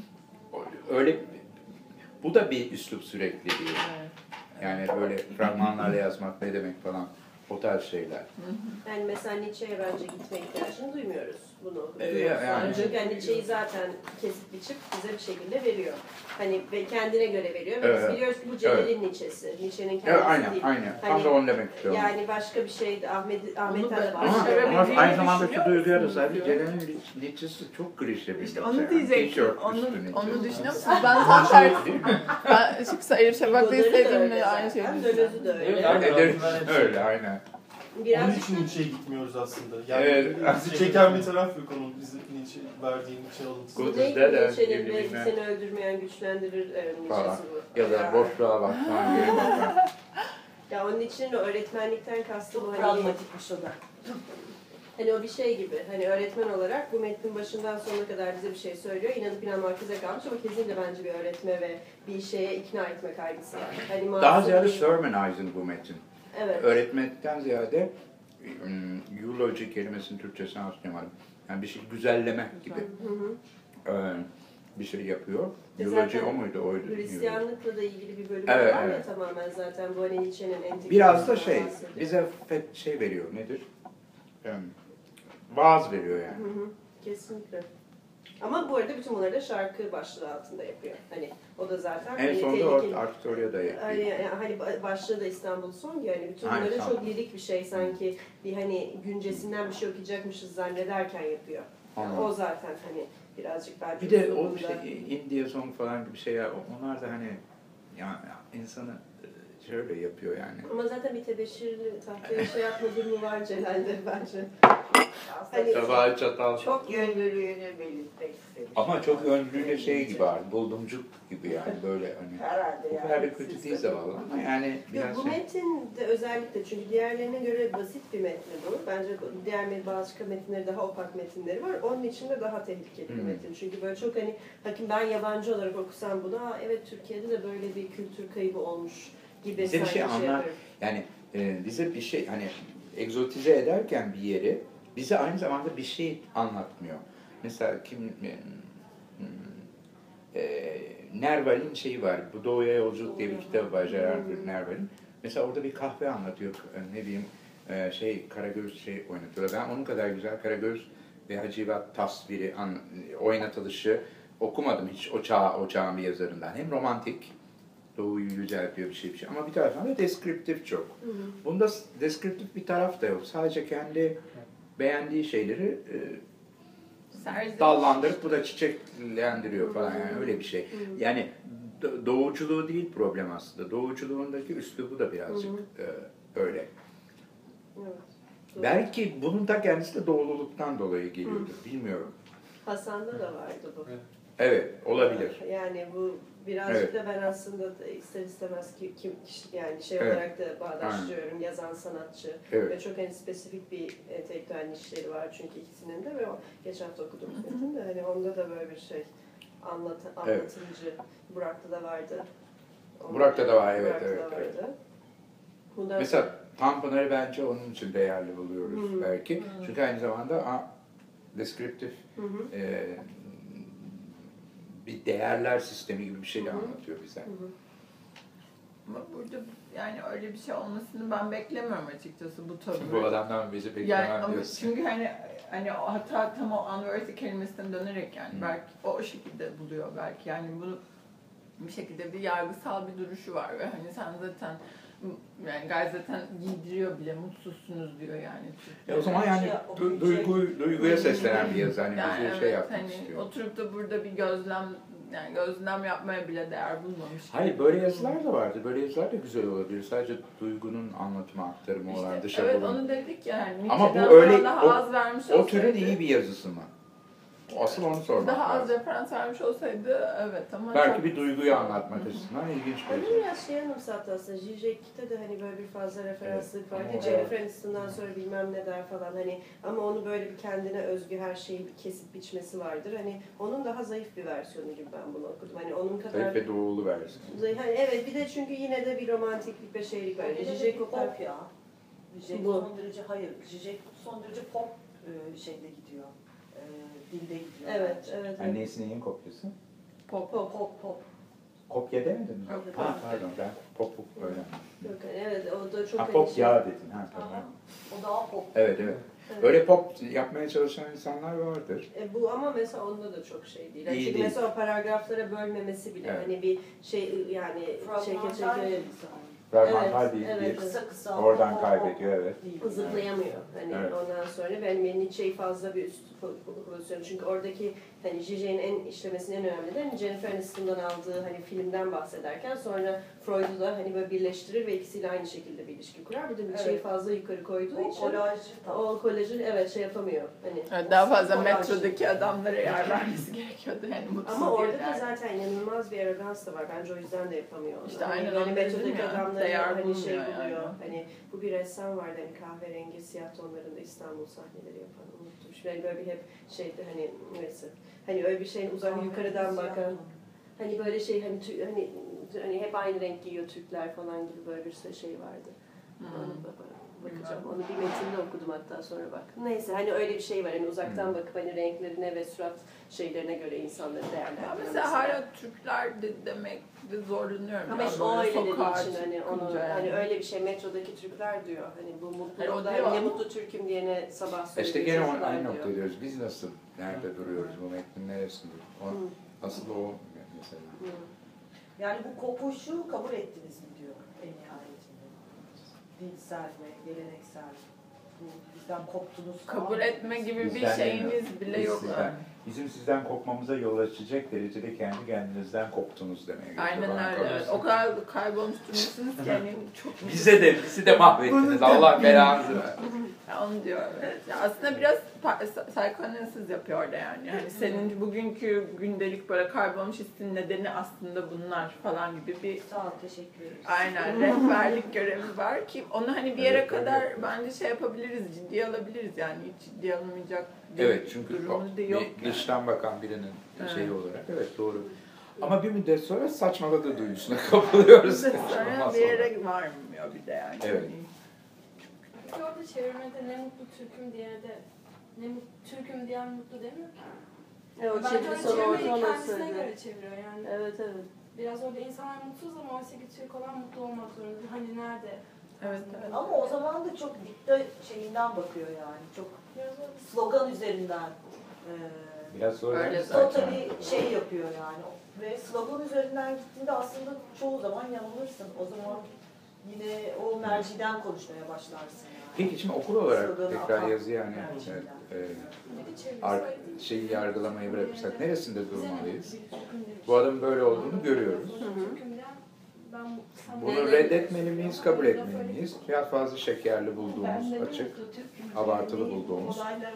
L: Öyle bu da bir üslup sürekliliği.
B: Evet.
L: Yani böyle fragmanlarla yazmak ne demek falan o tarz şeyler.
A: Yani mesela Nietzsche'ye bence gitme ihtiyacını duymuyoruz bunu.
L: Ee,
A: duyuyoruz.
L: yani-
A: Çünkü yani Nietzsche'yi zaten kesip biçip bize bir şekilde veriyor. Hani ve kendine göre veriyor ve
L: Evet.
A: biz biliyoruz ki bu Celal'in Nietzsche'si. Nietzsche'nin kendisi
L: Evet, aynen,
A: değil.
L: aynen. Tam
A: Hani
L: da onu demek istiyorum.
A: Yani başka bir şey de Ahmet Ahmet'ten
B: Onu
A: de
B: ben-
L: Ama,
A: bahsediyor.
L: ama aynı zamanda şu
B: Düşünüyor
L: duyguya da
B: musunuz
L: sahip.
B: diyor.
L: Celal'in Nietzsche'si çok klişe bir
B: İşte
L: Nietzsche
B: onu
L: yani.
B: diyecektim.
L: Tişört
B: Onu,
L: üstü Nietzsche.
B: onu düşünüyor musunuz? Ben tam tersi. Ben açıkçası Elif Şafak'ta
A: Godard'ı da
B: istediğimle
A: öyle
B: aynı şeyi
A: zaten,
B: düşünüyorum.
A: Deleuze'ü de öyle.
C: Evet,
L: Öyle,
C: aynen.
L: öyle aynen.
D: Onun
A: Birazcık
D: için Nietzsche'ye gitmiyoruz aslında. Yani
L: Evet.
D: bizi çeken bir taraf yok onun bizi Nietzsche verdiği Nietzsche alıntısı.
L: Good.
A: bu değil
L: Godard'da da
A: Nietzsche'nin
L: ne
A: ve
L: bileyim
A: seni öldürmeyen güçlendirir e,
L: Falan.
A: Nietzsche'si bu.
L: Ya da boşluğa bakman, geri bakman.
A: Ya onun için o öğretmenlikten kastım
N: Çok
A: hani
N: pragmatikmiş o da.
A: Hani o bir şey gibi, hani öğretmen olarak bu metnin başından sonuna kadar bize bir şey söylüyor. İnanıp inanmak bize kalmış ama kesinlikle bence bir öğretme ve bir şeye ikna etme kaygısı var. Hani
L: Daha ziyade
A: bir...
L: sermonizing bu metin.
A: Evet.
L: Öğretmekten ziyade um, eulogy kelimesinin Türkçesini hatırlayamadım. Yani bir şey güzelleme gibi
A: Hı hı.
L: Ee, bir şey yapıyor.
A: E
L: Eulogy o muydu? Oydu.
A: Hristiyanlıkla da ilgili bir bölüm
L: Evet,
A: var ya
L: evet.
A: tamamen zaten bu hani Nietzsche'nin entik.
L: Biraz da şey, bize fe- şey veriyor, nedir? Um, vaaz veriyor yani.
A: Hı hı, kesinlikle. Ama bu arada bütün bunları da şarkı başlığı altında yapıyor. Hani o da zaten
L: En
A: hani
L: sonunda or-
A: tehlikeli-
L: artık oraya da yapıyor.
A: Hani, hani başlığı da İstanbul Song yani bütün
L: Aynen,
A: bunları
L: tamam.
A: çok lirik bir şey sanki bir hani güncesinden bir şey okuyacakmışız zannederken yapıyor. Yani
L: Anladım.
A: o zaten hani birazcık belki
L: Bir de o
A: üslubunda-
L: işte India Song falan gibi şeyler, onlar da hani ya, ya insanı şöyle yapıyor yani.
A: Ama zaten bir tebeşirli tahtaya şey yapma durumu var Celal'de bence. Hani
L: Sabah çatal.
I: Çok yönlülüğünü belirtmek istedim.
L: Ama çok yönlüyle şey gibi var, buldumcuk gibi yani böyle hani.
I: Herhalde
L: Bu
I: yani.
L: kadar da kötü değil zavallı ama yani
A: Yok,
L: biraz
A: bu
L: şey.
A: metin de özellikle çünkü diğerlerine göre basit bir metni bu. Bence diğer met- başka metinleri daha opak metinleri var. Onun için de daha tehlikeli bir
L: Hmm.
A: metin. Çünkü böyle çok hani hakim ben yabancı olarak okusam bunu, "Aa, evet Türkiye'de de böyle bir kültür kaybı olmuş gibi
L: Bize bir
A: sanki
L: şey anlar,
A: yaparım.
L: yani e, bize bir şey hani egzotize ederken bir yeri bize aynı zamanda bir şey anlatmıyor. Mesela kim e, e, Nerval'in şeyi var, Bu Doğuya Yolculuk diye bir kitabı var Gerard Nerval'in. Mesela orada bir kahve anlatıyor, e, ne bileyim e, şey Karagöz şey oynatıyorlar. Ben onun kadar güzel Karagöz ve Hacivat tasviri, an, oynatılışı okumadım hiç o çağ, o çağın bir yazarından. Hem romantik, Doğu'yu yüceltiyor bir şey bir şey ama bir taraftan da deskriptif çok.
A: Hı hı.
L: Bunda deskriptif bir taraf da yok. Sadece kendi beğendiği şeyleri e,
B: Serzenmiş.
L: dallandırıp bu da çiçeklendiriyor falan yani öyle bir şey. Yani do- doğuculuğu değil problem aslında. Doğuculuğundaki üslubu da birazcık e, öyle.
A: Evet. Doğru.
L: Belki bunun da kendisi de doğululuktan dolayı geliyordur. Bilmiyorum.
A: Hasan'da da vardı bu.
L: Evet, olabilir.
A: Yani bu birazcık
L: Evet.
A: da ben aslında da ister istemez ki kim kişi yani şey
L: Evet.
A: olarak da bağdaştırıyorum yazan sanatçı
L: Evet.
A: ve çok hani spesifik bir entelektüel nişleri var çünkü ikisinin de ve o geçen hafta okuduğumuz metin de hani onda da böyle bir şey anlat anlatıcı Burak'ta da vardı. Onda-
L: Burak'ta da var, evet,
A: Burak'ta
L: evet,
A: da vardı.
L: evet.
A: Bundan
L: Mesela Tanpınar'ı bence onun için değerli buluyoruz
A: Hı.
L: belki.
A: Hı.
L: Çünkü aynı zamanda a, deskriptif
A: Hı hı.
L: e, bir değerler sistemi gibi bir şey de
A: Hı hı.
L: anlatıyor bize.
A: Hı hı.
B: Ama burada yani öyle bir şey olmasını ben beklemiyorum açıkçası bu tavır.
L: Bu adamdan bizi
B: Yani
L: beklemem
B: ama
L: diyorsun.
B: çünkü hani hani o hatta tam o unworthy kelimesinden dönerek yani
L: Hı.
B: belki o, o şekilde buluyor belki yani bunu bir şekilde bir yargısal bir duruşu var ve hani sen zaten yani gayet zaten giydiriyor bile mutsuzsunuz diyor yani.
L: E o zaman yani du- duygu, duyguya seslenen bir yazı. Hani
B: Yani
L: bize
B: evet,
L: şey yapmak
B: hani
L: istiyor.
B: oturup da burada bir gözlem yani gözlem yapmaya bile değer bulmamış.
L: Hayır böyle yazılar da vardı. Böyle yazılar da güzel olabilir. Sadece duygunun anlatma aktarımı olan
B: İşte,
L: dışa
B: evet
L: vurun.
B: onu dedik ya yani.
L: Ama
B: Nietzsche'den
L: bu öyle
B: falan daha
L: o,
B: az vermiş
L: o türün
B: olsaydı-
L: iyi bir yazısı mı? Asıl onu sormak
B: Daha az
L: lazım.
B: referans vermiş olsaydı evet ama
L: Belki
B: çok-
L: bir duyguyu anlatmak açısından ilginç bir
A: Hani
L: yazı.
A: biraz şey anımsattı aslında. Zizek'te de hani böyle bir fazla referanslık vardı.
L: Evet.
A: Jennifer Aniston'dan sonra bilmem ne der falan hani ama onu böyle bir kendine özgü her şeyi bir kesip biçmesi vardır. Hani onun daha zayıf bir versiyonu gibi ben bunu okudum. Hani onun kadar
L: Zayıf ve doğulu versiyon.
A: Zayıf- hani evet bir de çünkü yine de bir romantiklik ve şeylik var.
N: Bir de
A: Zizek
N: bir
A: o kadar
N: pop ya. Zizek
A: Bu.
N: son derece hayır. Zizek son derece pop e, şeyde gidiyor. E, dilde gidiyor.
A: Evet,
N: bence.
A: evet.
L: Yani neyse neyin kopyası?
A: Pop
N: Pop pop pop.
L: Kopya demedin mi?
A: Yok,
L: Ha
A: pop.
L: pardon ben pop pop öyle.
A: Yok hani evet o da çok
L: Ha
A: hani
L: pop
A: şey-
L: ya dedin. Ha tamam.
N: O daha pop.
L: Evet evet.
A: Evet.
L: Öyle pop yapmaya çalışan insanlar vardır.
A: E bu ama mesela onda da çok şey değil. Yani
L: İyi
A: çünkü
L: değil.
A: mesela o paragraflara bölmemesi bile
L: Evet.
A: hani bir şey yani çeke
N: Fragmantal
A: çeke
N: değil
L: Fragmantal
A: Evet,
L: bir,
A: evet.
L: bir
N: Kısa kısa.
L: oradan
N: pop, pop,
L: kaybediyor evet.
N: değil.
A: zıplayamıyor. Hani
L: Evet.
A: ondan sonra benim yani Nietzsche'yi fazla bir üst po- pozisyonu. Çünkü oradaki hani Zizek'in en işlemesinin en önemli de hani Jennifer Aniston'dan aldığı hani filmden bahsederken sonra Freud'u da hani böyle birleştirir ve ikisiyle aynı şekilde bir ilişki kurar. Bir de Nietzsche'yi
N: Evet.
A: fazla yukarı koyduğu
N: O
A: için
N: kolaj tam.
A: o kolajı evet şey yapamıyor. Hani
B: Evet, daha fazla
N: Kolaj.
B: metrodaki adamlara yer vermesi gerekiyordu yani mutsuz
A: ama orada da
B: diyeler.
A: zaten inanılmaz bir arogans da var. Bence o yüzden de yapamıyor onu.
B: İşte
A: Hani
B: aynen
A: böyle
B: onu dedim
A: metodaki
B: ya.
A: adamları
B: değer
A: hani şey
B: bulmuyor
A: buluyor.
B: yani.
A: Hani bu bir ressam vardı hani kahverengi siyah tonlarında İstanbul sahneleri yapan, unuttum. Şimdi hani böyle bir hep şeydi hani neyse. Hani öyle bir şeyin uzak yukarıdan bakan. Hani böyle şey hani tü- hani hani hep aynı renk giyiyor Türkler falan gibi böyle bir sürü şey vardı.
B: Hmm.
A: Onu bak- bakacağım. Onu bir metinde okudum hatta sonra bak. Neyse hani öyle bir şey var. Hani uzaktan bakıp hani renklerine ve surat şeylerine göre insanları
B: Ya
A: değerlendiriyor.
B: mesela hala Türkler de demekte zorlanıyorum.
A: Ama
B: ya,
A: işte
B: böyle
A: o öyle dediği
B: sokağa
A: için hani onu
B: çıkınca yani.
A: hani öyle bir şey metrodaki Türkler diyor. Hani bu
B: Hani o
A: mutluluklar
B: diyor
A: ne
B: ama-
A: mutlu Türk'üm diyene sabah söylüyor.
L: İşte gene
A: çocuklar
L: aynı
A: diyor.
L: noktada diyoruz. Biz nasıl, nerede duruyoruz, bu metnin neresinde? O,
A: Hı.
L: asıl o mesela.
A: Hı.
N: Yani bu kopuşu kabul ettiniz mi diyor en nihayetinde. Dinsel ve geleneksel. Bu bizden koptunuz falan.
B: Kabul etme gibi bir
L: Bizden
B: şeyiniz
L: demiyor.
B: bile
L: Biz
B: yok.
L: sizden-
B: yani.
L: Bizim sizden kopmamıza yol açacak derecede kendi kendinizden koptunuz demeye getiriyor.
B: Aynen
L: bana
B: öyle.
L: kalırsa.
B: Evet. O kadar kaybolmuş durumdasınız ki yani çok
L: Bize de, bizi de mahvettiniz. Allah belanızı versin.
B: Ya onu diyor. Evet. Ya aslında biraz pa- psikoanaliz yapıyor orada yani. Yani senin bugünkü gündelik böyle kaybolmuş hissin nedeni aslında bunlar falan gibi bir
N: Sağ ol, teşekkür ederiz.
B: aynen rehberlik görevi var ki onu hani bir yere
L: Evet,
B: kadar
L: evet.
B: bence şey yapabiliriz, ciddiye alabiliriz yani hiç ciddiye alınmayacak bir
L: Evet, çünkü o,
B: durumu da yok.
L: bir dıştan bakan birinin
B: Evet.
L: şeyi olarak evet doğru. Ama bir müddet sonra saçmaladığı duyusuna kapılıyoruz.
B: Sonra
L: Ondan
B: bir
L: sonra.
B: yere varmıyor bir de yani.
L: Evet.
O: Peki orada çevirmede ne mutlu Türk'üm diye de ne mutlu Türk'üm diyen mutlu demiyor ki.
A: Evet, o
O: Bence
A: çeviri
O: hani
A: sonra
O: çevirmeyi
A: orada ona
O: kendisine
A: söyledi.
O: göre çeviriyor yani.
A: Evet evet.
O: Biraz orada insanlar mutsuz ama oysa ki Türk olan mutlu olmak zorunda. Hani nerede?
B: Evet, evet.
N: Ama o zaman da çok dikte şeyinden bakıyor yani. Çok
O: Biraz orada
N: slogan üzerinden e,
L: Biraz sonra
B: Öyle
N: totally şey yapıyor yani. Ve slogan üzerinden gittiğinde aslında çoğu zaman yanılırsın. O zaman yine o merciden konuşmaya başlarsın yani.
L: Peki şimdi okul olarak
N: Sloganı
L: tekrar
N: atan
L: yazı yani
N: merciden.
L: e, e,
O: bir de çevirisi
L: ar-
O: var.
L: şeyi yargılamayı bırakırsak neresinde durmalıyız?
O: Türk'üm diye bir
L: Bu adamın böyle olduğunu görüyoruz.
O: şey. Türk'üm diyen ben bu- sen
L: Bunu reddetmeli miyiz, kabul etmeli miyiz? Biraz fazla şekerli bulduğumuz, açık, abartılı bulduğumuz,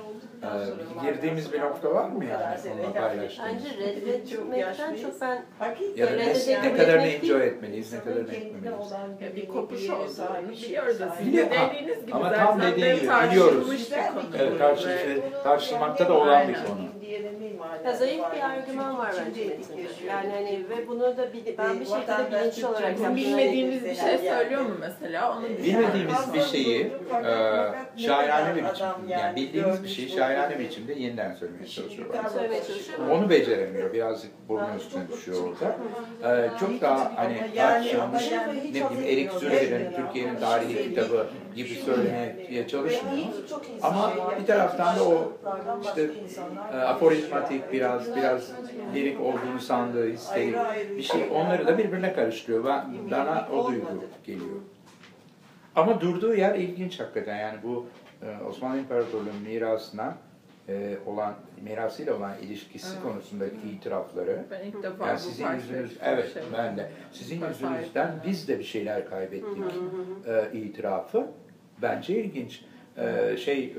L: e, girdiğimiz bir nokta var mı yani onunla paylaştığımız?
A: Bence reddetmekten çok ben
L: Ya da ne,
A: reddetmek
L: ne kadarını
A: değil.
L: enjoy etmeliyiz, ne kadarını etmemeliyiz?
B: Ya bir kopuş olduğunu
N: şey
B: biliyoruz aslında.
L: Biliyor- ha,
B: Dediğiniz gibi
L: ama
B: zaten
L: tam dediğin
B: benim
L: gibi
B: tartışılmış
L: biliyoruz.
B: bir konu.
L: Evet, tartış,
B: Ve-
L: tartışılmakta da olan bir
B: Aynen.
L: konu.
A: Ya zayıf bir argüman var bence metinde. Yani hani ve bunu da bil- ben bir şekilde bilinçli olarak
B: Bizim
A: yaptım.
B: bilmediğimiz bir şey söylüyor mu mesela? Onu
L: Bilmediğimiz bir şeyi e, şairane bir biçimde, yani bildiğimiz bir şeyi şairane bir biçimde yeniden söylemeye çalışıyor. bana.
A: Söylemeye çalışıyor.
L: Onu beceremiyor, birazcık burnu üstüne düşüyor orada. E, çok daha hani tartışılmış, ne bileyim Erik Zürger'in Türkiye'nin tarihi kitabı gibi söylemeye çalışmıyor. Ama bir taraftan da o işte e, aforizmatik, biraz biraz lirik olduğunu sandığı, histerik bir şey, onları da birbirine karıştırıyor. Ben, bana o duygu geliyor. Ama durduğu yer ilginç hakikaten. Yani bu e, Osmanlı İmparatorluğu'nun mirasına e, olan, mirasıyla olan ilişkisi
B: Evet.
L: konusundaki itirafları.
B: Ben ilk defa
L: Yani
B: bu
L: sizin
B: farklı
L: yüzünüz,
B: bir
L: evet
B: şey
L: ben de. Sizin
B: Ben
L: yüzünüzden
B: sahip
L: biz de bir şeyler kaybettik e, itirafı. Bence ilginç. E, şey, e,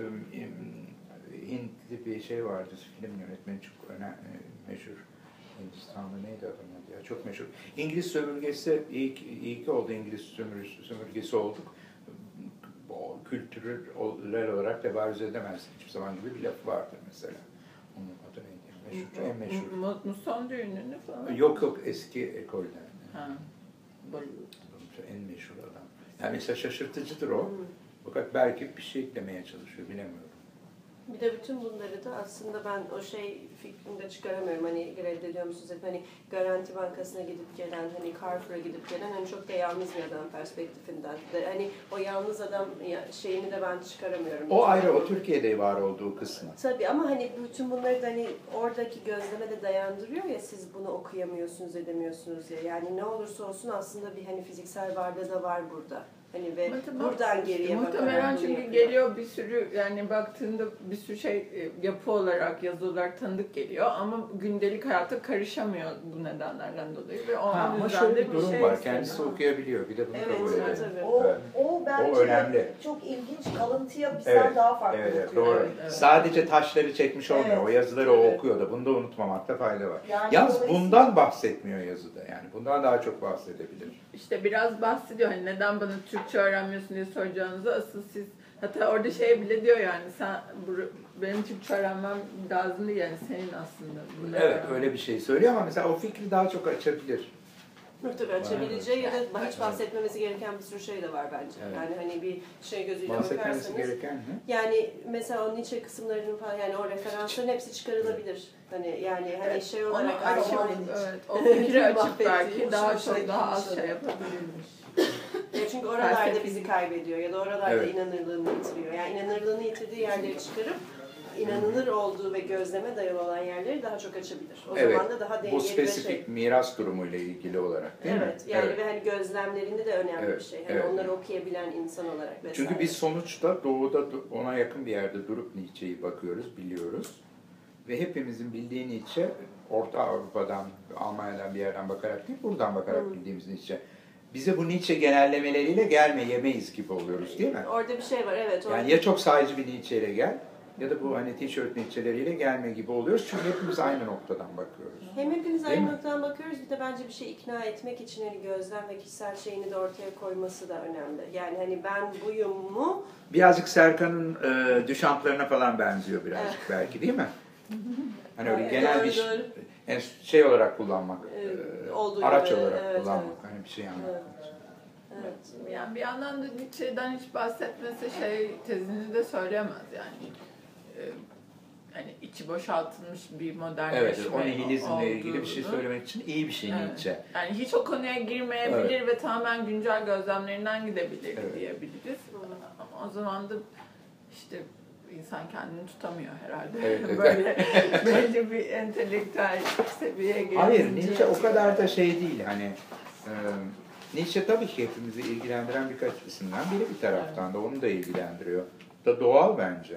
L: Hintli bir şey vardı, film yönetmeni çok önemli, meşhur. Hindistan'da neydi adamın adı ya? Çok meşhur. İngiliz sömürgesi, iyi ki, iyi ki oldu İngiliz sömür, sömürgesi olduk. O kültürel olarak tebarüz edemezsin hiçbir zaman gibi bir laf vardır mesela. Onun adı neydi? Meşhur, en meşhur.
B: Mu- Muson düğününü falan.
L: Yok yok eski ekolden.
B: Ha.
L: En meşhur adam. Yani mesela şaşırtıcıdır o. Fakat belki bir şey eklemeye çalışıyor, bilemiyorum.
A: Bir de bütün bunları da aslında ben o şey fikrini de çıkaramıyorum. Hani reddediyor musunuz hep hani Garanti Bankası'na gidip gelen, hani Carrefour'a gidip gelen hani çok da yalnız bir adam perspektifinden. De, hani o yalnız adam ya- şeyini de ben çıkaramıyorum.
L: O ayrı, o Türkiye'de var olduğu kısmı.
A: Tabii ama hani bütün bunları da hani oradaki gözleme de dayandırıyor ya siz bunu okuyamıyorsunuz, edemiyorsunuz ya. Yani ne olursa olsun aslında bir hani fiziksel varlığı da var burada. Hani ve
B: Matematik-
A: buradan geriye bakarak
B: Muhtemelen
A: bunu
B: çünkü
A: yapıyor.
B: geliyor bir sürü, yani baktığında bir sürü şey e, yapı olarak, yazı olarak tanıdık geliyor ama gündelik hayata karışamıyor bu nedenlerden dolayı ve o
L: Ha, ama
B: yüzden
L: şöyle
B: de
L: bir
B: bir
L: durum
B: şey
L: var.
B: isteniyor.
L: Kendisi okuyabiliyor. Bir de bunu
A: Evet,
L: kabul
A: evet,
L: edelim.
A: tabii.
N: O,
L: Evet.
N: o bence
L: O önemli.
N: çok ilginç. Kalıntıya bizden
L: Evet,
N: daha farklı.
L: Evet, evet,
N: tutuyor.
L: doğru.
B: Evet, evet.
L: Sadece taşları çekmiş olmuyor.
N: Evet,
L: O yazıları o
A: tabii.
L: okuyor da. Bunu da unutmamakta fayda var.
N: Yani
L: Yalnız
N: dolayısıyla-
L: bundan bahsetmiyor yazıda. Yani bundan daha çok bahsedebilir.
B: İşte biraz bahsediyor hani neden bana Türkçe öğrenmiyorsun diye soracağınızı, asıl siz, hatta orada şey bile diyor yani sen bu- benim Türkçe öğrenmem lazım değil, yani senin aslında bunu
L: Evet,
B: öğrenmen.
L: öyle bir şey söylüyor ama mesela o fikri daha çok açabilir.
A: Tabii açabileceği ya da hiç
B: Evet.
A: bahsetmemesi gereken bir sürü şey de var bence.
L: Evet.
A: Yani hani bir şey gözüyle
L: Bahsetmesi
A: bakarsanız.
L: gereken ne?
A: Yani mesela o Nietzsche kısımlarının falan, yani o referansların hepsi çıkarılabilir. Hani yani hani şey
B: Onu
A: olarak
B: açıp,
A: aroma-
B: evet, o fikri açıp
A: Mahvettiği,
B: belki daha
A: hoşuma
B: çok daha az
A: gitmiş
B: şey
A: olarak.
B: yapabilirmiş.
A: Ya çünkü oralarda
B: Felsefi.
A: bizi kaybediyor ya da oralarda
L: Evet.
A: inanırlığını yitiriyor. Yani inanırlığını yitirdiği yerleri çıkarıp inanılır olduğu ve gözleme dayalı olan yerleri daha çok açabilir. O
L: Evet,
A: zaman da daha
L: bu
A: dengeli ve
L: spesifik
A: şey.
L: miras durumuyla ilgili olarak değil
A: Evet,
L: mi?
A: yani ve hani gözlemlerinde de önemli
L: Evet,
A: bir şey. Hani
L: evet.
A: onları okuyabilen insan olarak vesaire.
L: Çünkü biz sonuçta doğuda ona yakın bir yerde durup Nietzsche'yi bakıyoruz, biliyoruz. Ve hepimizin bildiği Nietzsche, Orta Avrupa'dan, Almanya'dan bir yerden bakarak değil, buradan bakarak
A: Hı.
L: bildiğimiz Nietzsche. Bize bu Nietzsche genellemeleriyle gelme yemeyiz gibi oluyoruz değil mi?
A: Orada bir şey var, evet. Orada...
L: Yani ya çok sadece bir Nietzsche ile gel, ya da bu hani tişört Nietzsche'leriyle gelme gibi oluyoruz. Çünkü hepimiz aynı noktadan bakıyoruz.
A: Hem hepimiz
L: Değil mi?
A: aynı noktadan bakıyoruz, bir de bence bir şey ikna etmek için hani gözlem ve kişisel şeyini de ortaya koyması da önemli. Yani hani ben buyum mu?
L: Birazcık Serkan'ın e, Duchamp'larına falan benziyor birazcık belki değil mi? Hani öyle
A: Evet,
L: genel
A: doğru,
L: bir
A: doğru.
L: yani şey olarak kullanmak,
A: Evet,
L: e,
A: olduğu
L: araç
A: gibi,
L: olarak
A: evet,
L: kullanmak,
A: evet.
L: hani bir şey anlatmak.
A: Evet.
B: Yani bir yandan da Nietzsche'den hiç bahsetmesi şey tezini de söyleyemez yani. Ee, hani içi boşaltılmış bir modernleşme
L: Evet, o nihilizmle ilgili bir şey
B: olduğunu.
L: söylemek için iyi bir şey
B: Evet.
L: Nietzsche.
B: Yani hiç o konuya girmeyebilir
L: Evet.
B: ve tamamen güncel gözlemlerinden gidebilir
L: Evet.
B: diyebiliriz. Ama o zaman da işte insan kendini tutamıyor herhalde.
L: Evet, evet.
B: Böyle belli bir entelektüel seviyeye gelince.
L: Hayır, Nietzsche o kadar da şey değil hani. E, Nietzsche tabii ki hepimizi ilgilendiren birkaç isimden biri bir taraftan da onu da ilgilendiriyor. Da doğal bence.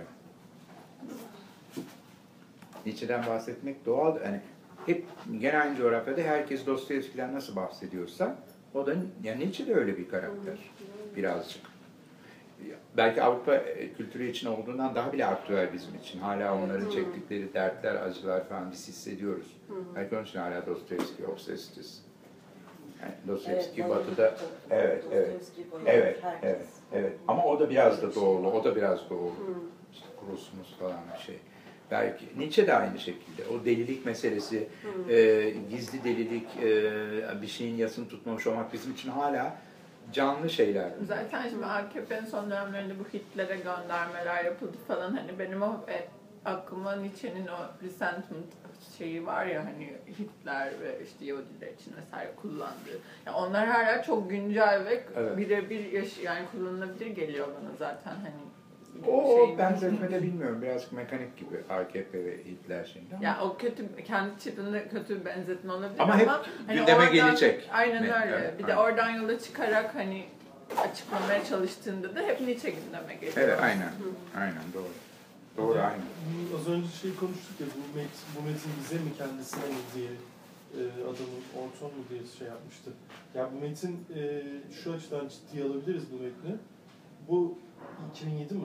L: Nietzsche'den bahsetmek doğal. Yani hep gene aynı coğrafyada herkes Dostoyevski'den nasıl bahsediyorsa o da yani Nietzsche de öyle bir karakter birazcık. Belki Avrupa e, kültürü için olduğundan daha bile aktüel bizim için. Hala onların çektikleri dertler, acılar falan biz hissediyoruz. Belki onun için hala Dostoyevski obsesistiz. Yani Dostoyevski
N: Evet,
L: Batı'da
N: Batı'da-
L: evet, evet,
N: Dostoyevski boyu,
L: evet,
N: herkes.
L: evet, evet. Ama o da biraz da doğulu, o da biraz doğulu. İşte Kurosumuz falan bir şey. Belki Nietzsche de aynı şekilde. O delilik meselesi, e, gizli delilik, e, bir şeyin yasını tutmamış olmak bizim için hala canlı şeyler.
B: Zaten şimdi A K P'nin son dönemlerinde bu Hitler'e göndermeler yapıldı falan, hani benim o e, aklıma Nietzsche'nin o resentment şeyi var ya, hani Hitler ve işte Yahudiler için vesaire kullandığı. Yani onlar hala çok güncel ve
L: Evet.
B: birebir yaş yani kullanılabilir geliyor bana zaten hani.
L: O,
B: şeyin-
L: o benzetmede bilmiyorum, birazcık mekanik gibi A K P ve Hitler şeyinde. ama-
B: Ya o kötü, kendi çapında kötü bir benzetme olabilir
L: Ama
B: ama,
L: hep
B: hani
L: gündeme
B: oradan-
L: gelecek.
B: Aynen
L: Ne-
B: öyle.
L: evet,
B: bir de
L: aynen.
B: oradan yola çıkarak hani açıklamaya çalıştığında da hep Nietzsche gündeme geliyor.
L: Evet, aynen. Aynen, doğru. Doğru, aynen.
D: Bu Az önce şey konuştuk ya, bu, met, bu metin bize mi kendisine mi diye e, adamın Orton mu diye şey yapmıştı. Ya bu metin e, şu açıdan ciddiye alabiliriz bu metni. Bu iki bin yedi mi?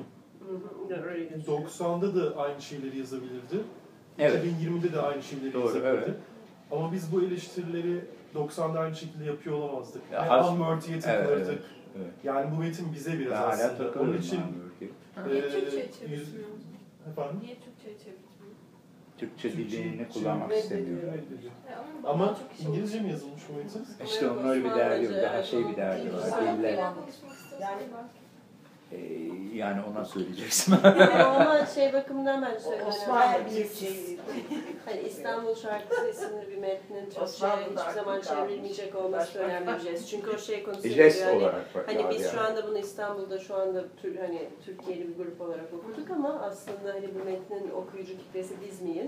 D: doksanda da aynı şeyleri yazabilirdi.
L: Evet.
D: iki bin yirmide de aynı şeyleri
L: Doğru,
D: yazabilirdi.
L: evet.
D: Ama biz bu eleştirileri doksanda aynı şekilde yapıyor olamazdık.
L: Ya,
D: Ne
L: has-
D: Unworthy'ye
L: Evet,
D: takılırdık.
L: evet, evet.
D: Yani bu metin bize biraz
L: Ben hala
D: aslında.
L: takılırım
D: Onun için
L: Unworthy'ye.
O: Niye
D: e,
O: Türkçe'ye
D: yüz-
O: çevirtmiyor?
D: efendim?
O: Niye Türkçe'ye çevirtmiyor?
L: Türkçe
D: Türkçe-
L: dilini kullanmak
D: Türkçe-
L: istemiyor.
D: reddediyor.
O: Ya ama
D: Ama
O: daha çok iş
D: İngilizce mi yazılmış bu metin?
L: İşte onun öyle bir derdi yok, daha şey bir derdi var.
O: Sen
L: Diller.
O: falan konuşmak istiyorsan
N: Yani-
O: belki.
L: Ee, yani ona söyleyeceksin.
A: Ama şey bakımından bence söylüyorum.
N: Osmanlı
A: Hani
N: Türkçeyi.
A: Hani İstanbul Şarkısı isimli bir metnin Türkçe'ye
N: Osmanlı'da
A: hiçbir zaman
N: haklı kalmış.
A: çevrilmeyecek olması önemli bir jest. Çünkü o şey konusu
L: Jest
A: yani,
L: olarak bak-
A: hani
L: abi
A: biz şu
L: yani.
A: anda bunu İstanbul'da şu anda tür, hani Türkiye'li bir grup olarak okuduk ama aslında hani bu metnin okuyucu kitlesi biz miyiz?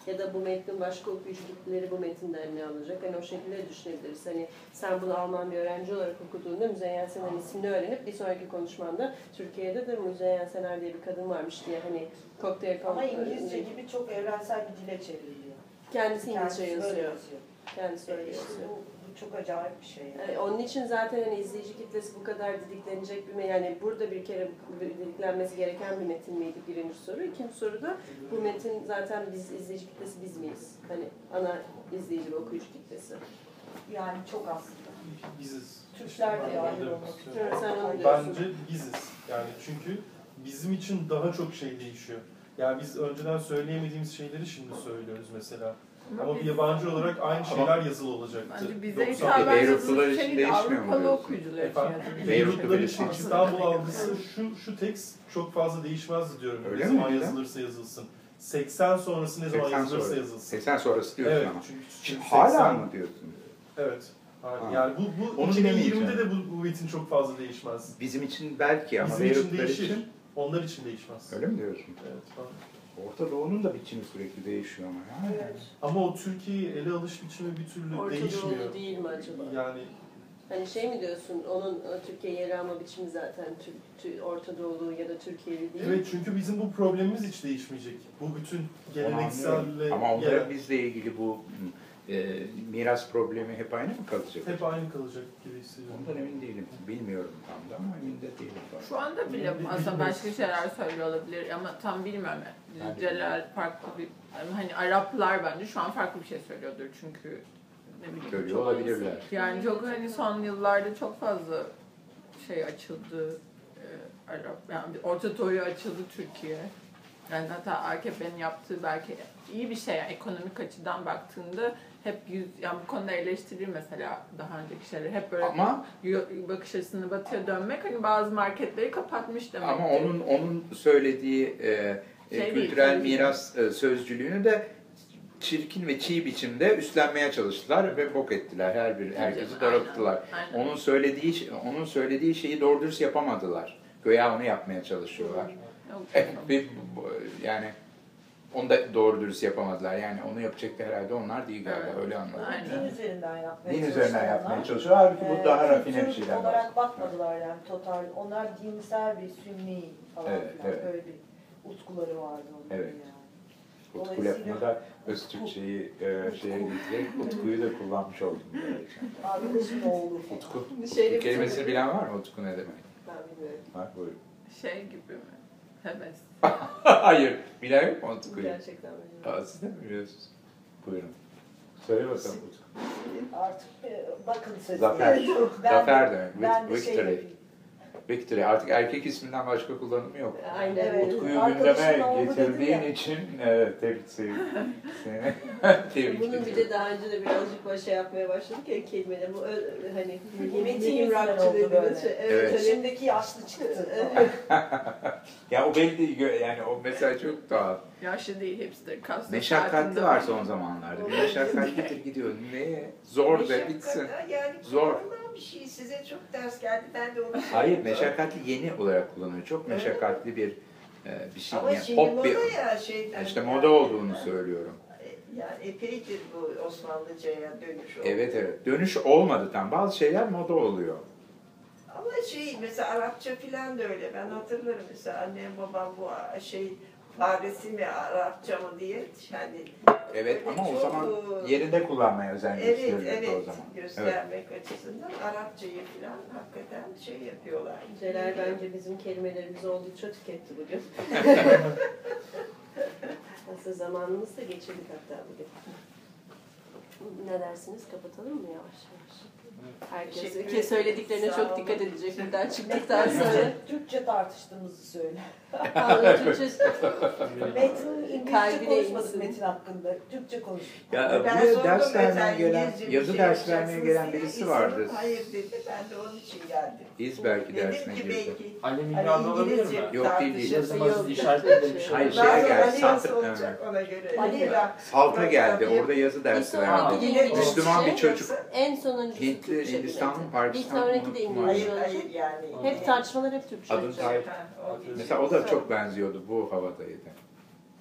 A: ya da bu metnin başka okuyucu kitleleri bu metinden ne alacak? Hani o şekilde düşünebiliriz. Hani sen bunu Alman bir öğrenci olarak okuduğunda Müzeyyen Senar'ın ismini öğrenip bir sonraki konuşmanda Türkiye'de de Müzeyyen Senar diye bir kadın varmış diye hani kokteyl
N: Ama İngilizce gibi çok evrensel bir dile çevriliyor.
A: Kendisi İngilizce
N: Kendisi
A: yazıyor.
N: böyle yazıyor.
A: Kendisi öyle
N: E, işte
A: yazıyor.
N: bu, bu çok acayip bir şey. Yani.
A: Yani onun için zaten hani izleyici kitlesi bu kadar didiklenecek bir me- yani burada bir kere didiklenmesi gereken bir metin miydi birinci soru. İkinci soru da bu metin zaten biz izleyici kitlesi biz miyiz? Hani ana izleyici ve okuyucu kitlesi.
N: Yani çok aslında.
D: Biziz.
N: Türkler de
D: Ben
N: dahil
D: de
N: olmak
D: istiyorum.
N: üzere.
A: Sen onu diyorsun.
D: Bence biziz. Yani çünkü bizim için daha çok şey değişiyor. Yani biz önceden söyleyemediğimiz şeyleri şimdi söylüyoruz mesela.
B: Ama
D: Ama bir
B: biz-
D: yabancı olarak aynı şeyler yazılı olacaktı.
B: Bence bize
D: doksan
B: hitaben
L: Beyrutlular
B: yazılmış
L: için
B: şey
L: değişmiyor mu
B: Avrupalı
L: diyorsun?
B: okuyucular için
D: Efendim,
B: yazılmış.
D: Beyrutlular için
B: Aslında
D: İstanbul
B: ne
D: algısı şu, şu tekst çok fazla değişmezdi diyorum.
L: Öyle
D: ne
L: mi?
D: zaman
L: Neden?
D: yazılırsa yazılsın. seksen sonrası ne zaman
L: seksen
D: yazılırsa
L: sonra.
D: yazılsın.
L: seksen sonrası diyorsun
D: Evet,
L: ama.
D: çünkü-
L: Şimdi
D: çünkü
L: hala
D: seksen
L: mı diyorsun?
D: Evet. Hala.
L: Ha.
D: Yani bu, bu
L: Onu
D: iki bin yirmide
L: bilemeyeceğim.
D: de bu, bu metin çok fazla değişmez.
L: Bizim için belki ama
D: Bizim için
L: Beyrutlular
D: değişir.
L: için
D: Onlar için değişmez.
L: öyle mi diyorsun?
D: Evet. Tamam.
L: Orta Doğu'nun da biçimi sürekli değişiyor ama ya.
A: Evet.
D: Ama o Türkiye'yi ele alış biçimi bir türlü
A: Orta
D: değişmiyor.
A: Doğulu değil mi acaba?
D: Yani
A: Hani şey mi diyorsun, onun e, Türkiye'yi ele alma biçimi zaten Türk, Tü- Orta Doğulu ya da Türkiye'li değil.
D: evet, çünkü bizim bu problemimiz hiç değişmeyecek. Bu bütün
L: Onu
D: gelenekselle
L: anlıyorum. Ama
D: gelen-
L: onların bizle ilgili bu e, miras problemi hep aynı mı kalacak?
D: hep aynı kalacak gibi hissediyorum.
L: Ondan emin değilim. Bilmiyorum tam da ama emin de değilim.
B: Şu anda bile aslında başka şeyler söylüyor olabilir ama tam bilmiyorum.
L: Yani-
B: Celal farklı bir, hani Araplar bence şu an farklı bir şey söylüyordur çünkü ne bileyim.
L: Söylüyor
B: çok-
L: olabilirler.
B: Yani çok hani son yıllarda çok fazla şey açıldı. e, Arap, yani Orta Doğu'ya açıldı Türkiye. Yani hatta A K P'nin yaptığı belki iyi bir şey yani ekonomik açıdan baktığında hep yüz, yani bu konuda eleştirilir mesela daha önceki şeyler hep böyle
L: Ama-
B: yo- bakış açısını batıya dönmek hani bazı marketleri kapatmış demek.
L: Ama onun onun söylediği e, e,
B: Şey değil,
L: kültürel
B: tabii ki.
L: miras e, sözcülüğünü de çirkin ve çiğ biçimde üstlenmeye çalıştılar ve bok ettiler. Her bir herkesi
B: Aynen,
L: daralttılar.
B: aynen.
L: Onun söylediği onun söylediği şeyi doğru dürüst yapamadılar. Göya onu yapmaya çalışıyorlar.
B: Yok,
L: Bir- bu- yani onu da doğru dürüst yapamadılar. Yani onu yapacak da herhalde onlar değil galiba.
B: Evet.
L: Öyle anladım.
B: Aynen.
N: Din üzerinden yapmaya
L: Din
N: çalışıyorlar.
L: üzerinden yapmaya çalışıyor. Halbuki bu
N: Ee,
L: daha rafine bir
N: kültür
L: şeyden
N: olarak
L: bahsediyor.
N: bakmadılar yani total. Onlar dinsel bir sünni falan
L: Evet,
N: filan
L: evet.
N: böyle bir utkuları vardı onların
L: Evet.
N: yani.
L: Utku
N: Dolayısıyla-
L: lafında öz Türkçeyi e, şeye getirerek Utku'yu da kullanmış oldum. böylece.
N: Arkadaşın oğlu.
L: Utku.
A: Şeyle
L: Utku kelimesini
A: bitirdim.
L: bilen var mı? Utku ne demek?
A: Ben bilmiyorum.
L: Var buyurun.
B: Şey gibi mi? Heves.
L: Hayır. Bilen yok mu Utku'yu?
A: Gerçekten bilmiyorum.
L: Aa, siz de mi biliyorsunuz? Buyurun. Söyle bakalım Utku.
N: Artık e, bakın sesine.
L: Zafer.
N: Ben,
L: Zafer demek.
N: Ben de
L: Vic-
N: şey
L: victory.
N: yapayım.
L: Victory. Artık erkek isminden başka kullanımı yok.
A: Aynen.
N: Evet.
L: Utku'yu
N: Arkadaşın
L: gündeme
N: oğlu dedi
L: getirdiğin
N: ya.
L: için evet, tebrik seni. Tebrik
A: Bunun bir
L: ediyorum.
A: de daha önce de birazcık böyle şey yapmaya başladık ya kelimeleri. Bu ö- hani
N: Metin
A: Metin
N: yüzünden
A: rockçı
N: oldu
A: dediğimiz
N: böyle.
A: şey.
L: Evet.
A: Evet. hani-
N: Şimdiki yaşlı çıktı.
L: Ya o belli değil. gö- Yani o mesela çok tuhaf.
B: Yaşlı değil hipster. Kaslı
L: Meşakkatli
B: saatinde
L: var son zamanlarda. Bir meşakkatlidir gidiyor. Neye? Zor da bitsin.
H: Meşakkatli, yani
L: Zor.
H: kullanılan bir şey size çok ders geldi. Ben de onu
L: Hayır,
H: söylüyorum.
L: meşakkatli yeni olarak kullanılıyor. Çok meşakkatli bir e, bir şey.
H: Ama
L: Yani
H: şimdi
L: pop
H: moda
L: bir,
H: ya şeyden.
L: işte
H: yani.
L: moda olduğunu söylüyorum.
H: Yani epeydir bu Osmanlıca'ya dönüş oldu.
L: Evet evet. Dönüş olmadı tam. Bazı şeyler moda oluyor.
H: Ama şey mesela Arapça filan da öyle. Ben hatırlarım mesela annem babam bu şey Farisi mi Arapça mı diye yani.
L: Evet
H: böyle
L: ama o
H: çok,
L: zaman
H: e,
L: yerinde kullanmaya özen
H: Evet
L: gösteriyordu
H: evet
L: o zaman. Evet.
H: göstermek açısından Arapçayı filan hakikaten şey yapıyorlar.
A: Celal bence bizim kelimelerimizi oldukça tüketti bugün. Nasıl zamanımızı da geçirdik hatta bugün. Ne dersiniz? Kapatalım mı yavaş yavaş? Herkes
H: Teşekkür
A: ki
H: ederim.
A: söylediklerine
H: Sağ
A: çok
H: olun.
A: dikkat edecek buradan çıktıktan sonra.
N: Türkçe tartıştığımızı söyle.
A: Anladım, Türkçe
N: Metin İngilizce
A: Kalbine
N: konuşmadık
A: insin.
N: Metin hakkında. Türkçe konuştuk.
L: Ya
H: Ben
L: buraya
H: sordum
L: ders vermeye
H: mesela
L: gelen,
H: İngilizce bir
L: yazı
H: şey
L: ders vermeye
H: yapacaksınız
L: gelen
H: diye.
L: birisi
H: İnsanın
L: vardı.
H: Hayır dedi. Ben de onun için geldim.
L: İz belki
H: Dedim
L: dersine
H: ki
L: girdi.
H: belki
C: Ali
H: hani
C: Milano olabilir
H: İngilizce
C: mi?
L: Yok, değil, değil.
H: tartışması
C: Yazımız
H: yok.
C: işaretli bir şey.
L: Hayır,
H: Bazen
L: şeye geldi,
H: Ali
L: sant-
H: olacak ona göre.
A: Ali-
H: İlla
L: Salta geldi.
H: Tabii.
L: Orada yazı dersi
A: Bir
L: verdi.
A: sonraki de İngilizce.
L: Müslüman bir çocuk.
A: En sonuncusu
L: Hintli,
A: Türkçe bir
L: Hindistanlı,
A: metin.
L: Pakistan,
A: Bir sonraki de
L: unuttum
A: İngilizce
H: Hayır
A: olacak.
H: hayır yani.
A: Hep tartışmalar hep Türkçe
L: Adın
A: olacak.
L: Tayyip.
H: Ha, o değil.
L: Mesela o da çok benziyordu bu havadaydı.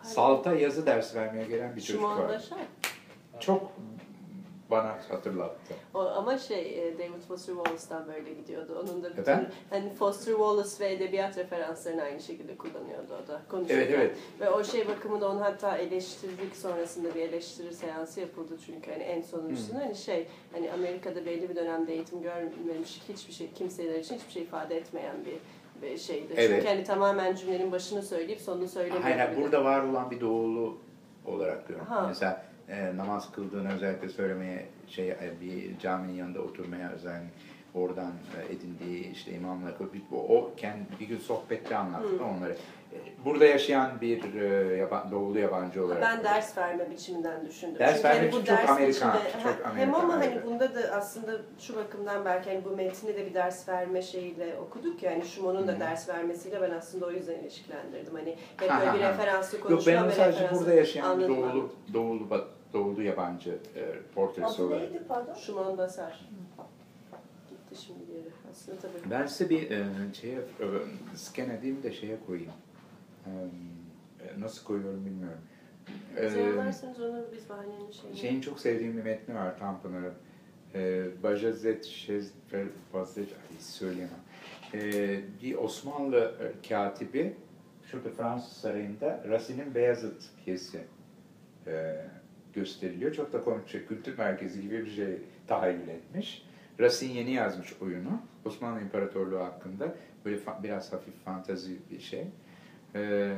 L: Salta yazı dersi vermeye gelen bir çocuk
A: Şimon
L: var.
A: Başar.
L: Çok bana hatırlattı.
A: O, ama şey e, David Foster Wallace'dan böyle gidiyordu. Onun da bütün
L: Efendim?
A: hani Foster Wallace ve edebiyat referanslarını aynı şekilde kullanıyordu o da konuşurken.
L: Evet, evet.
A: Ve o şey bakımında onu hatta eleştirdik, sonrasında bir eleştiri seansı yapıldı çünkü hani en sonuncusunda hani şey hani Amerika'da belli bir dönemde eğitim görmemiş hiçbir şey kimseler için hiçbir şey ifade etmeyen bir bir şeydi.
L: Evet.
A: Çünkü hani tamamen cümlenin başını söyleyip sonunu söylemiyor.
L: Hayır, hayır,
A: gibi.
L: burada var olan bir doğulu olarak diyorum.
A: Ha.
L: Mesela e, namaz kıldığını özellikle söylemeye, şey e, bir caminin yanında oturmaya özen, oradan e, edindiği işte imamla o, o kendi bir gün sohbette anlattı
A: Hı.
L: onları. E, burada yaşayan bir e, yaban, doğulu yabancı olarak.
A: Ben ders verme biçiminden düşündüm.
L: Ders
A: Çünkü
L: verme
A: hani bu
L: biçimi çok
A: ders
L: Amerikan,
A: biçimde-
L: çok
A: ha, hem
L: Amerikan,
A: ama hani
L: evet.
A: bunda da aslında şu bakımdan belki hani bu metni de bir ders verme şeyiyle okuduk ya hani Schuman'un da
L: Hı.
A: ders vermesiyle ben aslında o yüzden ilişkilendirdim. Hani hep
L: Ha,
A: böyle bir
L: ha, ha.
A: referanslı
L: Yok,
A: konuşma
L: ben onu
A: ve
L: sadece
A: referansı
L: burada yaşayan bir
A: anladım,
L: doğulu,
A: anladım.
L: doğulu, ba- doğulu yabancı e, portresi
N: Adı
L: olarak.
N: neydi pardon?
A: Schumann Basar. Gitti şimdi geri. Aslında tabii.
L: Ben size bir e, şeye, e, scan edeyim de şeye koyayım. E, nasıl koyuyorum bilmiyorum.
A: Bize
L: E,
A: yollarsanız onu biz bahanenin şeyini...
L: Şeyin çok sevdiğim bir metni var Tanpınar'ın. E, Bajazet Şezfer Bazet, ay söyleyemem. E, bir Osmanlı katibi, şurada Fransız Sarayı'nda Racine'in Beyazıt piyesi e, gösteriliyor. Çok da komik şey, kültür merkezi gibi bir şey tahayyül etmiş. Racine yeni yazmış oyunu. Osmanlı İmparatorluğu hakkında. Böyle fa- biraz hafif fantazi bir şey. Ee,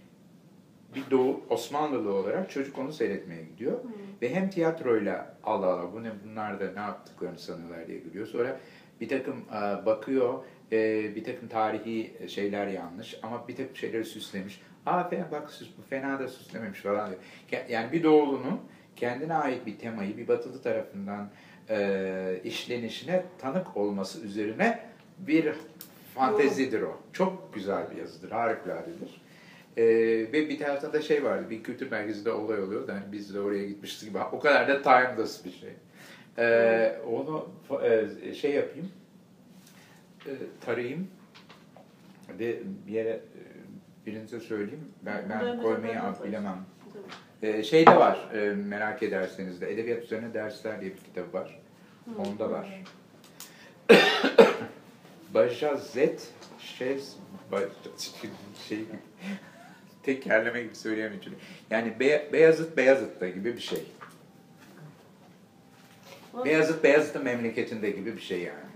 L: bir Doğu Osmanlılı olarak çocuk onu seyretmeye gidiyor.
A: Hmm.
L: Ve hem tiyatroyla Allah Allah bu ne, bunlar da ne yaptıklarını sanıyorlar diye gülüyor. Sonra bir takım e, bakıyor, e, bir takım tarihi şeyler yanlış ama bir takım şeyleri süslemiş. Aa fena, bak süs, bu fena da süslememiş falan diyor. Ke- Yani bir Doğulu'nun kendine ait bir temayı bir Batılı tarafından e, işlenişine tanık olması üzerine bir fantezidir o. Çok güzel bir yazıdır, harikuladedir. E, ve bir taraftan da şey vardı, bir kültür merkezinde olay oluyor da hani biz de oraya gitmişiz gibi. O kadar da timeless bir şey. E, onu e, şey yapayım, e, tarayayım ve bir yere e, birinize söyleyeyim. Ben, ben koymayı bilemem. Ee, şey de var, e, merak ederseniz de Edebiyat Üzerine Dersler diye bir kitap var. Onda var. Bajazet Şez şey tekerleme gibi söyleyemeyeceğim. Yani Be Beyazıt Beyazıt'ta gibi bir şey. Beyazıt Beyazıt'ın memleketinde gibi bir şey yani.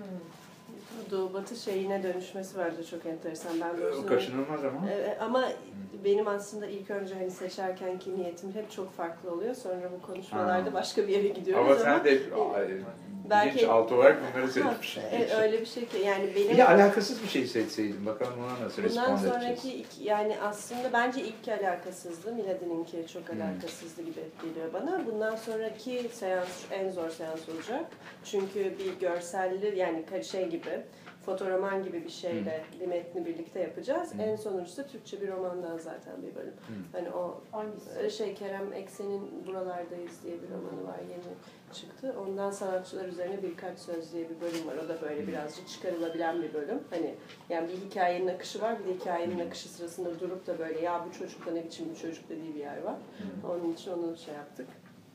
A: Doğu Batı şeyine dönüşmesi vardı çok enteresan. Ben de
L: O
A: uzun-
L: kaçınılmaz ama.
A: Ee, ama benim aslında ilk önce hani seçerkenki niyetim hep çok farklı oluyor. Sonra bu konuşmalarda
L: Ha.
A: başka bir yere gidiyoruz
L: Ama
A: ama,
L: sen de
A: belki-
L: bilinçaltı olarak bunları
A: Ha,
L: seçmişsin.
A: e, öyle bir şey ki yani benim
L: Bir de alakasız bir şey seçseydin. Bakalım ona nasıl
A: bundan
L: respond edeceğiz.
A: sonraki iki, yani aslında bence ilk alakasızdı. Miladin'inki çok
L: Hmm.
A: alakasızdı gibi geliyor bana. Bundan sonraki seans en zor seans olacak. Çünkü bir görselli yani şey gibi fotoroman gibi bir şeyle bir metni birlikte yapacağız.
L: Hmm.
A: En sonuncusu da Türkçe bir romandan zaten bir bölüm.
L: Hmm.
A: Hani o
N: Hangisi?
A: şey Kerem Eksen'in Buralardayız diye bir romanı var yeni çıktı. Ondan sanatçılar üzerine birkaç söz diye bir bölüm var. O da böyle birazcık çıkarılabilen bir bölüm. Hani yani bir hikayenin akışı var. Bir de hikayenin akışı sırasında durup da böyle ya bu çocuk da ne biçim bir çocuk dediği bir yer var. Onun için onu şey yaptık.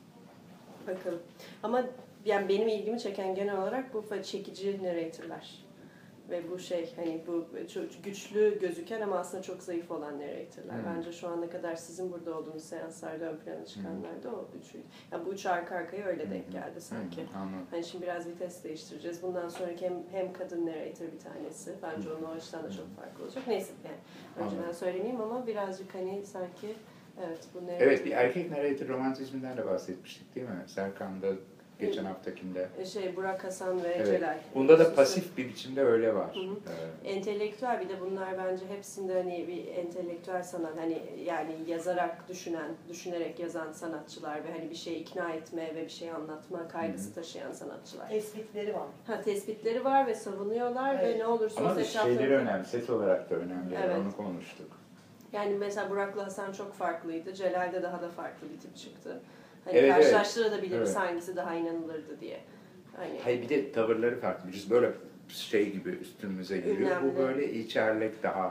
A: Bakalım. Ama yani benim ilgimi çeken genel olarak bu çekici narratorlar. Ve bu şey hani bu çok güçlü gözüken ama aslında çok zayıf olan narratorlar.
L: Hmm.
A: Bence şu ana kadar sizin burada olduğunuz seanslarda ön plana çıkanlar da o üçü. Yani bu üç arka arkaya öyle denk geldi sanki.
L: Hmm, anladım.
A: Hani şimdi biraz vites değiştireceğiz. Bundan sonraki hem, hem kadın narrator bir tanesi. Bence onun o açıdan da çok farklı olacak. Neyse yani önceden
L: Anladım.
A: söylemeyeyim ama birazcık hani sanki evet bu narrator.
L: Evet, bir erkek narrator romantizminden de bahsetmiştik değil mi? Serkan'da geçen haftakinde.
A: Şey Burak Hasan ve
L: Evet.
A: Celal.
L: Bunda da
A: İkisi-
L: pasif bir biçimde öyle var.
A: Hı hı.
L: Ee,
A: Entelektüel bir de bunlar bence hepsinde hani bir entelektüel sanat hani yani yazarak düşünen, düşünerek yazan sanatçılar ve hani bir şey ikna etme ve bir şey anlatma kaygısı taşıyan sanatçılar.
N: Tespitleri var.
A: Ha tespitleri var ve savunuyorlar
N: Evet.
A: ve ne olursa
L: Ama
A: olsun
L: şeyleri
A: etraflarında-
L: önemli, ses olarak da önemli. Yani
A: Evet.
L: onu konuştuk.
A: Yani mesela Burak'la Hasan çok farklıydı. Celal'de daha da farklı bir tip çıktı. Hani
L: Evet, evet.
A: karşılaştırabiliriz
L: Evet.
A: hangisi daha inanılırdı diye. Hani
L: Hayır bir de tavırları farklı. Biz böyle şey gibi üstümüze geliyor.
A: Önemli.
L: Bu böyle içerlek daha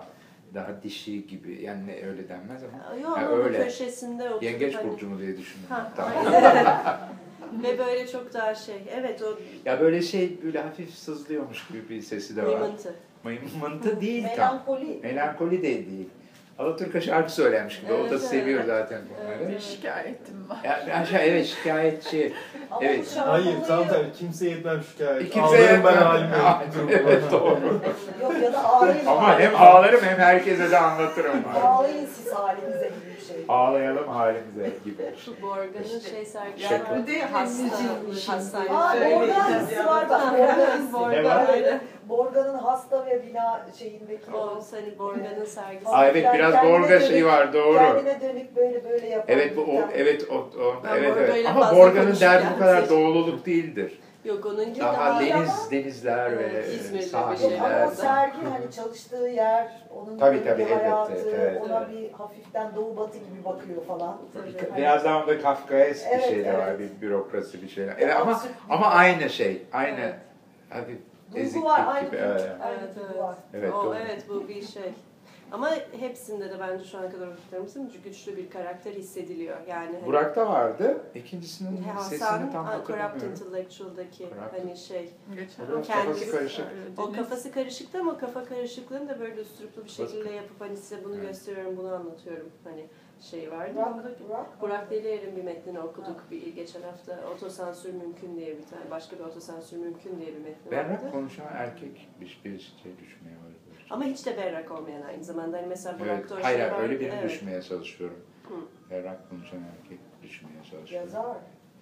L: daha dişi gibi, yani ne öyle denmez ama.
A: Yok
L: yani
A: ama
L: öyle.
A: köşesinde oturup
L: Yengeç
A: hani-
L: burcu mu diye düşündüm.
A: Ha,
L: Tamam.
A: Ve böyle çok daha şey, evet o
L: Ya böyle şey, böyle hafif sızlıyormuş gibi bir sesi de var.
A: mıymıntı.
L: Mıymıntı değil tam.
N: Melankoli.
L: Melankoli de değil. Alaturka şarkı söylenmiş gibi. o da
A: Evet,
L: seviyor
A: evet.
L: zaten bunları.
B: Bir şikayetim var.
L: Yani aşağı evet şikayetçi.
N: Ama
L: Evet.
N: bu şarkı
D: Hayır, tam
N: olayı-
D: tersi. Kimseye etmem şikayet.
L: Kimseye
D: Ağlarım ben
L: etmem.
D: halime.
L: Evet, doğru.
N: Yok ya da ağlayın.
L: Ama hem ağlarım hem herkese de anlatırım.
N: Ağlayın siz halinize gibi bir şey.
L: Ağlayalım halimize gibi.
A: Şu Borga'nın şey sergisi
L: Şey-
A: var.
I: Bu değil
A: Hasta,
I: müziğin
A: hastane.
N: Aa,
I: Söyleyeceğiz
N: Borga'nın hissi
I: ya.
N: var bak. Borga'nın hissi.
A: Borga
L: Ne var?
A: öyle.
N: Borga'nın hasta ve bina şeyindeki
A: O hani Borga'nın sergisi.
L: Aa, evet biraz
N: Kendine
L: Borga
N: dönük-
L: şeyi var, doğru.
N: Kendine dönük böyle böyle yapan.
L: Evet bu o,
N: bir tane.
L: evet o, o
A: Ben
L: evet evet.
A: Borga'yla
L: Ama
A: fazla
L: Borga'nın
A: konuşacağım.
L: derdi bu kadar doğululuk değildir.
A: Yok onunki
L: Daha
A: daha,
L: deniz denizler ve
A: Evet, İzmir'de bir
N: Yok,
L: sahiller.
N: ama o sergi hani çalıştığı yer, onun
L: Tabii,
N: böyle
L: tabii,
N: bir
L: evet,
N: hayatı,
L: evet.
N: ona bir hafiften doğu batı gibi bakıyor falan.
A: Tabii.
L: Biraz daha onda Kafkaesk bir
N: Evet,
L: şey de var,
N: evet.
L: bir bürokrasi bir şeyler. Evet, ama
N: absürt bir-
L: ama aynı şey, aynı
A: Evet.
L: hafif
N: Duygu
L: eziklik
N: var, aynı
L: gibi.
N: duygu.
L: Evet.
N: Aynı
A: Evet,
N: duygu
A: evet.
N: var.
L: Evet,
A: o,
L: doğru.
A: evet bu bir şey. Ama hepsinde de bence şu ana kadar okuduklarımızın güçlü bir karakter hissediliyor. Yani hani
L: Burak'ta vardı. İkincisinin sesini
A: Hasan
L: tam
A: Corrupt
L: hatırlamıyorum.
A: Corrupt'daki
L: Corrupt.
A: hani şey
B: Geçen
L: Biraz
A: Kendisi-
L: kafası karışık.
A: o kafası karışıktı ama kafa karışıklığını da böyle üsturuplu bir şekilde yapıp hani size bunu
L: Evet.
A: gösteriyorum, bunu anlatıyorum hani şey vardı.
N: Burak, Burak.
A: Burak Delier'in bir metnini okuduk bir geçen hafta. Otosansür mümkün diye bir tane, başka bir otosansür mümkün diye bir metni vardı.
L: Berrak konuşan erkek bir, bir şey düşmeye var.
A: Ama hiç de berrak olmayan aynı zamanda. Hani mesela
L: Evet,
A: Burak'ta o
L: hayır,
A: şey
L: hayır,
A: var.
L: öyle birini
A: Evet.
L: düşmeye çalışıyorum.
A: Hı.
L: Berrak konuşan erkek düşmeye çalışıyorum.
N: Yazar.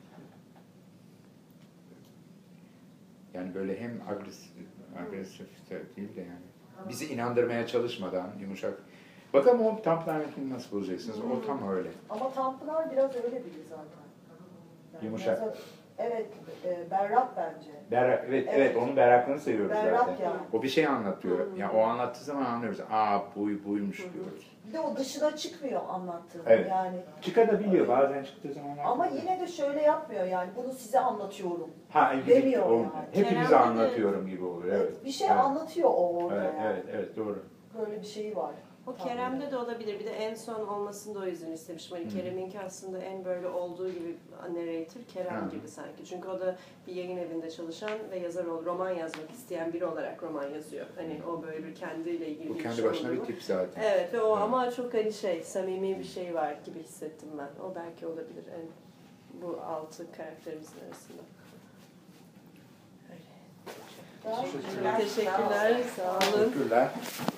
L: Yani böyle hem agresif, agresif de değil de yani. Bizi inandırmaya çalışmadan yumuşak. Bakalım o Tanpınar metnini nasıl bulacaksınız? O tam öyle.
N: Ama Tanpınar biraz öyle biri zaten. Yani
L: Yumuşak.
N: biraz- evet, e, berrak bence.
L: Berrak, evet, evet,
N: Evet.
L: onun berraklığını seviyoruz
N: Berrak
L: zaten.
N: yani.
L: O bir şey anlatıyor.
A: Hı.
L: Yani o anlattığı zaman anlıyoruz. Aa buy buymuş diyoruz.
N: Bir de o dışına çıkmıyor anlattığı.
L: Evet.
N: Yani.
L: Çıkabiliyor bazen çıktığı zaman.
N: Ama yine de şöyle yapmıyor yani bunu size anlatıyorum.
L: ha,
N: demiyor
L: o,
N: yani.
L: hepinize
A: Kerem'de de-
L: anlatıyorum gibi oluyor. Evet.
N: Bir şey
L: Evet.
N: anlatıyor o orada
L: Evet,
N: yani.
L: evet, evet, doğru.
N: Böyle bir şeyi var.
A: O Kerem'de de olabilir. Bir de en son olmasını da o yüzden istemiştim. Hani
L: Hı.
A: Kerem'inki aslında en böyle olduğu gibi narrator Kerem
L: Hı.
A: gibi sanki. Çünkü o da bir yayın evinde çalışan ve yazar ol, roman yazmak isteyen biri olarak roman yazıyor. Hani o böyle bir kendiyle ilgili
L: Bu
A: bir
L: kendi
A: şey
L: başına bir
A: olduğunu.
L: tip zaten.
A: Evet ve o
L: Evet.
A: ama çok hani şey samimi bir şey var gibi hissettim ben. O belki olabilir en bu altı karakterimizin arasında.
N: Daha-
D: Teşekkürler.
A: Teşekkürler. Sağ olun.
L: Teşekkürler.